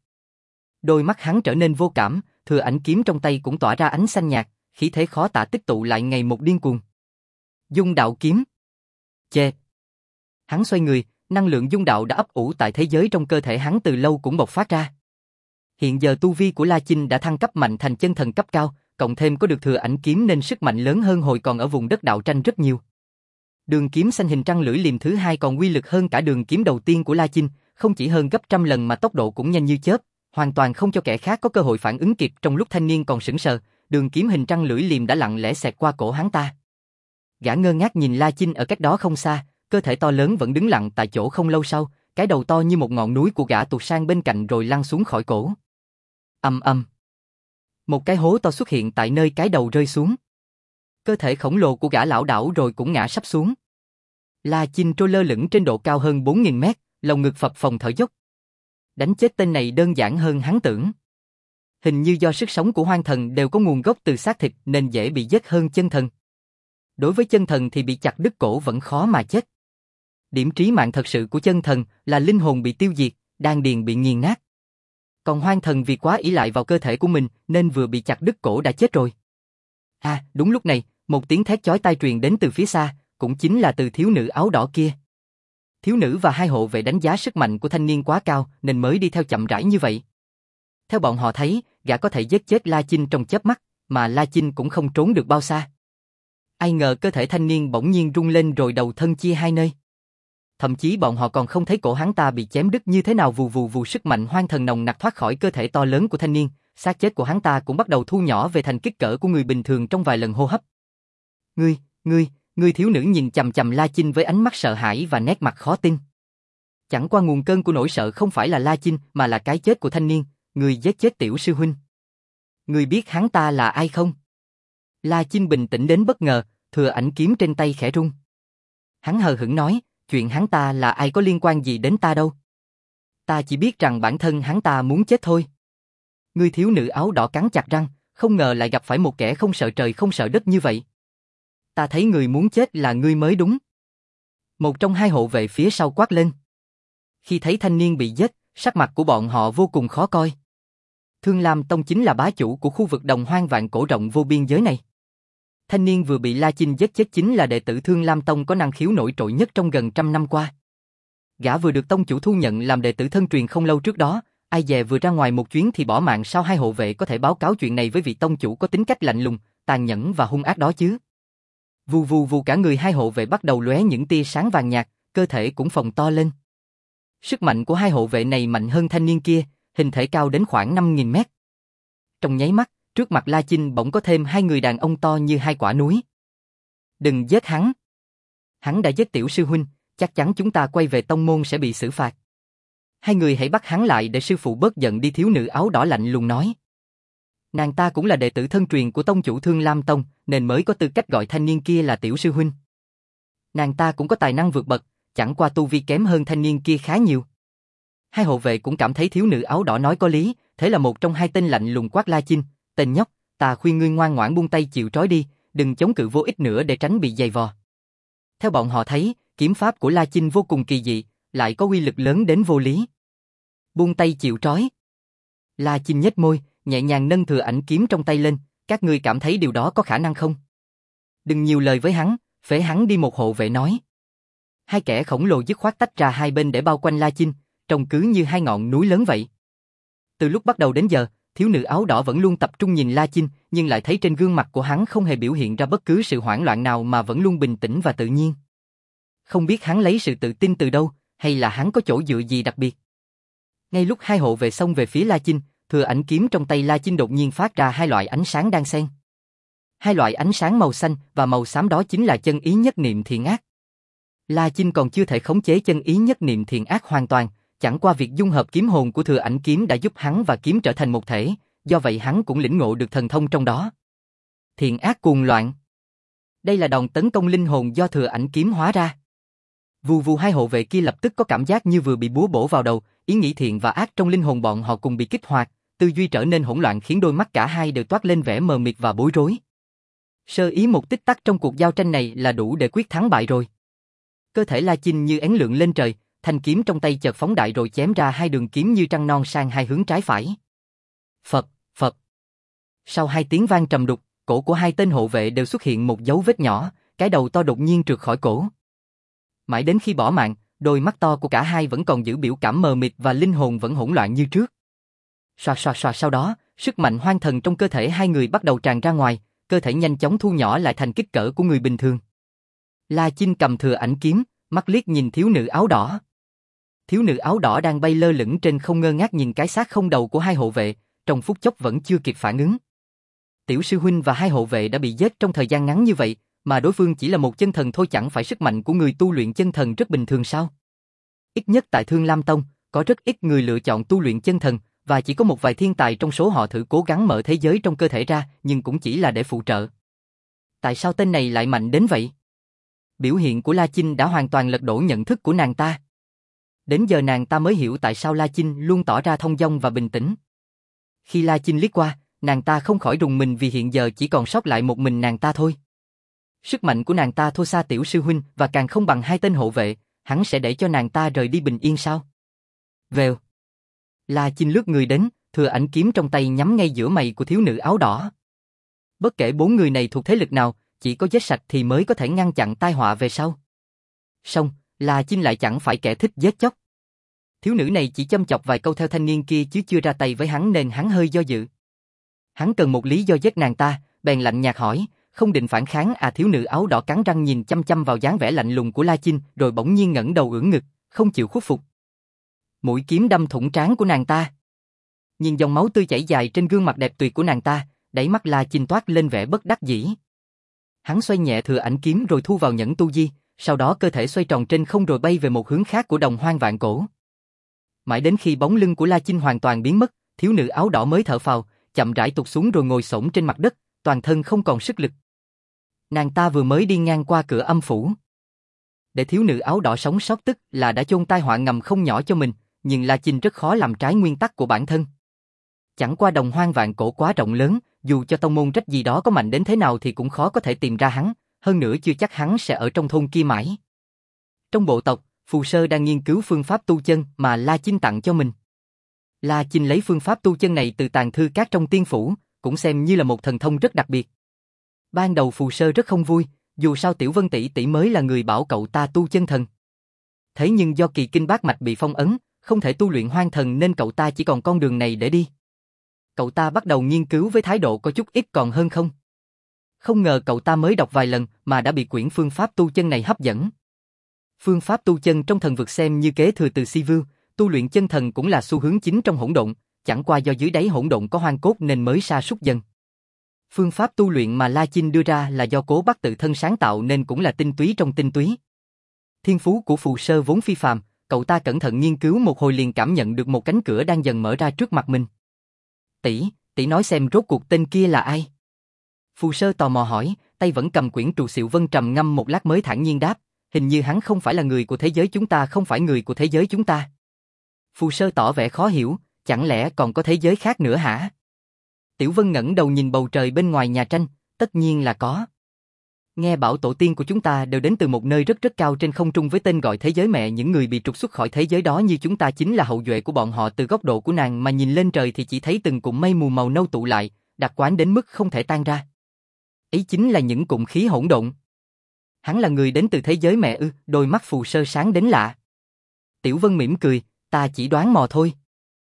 Đôi mắt hắn trở nên vô cảm, thừa ảnh kiếm trong tay cũng tỏa ra ánh xanh nhạt, khí thế khó tả tích tụ lại ngày một điên cuồng. Dung đạo kiếm. Chê. Hắn xoay người, năng lượng dung đạo đã ấp ủ tại thế giới trong cơ thể hắn từ lâu cũng bộc phát ra. Hiện giờ tu vi của La Chinh đã thăng cấp mạnh thành chân thần cấp cao, cộng thêm có được thừa ảnh kiếm nên sức mạnh lớn hơn hồi còn ở vùng đất đạo tranh rất nhiều. Đường kiếm xanh hình trăng lưỡi liềm thứ hai còn uy lực hơn cả đường kiếm đầu tiên của La Chinh, không chỉ hơn gấp trăm lần mà tốc độ cũng nhanh như chớp, hoàn toàn không cho kẻ khác có cơ hội phản ứng kịp. Trong lúc thanh niên còn sững sờ, đường kiếm hình trăng lưỡi liềm đã lặng lẽ xẹt qua cổ hắn ta. Gã ngơ ngác nhìn La Chinh ở cách đó không xa, cơ thể to lớn vẫn đứng lặng tại chỗ. Không lâu sau, cái đầu to như một ngọn núi của gã tụt sang bên cạnh rồi lăn xuống khỏi cổ. Ầm ầm. Một cái hố to xuất hiện tại nơi cái đầu rơi xuống. Cơ thể khổng lồ của gã lảo đảo rồi cũng ngã sắp xuống. La Chinh trôi lơ lửng trên độ cao hơn bốn nghìn mét, lồng ngực phập phồng thở dốc. Đánh chết tên này đơn giản hơn hắn tưởng. Hình như do sức sống của hoang thần đều có nguồn gốc từ xác thịt nên dễ bị giết hơn chân thần. Đối với chân thần thì bị chặt đứt cổ vẫn khó mà chết. Điểm trí mạng thật sự của chân thần là linh hồn bị tiêu diệt, đan điền bị nghiền nát. Còn Hoang Thần vì quá ỷ lại vào cơ thể của mình nên vừa bị chặt đứt cổ đã chết rồi. À, đúng lúc này, một tiếng thét chói tai truyền đến từ phía xa, cũng chính là từ thiếu nữ áo đỏ kia. Thiếu nữ và hai hộ vệ đánh giá sức mạnh của thanh niên quá cao nên mới đi theo chậm rãi như vậy. Theo bọn họ thấy, gã có thể giết chết La Chinh trong chớp mắt, mà La Chinh cũng không trốn được bao xa. Ai ngờ cơ thể thanh niên bỗng nhiên rung lên rồi đầu thân chia hai nơi. Thậm chí bọn họ còn không thấy cổ hắn ta bị chém đứt như thế nào, vù vù vù sức mạnh hoang thần nồng nặc thoát khỏi cơ thể to lớn của thanh niên, xác chết của hắn ta cũng bắt đầu thu nhỏ về thành kích cỡ của người bình thường trong vài lần hô hấp. Ngươi, ngươi, ngươi thiếu nữ nhìn chằm chằm La Chinh với ánh mắt sợ hãi và nét mặt khó tin. Chẳng qua nguồn cơn của nỗi sợ không phải là La Chinh mà là cái chết của thanh niên, ngươi giết chết tiểu sư huynh. Ngươi biết hắn ta là ai không? La Chinh bình tĩnh đến bất ngờ, thừa ảnh kiếm trên tay khẽ rung. Hắn hờ hững nói, chuyện hắn ta là ai có liên quan gì đến ta đâu. Ta chỉ biết rằng bản thân hắn ta muốn chết thôi. Ngươi thiếu nữ áo đỏ cắn chặt răng, không ngờ lại gặp phải một kẻ không sợ trời không sợ đất như vậy. Ta thấy người muốn chết là ngươi mới đúng. Một trong hai hộ vệ phía sau quát lên. Khi thấy thanh niên bị giết, sắc mặt của bọn họ vô cùng khó coi. Thương Lam Tông chính là bá chủ của khu vực đồng hoang vạn cổ rộng vô biên giới này. Thanh niên vừa bị La Chinh giết chết chính là đệ tử Thương Lam Tông có năng khiếu nổi trội nhất trong gần trăm năm qua. Gã vừa được tông chủ thu nhận làm đệ tử thân truyền không lâu trước đó, ai dè vừa ra ngoài một chuyến thì bỏ mạng, sao hai hộ vệ có thể báo cáo chuyện này với vị tông chủ có tính cách lạnh lùng, tàn nhẫn và hung ác đó chứ? Vù vù vù cả người hai hộ vệ bắt đầu lóe những tia sáng vàng nhạt, cơ thể cũng phồng to lên. Sức mạnh của hai hộ vệ này mạnh hơn thanh niên kia, hình thể cao đến khoảng năm nghìn mét. Trong nháy mắt, trước mặt La Chinh bỗng có thêm hai người đàn ông to như hai quả núi. Đừng giết hắn. Hắn đã giết tiểu sư huynh, chắc chắn chúng ta quay về tông môn sẽ bị xử phạt. Hai người hãy bắt hắn lại để sư phụ bớt giận đi, thiếu nữ áo đỏ lạnh lùng nói. Nàng ta cũng là đệ tử thân truyền của tông chủ Thương Lam Tông, nên mới có tư cách gọi thanh niên kia là tiểu sư huynh. Nàng ta cũng có tài năng vượt bậc, chẳng qua tu vi kém hơn thanh niên kia khá nhiều. Hai hộ vệ cũng cảm thấy thiếu nữ áo đỏ nói có lý, thế là một trong hai tên lạnh lùng quát La Chinh, tên nhóc, ta khuyên ngươi ngoan ngoãn buông tay chịu trói đi, đừng chống cự vô ích nữa để tránh bị giày vò. Theo bọn họ thấy, kiếm pháp của La Chinh vô cùng kỳ dị, lại có uy lực lớn đến vô lý. Buông tay chịu trói. La Chinh nhếch môi, nhẹ nhàng nâng thừa ảnh kiếm trong tay lên, các ngươi cảm thấy điều đó có khả năng không? Đừng nhiều lời với hắn, phế hắn đi, một hộ vệ nói. Hai kẻ khổng lồ dứt khoát tách ra hai bên để bao quanh La Chinh, trông cứ như hai ngọn núi lớn vậy. Từ lúc bắt đầu đến giờ, thiếu nữ áo đỏ vẫn luôn tập trung nhìn La Chinh, nhưng lại thấy trên gương mặt của hắn không hề biểu hiện ra bất cứ sự hoảng loạn nào mà vẫn luôn bình tĩnh và tự nhiên. Không biết hắn lấy sự tự tin từ đâu, hay là hắn có chỗ dựa gì đặc biệt. Ngay lúc hai hộ vệ xông về phía La Chinh, thừa ảnh kiếm trong tay La Chinh đột nhiên phát ra hai loại ánh sáng đan xen. Hai loại ánh sáng màu xanh và màu xám đó chính là chân ý nhất niệm thiện ác. La Chinh còn chưa thể khống chế chân ý nhất niệm thiện ác hoàn toàn, chẳng qua việc dung hợp kiếm hồn của thừa ảnh kiếm đã giúp hắn và kiếm trở thành một thể, do vậy hắn cũng lĩnh ngộ được thần thông trong đó. Thiện ác cuồng loạn. Đây là đòn tấn công linh hồn do thừa ảnh kiếm hóa ra. Vù vù hai hộ vệ kia lập tức có cảm giác như vừa bị búa bổ vào đầu, ý nghĩ thiện và ác trong linh hồn bọn họ cùng bị kích hoạt, tư duy trở nên hỗn loạn khiến đôi mắt cả hai đều toát lên vẻ mờ mịt và bối rối. Sơ ý một tích tắc trong cuộc giao tranh này là đủ để quyết thắng bại rồi. Cơ thể La Chinh như én lượn lên trời, thanh kiếm trong tay chợt phóng đại rồi chém ra hai đường kiếm như trăng non sang hai hướng trái phải. Phật, Phật. Sau hai tiếng vang trầm đục, cổ của hai tên hộ vệ đều xuất hiện một dấu vết nhỏ, cái đầu to đột nhiên trượt khỏi cổ. Mãi đến khi bỏ mạng, đôi mắt to của cả hai vẫn còn giữ biểu cảm mờ mịt và linh hồn vẫn hỗn loạn như trước. Xoạt xoạt xoạt, sau đó, sức mạnh hoang thần trong cơ thể hai người bắt đầu tràn ra ngoài, cơ thể nhanh chóng thu nhỏ lại thành kích cỡ của người bình thường. La Chinh cầm thừa ảnh kiếm, mắt liếc nhìn thiếu nữ áo đỏ. Thiếu nữ áo đỏ đang bay lơ lửng trên không ngơ ngác nhìn cái xác không đầu của hai hộ vệ, trong phút chốc vẫn chưa kịp phản ứng. Tiểu sư huynh và hai hộ vệ đã bị giết trong thời gian ngắn như vậy, mà đối phương chỉ là một chân thần thôi, chẳng phải sức mạnh của người tu luyện chân thần rất bình thường sao? Ít nhất tại Thương Lam Tông, có rất ít người lựa chọn tu luyện chân thần, và chỉ có một vài thiên tài trong số họ thử cố gắng mở thế giới trong cơ thể ra, nhưng cũng chỉ là để phụ trợ. Tại sao tên này lại mạnh đến vậy? Biểu hiện của La Chinh đã hoàn toàn lật đổ nhận thức của nàng ta. Đến giờ nàng ta mới hiểu tại sao La Chinh luôn tỏ ra thông dong và bình tĩnh. Khi La Chinh liếc qua, nàng ta không khỏi rùng mình vì hiện giờ chỉ còn sót lại một mình nàng ta thôi. Sức mạnh của nàng ta thua xa tiểu sư huynh và càng không bằng hai tên hộ vệ, hắn sẽ để cho nàng ta rời đi bình yên sao? Vèo. La Chinh lướt người đến, thừa ảnh kiếm trong tay nhắm ngay giữa mày của thiếu nữ áo đỏ. Bất kể bốn người này thuộc thế lực nào, chỉ có giết sạch thì mới có thể ngăn chặn tai họa về sau. Song, La Chinh lại chẳng phải kẻ thích giết chóc. Thiếu nữ này chỉ châm chọc vài câu theo thanh niên kia chứ chưa ra tay với hắn nên hắn hơi do dự. Hắn cần một lý do giết nàng ta, bèn lạnh nhạt hỏi, không định phản kháng à? Thiếu nữ áo đỏ cắn răng nhìn chăm chăm vào dáng vẻ lạnh lùng của La Chinh, rồi bỗng nhiên ngẩng đầu ưỡn ngực, không chịu khuất phục. Mũi kiếm đâm thủng trán của nàng ta. Nhìn dòng máu tươi chảy dài trên gương mặt đẹp tuyệt của nàng ta, đáy mắt La Chinh toát lên vẻ bất đắc dĩ. Hắn xoay nhẹ thừa ảnh kiếm rồi thu vào nhẫn tu di, sau đó cơ thể xoay tròn trên không rồi bay về một hướng khác của đồng hoang vạn cổ. Mãi đến khi bóng lưng của La Chinh hoàn toàn biến mất, thiếu nữ áo đỏ mới thở phào, chậm rãi tụt xuống rồi ngồi xổm trên mặt đất, toàn thân không còn sức lực. Nàng ta vừa mới đi ngang qua cửa âm phủ. Để thiếu nữ áo đỏ sống sót tức là đã chôn tai họa ngầm không nhỏ cho mình, nhưng La Chinh rất khó làm trái nguyên tắc của bản thân. Chẳng qua đồng hoang vạn cổ quá rộng lớn, dù cho tông môn trách gì đó có mạnh đến thế nào thì cũng khó có thể tìm ra hắn, hơn nữa chưa chắc hắn sẽ ở trong thôn kia mãi. Trong bộ tộc, Phù Sơ đang nghiên cứu phương pháp tu chân mà La Chinh tặng cho mình. La Chinh lấy phương pháp tu chân này từ tàng thư các trong tiên phủ, cũng xem như là một thần thông rất đặc biệt. Ban đầu Phù Sơ rất không vui, dù sao Tiểu Vân tỷ tỷ mới là người bảo cậu ta tu chân thần. Thế nhưng do kỳ kinh bát mạch bị phong ấn, không thể tu luyện hoang thần nên cậu ta chỉ còn con đường này để đi. Cậu ta bắt đầu nghiên cứu với thái độ có chút ít còn hơn không. Không ngờ cậu ta mới đọc vài lần mà đã bị quyển phương pháp tu chân này hấp dẫn. Phương pháp tu chân trong thần vực xem như kế thừa từ Si Vưu, tu luyện chân thần cũng là xu hướng chính trong hỗn độn, chẳng qua do dưới đáy hỗn độn có hoang cốt nên mới sa sút dần. Phương pháp tu luyện mà La Chinh đưa ra là do Cố Bắc tự thân sáng tạo nên cũng là tinh túy trong tinh túy. Thiên phú của Phù Sơ vốn phi phàm, cậu ta cẩn thận nghiên cứu một hồi liền cảm nhận được một cánh cửa đang dần mở ra trước mặt mình. Tỷ, tỷ nói xem rốt cuộc tên kia là ai? Phù Sơ tò mò hỏi, tay vẫn cầm quyển Trù Xịu Vân trầm ngâm một lát mới thản nhiên đáp, hình như hắn không phải là người của thế giới chúng ta, không phải người của thế giới chúng ta. Phù Sơ tỏ vẻ khó hiểu, chẳng lẽ còn có thế giới khác nữa hả? Tiểu Vân ngẩng đầu nhìn bầu trời bên ngoài nhà tranh, tất nhiên là có. Nghe bảo tổ tiên của chúng ta đều đến từ một nơi rất rất cao trên không trung với tên gọi thế giới mẹ, những người bị trục xuất khỏi thế giới đó như chúng ta chính là hậu duệ của bọn họ. Từ góc độ của nàng mà nhìn lên trời thì chỉ thấy từng cụm mây mù màu nâu tụ lại, đặc quánh đến mức không thể tan ra. Ấy chính là những cụm khí hỗn độn. Hắn là người đến từ thế giới mẹ ư? Đôi mắt Phù Sơ sáng đến lạ. Tiểu Vân mỉm cười, ta chỉ đoán mò thôi.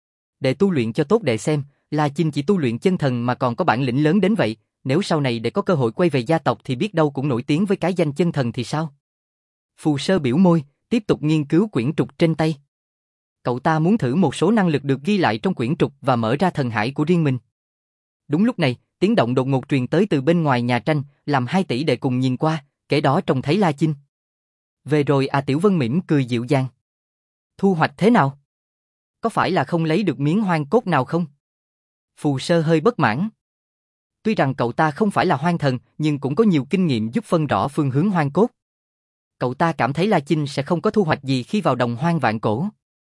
Để tu luyện cho tốt đệ xem, La Chinh chỉ tu luyện chân thần mà còn có bản lĩnh lớn đến vậy, nếu sau này để có cơ hội quay về gia tộc thì biết đâu cũng nổi tiếng với cái danh chân thần thì sao? Phù Sơ biểu môi, tiếp tục nghiên cứu quyển trục trên tay. Cậu ta muốn thử một số năng lực được ghi lại trong quyển trục và mở ra thần hải của riêng mình. Đúng lúc này, tiếng động đột ngột truyền tới từ bên ngoài nhà tranh, làm hai tỷ đệ cùng nhìn qua, kể đó trông thấy La Chinh. Về rồi à? Tiểu Vân mỉm cười dịu dàng. Thu hoạch thế nào? Có phải là không lấy được miếng hoang cốt nào không? Phù Sơ hơi bất mãn. Tuy rằng cậu ta không phải là hoang thần, nhưng cũng có nhiều kinh nghiệm giúp phân rõ phương hướng hoang cốt. Cậu ta cảm thấy La Chinh sẽ không có thu hoạch gì khi vào đồng hoang vạn cổ.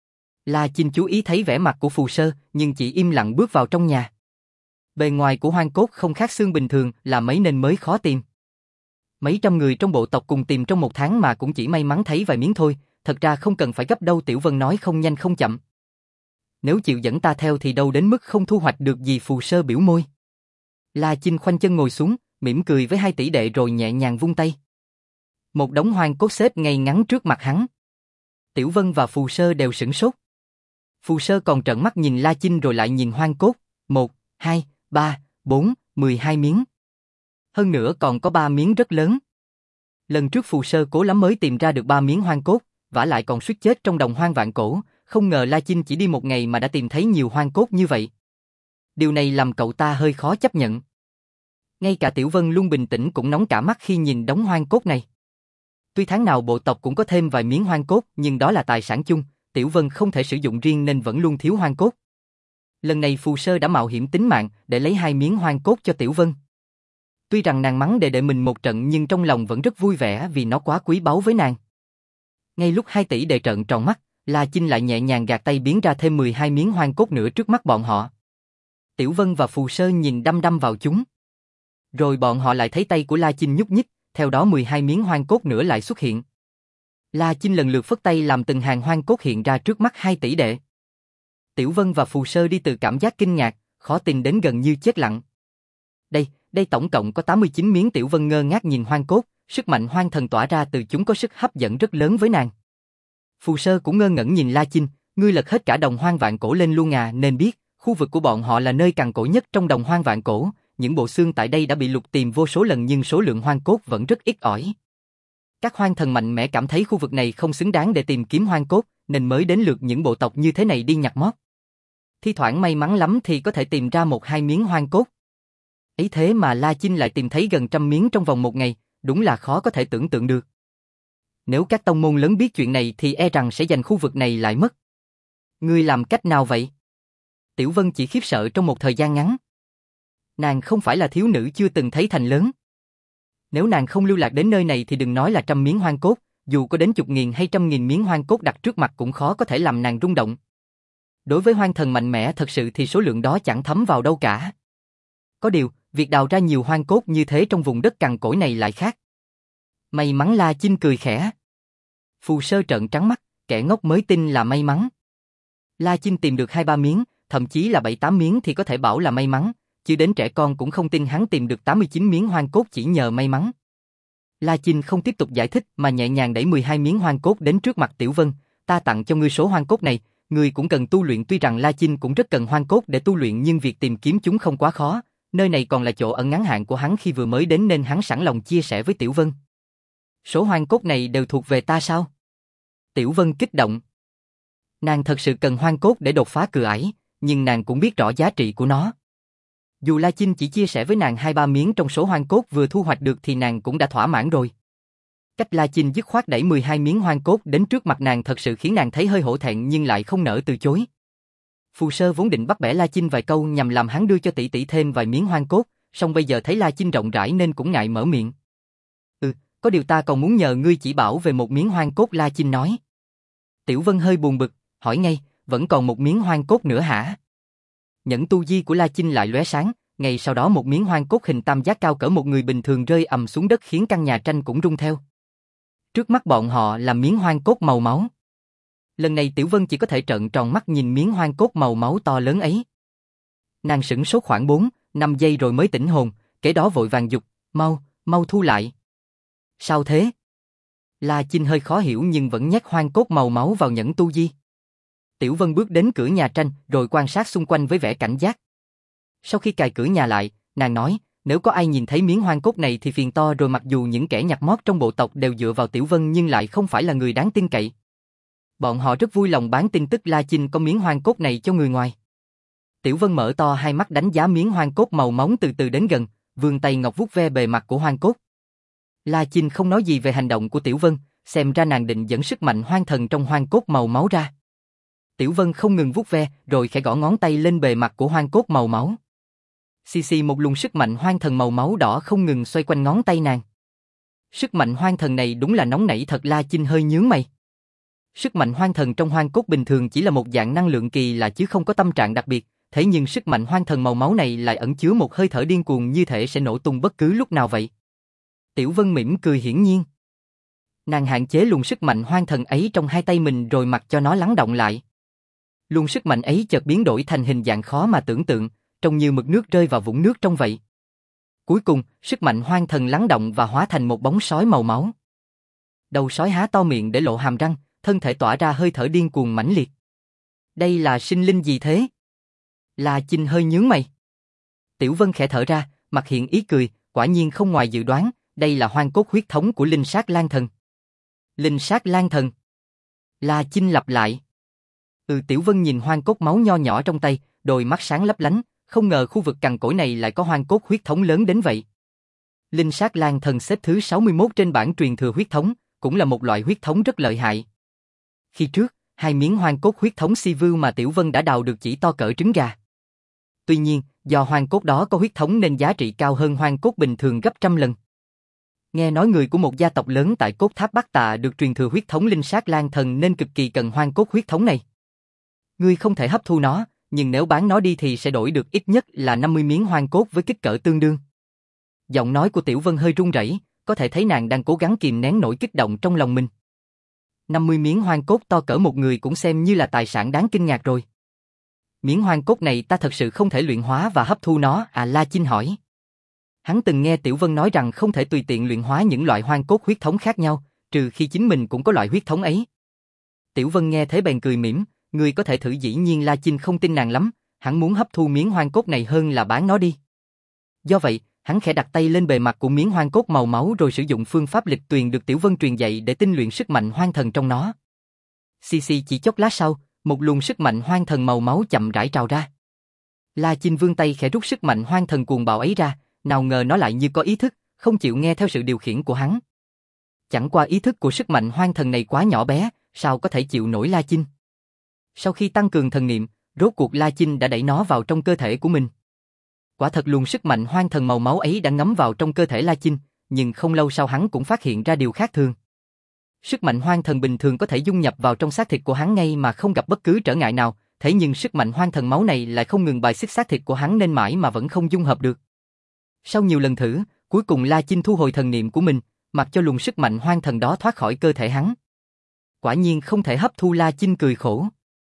La Chinh chú ý thấy vẻ mặt của Phù Sơ, nhưng chỉ im lặng bước vào trong nhà. Bề ngoài của hoang cốt không khác xương bình thường, là mấy nên mới khó tìm. Mấy trăm người trong bộ tộc cùng tìm trong một tháng mà cũng chỉ may mắn thấy vài miếng thôi, thật ra không cần phải gấp đâu. Tiểu Vân nói không nhanh không chậm. Nếu chịu dẫn ta theo thì đâu đến mức không thu hoạch được gì. Phù Sơ biểu môi. La Chinh khoanh chân ngồi xuống, mỉm cười với hai tỷ đệ rồi nhẹ nhàng vung tay. Một đống hoang cốt xếp ngay ngắn trước mặt hắn. Tiểu Vân và Phù Sơ đều sửng sốt. Phù Sơ còn trợn mắt nhìn La Chinh rồi lại nhìn hoang cốt. Một, hai, ba, bốn, mười hai miếng. Hơn nữa còn có ba miếng rất lớn. Lần trước Phù Sơ cố lắm mới tìm ra được ba miếng hoang cốt, vả lại còn suýt chết trong đồng hoang vạn cổ. Không ngờ La Chinh chỉ đi một ngày mà đã tìm thấy nhiều hoang cốt như vậy. Điều này làm cậu ta hơi khó chấp nhận. Ngay cả Tiểu Vân luôn bình tĩnh cũng nóng cả mắt khi nhìn đống hoang cốt này. Tuy tháng nào bộ tộc cũng có thêm vài miếng hoang cốt, nhưng đó là tài sản chung, Tiểu Vân không thể sử dụng riêng nên vẫn luôn thiếu hoang cốt. Lần này Phù Sơ đã mạo hiểm tính mạng để lấy hai miếng hoang cốt cho Tiểu Vân. Tuy rằng nàng mắng đệ đệ mình một trận nhưng trong lòng vẫn rất vui vẻ vì nó quá quý báu với nàng. Ngay lúc hai tỷ đệ trợn tròn mắt, La Chinh lại nhẹ nhàng gạt tay biến ra thêm mười hai miếng hoang cốt nữa trước mắt bọn họ. Tiểu Vân và Phù Sơ nhìn đăm đăm vào chúng. Rồi bọn họ lại thấy tay của La Chinh nhúc nhích, theo đó mười hai miếng hoang cốt nữa lại xuất hiện. La Chinh lần lượt phất tay làm từng hàng hoang cốt hiện ra trước mắt hai tỷ đệ. Tiểu Vân và Phù Sơ đi từ cảm giác kinh ngạc, khó tin đến gần như chết lặng. Đây, đây tổng cộng có tám mươi chín miếng. Tiểu Vân ngơ ngác nhìn hoang cốt, sức mạnh hoang thần tỏa ra từ chúng có sức hấp dẫn rất lớn với nàng. Phù Sơ cũng ngơ ngẩn nhìn La Chinh, ngươi lật hết cả đồng hoang vạn cổ lên luôn à, nên biết, khu vực của bọn họ là nơi cằn cỗi nhất trong đồng hoang vạn cổ, những bộ xương tại đây đã bị lục tìm vô số lần nhưng số lượng hoang cốt vẫn rất ít ỏi. Các hoang thần mạnh mẽ cảm thấy khu vực này không xứng đáng để tìm kiếm hoang cốt, nên mới đến lượt những bộ tộc như thế này đi nhặt mót. Thi thoảng may mắn lắm thì có thể tìm ra một hai miếng hoang cốt. Ấy thế mà La Chinh lại tìm thấy gần trăm miếng trong vòng một ngày, đúng là khó có thể tưởng tượng được. Nếu các tông môn lớn biết chuyện này thì e rằng sẽ giành khu vực này lại mất. Ngươi làm cách nào vậy? Tiểu Vân chỉ khiếp sợ trong một thời gian ngắn. Nàng không phải là thiếu nữ chưa từng thấy thành lớn. Nếu nàng không lưu lạc đến nơi này thì đừng nói là trăm miếng hoang cốt, dù có đến chục nghìn hay trăm nghìn miếng hoang cốt đặt trước mặt cũng khó có thể làm nàng rung động. Đối với hoang thần mạnh mẽ thật sự thì số lượng đó chẳng thấm vào đâu cả. Có điều, việc đào ra nhiều hoang cốt như thế trong vùng đất cằn cỗi này lại khác. May mắn. La Chinh cười khẽ. Phù Sơ trợn trắng mắt, kẻ ngốc mới tin là may mắn. La Chinh tìm được hai ba miếng, thậm chí là bảy tám miếng thì có thể bảo là may mắn, chứ đến trẻ con cũng không tin hắn tìm được tám mươi chín miếng hoang cốt chỉ nhờ may mắn. La Chinh không tiếp tục giải thích mà nhẹ nhàng đẩy mười hai miếng hoang cốt đến trước mặt Tiểu Vân, ta tặng cho ngươi số hoang cốt này, ngươi cũng cần tu luyện. Tuy rằng La Chinh cũng rất cần hoang cốt để tu luyện nhưng việc tìm kiếm chúng không quá khó, nơi này còn là chỗ ẩn ngắn hạn của hắn khi vừa mới đến nên hắn sẵn lòng chia sẻ với Tiểu Vân. Số hoang cốt này đều thuộc về ta sao? Tiểu Vân kích động. Nàng thật sự cần hoang cốt để đột phá cửa ải, nhưng nàng cũng biết rõ giá trị của nó. Dù La Chinh chỉ chia sẻ với nàng hai ba miếng trong số hoang cốt vừa thu hoạch được thì nàng cũng đã thỏa mãn rồi. Cách La Chinh dứt khoát đẩy mười hai miếng hoang cốt đến trước mặt nàng thật sự khiến nàng thấy hơi hổ thẹn nhưng lại không nỡ từ chối. Phù Sơ vốn định bắt bẻ La Chinh vài câu nhằm làm hắn đưa cho tỷ tỷ thêm vài miếng hoang cốt, song bây giờ thấy La Chinh rộng rãi nên cũng ngại mở miệng. Ừ, có điều ta còn muốn nhờ ngươi chỉ bảo về một miếng hoang cốt. La Chinh nói. Tiểu Vân hơi buồn bực, hỏi ngay, vẫn còn một miếng hoang cốt nữa hả? Nhẫn tu di của La Chinh lại lóe sáng, ngay sau đó một miếng hoang cốt hình tam giác cao cỡ một người bình thường rơi ầm xuống đất khiến căn nhà tranh cũng rung theo. Trước mắt bọn họ là miếng hoang cốt màu máu. Lần này Tiểu Vân chỉ có thể trợn tròn mắt nhìn miếng hoang cốt màu máu to lớn ấy. Nàng sửng sốt khoảng bốn, năm giây rồi mới tỉnh hồn, kế đó vội vàng giục, mau, mau thu lại. Sao thế? La Chinh hơi khó hiểu nhưng vẫn nhét hoang cốt màu máu vào nhẫn tu di. Tiểu Vân bước đến cửa nhà tranh rồi quan sát xung quanh với vẻ cảnh giác. Sau khi cài cửa nhà lại, nàng nói, nếu có ai nhìn thấy miếng hoang cốt này thì phiền to rồi. Mặc dù những kẻ nhặt mót trong bộ tộc đều dựa vào Tiểu Vân nhưng lại không phải là người đáng tin cậy. Bọn họ rất vui lòng bán tin tức La Chinh có miếng hoang cốt này cho người ngoài. Tiểu Vân mở to hai mắt đánh giá miếng hoang cốt màu máu từ từ đến gần, vươn tay ngọc vuốt ve bề mặt của hoang cốt. La Chinh không nói gì về hành động của Tiểu Vân, xem ra nàng định dẫn sức mạnh hoang thần trong hoang cốt màu máu ra. Tiểu Vân không ngừng vuốt ve, rồi khẽ gõ ngón tay lên bề mặt của hoang cốt màu máu. Xì xì một luồng sức mạnh hoang thần màu máu đỏ không ngừng xoay quanh ngón tay nàng. Sức mạnh hoang thần này đúng là nóng nảy thật. La Chinh hơi nhướng mày. Sức mạnh hoang thần trong hoang cốt bình thường chỉ là một dạng năng lượng kỳ lạ chứ không có tâm trạng đặc biệt, thế nhưng sức mạnh hoang thần màu máu này lại ẩn chứa một hơi thở điên cuồng như thể sẽ nổ tung bất cứ lúc nào vậy. Tiểu Vân mỉm cười hiển nhiên. Nàng hạn chế luồng sức mạnh hoang thần ấy trong hai tay mình rồi mặc cho nó lắng động lại. Luồng sức mạnh ấy chợt biến đổi thành hình dạng khó mà tưởng tượng, trông như mực nước rơi vào vũng nước trong vậy. Cuối cùng, sức mạnh hoang thần lắng động và hóa thành một bóng sói màu máu. Đầu sói há to miệng để lộ hàm răng, thân thể tỏa ra hơi thở điên cuồng mãnh liệt. Đây là sinh linh gì thế? La Chinh hơi nhướng mày. Tiểu Vân khẽ thở ra, mặt hiện ý cười, quả nhiên không ngoài dự đoán, đây là hoang cốt huyết thống của linh sát lang thần. Linh sát lang thần. La Chinh lặp lại. Ừ. Tiểu Vân nhìn hoang cốt máu nho nhỏ trong tay, đôi mắt sáng lấp lánh, không ngờ khu vực cằn cỗi này lại có hoang cốt huyết thống lớn đến vậy. Linh sát lang thần xếp thứ sáu mươi mốt trên bảng truyền thừa huyết thống, cũng là một loại huyết thống rất lợi hại. Khi trước, hai miếng hoang cốt huyết thống si vưu mà Tiểu Vân đã đào được chỉ to cỡ trứng gà. Tuy nhiên, do hoang cốt đó có huyết thống nên giá trị cao hơn hoang cốt bình thường gấp trăm lần. Nghe nói người của một gia tộc lớn tại cốt tháp Bắc Tà được truyền thừa huyết thống linh sát lang thần nên cực kỳ cần hoang cốt huyết thống này. Ngươi không thể hấp thu nó, nhưng nếu bán nó đi thì sẽ đổi được ít nhất là năm mươi miếng hoang cốt với kích cỡ tương đương. Giọng nói của Tiểu Vân hơi run rẩy, có thể thấy nàng đang cố gắng kìm nén nỗi kích động trong lòng mình. năm mươi miếng hoang cốt to cỡ một người cũng xem như là tài sản đáng kinh ngạc rồi. Miếng hoang cốt này ta thật sự không thể luyện hóa và hấp thu nó à? La Chinh hỏi. Hắn từng nghe Tiểu Vân nói rằng không thể tùy tiện luyện hóa những loại hoang cốt huyết thống khác nhau, trừ khi chính mình cũng có loại huyết thống ấy. Tiểu Vân nghe thế bèn cười mỉm, ngươi có thể thử. Dĩ nhiên La Chinh không tin nàng lắm, hắn muốn hấp thu miếng hoang cốt này hơn là bán nó đi. Do vậy, hắn khẽ đặt tay lên bề mặt của miếng hoang cốt màu máu rồi sử dụng phương pháp lịch tuyền được Tiểu Vân truyền dạy để tinh luyện sức mạnh hoang thần trong nó. Xì xì, chỉ chốc lát sau, một luồng sức mạnh hoang thần màu máu chậm rãi trào ra. La Chinh vươn tay khẽ rút sức mạnh hoang thần cuồng bạo ấy ra, nào ngờ nó lại như có ý thức, không chịu nghe theo sự điều khiển của hắn. Chẳng qua ý thức của sức mạnh hoang thần này quá nhỏ bé, sao có thể chịu nổi La Chinh. Sau khi tăng cường thần niệm, rốt cuộc La Chinh đã đẩy nó vào trong cơ thể của mình. Quả thật luồng sức mạnh hoang thần màu máu ấy đã ngấm vào trong cơ thể La Chinh, nhưng không lâu sau hắn cũng phát hiện ra điều khác thường. Sức mạnh hoang thần bình thường có thể dung nhập vào trong xác thịt của hắn ngay mà không gặp bất cứ trở ngại nào, thế nhưng sức mạnh hoang thần máu này lại không ngừng bài xích xác thịt của hắn nên mãi mà vẫn không dung hợp được. Sau nhiều lần thử, cuối cùng La Chinh thu hồi thần niệm của mình, mặc cho luồng sức mạnh hoang thần đó thoát khỏi cơ thể hắn. Quả nhiên không thể hấp thu. La Chinh cười khổ.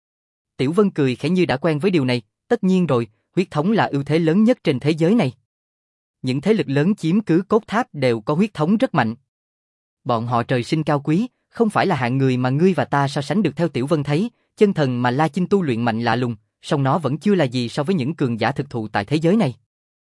Tiểu Vân cười khẽ như đã quen với điều này, tất nhiên rồi, huyết thống là ưu thế lớn nhất trên thế giới này. Những thế lực lớn chiếm cứ cốt tháp đều có huyết thống rất mạnh. Bọn họ trời sinh cao quý, không phải là hạng người mà ngươi và ta so sánh được. Theo Tiểu Vân thấy, chân thần mà La Chinh tu luyện mạnh lạ lùng, song nó vẫn chưa là gì so với những cường giả thực thụ tại thế giới này.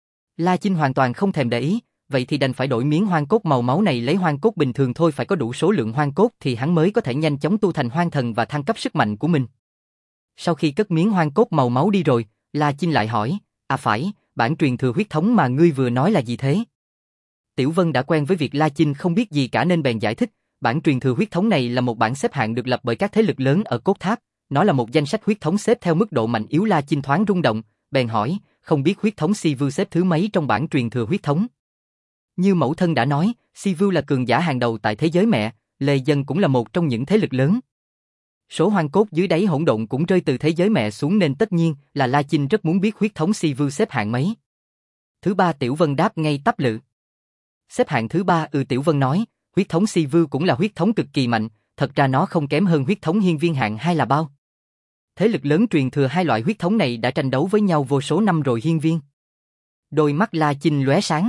La Chinh hoàn toàn không thèm để ý, vậy thì đành phải đổi miếng hoang cốt màu máu này lấy hoang cốt bình thường thôi. Phải có đủ số lượng hoang cốt thì hắn mới có thể nhanh chóng tu thành hoang thần và thăng cấp sức mạnh của mình. Sau khi cất miếng hoang cốt màu máu đi rồi, La Chinh lại hỏi, à phải, bản truyền thừa huyết thống mà ngươi vừa nói là gì thế? Tiểu Vân đã quen với việc La Chinh không biết gì cả nên bèn giải thích, bản truyền thừa huyết thống này là một bảng xếp hạng được lập bởi các thế lực lớn ở cốt tháp, nó là một danh sách huyết thống xếp theo mức độ mạnh yếu. La Chinh thoáng rung động, bèn hỏi, không biết huyết thống Sivu xếp thứ mấy trong bảng truyền thừa huyết thống? Như mẫu thân đã nói, Sivu là cường giả hàng đầu tại thế giới mẹ, Lê Dân cũng là một trong những thế lực lớn. Số hoang cốt dưới đáy hỗn độn cũng rơi từ thế giới mẹ xuống nên tất nhiên là La Chinh rất muốn biết huyết thống Sivu xếp hạng mấy. Thứ ba. Tiểu Vân đáp ngay tắp lự. Xếp hạng thứ ba. Ừ. Tiểu Vân nói, huyết thống Sivu cũng là huyết thống cực kỳ mạnh, thật ra nó không kém hơn huyết thống hiên viên hạng hai là bao. Thế lực lớn truyền thừa hai loại huyết thống này đã tranh đấu với nhau vô số năm rồi. Hiên viên. Đôi mắt La Chinh lóe sáng.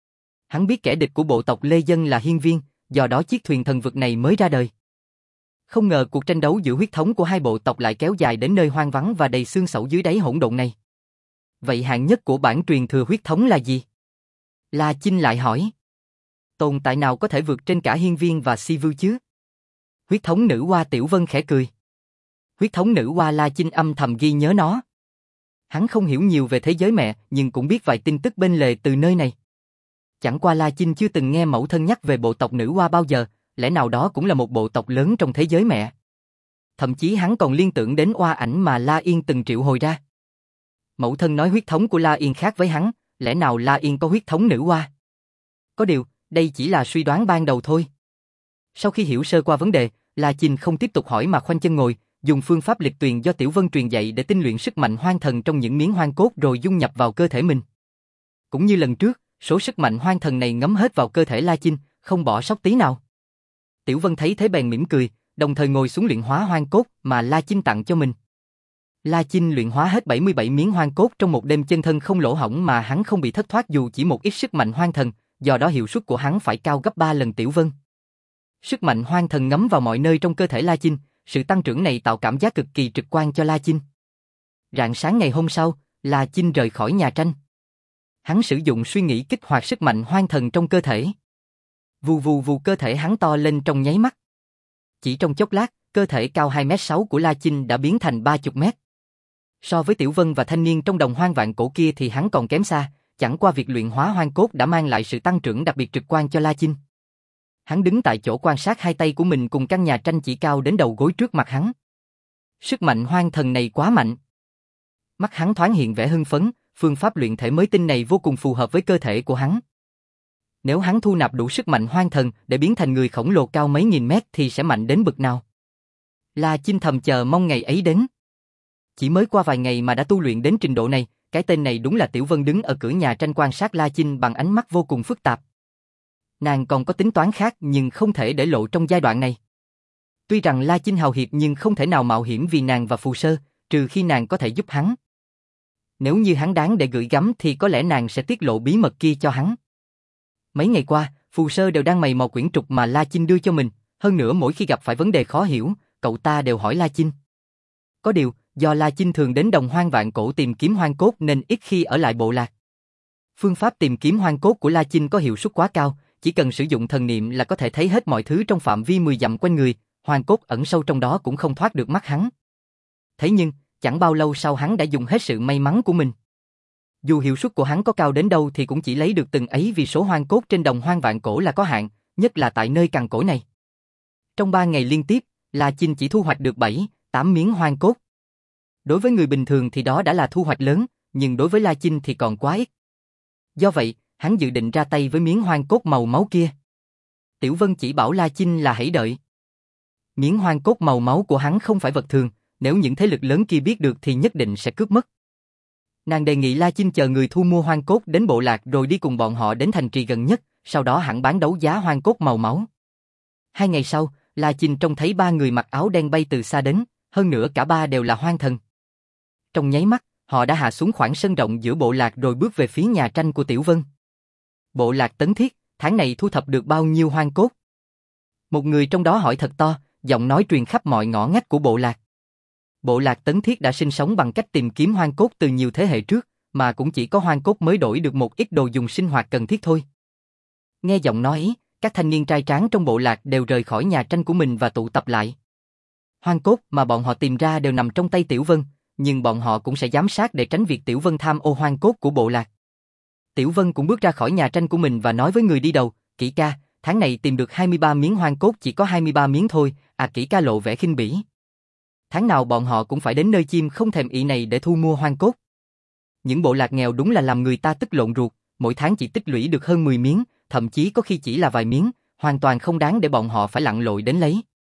Hắn biết kẻ địch của bộ tộc Lê Dân là hiên viên, do đó chiếc thuyền thần vực này mới ra đời. Không ngờ cuộc tranh đấu giữa huyết thống của hai bộ tộc lại kéo dài đến nơi hoang vắng và đầy xương sẩu dưới đáy hỗn độn này. Vậy hạng nhất của bản truyền thừa huyết thống là gì? La Chinh lại hỏi. Tồn tại nào có thể vượt trên cả hiên viên và Sivu chứ? Huyết thống nữ hoa. Tiểu Vân khẽ cười. Huyết thống nữ hoa. La Chinh âm thầm ghi nhớ nó. Hắn không hiểu nhiều về thế giới mẹ nhưng cũng biết vài tin tức bên lề từ nơi này. Chẳng qua La Chinh chưa từng nghe mẫu thân nhắc về bộ tộc nữ hoa bao giờ, lẽ nào đó cũng là một bộ tộc lớn trong thế giới mẹ. Thậm chí hắn còn liên tưởng đến oa ảnh mà La Yên từng triệu hồi ra. Mẫu thân nói huyết thống của La Yên khác với hắn, lẽ nào La Yên có huyết thống nữ hoa? Có điều, đây chỉ là suy đoán ban đầu thôi. Sau khi hiểu sơ qua vấn đề, La Chinh không tiếp tục hỏi mà khoanh chân ngồi, dùng phương pháp lịch tuyền do Tiểu Vân truyền dạy để tinh luyện sức mạnh hoang thần trong những miếng hoang cốt rồi dung nhập vào cơ thể mình. Cũng như lần trước, số sức mạnh hoang thần này ngấm hết vào cơ thể La Chinh, không bỏ sót tí nào. Tiểu Vân thấy thế bèn mỉm cười, đồng thời ngồi xuống luyện hóa hoang cốt mà La Chinh tặng cho mình. La Chinh luyện hóa hết bảy mươi bảy miếng hoang cốt trong một đêm, chân thân không lỗ hổng mà hắn không bị thất thoát dù chỉ một ít sức mạnh hoang thần, do đó hiệu suất của hắn phải cao gấp ba lần Tiểu Vân. Sức mạnh hoang thần ngấm vào mọi nơi trong cơ thể La Chinh, sự tăng trưởng này tạo cảm giác cực kỳ trực quan cho La Chinh. Rạng sáng ngày hôm sau, La Chinh rời khỏi nhà tranh. Hắn sử dụng suy nghĩ kích hoạt sức mạnh hoang thần trong cơ thể. Vù vù vù, cơ thể hắn to lên trong nháy mắt. Chỉ trong chốc lát, cơ thể cao hai mét sáu của La Chinh đã biến thành ba mươi mét. So với Tiểu Vân và thanh niên trong đồng hoang vạn cổ kia thì hắn còn kém xa, chẳng qua việc luyện hóa hoang cốt đã mang lại sự tăng trưởng đặc biệt trực quan cho La Chinh. Hắn đứng tại chỗ quan sát hai tay của mình cùng căn nhà tranh chỉ cao đến đầu gối trước mặt hắn. Sức mạnh hoang thần này quá mạnh. Mắt hắn thoáng hiện vẻ hưng phấn, phương pháp luyện thể mới tinh này vô cùng phù hợp với cơ thể của hắn. Nếu hắn thu nạp đủ sức mạnh hoang thần để biến thành người khổng lồ cao mấy nghìn mét thì sẽ mạnh đến bực nào. La Chinh thầm chờ mong ngày ấy đến. Chỉ mới qua vài ngày mà đã tu luyện đến trình độ này, cái tên này đúng là Tiểu Vân đứng ở cửa nhà tranh quan sát La Chinh bằng ánh mắt vô cùng phức tạp. Nàng còn có tính toán khác nhưng không thể để lộ trong giai đoạn này. Tuy rằng La Chinh hào hiệp nhưng không thể nào mạo hiểm vì nàng và Phù Sơ, trừ khi nàng có thể giúp hắn. Nếu như hắn đáng để gửi gắm thì có lẽ nàng sẽ tiết lộ bí mật kia cho hắn. Mấy ngày qua, Phù Sơ đều đang mày mò quyển trục mà La Chinh đưa cho mình, hơn nữa mỗi khi gặp phải vấn đề khó hiểu, cậu ta đều hỏi La Chinh. Có điều, do La Chinh thường đến Đồng Hoang Vạn Cổ tìm kiếm hoang cốt nên ít khi ở lại bộ lạc. Phương pháp tìm kiếm hoang cốt của La Chinh có hiệu suất quá cao, chỉ cần sử dụng thần niệm là có thể thấy hết mọi thứ trong phạm vi mười dặm quanh người, hoang cốt ẩn sâu trong đó cũng không thoát được mắt hắn. Thế nhưng, chẳng bao lâu sau hắn đã dùng hết sự may mắn của mình. Dù hiệu suất của hắn có cao đến đâu thì cũng chỉ lấy được từng ấy vì số hoang cốt trên Đồng Hoang Vạn Cổ là có hạn, nhất là tại nơi cằn cỗi này. Trong ba ngày liên tiếp, La Chinh chỉ thu hoạch được bảy, tám miếng hoang cốt. Đối với người bình thường thì đó đã là thu hoạch lớn, nhưng đối với La Chinh thì còn quá ít. Do vậy, hắn dự định ra tay với miếng hoang cốt màu máu kia. Tiểu Vân chỉ bảo La Chinh là hãy đợi. Miếng hoang cốt màu máu của hắn không phải vật thường, nếu những thế lực lớn kia biết được thì nhất định sẽ cướp mất. Nàng đề nghị La Chinh chờ người thu mua hoang cốt đến bộ lạc rồi đi cùng bọn họ đến thành trì gần nhất, sau đó hẳn bán đấu giá hoang cốt màu máu. Hai ngày sau, La Chinh trông thấy ba người mặc áo đen bay từ xa đến, hơn nữa cả ba đều là hoang thần. Trong nháy mắt, họ đã hạ xuống khoảng sân rộng giữa bộ lạc rồi bước về phía nhà tranh của Tiểu Vân. Bộ lạc Tấn Thiết, tháng này thu thập được bao nhiêu hoang cốt? Một người trong đó hỏi thật to, giọng nói truyền khắp mọi ngõ ngách của bộ lạc. Bộ lạc Tấn Thiết đã sinh sống bằng cách tìm kiếm hoang cốt từ nhiều thế hệ trước, mà cũng chỉ có hoang cốt mới đổi được một ít đồ dùng sinh hoạt cần thiết thôi. Nghe giọng nói ấy, các thanh niên trai tráng trong bộ lạc đều rời khỏi nhà tranh của mình và tụ tập lại. Hoang cốt mà bọn họ tìm ra đều nằm trong tay Tiểu Vân, nhưng bọn họ cũng sẽ giám sát để tránh việc Tiểu Vân tham ô hoang cốt của bộ lạc. Tiểu Vân cũng bước ra khỏi nhà tranh của mình và nói với người đi đầu, Kỷ ca, tháng này tìm được hai mươi ba miếng hoang cốt chỉ có hai mươi ba miếng thôi, à Kỷ ca lộ vẻ khinh bỉ. Tháng nào bọn họ cũng phải đến nơi chim không thèm ị này để thu mua hoang cốt. Những bộ lạc nghèo đúng là làm người ta tức lộn ruột, mỗi tháng chỉ tích lũy được hơn mười miếng, thậm chí có khi chỉ là vài miếng, hoàn toàn không đáng để bọn họ phải lặn lội đến lấy.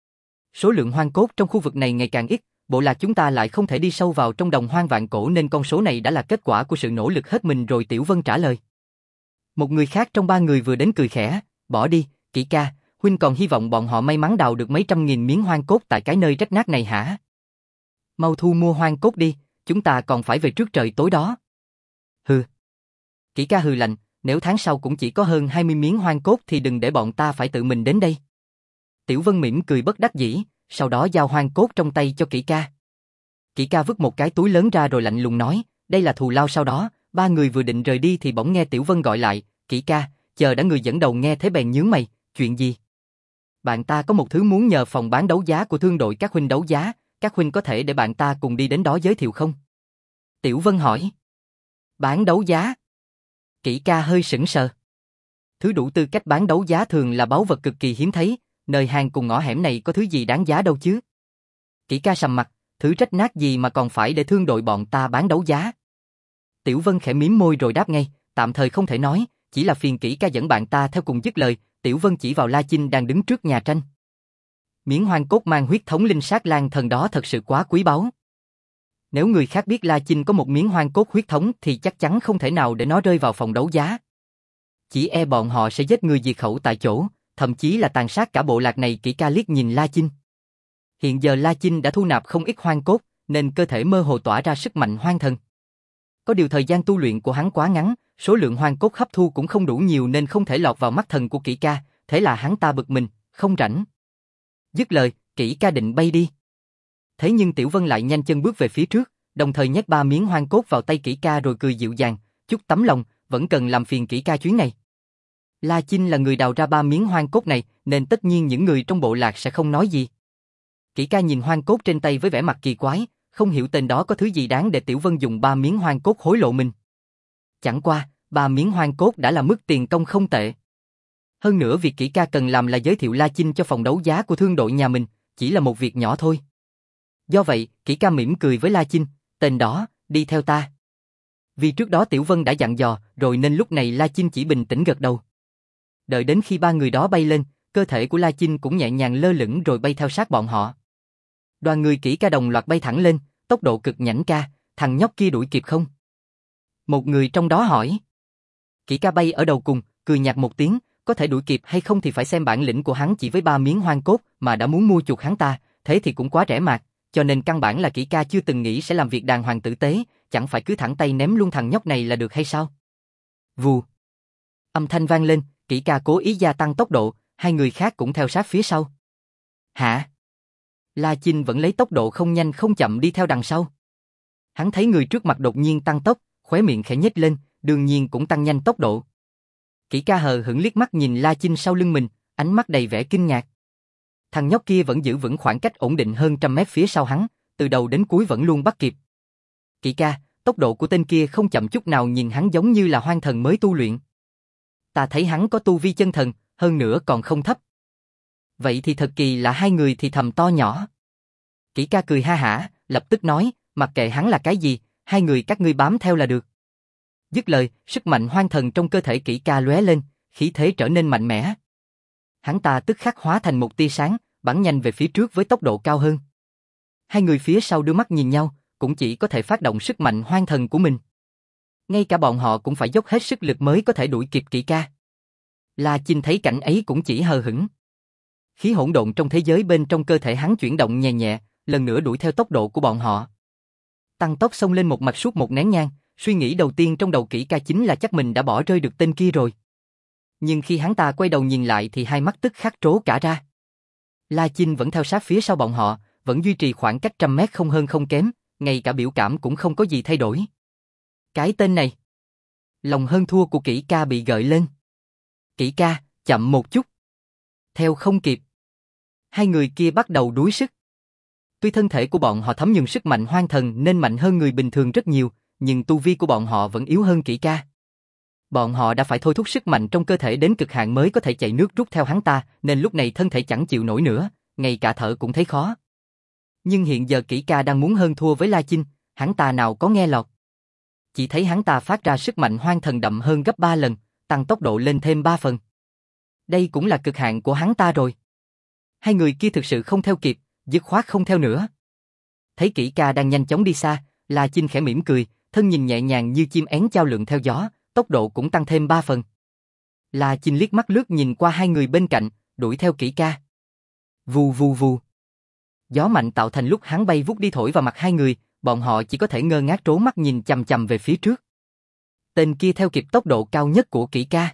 Số lượng hoang cốt trong khu vực này ngày càng ít, bộ lạc chúng ta lại không thể đi sâu vào trong Đồng Hoang Vạn Cổ nên con số này đã là kết quả của sự nỗ lực hết mình rồi. Tiểu Vân trả lời. Một người khác trong ba người vừa đến cười khẽ, bỏ đi, Kỷ ca, huynh còn hy vọng bọn họ may mắn đào được mấy trăm nghìn miếng hoang cốt tại cái nơi rách nát này hả? Mau thu mua hoang cốt đi, chúng ta còn phải về trước trời tối đó. Hừ. Kỷ ca hừ lạnh, nếu tháng sau cũng chỉ có hơn hai mươi miếng hoang cốt thì đừng để bọn ta phải tự mình đến đây. Tiểu Vân mỉm cười bất đắc dĩ, sau đó giao hoang cốt trong tay cho Kỷ ca. Kỷ ca vứt một cái túi lớn ra rồi lạnh lùng nói, đây là thù lao sau đó. Ba người vừa định rời đi thì bỗng nghe Tiểu Vân gọi lại, Kỷ ca, chờ đã. Người dẫn đầu nghe thế bèn nhướng mày, chuyện gì? Bạn ta có một thứ muốn nhờ phòng bán đấu giá của thương đội các huynh đấu giá, các huynh có thể để bạn ta cùng đi đến đó giới thiệu không? Tiểu Vân hỏi. Bán đấu giá? Kỷ ca hơi sững sờ. Thứ đủ tư cách bán đấu giá thường là báu vật cực kỳ hiếm thấy, nơi hang cùng ngõ hẻm này có thứ gì đáng giá đâu chứ? Kỷ ca sầm mặt, thứ rách nát gì mà còn phải để thương đội bọn ta bán đấu giá? Tiểu Vân khẽ mím môi rồi đáp ngay, tạm thời không thể nói, chỉ là phiền Kỷ ca dẫn bạn ta theo cùng. Dứt lời, Tiểu Vân chỉ vào La Chinh đang đứng trước nhà tranh. Miếng hoang cốt mang huyết thống linh sát lang thần đó thật sự quá quý báu. Nếu người khác biết La Chinh có một miếng hoang cốt huyết thống thì chắc chắn không thể nào để nó rơi vào phòng đấu giá. Chỉ e bọn họ sẽ giết người diệt khẩu tại chỗ, thậm chí là tàn sát cả bộ lạc này. Kỷ ca liếc nhìn La Chinh. Hiện giờ La Chinh đã thu nạp không ít hoang cốt, nên cơ thể mơ hồ tỏa ra sức mạnh hoang thần. Có điều thời gian tu luyện của hắn quá ngắn, số lượng hoang cốt hấp thu cũng không đủ nhiều nên không thể lọt vào mắt thần của Kỷ ca, thế là hắn ta bực mình, không rảnh. Dứt lời, Kỷ ca định bay đi. Thế nhưng Tiểu Vân lại nhanh chân bước về phía trước, đồng thời nhét ba miếng hoang cốt vào tay Kỷ ca rồi cười dịu dàng, chút tấm lòng, vẫn cần làm phiền Kỷ ca chuyến này. La Chinh là người đào ra ba miếng hoang cốt này, nên tất nhiên những người trong bộ lạc sẽ không nói gì. Kỷ ca nhìn hoang cốt trên tay với vẻ mặt kỳ quái, không hiểu tên đó có thứ gì đáng để Tiểu Vân dùng ba miếng hoang cốt hối lộ mình. Chẳng qua, ba miếng hoang cốt đã là mức tiền công không tệ. Hơn nữa việc Kỷ ca cần làm là giới thiệu La Chinh cho phòng đấu giá của thương đội nhà mình, chỉ là một việc nhỏ thôi. Do vậy, Kỷ ca mỉm cười với La Chinh, tên đó, đi theo ta. Vì trước đó Tiểu Vân đã dặn dò rồi nên lúc này La Chinh chỉ bình tĩnh gật đầu. Đợi đến khi ba người đó bay lên, cơ thể của La Chinh cũng nhẹ nhàng lơ lửng rồi bay theo sát bọn họ. Đoàn người Kỷ ca đồng loạt bay thẳng lên, tốc độ cực nhanh. Ca, thằng nhóc kia đuổi kịp không? Một người trong đó hỏi. Kỷ ca bay ở đầu cùng, cười nhạt một tiếng, có thể đuổi kịp hay không thì phải xem bản lĩnh của hắn. Chỉ với ba miếng hoang cốt mà đã muốn mua chuộc hắn ta, thế thì cũng quá rẻ mạt, cho nên căn bản là Kỷ ca chưa từng nghĩ sẽ làm việc đàng hoàng tử tế, chẳng phải cứ thẳng tay ném luôn thằng nhóc này là được hay sao? Vù. Âm thanh vang lên, Kỷ Ca cố ý gia tăng tốc độ, hai người khác cũng theo sát phía sau. Hả? La Chinh vẫn lấy tốc độ không nhanh không chậm đi theo đằng sau. Hắn thấy người trước mặt đột nhiên tăng tốc, khóe miệng khẽ nhếch lên, đương nhiên cũng tăng nhanh tốc độ. Kỷ Ca hờ hững liếc mắt nhìn La Chinh sau lưng mình, ánh mắt đầy vẻ kinh ngạc. Thằng nhóc kia vẫn giữ vững khoảng cách ổn định hơn trăm mét phía sau hắn, từ đầu đến cuối vẫn luôn bắt kịp. Kỷ Ca, tốc độ của tên kia không chậm chút nào, nhìn hắn giống như là hoang thần mới tu luyện. Ta thấy hắn có tu vi chân thần, hơn nữa còn không thấp. Vậy thì thật kỳ lạ, hai người thì thầm to nhỏ. Kỷ Ca cười ha hả, lập tức nói, mặc kệ hắn là cái gì, hai người các ngươi bám theo là được. Dứt lời, sức mạnh hoang thần trong cơ thể Kỷ Ca lóe lên, khí thế trở nên mạnh mẽ. Hắn ta tức khắc hóa thành một tia sáng, bắn nhanh về phía trước với tốc độ cao hơn. Hai người phía sau đưa mắt nhìn nhau, cũng chỉ có thể phát động sức mạnh hoang thần của mình. Ngay cả bọn họ cũng phải dốc hết sức lực mới có thể đuổi kịp Kỷ Ca. La Chinh thấy cảnh ấy cũng chỉ hờ hững. Khí hỗn độn trong thế giới bên trong cơ thể hắn chuyển động nhẹ nhẹ, lần nữa đuổi theo tốc độ của bọn họ. Tăng tốc xông lên một mạch suốt một nén nhang, suy nghĩ đầu tiên trong đầu Kỷ Ca chính là chắc mình đã bỏ rơi được tên kia rồi. Nhưng khi hắn ta quay đầu nhìn lại thì hai mắt tức khắc trố cả ra. La Chinh vẫn theo sát phía sau bọn họ, vẫn duy trì khoảng cách trăm mét không hơn không kém, ngay cả biểu cảm cũng không có gì thay đổi. Cái tên này. Lòng hơn thua của Kỷ Ca bị gợi lên. Kỷ Ca, chậm một chút. Theo không kịp. Hai người kia bắt đầu đuối sức. Tuy thân thể của bọn họ thấm nhuần sức mạnh hoang thần nên mạnh hơn người bình thường rất nhiều, nhưng tu vi của bọn họ vẫn yếu hơn Kỷ Ca. Bọn họ đã phải thôi thúc sức mạnh trong cơ thể đến cực hạn mới có thể chạy nước rút theo hắn ta, nên lúc này thân thể chẳng chịu nổi nữa, ngay cả thở cũng thấy khó. Nhưng hiện giờ Kỷ Ca đang muốn hơn thua với La Chinh, hắn ta nào có nghe lọt. Chỉ thấy hắn ta phát ra sức mạnh hoang thần đậm hơn gấp ba lần, tăng tốc độ lên thêm ba phần. Đây cũng là cực hạn của hắn ta rồi. Hai người kia thực sự không theo kịp, dứt khoát không theo nữa. Thấy Kỷ Ca đang nhanh chóng đi xa, La Chinh khẽ mỉm cười, thân nhìn nhẹ nhàng như chim én chao lượn theo gió, tốc độ cũng tăng thêm ba phần. La Chinh liếc mắt lướt nhìn qua hai người bên cạnh, đuổi theo Kỷ Ca. Vù vù vù. Gió mạnh tạo thành lúc hắn bay vút đi thổi vào mặt hai người, bọn họ chỉ có thể ngơ ngác trố mắt nhìn chằm chằm về phía trước. Tên kia theo kịp tốc độ cao nhất của Kỷ Ca.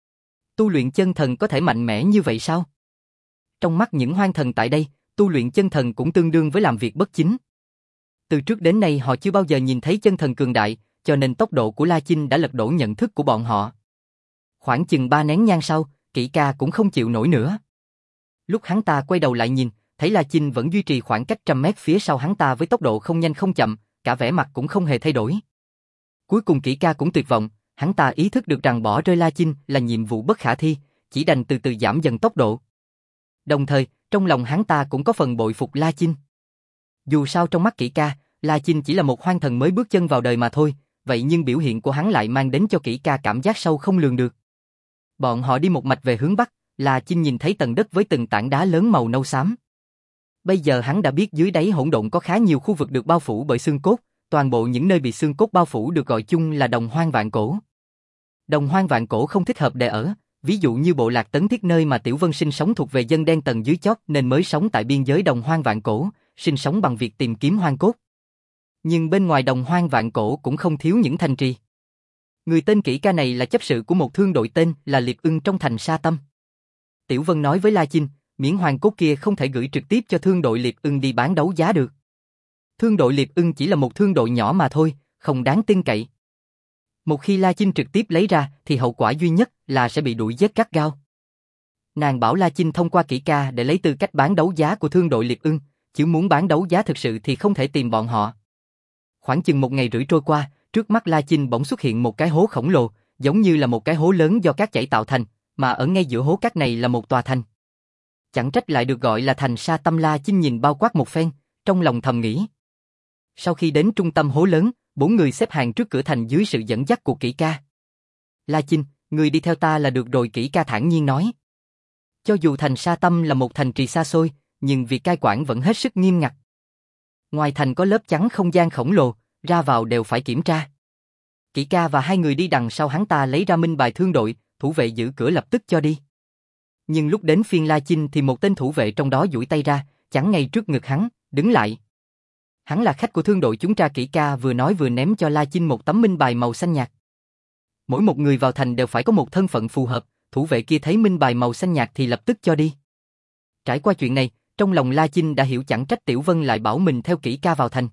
Tu luyện chân thần có thể mạnh mẽ như vậy sao? Trong mắt những hoang thần tại đây, tu luyện chân thần cũng tương đương với làm việc bất chính. Từ trước đến nay họ chưa bao giờ nhìn thấy chân thần cường đại, cho nên tốc độ của La Chinh đã lật đổ nhận thức của bọn họ. Khoảng chừng ba nén nhang sau, Kỷ Ca cũng không chịu nổi nữa. Lúc hắn ta quay đầu lại nhìn, thấy La Chinh vẫn duy trì khoảng cách trăm mét phía sau hắn ta với tốc độ không nhanh không chậm, cả vẻ mặt cũng không hề thay đổi. Cuối cùng Kỷ Ca cũng tuyệt vọng, hắn ta ý thức được rằng bỏ rơi La Chinh là nhiệm vụ bất khả thi, chỉ đành từ từ giảm dần tốc độ. Đồng thời, trong lòng hắn ta cũng có phần bội phục La Chinh. Dù sao trong mắt Kỷ Ca, La Chinh chỉ là một hoang thần mới bước chân vào đời mà thôi, vậy nhưng biểu hiện của hắn lại mang đến cho Kỷ Ca cảm giác sâu không lường được. Bọn họ đi một mạch về hướng bắc, La Chinh nhìn thấy tầng đất với từng tảng đá lớn màu nâu xám. Bây giờ hắn đã biết dưới đáy hỗn độn có khá nhiều khu vực được bao phủ bởi xương cốt, toàn bộ những nơi bị xương cốt bao phủ được gọi chung là đồng hoang vạn cổ. Đồng hoang vạn cổ không thích hợp để ở, ví dụ như bộ lạc Tấn Thiết nơi mà Tiểu Vân sinh sống thuộc về dân đen tầng dưới chót nên mới sống tại biên giới đồng hoang vạn cổ, sinh sống bằng việc tìm kiếm hoang cốt. Nhưng bên ngoài đồng hoang vạn cổ cũng không thiếu những thành trì. Người tên Kỷ Ca này là chấp sự của một thương đội tên là Liệp Ưng trong thành Sa Tâm. Tiểu Vân nói với La Chinh, miễn hoang cốt kia không thể gửi trực tiếp cho thương đội Liệp Ưng đi bán đấu giá được. Thương đội Liệp Ưng chỉ là một thương đội nhỏ mà thôi, không đáng tin cậy. Một khi La Chinh trực tiếp lấy ra thì hậu quả duy nhất là sẽ bị đuổi giết gắt gao. Nàng bảo La Chinh thông qua Kỷ Ca để lấy tư cách bán đấu giá của thương đội Liệp Ưng, chứ muốn bán đấu giá thực sự thì không thể tìm bọn họ. Khoảng chừng một ngày rưỡi trôi qua, trước mắt La Chinh bỗng xuất hiện một cái hố khổng lồ, giống như là một cái hố lớn do cát chảy tạo thành, mà ở ngay giữa hố cát này là một tòa thành. Chẳng trách lại được gọi là thành Sa Tâm. La Chinh nhìn bao quát một phen, trong lòng thầm nghĩ. Sau khi đến trung tâm hố lớn, bốn người xếp hàng trước cửa thành dưới sự dẫn dắt của Kỷ Ca. La Chinh, người đi theo ta là được rồi, Kỷ Ca thản nhiên nói. Cho dù thành Sa Tâm là một thành trì xa xôi, nhưng việc cai quản vẫn hết sức nghiêm ngặt. Ngoài thành có lớp chắn không gian khổng lồ, ra vào đều phải kiểm tra. Kỷ Ca và hai người đi đằng sau hắn ta lấy ra minh bài thương đội, thủ vệ giữ cửa lập tức cho đi. Nhưng lúc đến phiên La Chinh thì một tên thủ vệ trong đó duỗi tay ra, chắn ngay trước ngực hắn, đứng lại. Hắn là khách của thương đội chúng ta. Kỷ Ca vừa nói vừa ném cho La Chinh một tấm minh bài màu xanh nhạt. Mỗi một người vào thành đều phải có một thân phận phù hợp, thủ vệ kia thấy minh bài màu xanh nhạt thì lập tức cho đi. Trải qua chuyện này, trong lòng La Chinh đã hiểu chẳng trách Tiểu Vân lại bảo mình theo Kỷ Ca vào thành.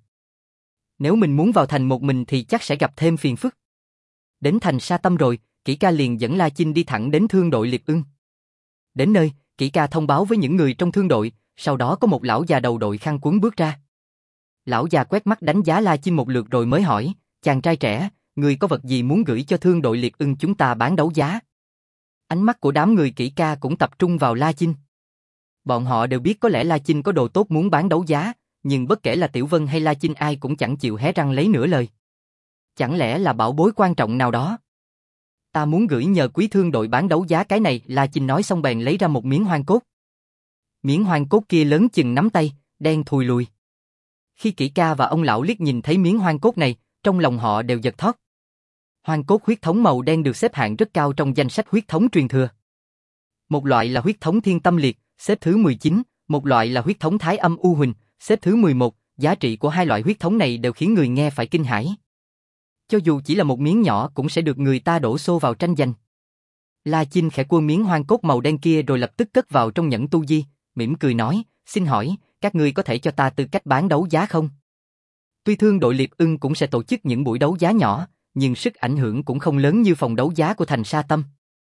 Nếu mình muốn vào thành một mình thì chắc sẽ gặp thêm phiền phức. Đến thành Sa Tâm rồi, Kỷ Ca liền dẫn La Chinh đi thẳng đến thương đội Liệp Ưng. Đến nơi, Kỷ Ca thông báo với những người trong thương đội, sau đó có một lão già đầu đội khăn quấn bước ra. Lão già quét mắt đánh giá La Chinh một lượt rồi mới hỏi, chàng trai trẻ, người có vật gì muốn gửi cho thương đội Liệp Ưng chúng ta bán đấu giá? Ánh mắt của đám người Kỷ Ca cũng tập trung vào La Chinh. Bọn họ đều biết có lẽ La Chinh có đồ tốt muốn bán đấu giá, nhưng bất kể là Tiểu Vân hay La Chinh ai cũng chẳng chịu hé răng lấy nửa lời. Chẳng lẽ là bảo bối quan trọng nào đó? Ta muốn gửi nhờ quý thương đội bán đấu giá cái này. La Chinh nói xong bèn lấy ra một miếng hoang cốt. Miếng hoang cốt kia lớn chừng nắm tay, đen thùi lùi. Khi Kỷ Ca và ông lão liếc nhìn thấy miếng hoang cốt này, trong lòng họ đều giật thót. Hoang cốt huyết thống màu đen được xếp hạng rất cao trong danh sách huyết thống truyền thừa. Một loại là huyết thống thiên tâm liệt, xếp thứ mười chín, một loại là huyết thống thái âm u huỳnh, xếp thứ mười một, giá trị của hai loại huyết thống này đều khiến người nghe phải kinh hãi. Cho dù chỉ là một miếng nhỏ cũng sẽ được người ta đổ xô vào tranh giành. La Chinh khẽ cua miếng hoang cốt màu đen kia rồi lập tức cất vào trong nhẫn tu di, mỉm cười nói, xin hỏi, các ngươi có thể cho ta tư cách bán đấu giá không? Tuy thương đội Liệp Ưng cũng sẽ tổ chức những buổi đấu giá nhỏ, nhưng sức ảnh hưởng cũng không lớn như phòng đấu giá của thành Sa Tâm.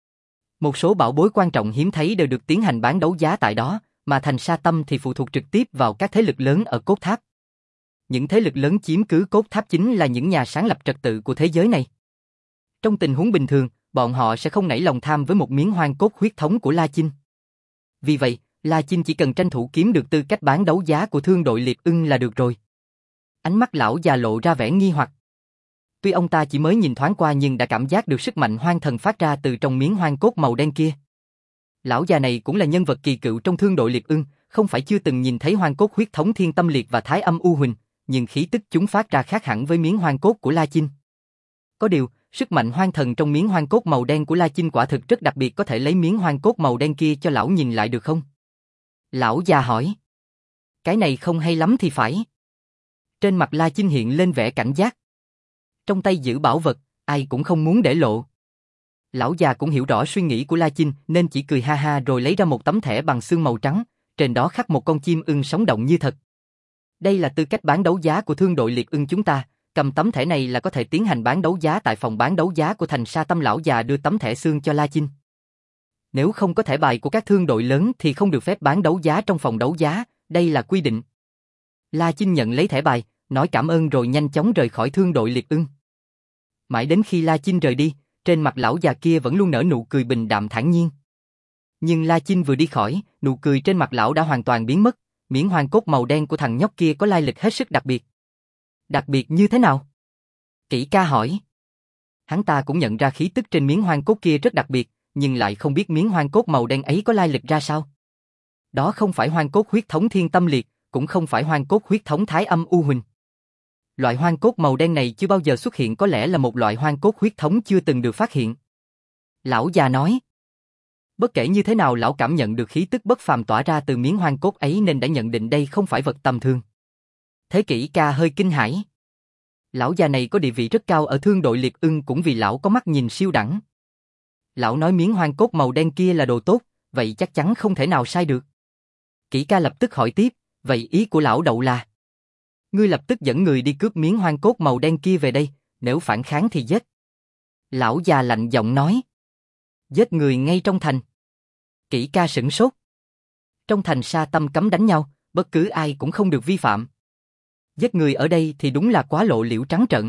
Một số bảo bối quan trọng hiếm thấy đều được tiến hành bán đấu giá tại đó, mà thành Sa Tâm thì phụ thuộc trực tiếp vào các thế lực lớn ở cốt tháp. Những thế lực lớn chiếm cứ cốt tháp chính là những nhà sáng lập trật tự của thế giới này. Trong tình huống bình thường, bọn họ sẽ không nảy lòng tham với một miếng hoang cốt huyết thống của La Chinh. Vì vậy, La Chinh chỉ cần tranh thủ kiếm được tư cách bán đấu giá của thương đội Liệp Ưng là được rồi. Ánh mắt lão già lộ ra vẻ nghi hoặc. Tuy ông ta chỉ mới nhìn thoáng qua nhưng đã cảm giác được sức mạnh hoang thần phát ra từ trong miếng hoang cốt màu đen kia. Lão già này cũng là nhân vật kỳ cựu trong thương đội Liệp Ưng, không phải chưa từng nhìn thấy hoang cốt huyết thống thiên tâm liệt và thái âm u huỳnh, nhưng khí tức chúng phát ra khác hẳn với miếng hoang cốt của La Chinh. Có điều, sức mạnh hoang thần trong miếng hoang cốt màu đen của La Chinh quả thực rất đặc biệt, có thể lấy miếng hoang cốt màu đen kia cho lão nhìn lại được không? Lão già hỏi. Cái này không hay lắm thì phải. Trên mặt La Chinh hiện lên vẻ cảnh giác. Trong tay giữ bảo vật, ai cũng không muốn để lộ. Lão già cũng hiểu rõ suy nghĩ của La Chinh nên chỉ cười ha ha rồi lấy ra một tấm thẻ bằng xương màu trắng, trên đó khắc một con chim ưng sống động như thật. Đây là tư cách bán đấu giá của thương đội Liệp Ưng chúng ta, cầm tấm thẻ này là có thể tiến hành bán đấu giá tại phòng bán đấu giá của thành Sa Tâm. Lão già đưa tấm thẻ xương cho La Chinh. Nếu không có thẻ bài của các thương đội lớn thì không được phép bán đấu giá trong phòng đấu giá, đây là quy định. La Chinh nhận lấy thẻ bài, nói cảm ơn rồi nhanh chóng rời khỏi thương đội Liệp Ưng. Mãi đến khi La Chinh rời đi, trên mặt lão già kia vẫn luôn nở nụ cười bình đạm thản nhiên. Nhưng La Chinh vừa đi khỏi, nụ cười trên mặt lão đã hoàn toàn biến mất, miếng hoang cốt màu đen của thằng nhóc kia có lai lịch hết sức đặc biệt. Đặc biệt như thế nào? Kỷ Ca hỏi. Hắn ta cũng nhận ra khí tức trên miếng hoang cốt kia rất đặc biệt, nhưng lại không biết miếng hoang cốt màu đen ấy có lai lịch ra sao. Đó không phải hoang cốt huyết thống thiên tâm liệt, cũng không phải hoang cốt huyết thống thái âm u huỳnh. Loại hoang cốt màu đen này chưa bao giờ xuất hiện, có lẽ là một loại hoang cốt huyết thống chưa từng được phát hiện. Lão già nói. Bất kể như thế nào lão cảm nhận được khí tức bất phàm tỏa ra từ miếng hoang cốt ấy nên đã nhận định đây không phải vật tầm thường. Thế Kỷ Ca hơi kinh hãi. Lão già này có địa vị rất cao ở thương đội Liệp Ưng cũng vì lão có mắt nhìn siêu đẳng. Lão nói miếng hoang cốt màu đen kia là đồ tốt, vậy chắc chắn không thể nào sai được. Kỷ Ca lập tức hỏi tiếp, vậy ý của lão Đậu là? Ngươi lập tức dẫn người đi cướp miếng hoang cốt màu đen kia về đây, nếu phản kháng thì giết. Lão già lạnh giọng nói. Giết người ngay trong thành. Kỷ Ca sửng sốt. Trong thành Sa Tâm cấm đánh nhau, bất cứ ai cũng không được vi phạm. Giết người ở đây thì đúng là quá lộ liễu trắng trợn.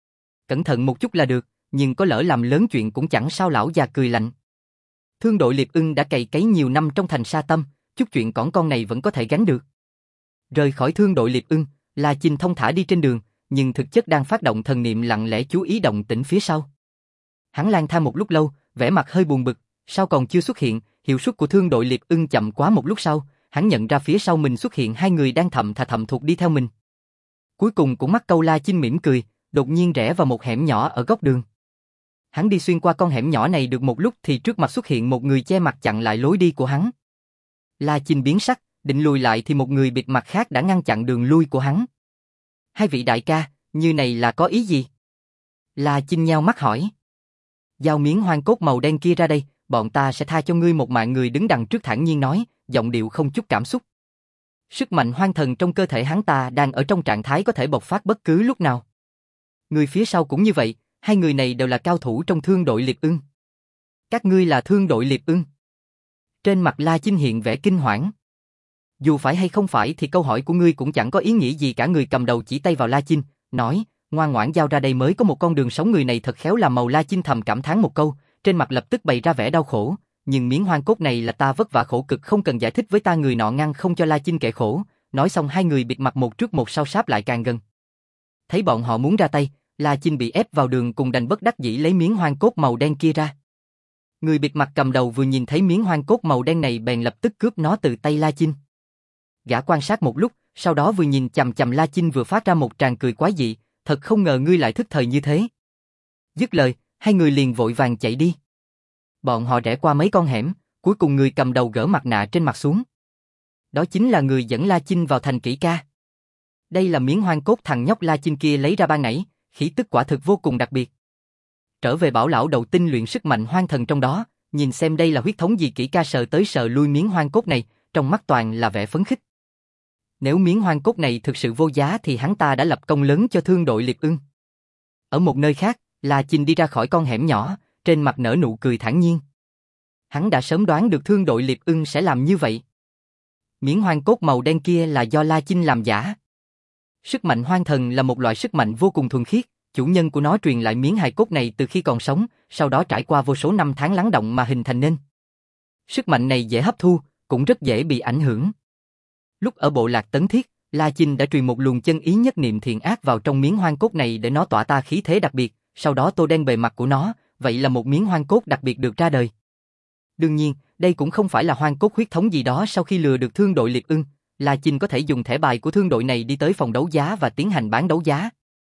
Cẩn thận một chút là được, nhưng có lỡ làm lớn chuyện cũng chẳng sao. Lão già cười lạnh. Thương đội Liệp Ưng đã cày cấy nhiều năm trong thành Sa Tâm, chút chuyện cỏn con này vẫn có thể gánh được. Rời khỏi thương đội Liệp Ưng, La Chinh thông thả đi trên đường, nhưng thực chất đang phát động thần niệm lặng lẽ chú ý động tĩnh phía sau. Hắn lang thang một lúc lâu, vẻ mặt hơi buồn bực, sao còn chưa xuất hiện, hiệu suất của thương đội Liệp Ưng chậm quá. Một lúc sau, hắn nhận ra phía sau mình xuất hiện hai người đang thầm thà thầm thuộc đi theo mình. Cuối cùng cũng mắc câu. La Chinh mỉm cười, đột nhiên rẽ vào một hẻm nhỏ ở góc đường. Hắn đi xuyên qua con hẻm nhỏ này được một lúc thì trước mặt xuất hiện một người che mặt chặn lại lối đi của hắn. La Chinh biến sắc, định lùi lại thì một người bịt mặt khác đã ngăn chặn đường lui của hắn. Hai vị đại ca, như này là có ý gì? La Chinh nheo mắt hỏi. Giao miếng hoang cốt màu đen kia ra đây, bọn ta sẽ tha cho ngươi một mạng. Người đứng đằng trước thản nhiên nói, giọng điệu không chút cảm xúc. Sức mạnh hoang thần trong cơ thể hắn ta đang ở trong trạng thái có thể bộc phát bất cứ lúc nào. Người phía sau cũng như vậy, hai người này đều là cao thủ trong thương đội liệp ưng. Các ngươi là thương đội liệp ưng? Trên mặt La Chinh hiện vẻ kinh hoảng. Dù phải hay không phải thì câu hỏi của ngươi cũng chẳng có ý nghĩa gì cả. Người cầm đầu chỉ tay vào La Chinh, nói, ngoan ngoãn giao ra đây mới có một con đường sống. Người này thật khéo làm màu. La Chinh thầm cảm thán một câu, trên mặt lập tức bày ra vẻ đau khổ. Nhưng miếng hoang cốt này là ta vất vả khổ cực, không cần giải thích với ta. Người nọ ngăn không cho La Chinh kể khổ. Nói xong hai người bịt mặt một trước một sau sáp lại càng gần. Thấy bọn họ muốn ra tay, La Chinh bị ép vào đường cùng đành bất đắc dĩ lấy miếng hoang cốt màu đen kia ra. Người bịt mặt cầm đầu vừa nhìn thấy miếng hoang cốt màu đen này bèn lập tức cướp nó từ tay La Chinh. Gã quan sát một lúc, sau đó vừa nhìn chằm chằm La Chinh vừa phát ra một tràng cười quái dị, thật không ngờ ngươi lại thức thời như thế. Dứt lời, hai người liền vội vàng chạy đi. Bọn họ rẽ qua mấy con hẻm, cuối cùng người cầm đầu gỡ mặt nạ trên mặt xuống. Đó chính là người dẫn La Chinh vào thành Kỷ Ca. Đây là miếng hoang cốt thằng nhóc La Chinh kia lấy ra ban nãy, khí tức quả thực vô cùng đặc biệt. Trở về bảo lão đầu tinh luyện sức mạnh hoang thần trong đó, nhìn xem đây là huyết thống gì. Kỷ Ca sờ tới sờ lui miếng hoang cốt này, trong mắt toàn là vẻ phấn khích. Nếu miếng hoang cốt này thực sự vô giá thì hắn ta đã lập công lớn cho thương đội liệp ưng. Ở một nơi khác, La Chinh đi ra khỏi con hẻm nhỏ, trên mặt nở nụ cười thản nhiên. Hắn đã sớm đoán được thương đội liệp ưng sẽ làm như vậy. Miếng hoang cốt màu đen kia là do La Chinh làm giả. Sức mạnh hoang thần là một loại sức mạnh vô cùng thuần khiết, chủ nhân của nó truyền lại miếng hài cốt này từ khi còn sống, sau đó trải qua vô số năm tháng lắng động mà hình thành nên. Sức mạnh này dễ hấp thu, cũng rất dễ bị ảnh hưởng. Lúc ở bộ lạc Tấn Thiết, La Chinh đã truyền một luồng chân ý nhất niệm thiện ác vào trong miếng hoang cốt này để nó tỏa ra khí thế đặc biệt, sau đó tô đen bề mặt của nó, vậy là một miếng hoang cốt đặc biệt được ra đời. Đương nhiên, đây cũng không phải là hoang cốt huyết thống gì đó. Sau khi lừa được thương đội liệp ưng, La Chinh có thể dùng thẻ bài của thương đội này đi tới phòng đấu giá và tiến hành bán đấu giá.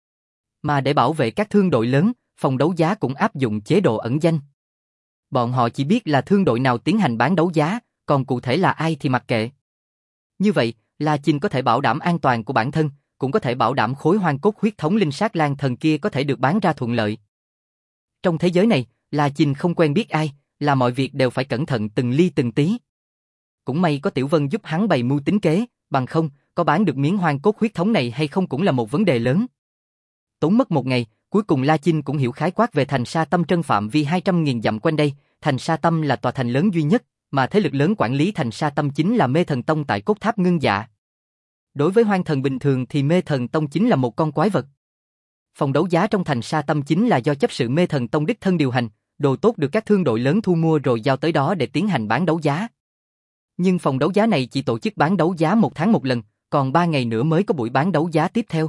Mà để bảo vệ các thương đội lớn, phòng đấu giá cũng áp dụng chế độ ẩn danh. Bọn họ chỉ biết là thương đội nào tiến hành bán đấu giá, còn cụ thể là ai thì mặc kệ. Như vậy, La Chinh có thể bảo đảm an toàn của bản thân, cũng có thể bảo đảm khối hoang cốt huyết thống linh sát lang thần kia có thể được bán ra thuận lợi. Trong thế giới này, La Chinh không quen biết ai, là mọi việc đều phải cẩn thận từng ly từng tí. Cũng may có Tiểu Vân giúp hắn bày mưu tính kế, bằng không, có bán được miếng hoang cốt huyết thống này hay không cũng là một vấn đề lớn. Tốn mất một ngày, cuối cùng La Chinh cũng hiểu khái quát về thành Sa Tâm Trân phạm vi hai trăm nghìn dặm quanh đây. Thành Sa Tâm là tòa thành lớn duy nhất, mà thế lực lớn quản lý thành Sa Tâm chính là Mê Thần Tông tại Cốt Tháp Ngưng Dạ. Đối với hoang thần bình thường thì Mê Thần Tông chính là một con quái vật. Phòng đấu giá trong thành Sa Tâm chính là do chấp sự Mê Thần Tông đích thân điều hành, đồ tốt được các thương đội lớn thu mua rồi giao tới đó để tiến hành bán đấu giá. Nhưng phòng đấu giá này chỉ tổ chức bán đấu giá một tháng một lần, còn ba ngày nữa mới có buổi bán đấu giá tiếp theo.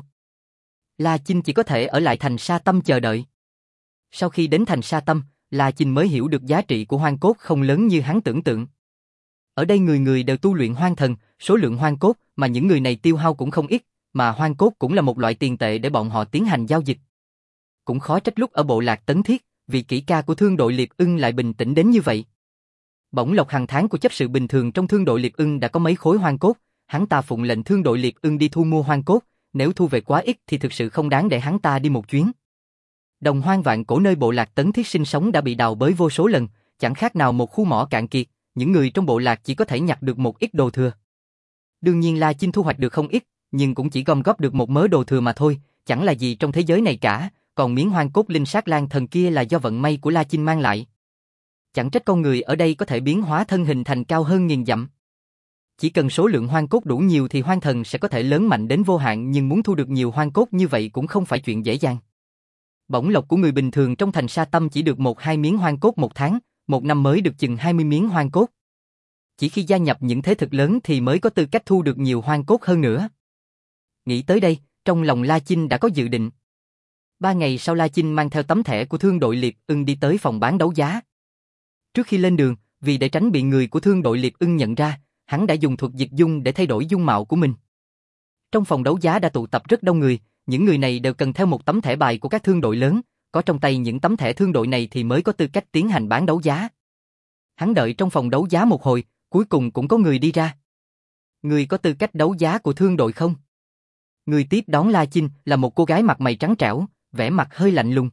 La Chinh chỉ có thể ở lại thành Sa Tâm chờ đợi. Sau khi đến thành Sa Tâm, La Chinh mới hiểu được giá trị của hoang cốt không lớn như hắn tưởng tượng. Ở đây người người đều tu luyện hoang thần, số lượng hoang cốt mà những người này tiêu hao cũng không ít, mà hoang cốt cũng là một loại tiền tệ để bọn họ tiến hành giao dịch. Cũng khó trách lúc ở bộ lạc Tấn Thiết, vị Kỷ Ca của thương đội liệp ưng lại bình tĩnh đến như vậy. Bổng lộc hàng tháng của chấp sự bình thường trong thương đội liệp ưng đã có mấy khối hoang cốt, hắn ta phụng lệnh thương đội liệp ưng đi thu mua hoang cốt, nếu thu về quá ít thì thực sự không đáng để hắn ta đi một chuyến. Đồng hoang vạn cổ nơi bộ lạc Tấn Thiết sinh sống đã bị đào bới vô số lần, chẳng khác nào một khu mỏ cạn kiệt, những người trong bộ lạc chỉ có thể nhặt được một ít đồ thừa. Đương nhiên La Chinh thu hoạch được không ít, nhưng cũng chỉ gom góp được một mớ đồ thừa mà thôi, chẳng là gì trong thế giới này cả, còn miếng hoang cốt linh sát lang thần kia là do vận may của La Chinh mang lại. Chẳng trách con người ở đây có thể biến hóa thân hình thành cao hơn nghìn dặm. Chỉ cần số lượng hoang cốt đủ nhiều thì hoang thần sẽ có thể lớn mạnh đến vô hạn, nhưng muốn thu được nhiều hoang cốt như vậy cũng không phải chuyện dễ dàng. Bổng lộc của người bình thường trong thành Sa Tâm chỉ được một hai miếng hoang cốt một tháng, một năm mới được chừng hai mươi miếng hoang cốt. Chỉ khi gia nhập những thế lực lớn thì mới có tư cách thu được nhiều hoang cốt hơn nữa. Nghĩ tới đây, trong lòng La Chinh đã có dự định. Ba ngày sau La Chinh mang theo tấm thẻ của thương đội liệp ưng đi tới phòng bán đấu giá. Trước khi lên đường, vì để tránh bị người của thương đội liệp ưng nhận ra, hắn đã dùng thuật dịch dung để thay đổi dung mạo của mình. Trong phòng đấu giá đã tụ tập rất đông người, những người này đều cần theo một tấm thẻ bài của các thương đội lớn, có trong tay những tấm thẻ thương đội này thì mới có tư cách tiến hành bán đấu giá. Hắn đợi trong phòng đấu giá một hồi, cuối cùng cũng có người đi ra. Người có tư cách đấu giá của thương đội không? Người tiếp đón La Chinh là một cô gái mặt mày trắng trẻo, vẻ mặt hơi lạnh lùng.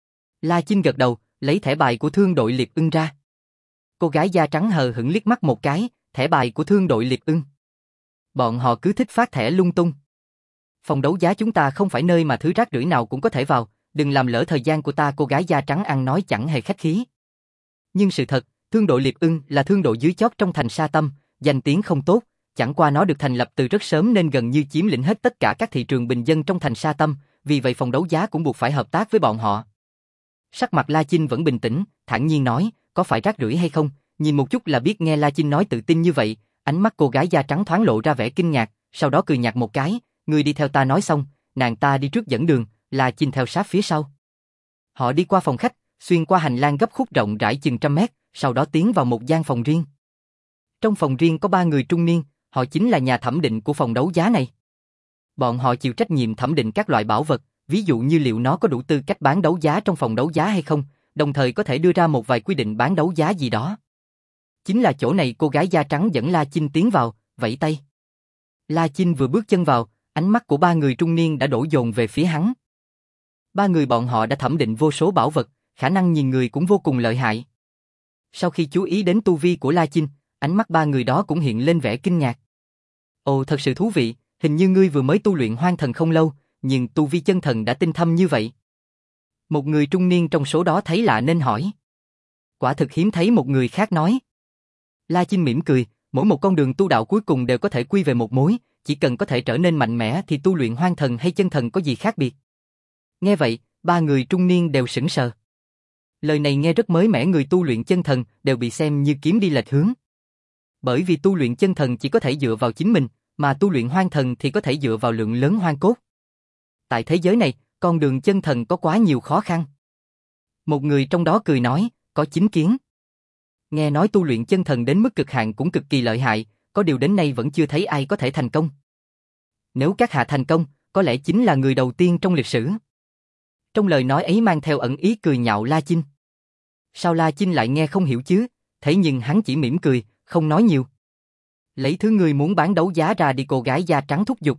La Chinh gật đầu, lấy thẻ bài của thương đội Liệp Ưng ra. Cô gái da trắng hờ hững liếc mắt một cái, thẻ bài của thương đội Liệp Ưng. Bọn họ cứ thích phát thẻ lung tung. Phòng đấu giá chúng ta không phải nơi mà thứ rác rưởi nào cũng có thể vào, đừng làm lỡ thời gian của ta. Cô gái da trắng ăn nói chẳng hề khách khí. Nhưng sự thật, thương đội Liệp Ưng là thương đội dưới chót trong thành Sa Tâm, danh tiếng không tốt, chẳng qua nó được thành lập từ rất sớm nên gần như chiếm lĩnh hết tất cả các thị trường bình dân trong thành Sa Tâm, vì vậy phòng đấu giá cũng buộc phải hợp tác với bọn họ. Sắc mặt La Chinh vẫn bình tĩnh, thản nhiên nói, có phải rác rưởi hay không, nhìn một chút là biết. Nghe La Chinh nói tự tin như vậy, ánh mắt cô gái da trắng thoáng lộ ra vẻ kinh ngạc, sau đó cười nhạt một cái, người đi theo ta. Nói xong, nàng ta đi trước dẫn đường, La Chinh theo sát phía sau. Họ đi qua phòng khách, xuyên qua hành lang gấp khúc rộng rãi chừng trăm mét, sau đó tiến vào một gian phòng riêng. Trong phòng riêng có ba người trung niên, họ chính là nhà thẩm định của phòng đấu giá này. Bọn họ chịu trách nhiệm thẩm định các loại bảo vật, ví dụ như liệu nó có đủ tư cách bán đấu giá trong phòng đấu giá hay không, đồng thời có thể đưa ra một vài quy định bán đấu giá gì đó. Chính là chỗ này cô gái da trắng dẫn La Chinh tiến vào, vẫy tay. La Chinh vừa bước chân vào, ánh mắt của ba người trung niên đã đổ dồn về phía hắn. Ba người bọn họ đã thẩm định vô số bảo vật, khả năng nhìn người cũng vô cùng lợi hại. Sau khi chú ý đến tu vi của La Chinh, ánh mắt ba người đó cũng hiện lên vẻ kinh ngạc. Ồ, thật sự thú vị, hình như ngươi vừa mới tu luyện hoang thần không lâu, nhưng tu vi chân thần đã tinh thâm như vậy. Một người trung niên trong số đó thấy lạ nên hỏi. Quả thực hiếm thấy, một người khác nói. La Chinh mỉm cười, mỗi một con đường tu đạo cuối cùng đều có thể quy về một mối, chỉ cần có thể trở nên mạnh mẽ thì tu luyện hoang thần hay chân thần có gì khác biệt. Nghe vậy, ba người trung niên đều sững sờ. Lời này nghe rất mới mẻ, người tu luyện chân thần đều bị xem như kiếm đi lệch hướng. Bởi vì tu luyện chân thần chỉ có thể dựa vào chính mình, mà tu luyện hoang thần thì có thể dựa vào lượng lớn hoang cốt. Tại thế giới này, con đường chân thần có quá nhiều khó khăn. Một người trong đó cười nói, có chính kiến. Nghe nói tu luyện chân thần đến mức cực hạn cũng cực kỳ lợi hại, có điều đến nay vẫn chưa thấy ai có thể thành công. Nếu các hạ thành công, có lẽ chính là người đầu tiên trong lịch sử. Trong lời nói ấy mang theo ẩn ý cười nhạo La Chinh. Sao La Chinh lại nghe không hiểu chứ, thế nhưng hắn chỉ mỉm cười, không nói nhiều. Lấy thứ ngươi muốn bán đấu giá ra đi, cô gái da trắng thúc giục.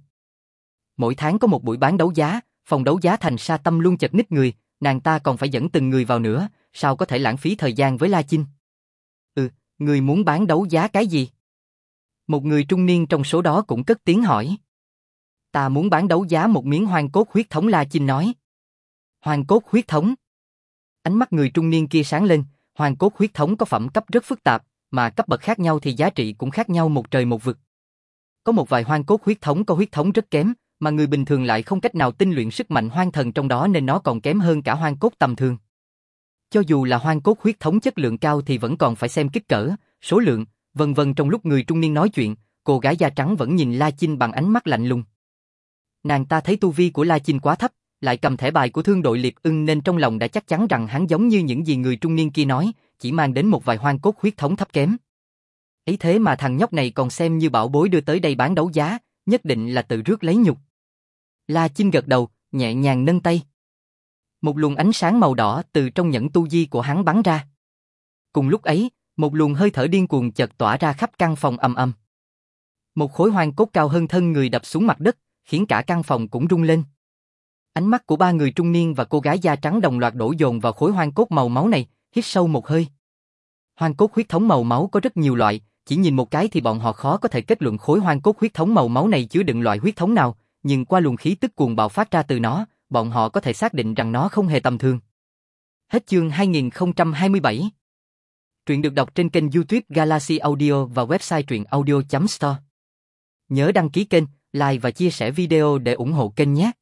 Mỗi tháng có một buổi bán đấu giá, phòng đấu giá thành Sa Tâm luôn chật ních người, nàng ta còn phải dẫn từng người vào nữa, sao có thể lãng phí thời gian với La Chinh. Ừ, ngươi muốn bán đấu giá cái gì? Một người trung niên trong số đó cũng cất tiếng hỏi. Ta muốn bán đấu giá một miếng hoang cốt huyết thống, La Chinh nói. Hoang cốt huyết thống. Ánh mắt người trung niên kia sáng lên, hoang cốt huyết thống có phẩm cấp rất phức tạp, mà cấp bậc khác nhau thì giá trị cũng khác nhau một trời một vực. Có một vài hoang cốt huyết thống có huyết thống rất kém, mà người bình thường lại không cách nào tinh luyện sức mạnh hoang thần trong đó nên nó còn kém hơn cả hoang cốt tầm thường. Cho dù là hoang cốt huyết thống chất lượng cao thì vẫn còn phải xem kích cỡ, số lượng, vân vân. Trong lúc người trung niên nói chuyện, cô gái da trắng vẫn nhìn La Chinh bằng ánh mắt lạnh lùng. Nàng ta thấy tu vi của La Chinh quá thấp, lại cầm thẻ bài của thương đội Liệp Ưng nên trong lòng đã chắc chắn rằng hắn giống như những gì người trung niên kia nói, chỉ mang đến một vài hoang cốt huyết thống thấp kém. Ấy thế mà thằng nhóc này còn xem như bảo bối đưa tới đây bán đấu giá, nhất định là tự rước lấy nhục. La Chinh gật đầu, nhẹ nhàng nâng tay. Một luồng ánh sáng màu đỏ từ trong nhẫn tu di của hắn bắn ra. Cùng lúc ấy, một luồng hơi thở điên cuồng chợt tỏa ra khắp căn phòng ầm ầm. Một khối hoang cốt cao hơn thân người đập xuống mặt đất, khiến cả căn phòng cũng rung lên. Ánh mắt của ba người trung niên và cô gái da trắng đồng loạt đổ dồn vào khối hoang cốt màu máu này, hít sâu một hơi. Hoang cốt huyết thống màu máu có rất nhiều loại, chỉ nhìn một cái thì bọn họ khó có thể kết luận khối hoang cốt huyết thống màu máu này chứa đựng loại huyết thống nào, nhưng qua luồng khí tức cuồng bạo phát ra từ nó, bọn họ có thể xác định rằng nó không hề tầm thường. Hết chương hai nghìn không trăm hai mươi bảy. Truyện được đọc trên kênh YouTube Galaxy Audio và website truyện audio chấm store. Nhớ đăng ký kênh, like và chia sẻ video để ủng hộ kênh nhé.